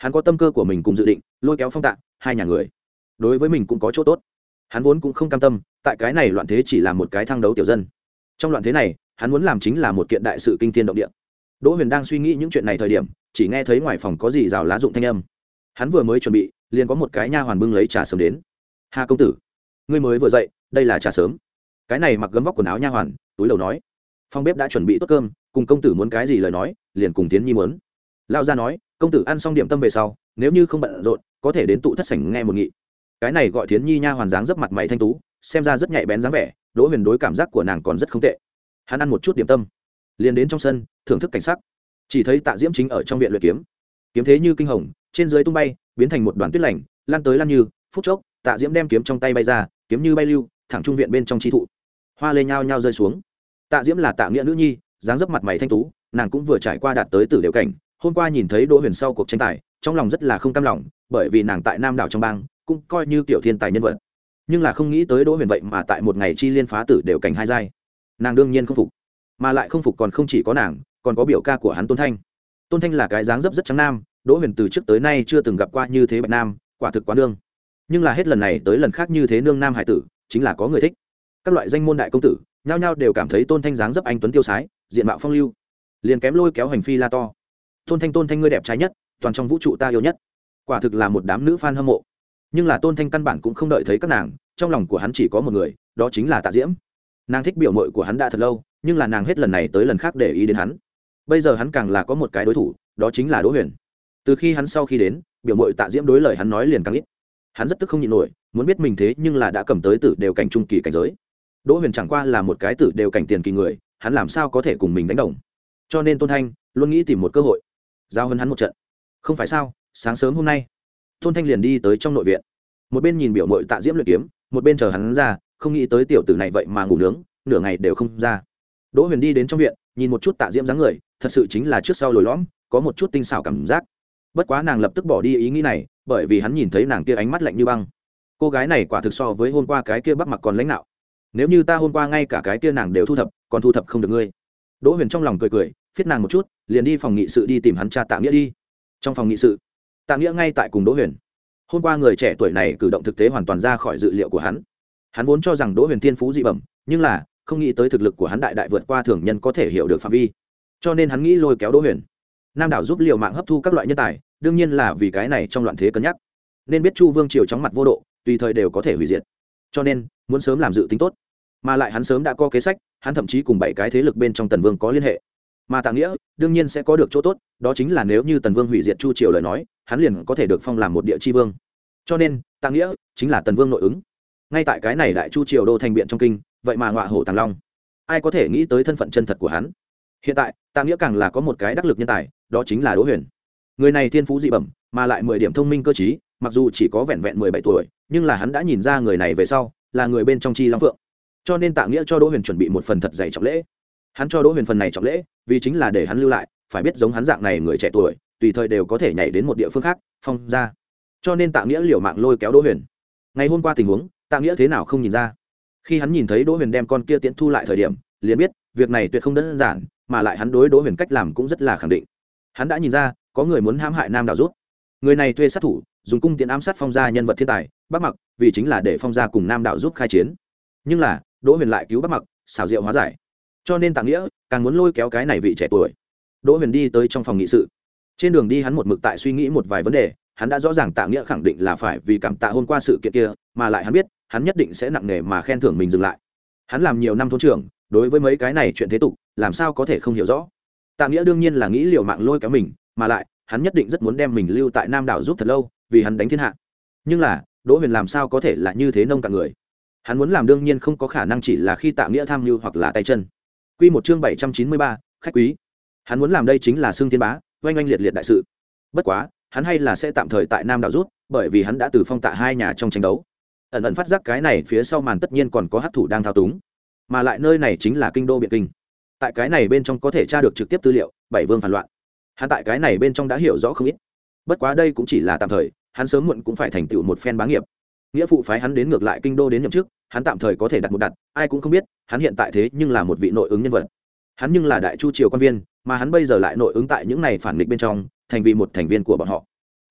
hắn có tâm cơ của mình cùng dự định, lôi kéo Phong Tạ hai nhà người đối với mình cũng có chỗ tốt. Hắn vốn cũng không cam tâm tại cái này loạn thế chỉ là một cái thăng đấu tiểu dân. Trong loạn thế này hắn muốn làm chính là một kiện đại sự kinh thiên động địa. Đỗ Huyền đang suy nghĩ những chuyện này thời điểm, chỉ nghe thấy ngoài phòng có gì rào lá dụng thanh âm. Hắn vừa mới chuẩn bị, liền có một cái nha hoàn bưng lấy trà sớm đến. Hà công tử, ngươi mới vừa dậy, đây là trà sớm. Cái này mặc gấm vóc quần áo nha hoàn túi đầu nói. Phòng bếp đã chuẩn bị tốt cơm, cùng công tử muốn cái gì lời nói, liền cùng Tiến Nhi muốn. Lão gia nói, công tử ăn xong điểm tâm về sau, nếu như không bận rộn, có thể đến tụ thất sảnh nghe một nghị. Cái này gọi Tiến Nhi nha hoàn dáng dấp mặt mày thanh tú, xem ra rất nhạy bén dáng vẻ. Đỗ Huyền đối cảm giác của nàng còn rất không tệ. Hắn ăn một chút điểm tâm, liền đến trong sân thưởng thức cảnh sắc. Chỉ thấy Tạ Diễm chính ở trong viện luyện kiếm, kiếm thế như kinh hồng, trên dưới tung bay, biến thành một đoàn tuyết lạnh, lan tới lan như. Phút chốc, Tạ Diễm đem kiếm trong tay bay ra, kiếm như bay lưu, thẳng trung viện bên trong chi thụ. Hoa lê nhao nhao rơi xuống. Tạ Diễm là Tạ Nghĩa nữ nhi, dáng dấp mặt mày thanh tú, nàng cũng vừa trải qua đạt tới tử đều cảnh. Hôm qua nhìn thấy Đỗ Huyền sau cuộc tranh tài, trong lòng rất là không cam lòng, bởi vì nàng tại Nam đảo trong bang cũng coi như tiểu thiên tài nhân vật, nhưng là không nghĩ tới Đỗ Huyền vậy mà tại một ngày chi liên phá tử đều cảnh hai giai. Nàng đương nhiên không phục, mà lại không phục còn không chỉ có nàng, còn có biểu ca của hắn Tôn Thanh. Tôn Thanh là cái dáng dấp rất trắng nam, Đỗ Huyền từ trước tới nay chưa từng gặp qua như thế bạch nam, quả thực quá nương. Nhưng là hết lần này tới lần khác như thế nương nam hải tử, chính là có người thích. Các loại danh môn đại công tử, nhao nhao đều cảm thấy Tôn Thanh dáng dấp anh tuấn tiêu sái, diện mạo phong lưu, liền kém lôi kéo hành phi la to. Tôn Thanh, Tôn Thanh ngươi đẹp trai nhất, toàn trong vũ trụ ta yêu nhất. Quả thực là một đám nữ fan hâm mộ. Nhưng là Tôn Thanh căn bản cũng không đợi thấy các nàng, trong lòng của hắn chỉ có một người, đó chính là Tạ Diễm. Nàng thích biểu muội của hắn đã thật lâu, nhưng là nàng hết lần này tới lần khác để ý đến hắn. Bây giờ hắn càng là có một cái đối thủ, đó chính là Đỗ Huyền. Từ khi hắn sau khi đến, biểu muội Tạ Diễm đối lời hắn nói liền càng ít. Hắn rất tức không nhịn nổi, muốn biết mình thế nhưng là đã cầm tới tử đều cảnh trung kỳ cảnh giới. Đỗ Huyền chẳng qua là một cái tử đều cảnh tiền kỳ người, hắn làm sao có thể cùng mình đánh đồng. Cho nên Tôn Thanh luôn nghĩ tìm một cơ hội giao hơn hắn một trận. Không phải sao? Sáng sớm hôm nay, Tôn Thanh liền đi tới trong nội viện, một bên nhìn biểu muội Tạ Diễm luyện kiếm, một bên chờ hắn ra, không nghĩ tới tiểu tử này vậy mà ngủ nướng, nửa ngày đều không ra. Đỗ Huyền đi đến trong viện, nhìn một chút Tạ Diễm dáng người, thật sự chính là trước sau lồi lõm, có một chút tinh xảo cảm giác. Bất quá nàng lập tức bỏ đi ý nghĩ này, bởi vì hắn nhìn thấy nàng kia ánh mắt lạnh như băng. Cô gái này quả thực so với hôm qua cái kia Bắc Mặc còn lãnh nạo. Nếu như ta hôm qua ngay cả cái kia nàng đều thu thập, còn thu thập không được ngươi. Đỗ Huyền trong lòng cười cười, phiết nàng một chút, liền đi phòng nghị sự đi tìm hắn cha Tạ Nghĩa đi. Trong phòng nghị sự, Tạ Nghĩa ngay tại cùng Đỗ Huyền. Hôm qua người trẻ tuổi này cử động thực tế hoàn toàn ra khỏi dự liệu của hắn. Hắn vốn cho rằng Đỗ Huyền thiên phú dị bẩm, nhưng là không nghĩ tới thực lực của hắn đại đại vượt qua thường nhân có thể hiểu được phạm vi. Cho nên hắn nghĩ lôi kéo Đỗ Huyền. Nam đảo giúp liều mạng hấp thu các loại nhân tài, đương nhiên là vì cái này trong loạn thế cân nhắc. Nên biết Chu Vương triều chóng mặt vô độ, tùy thời đều có thể hủy diệt. Cho nên, muốn sớm làm dự tính tốt. Mà lại hắn sớm đã có kế sách, hắn thậm chí cùng bảy cái thế lực bên trong Tần Vương có liên hệ. Mà Tạ Nghĩa đương nhiên sẽ có được chỗ tốt, đó chính là nếu như Tần Vương hủy diệt Chu triều lời nói, hắn liền có thể được phong làm một địa chi vương. Cho nên, Tạ Nghĩa chính là Tần Vương nội ứng. Ngay tại cái này đại Chu triều đô thành biện trong kinh, vậy mà ngọa hổ Tàng Long, ai có thể nghĩ tới thân phận chân thật của hắn. Hiện tại Tạ Nghĩa càng là có một cái đắc lực nhân tài, đó chính là Đỗ Huyền. Người này thiên phú dị bẩm, mà lại mười điểm thông minh cơ trí, mặc dù chỉ có vẹn vẹn mười bảy tuổi, nhưng là hắn đã nhìn ra người này về sau là người bên trong chi long phượng. Cho nên Tạ Nghĩa cho Đỗ Huyền chuẩn bị một phần thật dày trọng lễ. Hắn cho Đỗ Huyền phần này trọng lễ, vì chính là để hắn lưu lại, phải biết giống hắn dạng này người trẻ tuổi, tùy thời đều có thể nhảy đến một địa phương khác, phong ra. Cho nên Tạ Nghĩa liều mạng lôi kéo Đỗ Huyền. Ngày hôm qua tình huống, Tạ Nghĩa thế nào không nhìn ra. Khi hắn nhìn thấy Đỗ Huyền đem con kia tiễn thu lại thời điểm, liền biết việc này tuyệt không đơn giản, mà lại hắn đối Đỗ Huyền cách làm cũng rất là khẳng định. Hắn đã nhìn ra có người muốn hãm hại Nam đảo rút. Người này thuê sát thủ, dùng cung tiễn ám sát Phong gia nhân vật thiên tài Bắc Mặc, vì chính là để Phong gia cùng Nam đảo giúp khai chiến. Nhưng là Đỗ Huyền lại cứu Bắc Mặc, xảo diệu hóa giải. Cho nên Tạ Nghĩa càng muốn lôi kéo cái này vị trẻ tuổi. Đỗ Huyền đi tới trong phòng nghị sự. Trên đường đi hắn một mực tại suy nghĩ một vài vấn đề, hắn đã rõ ràng Tạ Nghĩa khẳng định là phải vì cảm tạ hôm qua sự kiện kia, mà lại hắn biết hắn nhất định sẽ nặng nề mà khen thưởng mình dừng lại. Hắn làm nhiều năm thôn trưởng, đối với mấy cái này chuyện thế tục làm sao có thể không hiểu rõ. Tạ Nghĩa đương nhiên là nghĩ liều mạng lôi kéo mình, mà lại hắn nhất định rất muốn đem mình lưu tại Nam đảo giúp thật lâu, vì hắn đánh thiên hạ. Nhưng là Đỗ Huyền làm sao có thể là như thế nông cạn người. Hắn muốn làm đương nhiên không có khả năng chỉ là khi Tạ Nghĩa tham mưu hoặc là tay chân. Quy một chương bảy trăm chín mươi ba, khách quý. Hắn muốn làm đây chính là xương thiên bá, oanh oanh liệt liệt đại sự. Bất quá hắn hay là sẽ tạm thời tại Nam đảo rút, bởi vì hắn đã từ Phong Tạ hai nhà trong tranh đấu, ẩn ẩn phát giác cái này phía sau màn tất nhiên còn có hắc thủ đang thao túng, mà lại nơi này chính là kinh đô Biện Kinh. Tại cái này bên trong có thể tra được trực tiếp tư liệu bảy vương phản loạn. Hắn tại cái này bên trong đã hiểu rõ không ít. Bất quá đây cũng chỉ là tạm thời, hắn sớm muộn cũng phải thành tựu một phen bá nghiệp. Nghĩa phụ phái hắn đến ngược lại kinh đô đến nhậm chức, hắn tạm thời có thể đặt một đặt, ai cũng không biết, hắn hiện tại thế nhưng là một vị nội ứng nhân vật. Hắn nhưng là đại chu triều quan viên, mà hắn bây giờ lại nội ứng tại những này phản nghịch bên trong, thành vì một thành viên của bọn họ.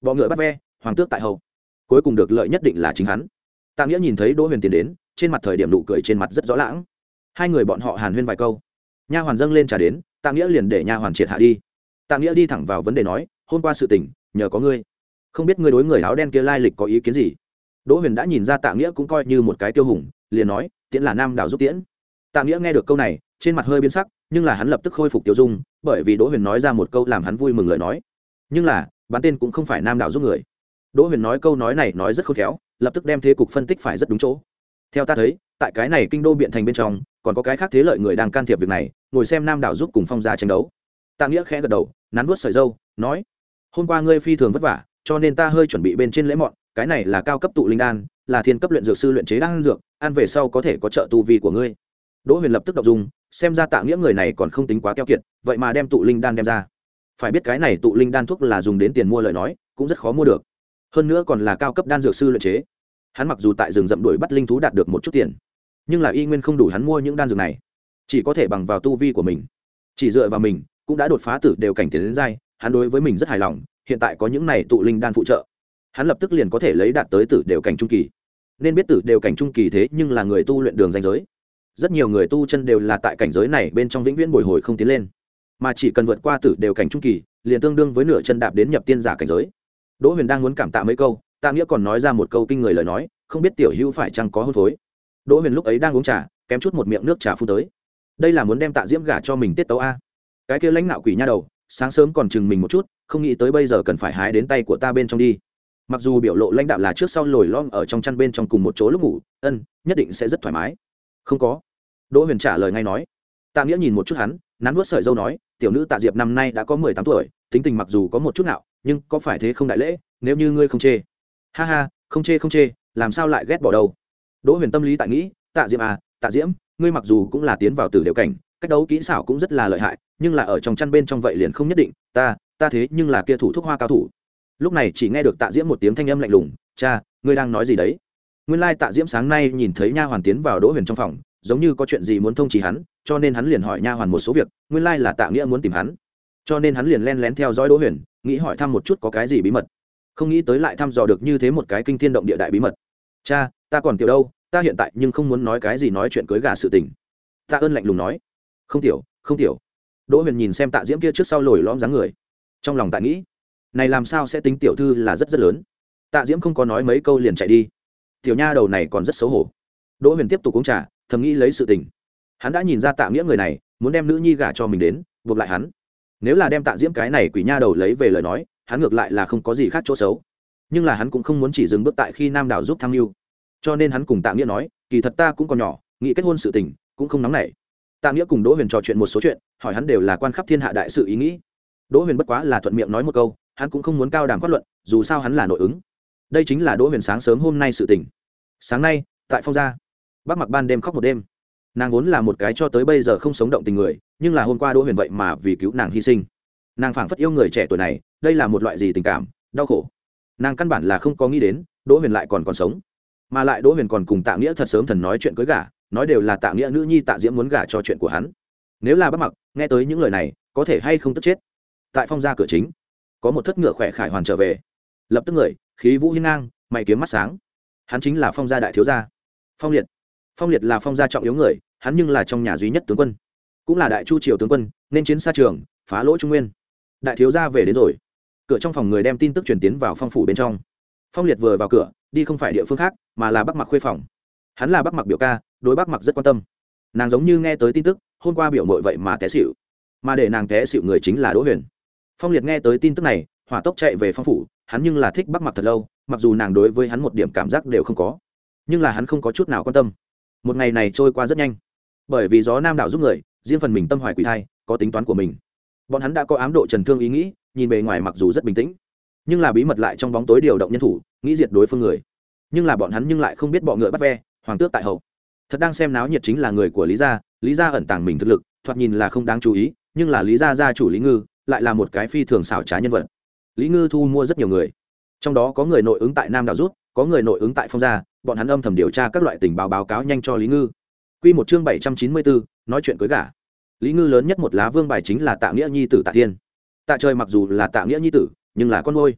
bọ ngựa bắt ve, hoàng tước tại hậu, cuối cùng được lợi nhất định là chính hắn. Tạ Nghĩa nhìn thấy Đỗ Huyền tiến đến, trên mặt thời điểm nụ cười trên mặt rất rõ lãng. Hai người bọn họ hàn huyên vài câu, nha hoàn dâng lên trà đến, Tạ Nghĩa liền để nha hoàn triệt hạ đi. Tạ Nghĩa đi thẳng vào vấn đề nói, hôm qua sự tình nhờ có ngươi, không biết ngươi đối người áo đen kia lai lịch có ý kiến gì. Đỗ Huyền đã nhìn ra Tạ Nghĩa cũng coi như một cái tiêu hùng, liền nói, tiễn là nam đảo giúp tiễn. Tạ Nghĩa nghe được câu này, trên mặt hơi biến sắc, nhưng là hắn lập tức khôi phục tiêu dung, bởi vì Đỗ Huyền nói ra một câu làm hắn vui mừng lời nói. Nhưng là, bán tên cũng không phải nam đảo giúp người. Đỗ Huyền nói câu nói này nói rất khôn khéo, lập tức đem thế cục phân tích phải rất đúng chỗ. Theo ta thấy, tại cái này kinh đô biện thành bên trong, còn có cái khác thế lợi người đang can thiệp việc này, ngồi xem nam đảo giúp cùng Phong gia tranh đấu. Tạ Nghĩa khẽ gật đầu, nắn vuốt sợi râu, nói: "Hôm qua ngươi phi thường vất vả, cho nên ta hơi chuẩn bị bên trên lễ mọn, cái này là cao cấp tụ linh đan, là thiên cấp luyện dược sư luyện chế đan dược, ăn về sau có thể có trợ tu vi của ngươi." Đỗ Huyền lập tức động dung, xem ra Tạ Nghĩa người này còn không tính quá keo kiệt, vậy mà đem tụ linh đan đem ra. Phải biết cái này tụ linh đan thuốc là dùng đến tiền mua lời nói, cũng rất khó mua được. Hơn nữa còn là cao cấp đan dược sư luyện chế. Hắn mặc dù tại rừng rậm đuổi bắt linh thú đạt được một chút tiền, nhưng là y nguyên không đủ hắn mua những đan dược này, chỉ có thể bằng vào tu vi của mình. Chỉ dựa vào mình, cũng đã đột phá tử đều cảnh tiến đến giai, hắn đối với mình rất hài lòng, hiện tại có những này tụ linh đan phụ trợ, hắn lập tức liền có thể lấy đạt tới tử đều cảnh trung kỳ. Nên biết tử đều cảnh trung kỳ thế nhưng là người tu luyện đường danh giới. Rất nhiều người tu chân đều là tại cảnh giới này bên trong vĩnh viễn bồi hồi không tiến lên, mà chỉ cần vượt qua tử đều cảnh trung kỳ, liền tương đương với nửa chân đạp đến nhập tiên giả cảnh giới. Đỗ Huyền đang muốn cảm tạ mấy câu, Tạ Nghĩa còn nói ra một câu kinh người lời nói, không biết tiểu hữu phải chăng có hôn phối. Đỗ Huyền lúc ấy đang uống trà, kém chút một miệng nước trà phun tới. Đây là muốn đem Tạ Diễm gả cho mình tiết tấu a. Cái kia lãnh nạo quỷ nha đầu, sáng sớm còn chừng mình một chút, không nghĩ tới bây giờ cần phải hái đến tay của ta bên trong đi. Mặc dù biểu lộ lãnh đạo là trước sau lồi lõm ở trong chăn bên trong cùng một chỗ lúc ngủ, ân, nhất định sẽ rất thoải mái. Không có. Đỗ Huyền trả lời ngay nói. Tạ Nghĩa nhìn một chút hắn, nắn nuốt sợi râu nói, tiểu nữ Tạ Diệp năm nay đã có mười tám tuổi, tính tình mặc dù có một chút nạo, nhưng có phải thế không đại lễ, nếu như ngươi không chê. Ha ha, không chê không chê, làm sao lại ghét bỏ đâu. Đỗ Huyền tâm lý tại nghĩ, Tạ Diệp à, Tạ Diễm, ngươi mặc dù cũng là tiến vào tử đều cảnh, cách đấu kỹ xảo cũng rất là lợi hại, nhưng là ở trong chăn bên trong vậy liền không nhất định, ta, ta thế nhưng là kia thủ thuốc hoa cao thủ. Lúc này chỉ nghe được Tạ Diễm một tiếng thanh âm lạnh lùng, cha, ngươi đang nói gì đấy? Nguyên lai Tạ Diễm sáng nay nhìn thấy nha hoàn tiến vào Đỗ Huyền trong phòng, giống như có chuyện gì muốn thông trì hắn, cho nên hắn liền hỏi nha hoàn một số việc, nguyên lai là Tạ Nghĩa muốn tìm hắn, cho nên hắn liền len lén theo dõi Đỗ Huyền, nghĩ hỏi thăm một chút có cái gì bí mật. Không nghĩ tới lại thăm dò được như thế một cái kinh thiên động địa đại bí mật. Cha, ta còn tiểu đâu, ta hiện tại nhưng không muốn nói cái gì nói chuyện cưới gà sự tình. Tạ Ơn lạnh lùng nói. Không tiểu, không tiểu. Đỗ Huyền nhìn xem Tạ Diễm kia trước sau lồi lõm dáng người, trong lòng tại nghĩ, này làm sao sẽ tính tiểu thư là rất rất lớn. Tạ Diễm không có nói mấy câu liền chạy đi. Tiểu nha đầu này còn rất xấu hổ. Đỗ Huyền tiếp tục uống trà, thầm nghĩ lấy sự tình. Hắn đã nhìn ra Tạ Nghĩa người này muốn đem nữ nhi gả cho mình đến, buộc lại hắn. Nếu là đem Tạ Diễm cái này quỷ nha đầu lấy về lời nói, hắn ngược lại là không có gì khác chỗ xấu. Nhưng là hắn cũng không muốn chỉ dừng bước tại khi nam đảo giúp tham mưu, cho nên hắn cùng Tạ Nghĩa nói, kỳ thật ta cũng còn nhỏ, nghĩ kết hôn sự tình cũng không nóng nảy. Tạ Nghĩa cùng Đỗ Huyền trò chuyện một số chuyện, hỏi hắn đều là quan khắp thiên hạ đại sự ý nghĩ. Đỗ Huyền bất quá là thuận miệng nói một câu, hắn cũng không muốn cao đàm phát luận, dù sao hắn là nội ứng. Đây chính là Đỗ Huyền sáng sớm hôm nay sự tình. Sáng nay, tại Phong gia, Bác Mặc ban đêm khóc một đêm. Nàng vốn là một cái cho tới bây giờ không sống động tình người, nhưng là hôm qua Đỗ Huyền vậy mà vì cứu nàng hy sinh. Nàng phảng phất yêu người trẻ tuổi này, đây là một loại gì tình cảm, đau khổ. Nàng căn bản là không có nghĩ đến, Đỗ Huyền lại còn còn sống. Mà lại Đỗ Huyền còn cùng Tạ Nghĩa thật sớm thần nói chuyện cưới gả, nói đều là Tạ Nghĩa nữ nhi Tạ Diễm muốn gả cho chuyện của hắn. Nếu là Bác Mặc nghe tới những lời này, có thể hay không tức chết. Tại Phong gia cửa chính, có một thất ngựa khỏe khải hoàn trở về, lập tức người khí vũ hiên ngang, mày kiếm mắt sáng. Hắn chính là Phong gia đại thiếu gia Phong Liệt. Phong Liệt là Phong gia trọng yếu người, hắn nhưng là trong nhà duy nhất tướng quân, cũng là đại chu triều tướng quân, nên chiến xa trường, phá lỗ trung nguyên. Đại thiếu gia về đến rồi. Cửa trong phòng người đem tin tức truyền tiến vào Phong phủ bên trong. Phong Liệt vừa vào cửa, đi không phải địa phương khác, mà là Bác Mặc khuê phòng. Hắn là Bác Mặc biểu ca, đối Bác Mặc rất quan tâm. Nàng giống như nghe tới tin tức, hôm qua biểu muội vậy mà té xỉu, mà để nàng té xỉu người chính là Đỗ Huyền. Phong Liệt nghe tới tin tức này, hỏa tốc chạy về Phong phủ, hắn nhưng là thích Bác Mặc thật lâu, mặc dù nàng đối với hắn một điểm cảm giác đều không có, nhưng là hắn không có chút nào quan tâm. Một ngày này trôi qua rất nhanh, bởi vì gió nam đảo giúp người, riêng phần mình tâm hoài quỷ thai, có tính toán của mình. Bọn hắn đã có ám độ trần thương ý nghĩ, nhìn bề ngoài mặc dù rất bình tĩnh, nhưng là bí mật lại trong bóng tối điều động nhân thủ, nghĩ diệt đối phương người. Nhưng là bọn hắn nhưng lại không biết bọ ngựa bắt ve, hoàng tước tại hậu. Thật đang xem náo nhiệt chính là người của Lý gia, Lý gia ẩn tàng mình thực lực, thoạt nhìn là không đáng chú ý, nhưng là Lý gia gia chủ Lý Ngư lại là một cái phi thường xảo trá nhân vật. Lý Ngư thu mua rất nhiều người, trong đó có người nội ứng tại Nam đảo rút, có người nội ứng tại Phong gia, bọn hắn âm thầm điều tra các loại tình báo báo cáo nhanh cho Lý Ngư. Quy một chương bảy trăm chín mươi bốn, nói chuyện cưới gả. Lý Ngư lớn nhất một lá vương bài chính là Tạ Nghĩa nhi tử Tạ Thiên. Tạ Trời mặc dù là Tạ Nghĩa nhi tử, nhưng là con nuôi.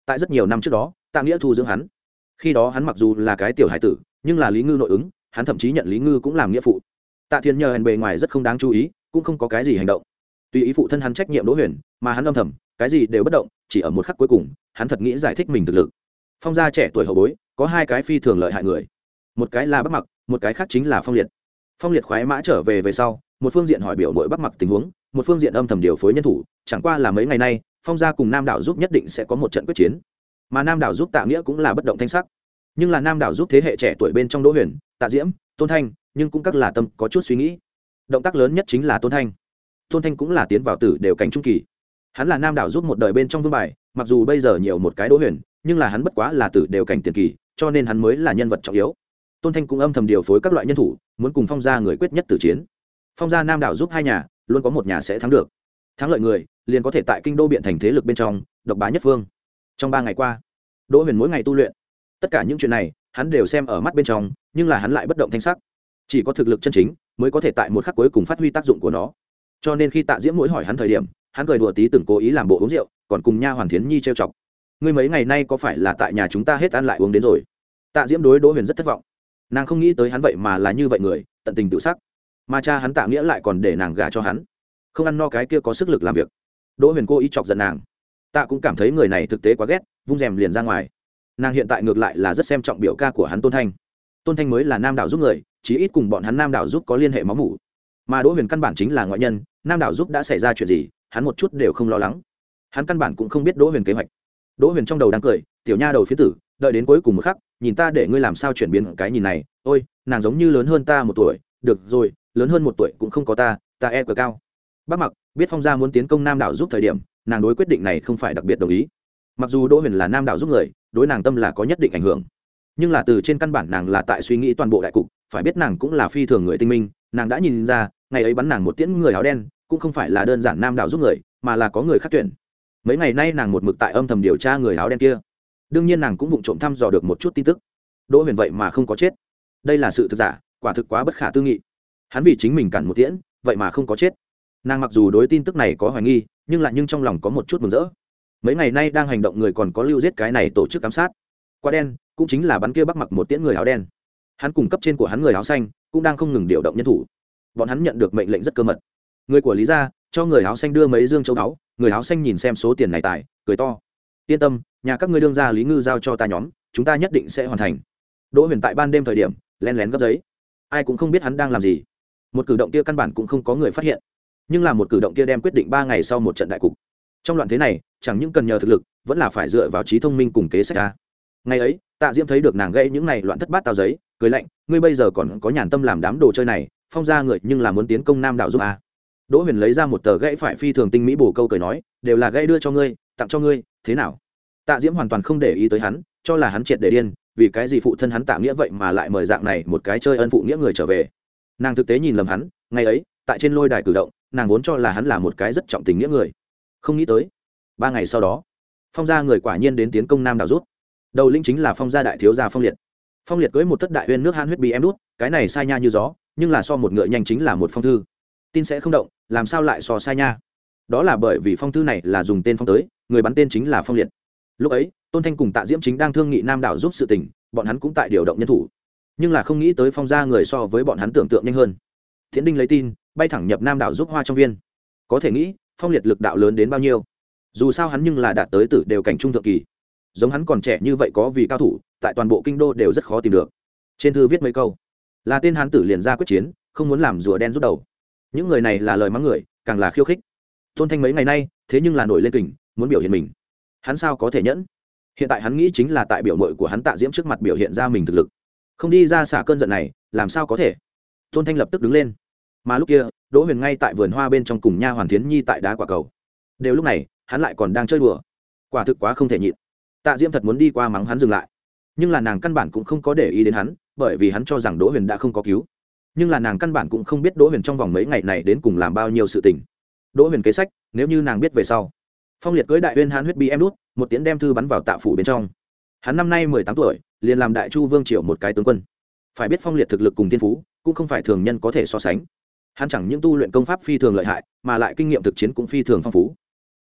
tại rất nhiều năm trước đó tạ nghĩa thu dưỡng hắn. Khi đó hắn mặc dù là cái tiểu hải tử, nhưng là lý ngư nội ứng, hắn thậm chí nhận lý ngư cũng làm nghĩa phụ. Tạ thiên nhờ hèn bề ngoài rất không đáng chú ý, cũng không có cái gì hành động, tùy ý phụ thân hắn trách nhiệm Đỗ Huyền, mà hắn âm thầm cái gì đều bất động. Chỉ ở một khắc cuối cùng, hắn thật nghĩ giải thích mình thực lực. Phong gia trẻ tuổi hậu bối có hai cái phi thường lợi hại người, một cái là Bắc Mặc, một cái khác chính là Phong Liệt. Phong Liệt khoái mã trở về về sau, một phương diện hỏi biểu mỗi Bắc Mặc tình huống, một phương diện âm thầm điều phối nhân thủ. Chẳng qua là mấy ngày nay Phong gia cùng Nam Đảo giúp nhất định sẽ có một trận quyết chiến, mà Nam Đảo giúp Tạ Nghĩa cũng là bất động thanh sắc. Nhưng là Nam Đảo giúp thế hệ trẻ tuổi bên trong Đỗ Huyền, Tạ Diễm, Tôn Thanh, nhưng cũng các là tâm có chút suy nghĩ. Động tác lớn nhất chính là Tôn Thanh. Tôn Thanh cũng là tiến vào tử đều cảnh trung kỳ, hắn là Nam Đảo giúp một đời bên trong vương bài, mặc dù bây giờ nhiều một cái Đỗ Huyền, nhưng là hắn bất quá là tử đều cảnh tiền kỳ, cho nên hắn mới là nhân vật trọng yếu. Tôn Thanh cũng âm thầm điều phối các loại nhân thủ, muốn cùng Phong gia người quyết nhất tử chiến. Phong gia Nam Đảo giúp hai nhà, luôn có một nhà sẽ thắng được. Thắng lợi người liền có thể tại kinh đô biện thành thế lực bên trong độc bá nhất phương. Trong ba ngày qua, Đỗ Huyền mỗi ngày tu luyện, tất cả những chuyện này hắn đều xem ở mắt bên trong, nhưng là hắn lại bất động thanh sắc. Chỉ có thực lực chân chính mới có thể tại một khắc cuối cùng phát huy tác dụng của nó. Cho nên khi Tạ Diễm mỗi hỏi hắn thời điểm, hắn cười đùa tí từng cố ý làm bộ uống rượu, còn cùng nha Hoàn Thiến Nhi trêu chọc. Ngươi mấy ngày nay có phải là tại nhà chúng ta hết ăn lại uống đến rồi? Tạ Diễm đối Đỗ Huyền rất thất vọng, nàng không nghĩ tới hắn vậy mà là như vậy người, tận tình tự sắc. Mà cha hắn Tạ Nghĩa lại còn để nàng gả cho hắn, không ăn no cái kia có sức lực làm việc. Đỗ Huyền cố ý chọc giận nàng. Tạ cũng cảm thấy người này thực tế quá ghét, vung rèm liền ra ngoài. Nàng hiện tại ngược lại là rất xem trọng biểu ca của hắn Tôn Thanh. Tôn Thanh mới là Nam Đảo giúp người, chí ít cùng bọn hắn Nam Đảo giúp có liên hệ máu mủ. Mà Đỗ Huyền căn bản chính là ngoại nhân, Nam Đảo giúp đã xảy ra chuyện gì, hắn một chút đều không lo lắng. Hắn căn bản cũng không biết Đỗ Huyền kế hoạch. Đỗ Huyền trong đầu đang cười, tiểu nha đầu phía tử, đợi đến cuối cùng một khắc, nhìn ta để ngươi làm sao chuyển biến cái nhìn này. Ôi, nàng giống như lớn hơn ta một tuổi, được rồi, lớn hơn một tuổi cũng không có ta, ta e cờ cao. Bác Mặc biết Phong gia muốn tiến công Nam Đảo giúp thời điểm, nàng đối quyết định này không phải đặc biệt đồng ý. Mặc dù Đỗ Huyền là Nam Đảo giúp người, đối nàng tâm là có nhất định ảnh hưởng, nhưng là từ trên căn bản nàng là tại suy nghĩ toàn bộ đại cục, phải biết nàng cũng là phi thường người tinh minh, nàng đã nhìn ra, ngày ấy bắn nàng một tiễn người áo đen, cũng không phải là đơn giản Nam Đảo giúp người, mà là có người khác tuyển. Mấy ngày nay nàng một mực tại âm thầm điều tra người áo đen kia, đương nhiên nàng cũng vụng trộm thăm dò được một chút tin tức. Đỗ Huyền vậy mà không có chết, đây là sự thực giả, quả thực quá bất khả tư nghị. Hắn vì chính mình cản một tiễn, vậy mà không có chết. Nàng mặc dù đối tin tức này có hoài nghi, nhưng lại nhưng trong lòng có một chút mừng rỡ. Mấy ngày nay đang hành động người còn có lưu giết cái này tổ chức ám sát. Quả đen cũng chính là bắn kia Bắc Mặc một tiễn người áo đen. Hắn cùng cấp trên của hắn người áo xanh cũng đang không ngừng điều động nhân thủ. Bọn hắn nhận được mệnh lệnh rất cơ mật. Người của Lý gia cho người áo xanh đưa mấy dương châu báu, người áo xanh nhìn xem số tiền này tài, cười to. Yên tâm, nhà các ngươi đương gia Lý Ngư giao cho ta nhóm, chúng ta nhất định sẽ hoàn thành. Đỗ Huyền tại ban đêm thời điểm lén lén gấp giấy, ai cũng không biết hắn đang làm gì. Một cử động kia căn bản cũng không có người phát hiện, nhưng là một cử động kia đem quyết định ba ngày sau một trận đại cục. Trong loạn thế này, chẳng những cần nhờ thực lực, vẫn là phải dựa vào trí thông minh cùng kế sách ra. Ngày ấy, Tạ Diễm thấy được nàng gây những này loạn thất bát tao giấy, cười lạnh, ngươi bây giờ còn có nhàn tâm làm đám đồ chơi này, Phong gia người nhưng là muốn tiến công Nam Đảo giúp à. Đỗ Huyền lấy ra một tờ gãy phải phi thường tinh mỹ bổ câu cười nói, đều là gãy đưa cho ngươi, tặng cho ngươi, thế nào? Tạ Diễm hoàn toàn không để ý tới hắn, cho là hắn triệt để điên, vì cái gì phụ thân hắn Tạ Nghĩa vậy mà lại mời dạng này một cái chơi ân phụ nghĩa người trở về. Nàng thực tế nhìn lầm hắn, ngày ấy, tại trên lôi đài cử động, nàng vốn cho là hắn là một cái rất trọng tình nghĩa người, không nghĩ tới ba ngày sau đó, Phong gia người quả nhiên đến tiến công Nam Đảo rút. Đầu lĩnh chính là Phong gia đại thiếu gia Phong Liệt. Phong Liệt cưỡi một thất đại uyên nước han huyết bí em đút, cái này sai nha như gió, nhưng là so một ngựa nhanh chính là một phong thư. Tin sẽ không động, làm sao lại so sai nha? Đó là bởi vì phong thư này là dùng tên phong tới, người bắn tên chính là Phong Liệt. Lúc ấy, Tôn Thanh cùng Tạ Diễm chính đang thương nghị Nam Đảo giúp sự tình, bọn hắn cũng tại điều động nhân thủ, nhưng là không nghĩ tới Phong gia người so với bọn hắn tưởng tượng nhanh hơn. Thiến Đinh lấy tin, bay thẳng nhập Nam Đảo giúp Hoa trong viên. Có thể nghĩ, Phong Liệt lực đạo lớn đến bao nhiêu? Dù sao hắn nhưng là đạt tới tử đều cảnh trung thượng kỳ, giống hắn còn trẻ như vậy có vì cao thủ, tại toàn bộ kinh đô đều rất khó tìm được. Trên thư viết mấy câu, là tên hán tử liền ra quyết chiến, không muốn làm rùa đen rút đầu. Những người này là lời mắng người, càng là khiêu khích. Tôn Thanh mấy ngày nay thế nhưng là nổi lên kình, muốn biểu hiện mình, hắn sao có thể nhẫn? Hiện tại hắn nghĩ chính là tại biểu mội của hắn Tạ Diễm trước mặt biểu hiện ra mình thực lực, không đi ra xả cơn giận này, làm sao có thể? Tôn Thanh lập tức đứng lên. Mà lúc kia, Đỗ Huyền ngay tại vườn hoa bên trong cùng nha Hoàn Thiến Nhi tại đá quả cầu. Đều lúc này, hắn lại còn đang chơi đùa, quả thực quá không thể nhịn. Tạ Diễm thật muốn đi qua mắng hắn dừng lại, nhưng là nàng căn bản cũng không có để ý đến hắn, bởi vì hắn cho rằng Đỗ Huyền đã không có cứu. Nhưng là nàng căn bản cũng không biết Đỗ Huyền trong vòng mấy ngày này đến cùng làm bao nhiêu sự tình. Đỗ Huyền kế sách, nếu như nàng biết về sau. Phong Liệt cưỡi đại uyên hán huyết bí em đút, một tiếng đem thư bắn vào Tạ phủ bên trong. Hắn năm nay mười tám tuổi, liền làm đại chu vương triều một cái tướng quân. Phải biết Phong Liệt thực lực cùng thiên phú, cũng không phải thường nhân có thể so sánh. Hắn chẳng những tu luyện công pháp phi thường lợi hại, mà lại kinh nghiệm thực chiến cũng phi thường phong phú.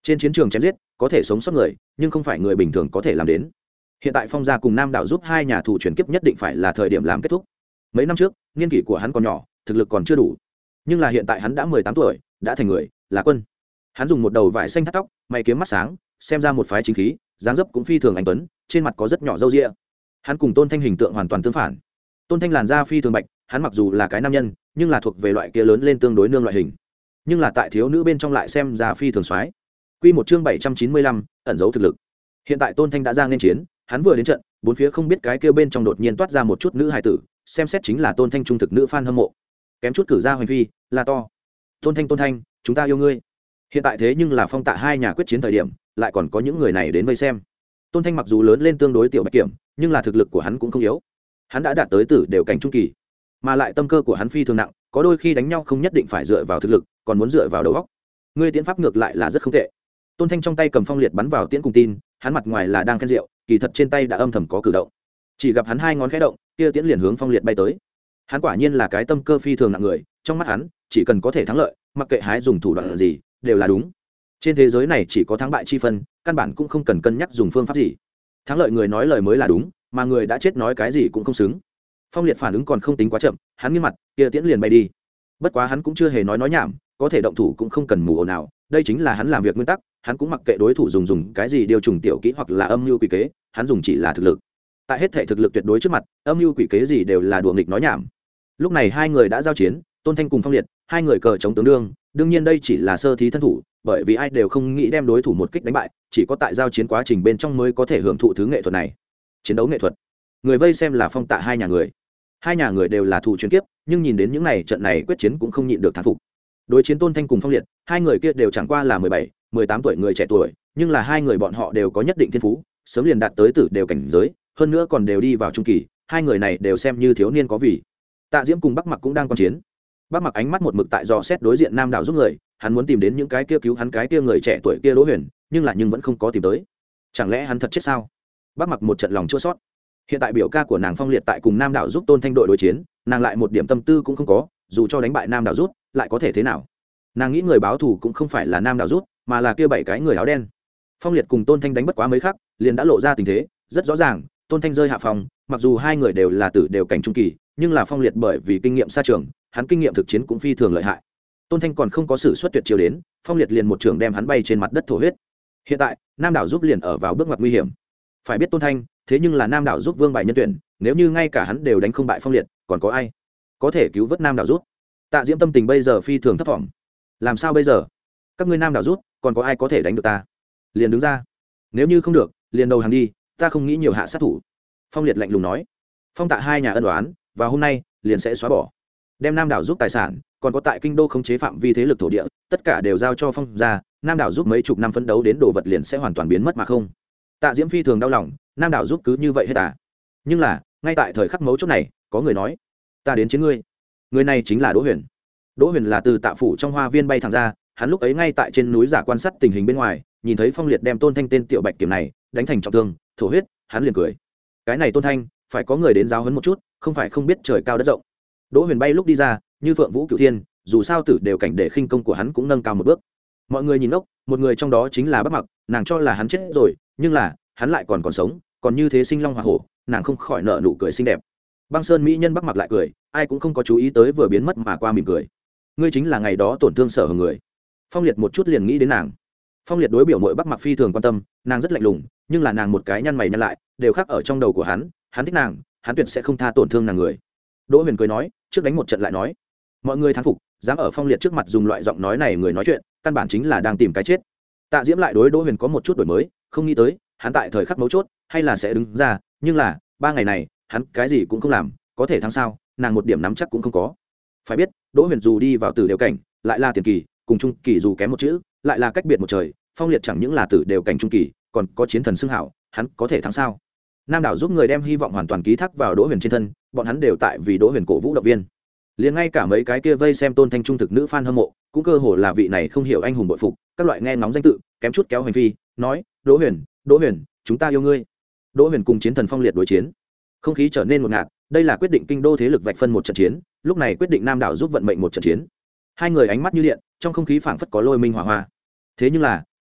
trên chiến trường chém giết có thể sống sót người nhưng không phải người bình thường có thể làm đến. Hiện tại Phong gia cùng Nam Đạo giúp hai nhà thủ chuyển kiếp nhất định phải là thời điểm làm kết thúc. Mấy năm trước niên kỷ của hắn còn nhỏ, thực lực còn chưa đủ, nhưng là hiện tại hắn đã mười tám tuổi, đã thành người, là quân. Hắn dùng một đầu vải xanh thắt tóc, mày kiếm mắt sáng, xem ra một phái chính khí, dáng dấp cũng phi thường anh tuấn, trên mặt có rất nhỏ râu ria. Hắn cùng Tôn Thanh hình tượng hoàn toàn tương phản. Tôn Thanh làn da phi thường bạch, hắn mặc dù là cái nam nhân nhưng là thuộc về loại kia lớn lên tương đối nương loại hình, nhưng là tại thiếu nữ bên trong lại xem ra phi thường soái. Quy một chương bảy trăm chín mươi lăm, ẩn giấu thực lực. Hiện tại Tôn Thanh đã ra nên chiến, hắn vừa đến trận, bốn phía không biết cái kia bên trong đột nhiên toát ra một chút nữ hài tử, xem xét chính là Tôn Thanh trung thực nữ fan hâm mộ. Kém chút cử ra hoành phi, là to. Tôn Thanh, Tôn Thanh, chúng ta yêu ngươi. Hiện tại thế nhưng là Phong Tạ hai nhà quyết chiến thời điểm, lại còn có những người này đến vây xem. Tôn Thanh mặc dù lớn lên tương đối tiểu bạch kiểm, nhưng là thực lực của hắn cũng không yếu. Hắn đã đạt tới tử đều cảnh trung kỳ, mà lại tâm cơ của hắn phi thường nặng, có đôi khi đánh nhau không nhất định phải dựa vào thực lực, còn muốn dựa vào đầu óc. Ngươi tiễn pháp ngược lại là rất không tệ. Tôn Thanh trong tay cầm phong liệt bắn vào tiễn cùng tin, hắn mặt ngoài là đang khen rượu, kỳ thật trên tay đã âm thầm có cử động. Chỉ gặp hắn hai ngón khẽ động, kia tiễn liền hướng phong liệt bay tới. Hắn quả nhiên là cái tâm cơ phi thường nặng người, trong mắt hắn, chỉ cần có thể thắng lợi, mặc kệ hái dùng thủ đoạn gì, đều là đúng. Trên thế giới này chỉ có thắng bại chi phân, căn bản cũng không cần cân nhắc dùng phương pháp gì. Thắng lợi người nói lời mới là đúng, mà người đã chết nói cái gì cũng không xứng. Phong liệt phản ứng còn không tính quá chậm, hắn nghiêng mặt, kia tiễn liền bay đi. Bất quá hắn cũng chưa hề nói nói nhảm, có thể động thủ cũng không cần mù ồn nào, đây chính là hắn làm việc nguyên tắc, hắn cũng mặc kệ đối thủ dùng dùng cái gì điều trùng tiểu kỹ hoặc là âm mưu quỷ kế, hắn dùng chỉ là thực lực. Tại hết thể thực lực tuyệt đối trước mặt, âm mưu quỷ kế gì đều là đùa nghịch nói nhảm. Lúc này hai người đã giao chiến, Tôn Thanh cùng Phong Liệt, hai người cờ chống tướng đương, đương nhiên đây chỉ là sơ thí thân thủ, bởi vì ai đều không nghĩ đem đối thủ một kích đánh bại, chỉ có tại giao chiến quá trình bên trong mới có thể hưởng thụ thứ nghệ thuật này. Chiến đấu nghệ thuật. Người vây xem là Phong Tạ hai nhà người. Hai nhà người đều là thủ chuyên kiếp, nhưng nhìn đến những này trận này quyết chiến cũng không nhịn được thán phục. Đối chiến Tôn Thanh cùng Phong Liệt, hai người kia đều chẳng qua là mười bảy, mười tám tuổi người trẻ tuổi, nhưng là hai người bọn họ đều có nhất định thiên phú, sớm liền đạt tới tử đều cảnh giới, hơn nữa còn đều đi vào trung kỳ, hai người này đều xem như thiếu niên có vì. Tạ Diễm cùng Bắc Mặc cũng đang quan chiến. Bắc Mặc ánh mắt một mực tại dò xét đối diện Nam Đạo giúp người, hắn muốn tìm đến những cái kia cứu hắn cái kia người trẻ tuổi kia Đỗ Huyền, nhưng là nhưng vẫn không có tìm tới. Chẳng lẽ hắn thật chết sao? Bắc Mặc một trận lòng chua xót. Hiện tại biểu ca của nàng Phong Liệt tại cùng Nam Đạo giúp Tôn Thanh đội đối chiến, nàng lại một điểm tâm tư cũng không có, dù cho đánh bại Nam Đạo giúp, lại có thể thế nào? Nàng nghĩ người báo thù cũng không phải là Nam Đạo giúp, mà là kia bảy cái người áo đen. Phong Liệt cùng Tôn Thanh đánh bất quá mấy khắc, liền đã lộ ra tình thế, rất rõ ràng, Tôn Thanh rơi hạ phòng, mặc dù hai người đều là tử đều cảnh trung kỳ, nhưng là Phong Liệt bởi vì kinh nghiệm xa trường, hắn kinh nghiệm thực chiến cũng phi thường lợi hại. Tôn Thanh còn không có sử xuất tuyệt chiêu đến, Phong Liệt liền một trường đem hắn bay trên mặt đất thổ huyết. Hiện tại, Nam Đạo giúp liền ở vào bước ngoặt nguy hiểm. Phải biết Tôn Thanh, thế nhưng là Nam Đạo giúp vương bài nhân tuyển, nếu như ngay cả hắn đều đánh không bại Phong Liệt, còn có ai có thể cứu vớt Nam Đạo giúp? Tạ Diễm tâm tình bây giờ phi thường thấp thỏm. Làm sao bây giờ? Các ngươi Nam Đạo giúp, còn có ai có thể đánh được ta? Liền đứng ra. Nếu như không được, liền đầu hàng đi, ta không nghĩ nhiều hạ sát thủ. Phong Liệt lạnh lùng nói. Phong Tạ hai nhà ân oán, và hôm nay liền sẽ xóa bỏ. Đem Nam Đạo giúp tài sản, còn có tại kinh đô khống chế phạm vi thế lực thổ địa, tất cả đều giao cho Phong gia. Nam Đạo giúp mấy chục năm phấn đấu đến đồ vật liền sẽ hoàn toàn biến mất mà không. Tạ Diễm phi thường đau lòng, Nam Đạo giúp cứ như vậy hết à? Nhưng là, ngay tại thời khắc mấu chốt này, có người nói, ta đến chiến ngươi. Người này chính là Đỗ Huyền. Đỗ Huyền là từ Tạ phủ trong hoa viên bay thẳng ra, hắn lúc ấy ngay tại trên núi giả quan sát tình hình bên ngoài, nhìn thấy Phong Liệt đem Tôn Thanh tên tiểu bạch kiểm này đánh thành trọng thương, thổ huyết, hắn liền cười. Cái này Tôn Thanh, phải có người đến giáo huấn một chút, không phải không biết trời cao đất rộng. Đỗ Huyền bay lúc đi ra, như phượng vũ cửu thiên, dù sao tử đều cảnh để khinh công của hắn cũng nâng cao một bước. Mọi người nhìn ốc, một người trong đó chính là Bắc Mặc, nàng cho là hắn chết rồi, nhưng là, hắn lại còn còn sống, còn như thế sinh long hỏa hổ, nàng không khỏi nở nụ cười xinh đẹp. Băng Sơn mỹ nhân Bắc Mặc lại cười, ai cũng không có chú ý tới vừa biến mất mà qua mỉm cười. Ngươi chính là ngày đó tổn thương Sở Hồng người. Phong Liệt một chút liền nghĩ đến nàng. Phong Liệt đối biểu muội Bắc Mặc phi thường quan tâm, nàng rất lạnh lùng, nhưng là nàng một cái nhăn mày nhăn lại, đều khắc ở trong đầu của hắn, hắn thích nàng, hắn tuyệt sẽ không tha tổn thương nàng người. Đỗ Huyền cười nói, trước đánh một trận lại nói. Mọi người thán phục, dám ở Phong Liệt trước mặt dùng loại giọng nói này người nói chuyện, căn bản chính là đang tìm cái chết. Tạ Diễm lại đối Đỗ Huyền có một chút đổi mới, không nghĩ tới, hắn tại thời khắc mấu chốt, hay là sẽ đứng ra, nhưng là, ba ngày này, hắn cái gì cũng không làm, có thể thắng sao? Nàng một điểm nắm chắc cũng không có. Phải biết, Đỗ Huyền dù đi vào tử đều cảnh, lại là tiền kỳ, cùng trung kỳ dù kém một chữ, lại là cách biệt một trời, Phong Liệt chẳng những là tử đều cảnh trung kỳ, còn có chiến thần xưng hảo, hắn có thể thắng sao? Nam Đạo giúp người đem hy vọng hoàn toàn ký thác vào Đỗ Huyền trên thân, bọn hắn đều tại vì Đỗ Huyền cổ vũ động viên. Liền ngay cả mấy cái kia vây xem Tôn Thanh trung thực nữ fan hâm mộ, cũng cơ hồ là vị này không hiểu anh hùng bội phục, các loại nghe ngóng danh tự, kém chút kéo hành phi, nói, "Đỗ Huyền, Đỗ Huyền, chúng ta yêu ngươi." Đỗ Huyền cùng chiến thần Phong Liệt đối chiến, không khí trở nên ngột ngạt, đây là quyết định kinh đô thế lực vạch phân một trận chiến, lúc này quyết định Nam Đạo giúp vận mệnh một trận chiến. Hai người ánh mắt như điện, trong không khí phảng phất có lôi minh hỏa hoa. Thế nhưng là,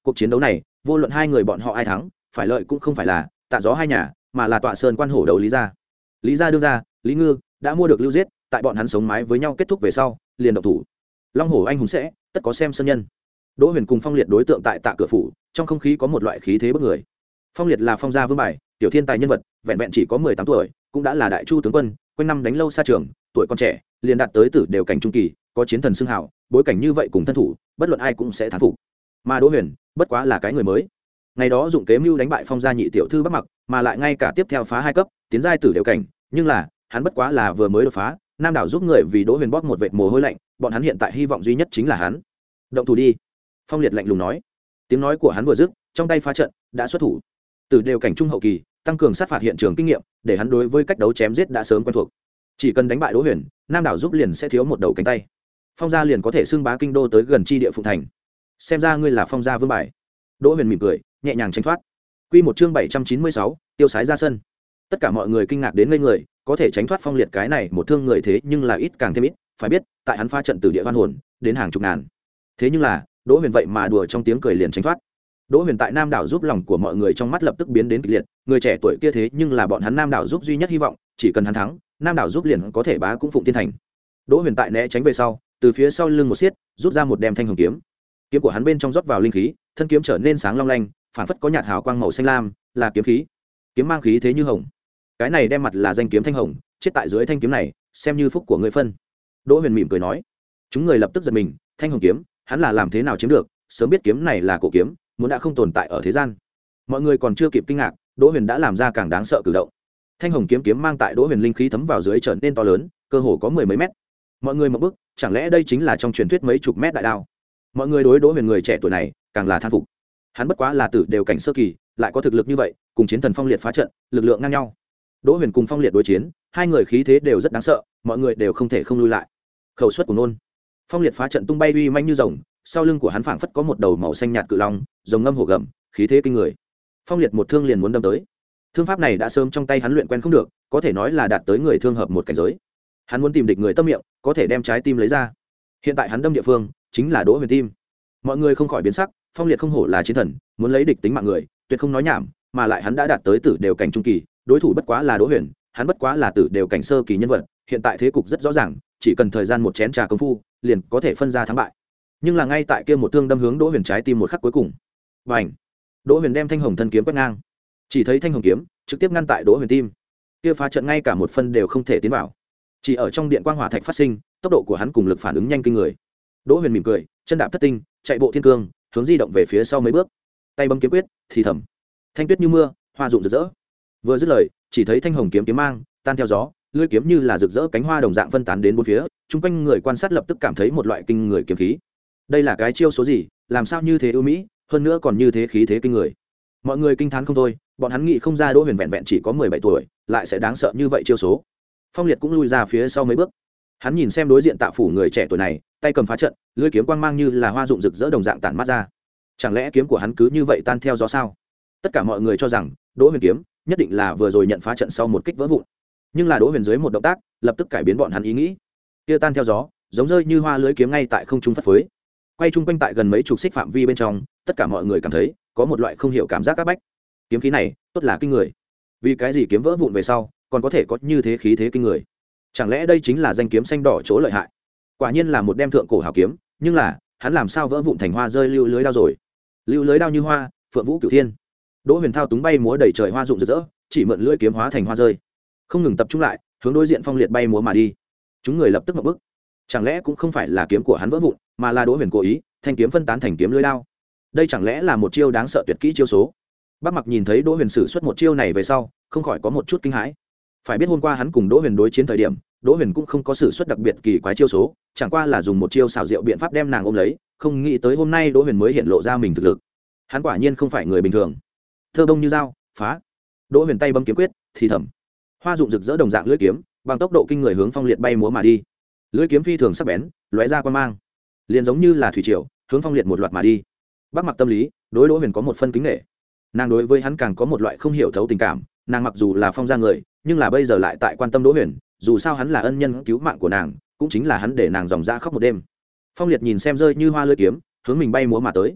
cuộc chiến đấu này vô luận hai người bọn họ ai thắng phải lợi cũng không phải là Tạ Gió hai nhà mà là Tọa Sơn quan hổ đấu Lý gia. Lý gia đương gia Lý Ngư đã mua được lưu giết, tại bọn hắn sống mái với nhau kết thúc về sau liền động thủ. Long hổ anh hùng sẽ tất có xem sân nhân. Đỗ Huyền cùng Phong Liệt đối tượng tại Tạ cửa phủ, trong không khí có một loại khí thế bức người. Phong Liệt là Phong gia vương bài, tiểu thiên tài nhân vật, vẹn vẹn chỉ có mười tám tuổi, cũng đã là đại chu tướng quân, quanh năm đánh lâu xa trường, tuổi còn trẻ liền đạt tới tử đều cảnh trung kỳ, có chiến thần xưng hào, bối cảnh như vậy cùng thân thủ, bất luận ai cũng sẽ thán phục. Mà Đỗ Huyền bất quá là cái người mới. Ngày đó dụng kế mưu đánh bại Phong gia nhị tiểu thư Bắc Mặc, mà lại ngay cả tiếp theo phá hai cấp, tiến giai tử đều cảnh, nhưng là, hắn bất quá là vừa mới đột phá, Nam đảo giúp người vì Đỗ Huyền bóp một vệt mồ hôi lạnh, bọn hắn hiện tại hy vọng duy nhất chính là hắn. Động thủ đi. Phong Liệt lạnh lùng nói. Tiếng nói của hắn vừa dứt, trong tay phá trận đã xuất thủ. Tử đều cảnh trung hậu kỳ, tăng cường sát phạt hiện trường kinh nghiệm, để hắn đối với cách đấu chém giết đã sớm quen thuộc. Chỉ cần đánh bại Đỗ Huyền, Nam đảo giúp liền sẽ thiếu một đầu cánh tay. Phong gia liền có thể xưng bá kinh đô tới gần chi địa Phụng Thành. Xem ra ngươi là Phong gia vương bài. Đỗ Huyền mỉm cười, nhẹ nhàng tránh thoát. Quy một chương bảy trăm chín mươi sáu, tiêu sái ra sân. Tất cả mọi người kinh ngạc đến ngây người, có thể tránh thoát Phong Liệt cái này một thương người thế nhưng là ít càng thêm ít, phải biết, tại hắn phá trận từ địa văn hồn, đến hàng chục ngàn. Thế nhưng là, Đỗ Huyền vậy mà đùa trong tiếng cười liền tránh thoát. Đỗ Huyền tại Nam đảo giúp lòng của mọi người trong mắt lập tức biến đến kịch liệt, người trẻ tuổi kia thế nhưng là bọn hắn Nam đảo giúp duy nhất hy vọng, chỉ cần hắn thắng, Nam đảo giúp liền có thể bá cũng Phụng Thiên Thành. Đỗ Huyền tại né tránh về sau, từ phía sau lưng một xiết, rút ra một đem thanh hồng kiếm. Kiếm của hắn bên trong rót vào linh khí, thân kiếm trở nên sáng long lanh, phản phất có nhạt hào quang màu xanh lam, là kiếm khí. Kiếm mang khí thế như hồng. Cái này đem mặt là danh kiếm thanh hồng, chết tại dưới thanh kiếm này, xem như phúc của ngươi phân. Đỗ Huyền mỉm cười nói. Chúng người lập tức giật mình, thanh hồng kiếm, hắn là làm thế nào chiếm được, sớm biết kiếm này là cổ kiếm, muốn đã không tồn tại ở thế gian. Mọi người còn chưa kịp kinh ngạc, Đỗ Huyền đã làm ra càng đáng sợ cử động. Thanh hồng kiếm kiếm mang tại Đỗ Huyền linh khí thấm vào dưới trở nên to lớn, cơ hồ có mười mấy mét. Mọi người một bước, chẳng lẽ đây chính là trong truyền thuyết mấy chục mét đại đao? Mọi người đối Đỗ Huyền người trẻ tuổi này càng là than phục. Hắn bất quá là tử đều cảnh sơ kỳ, lại có thực lực như vậy, cùng chiến thần Phong Liệt phá trận, lực lượng ngang nhau. Đỗ Huyền cùng Phong Liệt đối chiến, hai người khí thế đều rất đáng sợ, mọi người đều không thể không lui lại. Khẩu suất của nôn. Phong Liệt phá trận tung bay uy manh như rồng, sau lưng của hắn phảng phất có một đầu màu xanh nhạt cự long, rồng ngâm hổ gầm, khí thế kinh người. Phong Liệt một thương liền muốn đâm tới. Thương pháp này đã sớm trong tay hắn luyện quen không được, có thể nói là đạt tới người thương hợp một cảnh giới. Hắn muốn tìm địch người tâm miệng, có thể đem trái tim lấy ra. Hiện tại hắn đâm địa phương, chính là Đỗ Huyền tim. Mọi người không khỏi biến sắc, Phong Liệt không hổ là chiến thần, muốn lấy địch tính mạng người, tuyệt không nói nhảm, mà lại hắn đã đạt tới tử đều cảnh trung kỳ, đối thủ bất quá là Đỗ Huyền, hắn bất quá là tử đều cảnh sơ kỳ nhân vật, hiện tại thế cục rất rõ ràng, chỉ cần thời gian một chén trà công phu, liền có thể phân ra thắng bại. Nhưng là ngay tại kia một thương đâm hướng Đỗ Huyền trái tim một khắc cuối cùng. Bành! Đỗ Huyền đem thanh hồng thân kiếm quét ngang. Chỉ thấy thanh hồng kiếm trực tiếp ngăn tại Đỗ Huyền tim. Kia phá trận ngay cả một phân đều không thể tiến vào. Chỉ ở trong điện quang hỏa thạch phát sinh, tốc độ của hắn cùng lực phản ứng nhanh kinh người. Đỗ Huyền mỉm cười, chân đạp thất tinh, chạy bộ thiên cương, hướng di động về phía sau mấy bước. Tay bấm kiếm quyết, thì thầm. Thanh tuyết như mưa, hoa rụng rực rỡ. Vừa dứt lời, chỉ thấy thanh hồng kiếm kiếm mang tan theo gió, lưỡi kiếm như là rực rỡ cánh hoa đồng dạng phân tán đến bốn phía, chung quanh người quan sát lập tức cảm thấy một loại kinh người kiếm khí. Đây là cái chiêu số gì, làm sao như thế ưu mỹ, hơn nữa còn như thế khí thế kinh người. Mọi người kinh thán không thôi, bọn hắn nghĩ không ra Đỗ Huyền vẹn vẹn chỉ có mười bảy tuổi, lại sẽ đáng sợ như vậy chiêu số. Phong Liệt cũng lui ra phía sau mấy bước. Hắn nhìn xem đối diện Tạ phủ người trẻ tuổi này, tay cầm phá trận, lưỡi kiếm quang mang như là hoa rụng rực rỡ đồng dạng tản mát ra. Chẳng lẽ kiếm của hắn cứ như vậy tan theo gió sao? Tất cả mọi người cho rằng Đỗ Huyền kiếm nhất định là vừa rồi nhận phá trận sau một kích vỡ vụn. Nhưng là Đỗ Huyền dưới một động tác, lập tức cải biến bọn hắn ý nghĩ. Kia tan theo gió, giống rơi như hoa lưỡi kiếm ngay tại không trung phất phới. Quay chung quanh tại gần mấy chục xích phạm vi bên trong, tất cả mọi người cảm thấy có một loại không hiểu cảm giác áp bách. Kiếm khí này, tốt là kinh người. Vì cái gì kiếm vỡ vụn về sau, còn có thể có như thế khí thế kinh người? Chẳng lẽ đây chính là danh kiếm xanh đỏ chỗ lợi hại? Quả nhiên là một đem thượng cổ hảo kiếm, nhưng là, hắn làm sao vỡ vụn thành hoa rơi lưu lưới đao rồi? Lưu lưới đao như hoa, phượng vũ cửu thiên. Đỗ Huyền thao túng bay múa đầy trời hoa rụng rực rỡ, chỉ mượn lưỡi kiếm hóa thành hoa rơi, không ngừng tập trung lại, hướng đối diện Phong Liệt bay múa mà đi. Chúng người lập tức ngậm bức. Chẳng lẽ cũng không phải là kiếm của hắn vỡ vụn, mà là Đỗ Huyền cố ý, thanh kiếm phân tán thành kiếm lưỡi đao. Đây chẳng lẽ là một chiêu đáng sợ tuyệt kỹ chiêu số? Bắc Mặc nhìn thấy Đỗ Huyền sử xuất một chiêu này về sau, không khỏi có một chút kinh hãi. Phải biết hôm qua hắn cùng Đỗ Huyền đối chiến thời điểm, Đỗ Huyền cũng không có sử xuất đặc biệt kỳ quái chiêu số, chẳng qua là dùng một chiêu xảo diệu biện pháp đem nàng ôm lấy, không nghĩ tới hôm nay Đỗ Huyền mới hiện lộ ra mình thực lực. Hắn quả nhiên không phải người bình thường. Thơ bông như dao, phá. Đỗ Huyền tay bấm kiếm quyết, thì thầm. Hoa dụng rực rỡ đồng dạng lưỡi kiếm, bằng tốc độ kinh người hướng Phong Liệt bay múa mà đi. Lưỡi kiếm phi thường sắc bén, lóe ra quang mang, liền giống như là thủy triều, hướng Phong Liệt một loạt mà đi. Bắc Mặc tâm lý, đối Đỗ Huyền có một phân kính nể. Nàng đối với hắn càng có một loại không hiểu thấu tình cảm, nàng mặc dù là Phong gia người, nhưng là bây giờ lại tại quan tâm Đỗ Huyền, dù sao hắn là ân nhân cứu mạng của nàng, cũng chính là hắn để nàng dòng dã khóc một đêm. Phong Liệt nhìn xem rơi như hoa lưỡi kiếm, hướng mình bay múa mà tới.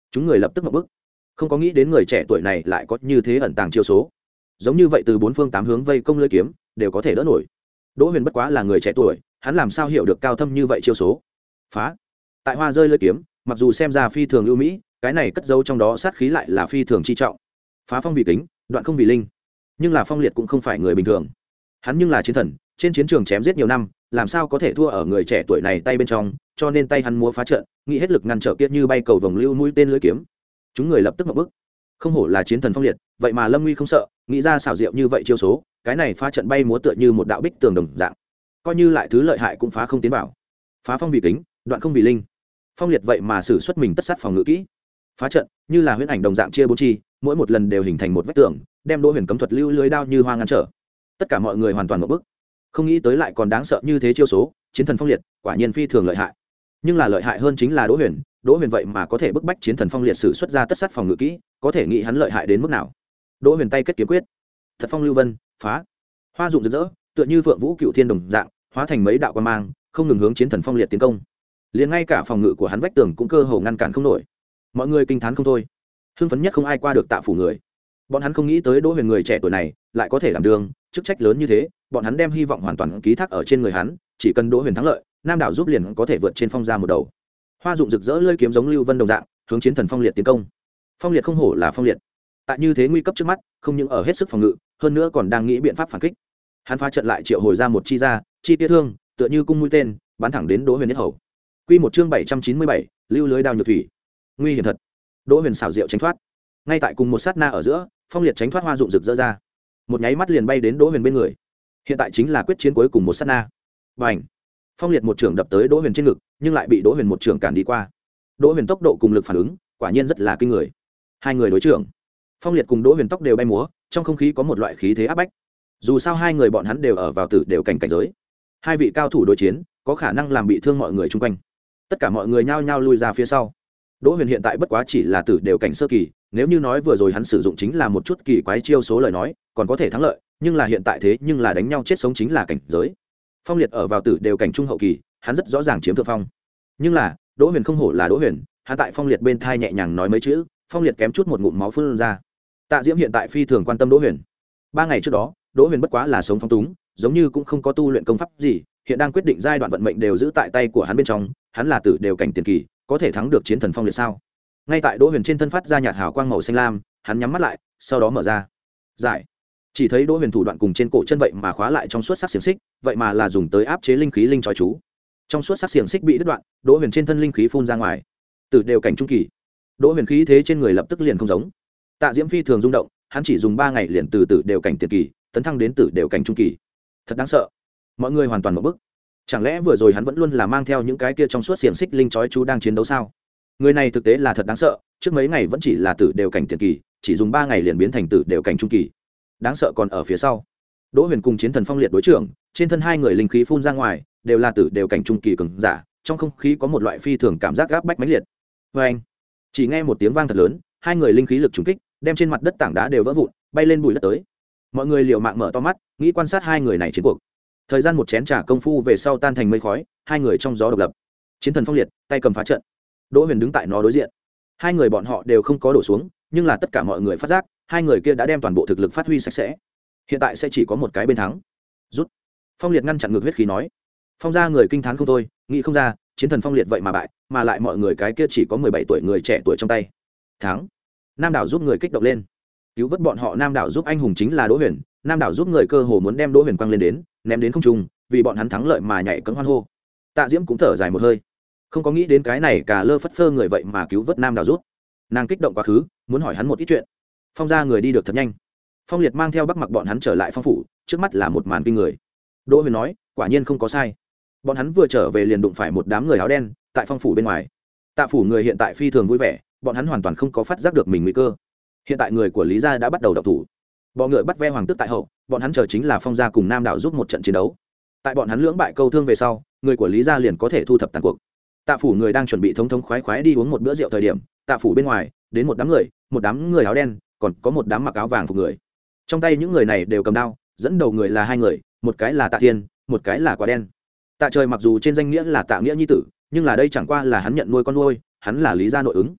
chúng người lập tức ngậm bức, không có nghĩ đến người trẻ tuổi này lại có như thế ẩn tàng chiêu số, giống như vậy từ bốn phương tám hướng vây công lưỡi kiếm đều có thể đỡ nổi. Đỗ Huyền bất quá là người trẻ tuổi, hắn làm sao hiểu được cao thâm như vậy chiêu số. Phá. Tại hoa rơi lưỡi kiếm, mặc dù xem ra phi thường ưu mỹ, cái này cất giấu trong đó sát khí lại là phi thường chi trọng. Phá phong vì kính, đoạn không vì linh. Nhưng là Phong Liệt cũng không phải người bình thường, hắn nhưng là chiến thần, trên chiến trường chém giết nhiều năm, làm sao có thể thua ở người trẻ tuổi này tay bên trong, cho nên tay hắn múa phá trận, nghĩ hết lực ngăn trở kia như bay cầu vồng lưu mũi tên lưỡi kiếm. Chúng người lập tức ngậm bức, không hổ là chiến thần Phong Liệt, vậy mà lâm nguy không sợ, nghĩ ra xảo diệu như vậy chiêu số, cái này phá trận bay múa tựa như một đạo bích tường đồng dạng, coi như lại thứ lợi hại cũng phá không tiến vào. Phá phong vì kính, đoạn không vì linh. Phong Liệt vậy mà sử xuất mình tất sát phòng ngự kỹ, phá trận như là huyễn ảnh đồng dạng chia bốn chi, mỗi một lần đều hình thành một vách tường, đem Đỗ Huyền cấm thuật lưu lưới đao như hoa ngăn trở. Tất cả mọi người hoàn toàn một bức, không nghĩ tới lại còn đáng sợ như thế chiêu số. Chiến thần Phong Liệt quả nhiên phi thường lợi hại, nhưng là lợi hại hơn chính là Đỗ Huyền. Đỗ Huyền vậy mà có thể bức bách chiến thần Phong Liệt sử xuất ra tất sát phòng ngự kỹ, có thể nghĩ hắn lợi hại đến mức nào. Đỗ Huyền tay kết kiếm quyết, thật phong lưu vân, phá. Hoa dụng rực rỡ, tựa như phượng vũ cựu thiên đồng dạng, hóa thành mấy đạo quang mang, không ngừng hướng chiến thần Phong Liệt tiến công. Liền ngay cả phòng ngự của hắn vách tường cũng cơ hồ ngăn cản không nổi. Mọi người kinh thán không thôi, hưng phấn nhất không ai qua được Tạ phủ người. Bọn hắn không nghĩ tới Đỗ Huyền người trẻ tuổi này lại có thể làm đường chức trách lớn như thế, bọn hắn đem hy vọng hoàn toàn ký thác ở trên người hắn, chỉ cần Đỗ Huyền thắng lợi, Nam đảo giúp liền có thể vượt trên Phong gia một đầu. Hoa dụng rực rỡ lưỡi kiếm giống lưu vân đồng dạng, hướng chiến thần Phong Liệt tiến công. Phong Liệt không hổ là Phong Liệt, tại như thế nguy cấp trước mắt, không những ở hết sức phòng ngự, hơn nữa còn đang nghĩ biện pháp phản kích. Hắn phá trận lại triệu hồi ra một chi ra, chi tia thương, tựa như cung mũi tên, bắn thẳng đến Đỗ Huyền nhất hầu. Quy một chương bảy trăm chín mươi bảy, lưu lưới đao nhược thủy. Nguy hiểm thật. Đỗ Huyền xảo diệu tránh thoát. Ngay tại cùng một sát na ở giữa, Phong Liệt tránh thoát hoa dụng rực rỡ ra, một nháy mắt liền bay đến Đỗ Huyền bên người. Hiện tại chính là quyết chiến cuối cùng một sát na. Bành! Phong Liệt một trường đập tới Đỗ Huyền trên ngực, nhưng lại bị Đỗ Huyền một trường cản đi qua. Đỗ Huyền tốc độ cùng lực phản ứng, quả nhiên rất là kinh người. Hai người đối trưởng, Phong Liệt cùng Đỗ Huyền tóc đều bay múa, trong không khí có một loại khí thế áp bách. Dù sao hai người bọn hắn đều ở vào tử đều cảnh cảnh giới, hai vị cao thủ đối chiến, có khả năng làm bị thương mọi người chung quanh. Tất cả mọi người nhao nhao lui ra phía sau. Đỗ Huyền hiện tại bất quá chỉ là tử đều cảnh sơ kỳ, nếu như nói vừa rồi hắn sử dụng chính là một chút kỳ quái chiêu số lời nói, còn có thể thắng lợi, nhưng là hiện tại thế nhưng là đánh nhau chết sống chính là cảnh giới. Phong Liệt ở vào tử đều cảnh trung hậu kỳ, hắn rất rõ ràng chiếm thượng phong. Nhưng là, Đỗ Huyền không hổ là Đỗ Huyền, hắn tại Phong Liệt bên thai nhẹ nhàng nói mấy chữ, Phong Liệt kém chút một ngụm máu phun ra. Tạ Diễm hiện tại phi thường quan tâm Đỗ Huyền. Ba ngày trước đó, Đỗ Huyền bất quá là sống phóng túng, giống như cũng không có tu luyện công pháp gì, hiện đang quyết định giai đoạn vận mệnh đều giữ tại tay của hắn bên trong, hắn là tử đều cảnh tiền kỳ, có thể thắng được chiến thần Phong Liệt sao? Ngay tại Đỗ Huyền trên thân phát ra nhạt hào quang màu xanh lam, hắn nhắm mắt lại, sau đó mở ra. Giải. Chỉ thấy Đỗ Huyền thủ đoạn cùng trên cổ chân vậy mà khóa lại trong suốt sắc xiềng xích, vậy mà là dùng tới áp chế linh khí linh chói chú. Trong suốt sắc xiềng xích bị đứt đoạn, Đỗ Huyền trên thân linh khí phun ra ngoài. Tử đều cảnh trung kỳ. Đỗ Huyền khí thế trên người lập tức liền không giống. Tạ Diễm phi thường rung động, hắn chỉ dùng ba ngày liền từ tử đều cảnh tiền kỳ tấn thăng đến tử đều cảnh trung kỳ, thật đáng sợ. Mọi người hoàn toàn một bức, chẳng lẽ vừa rồi hắn vẫn luôn là mang theo những cái kia trong suốt xiềng xích linh chói chú đang chiến đấu sao? Người này thực tế là thật đáng sợ, trước mấy ngày vẫn chỉ là tử đều cảnh tiền kỳ, chỉ dùng ba ngày liền biến thành tử đều cảnh trung kỳ. Đáng sợ còn ở phía sau. Đỗ Huyền cùng chiến thần Phong Liệt đối trưởng, trên thân hai người linh khí phun ra ngoài, đều là tử đều cảnh trung kỳ cường giả, trong không khí có một loại phi thường cảm giác gáp bách mãnh liệt. Và anh, chỉ nghe một tiếng vang thật lớn, hai người linh khí lực trùng kích, đem trên mặt đất tảng đá đều vỡ vụn, bay lên bụi đất tới. Mọi người liều mạng mở to mắt, nghĩ quan sát hai người này chiến cuộc. Thời gian một chén trà công phu về sau tan thành mây khói, hai người trong gió độc lập. Chiến thần Phong Liệt tay cầm phá trận, Đỗ Huyền đứng tại nó đối diện. Hai người bọn họ đều không có đổ xuống, nhưng là tất cả mọi người phát giác, hai người kia đã đem toàn bộ thực lực phát huy sạch sẽ. Hiện tại sẽ chỉ có một cái bên thắng. Rút. Phong Liệt ngăn chặn ngược huyết khí nói. Phong gia người kinh thán không thôi, nghĩ không ra, chiến thần Phong Liệt vậy mà bại, mà lại mọi người cái kia chỉ có mười bảy tuổi người trẻ tuổi trong tay. Thắng. Nam đảo giúp người kích động lên. Cứu vớt bọn họ Nam đảo giúp anh hùng chính là Đỗ Huyền, Nam đảo giúp người cơ hồ muốn đem Đỗ Huyền quăng lên đến, ném đến không trung, vì bọn hắn thắng lợi mà nhảy cẫng hoan hô. Tạ Diễm cũng thở dài một hơi, không có nghĩ đến cái này cả lơ phất phơ người vậy mà cứu vớt Nam đảo giúp. Nàng kích động quá khứ, muốn hỏi hắn một ít chuyện. Phong gia người đi được thật nhanh. Phong Liệt mang theo Bắc Mặc bọn hắn trở lại Phong phủ, trước mắt là một màn kinh người. Đỗ Huyền nói, quả nhiên không có sai. Bọn hắn vừa trở về liền đụng phải một đám người áo đen tại Phong phủ bên ngoài. Tạ phủ người hiện tại phi thường vui vẻ, bọn hắn hoàn toàn không có phát giác được mình nguy cơ. Hiện tại người của Lý gia đã bắt đầu động thủ. Bọ ngựa bắt ve hoàng tước tại hậu, bọn hắn chờ chính là Phong gia cùng Nam đảo giúp một trận chiến đấu. Tại bọn hắn lưỡng bại câu thương về sau, người của Lý gia liền có thể thu thập tàn cuộc. Tạ phủ người đang chuẩn bị thống thống khoái khoái đi uống một bữa rượu thời điểm, Tạ phủ bên ngoài đến một đám người, một đám người áo đen, còn có một đám mặc áo vàng phục người. Trong tay những người này đều cầm đao, dẫn đầu người là hai người, một cái là Tạ Thiên, một cái là Quả Đen. Tạ Trời mặc dù trên danh nghĩa là Tạ Nghĩa nhi tử, nhưng là đây chẳng qua là hắn nhận nuôi con nuôi, hắn là Lý gia nội ứng.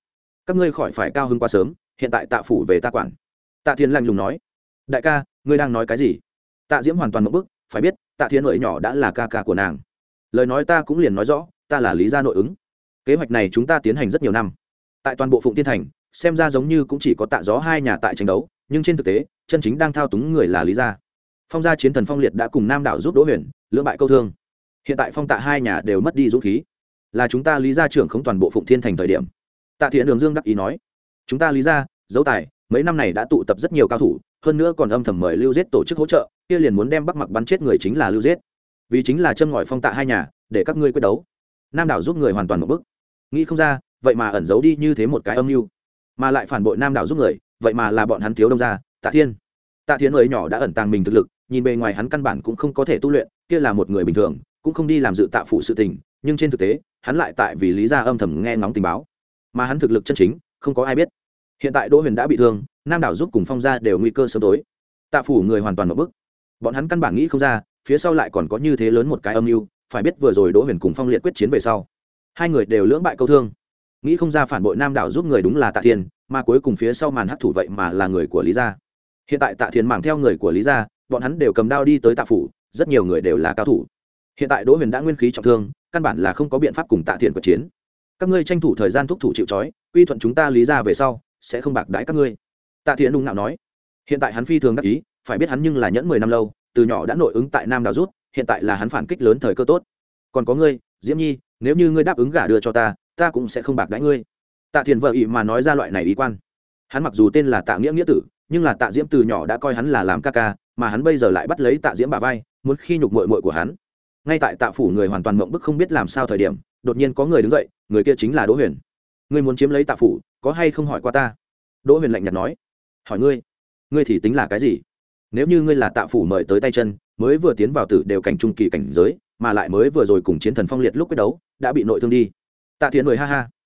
các ngươi khỏi phải cao hứng quá sớm, hiện tại tạ phủ về ta quản. Tạ Thiên lạnh lùng nói. Đại ca, ngươi đang nói cái gì? Tạ Diễm hoàn toàn ngộp bức, phải biết Tạ Thiên lợi nhỏ đã là ca ca của nàng. Lời nói ta cũng liền nói rõ, ta là lý gia nội ứng. Kế hoạch này chúng ta tiến hành rất nhiều năm, tại toàn bộ Phụng Thiên thành xem ra giống như cũng chỉ có Tạ Gió hai nhà tại tranh đấu, nhưng trên thực tế chân chính đang thao túng người là lý gia. Phong gia chiến thần Phong Liệt đã cùng Nam Đạo giúp Đỗ Huyền lưỡng bại câu thương, hiện tại Phong Tạ hai nhà đều mất đi dũng khí, là chúng ta lý gia trưởng không toàn bộ Phụng Thiên thành thời điểm. Tạ Thiện Đường Dương đắc ý nói, chúng ta lý gia dấu tài mấy năm này đã tụ tập rất nhiều cao thủ, hơn nữa còn âm thầm mời Lưu Giết tổ chức hỗ trợ, kia liền muốn đem Bắc Mặc bắn chết người chính là Lưu Giết, vì chính là châm ngòi Phong Tạ hai nhà để các ngươi quyết đấu. Nam Đạo giúp người hoàn toàn một bức, nghĩ không ra vậy mà ẩn giấu đi như thế một cái âm mưu, mà lại phản bội Nam Đạo giúp người, vậy mà là bọn hắn thiếu đông gia Tạ Thiên. Tạ Thiên người nhỏ đã ẩn tàng mình thực lực, nhìn bề ngoài hắn căn bản cũng không có thể tu luyện, kia là một người bình thường, cũng không đi làm dự tạ phụ sự tình, nhưng trên thực tế hắn lại tại vì lý gia âm thầm nghe ngóng tình báo, mà hắn thực lực chân chính không có ai biết. Hiện tại Đỗ Huyền đã bị thương, Nam Đạo giúp cùng Phong gia đều nguy cơ sớm tối, tạ phủ người hoàn toàn một bức, bọn hắn căn bản nghĩ không ra phía sau lại còn có như thế lớn một cái âm mưu. Phải biết vừa rồi Đỗ Huyền cùng Phong Liệt quyết chiến về sau, hai người đều lưỡng bại câu thương, nghĩ không ra phản bội Nam Đạo giúp người đúng là Tạ Thiên, mà cuối cùng phía sau màn hắc thủ vậy mà là người của lý gia. Hiện tại Tạ Thiên mang theo người của lý gia, bọn hắn đều cầm đao đi tới tạ phủ, rất nhiều người đều là cao thủ. Hiện tại Đỗ Huyền đã nguyên khí trọng thương, căn bản là không có biện pháp cùng Tạ Thiên quyết chiến. Các ngươi tranh thủ thời gian thúc thủ chịu trói, quy thuận chúng ta lý gia về sau sẽ không bạc đãi các ngươi. Tạ Thiên đung nạo nói. Hiện tại hắn phi thường đắc ý, phải biết hắn nhưng là nhẫn mười năm lâu, từ nhỏ đã nội ứng tại Nam Đạo rút, hiện tại là hắn phản kích lớn thời cơ tốt. Còn có ngươi, Diễm Nhi, nếu như ngươi đáp ứng gả đưa cho ta, ta cũng sẽ không bạc đãi ngươi. Tạ Thiên vợ ý mà nói ra loại này ý quan. Hắn mặc dù tên là Tạ Nghĩa nghĩa tử, nhưng là Tạ Diễm từ nhỏ đã coi hắn là làm ca ca, mà hắn bây giờ lại bắt lấy Tạ Diễm bả vai, muốn khi nhục muội muội của hắn. Ngay tại Tạ phủ người hoàn toàn mộng bức không biết làm sao thời điểm, đột nhiên có người đứng dậy, người kia chính là Đỗ Huyền. Ngươi muốn chiếm lấy Tạ phủ, có hay không hỏi qua ta? Đỗ Huyền lạnh nhạt nói. Hỏi ngươi, ngươi thì tính là cái gì? Nếu như ngươi là Tạ phủ mời tới tay chân, mới vừa tiến vào tử đều cảnh trung kỳ cảnh giới, mà lại mới vừa rồi cùng chiến thần Phong Liệt lúc quyết đấu đã bị nội thương đi. Tạ Thiện cười ha ha.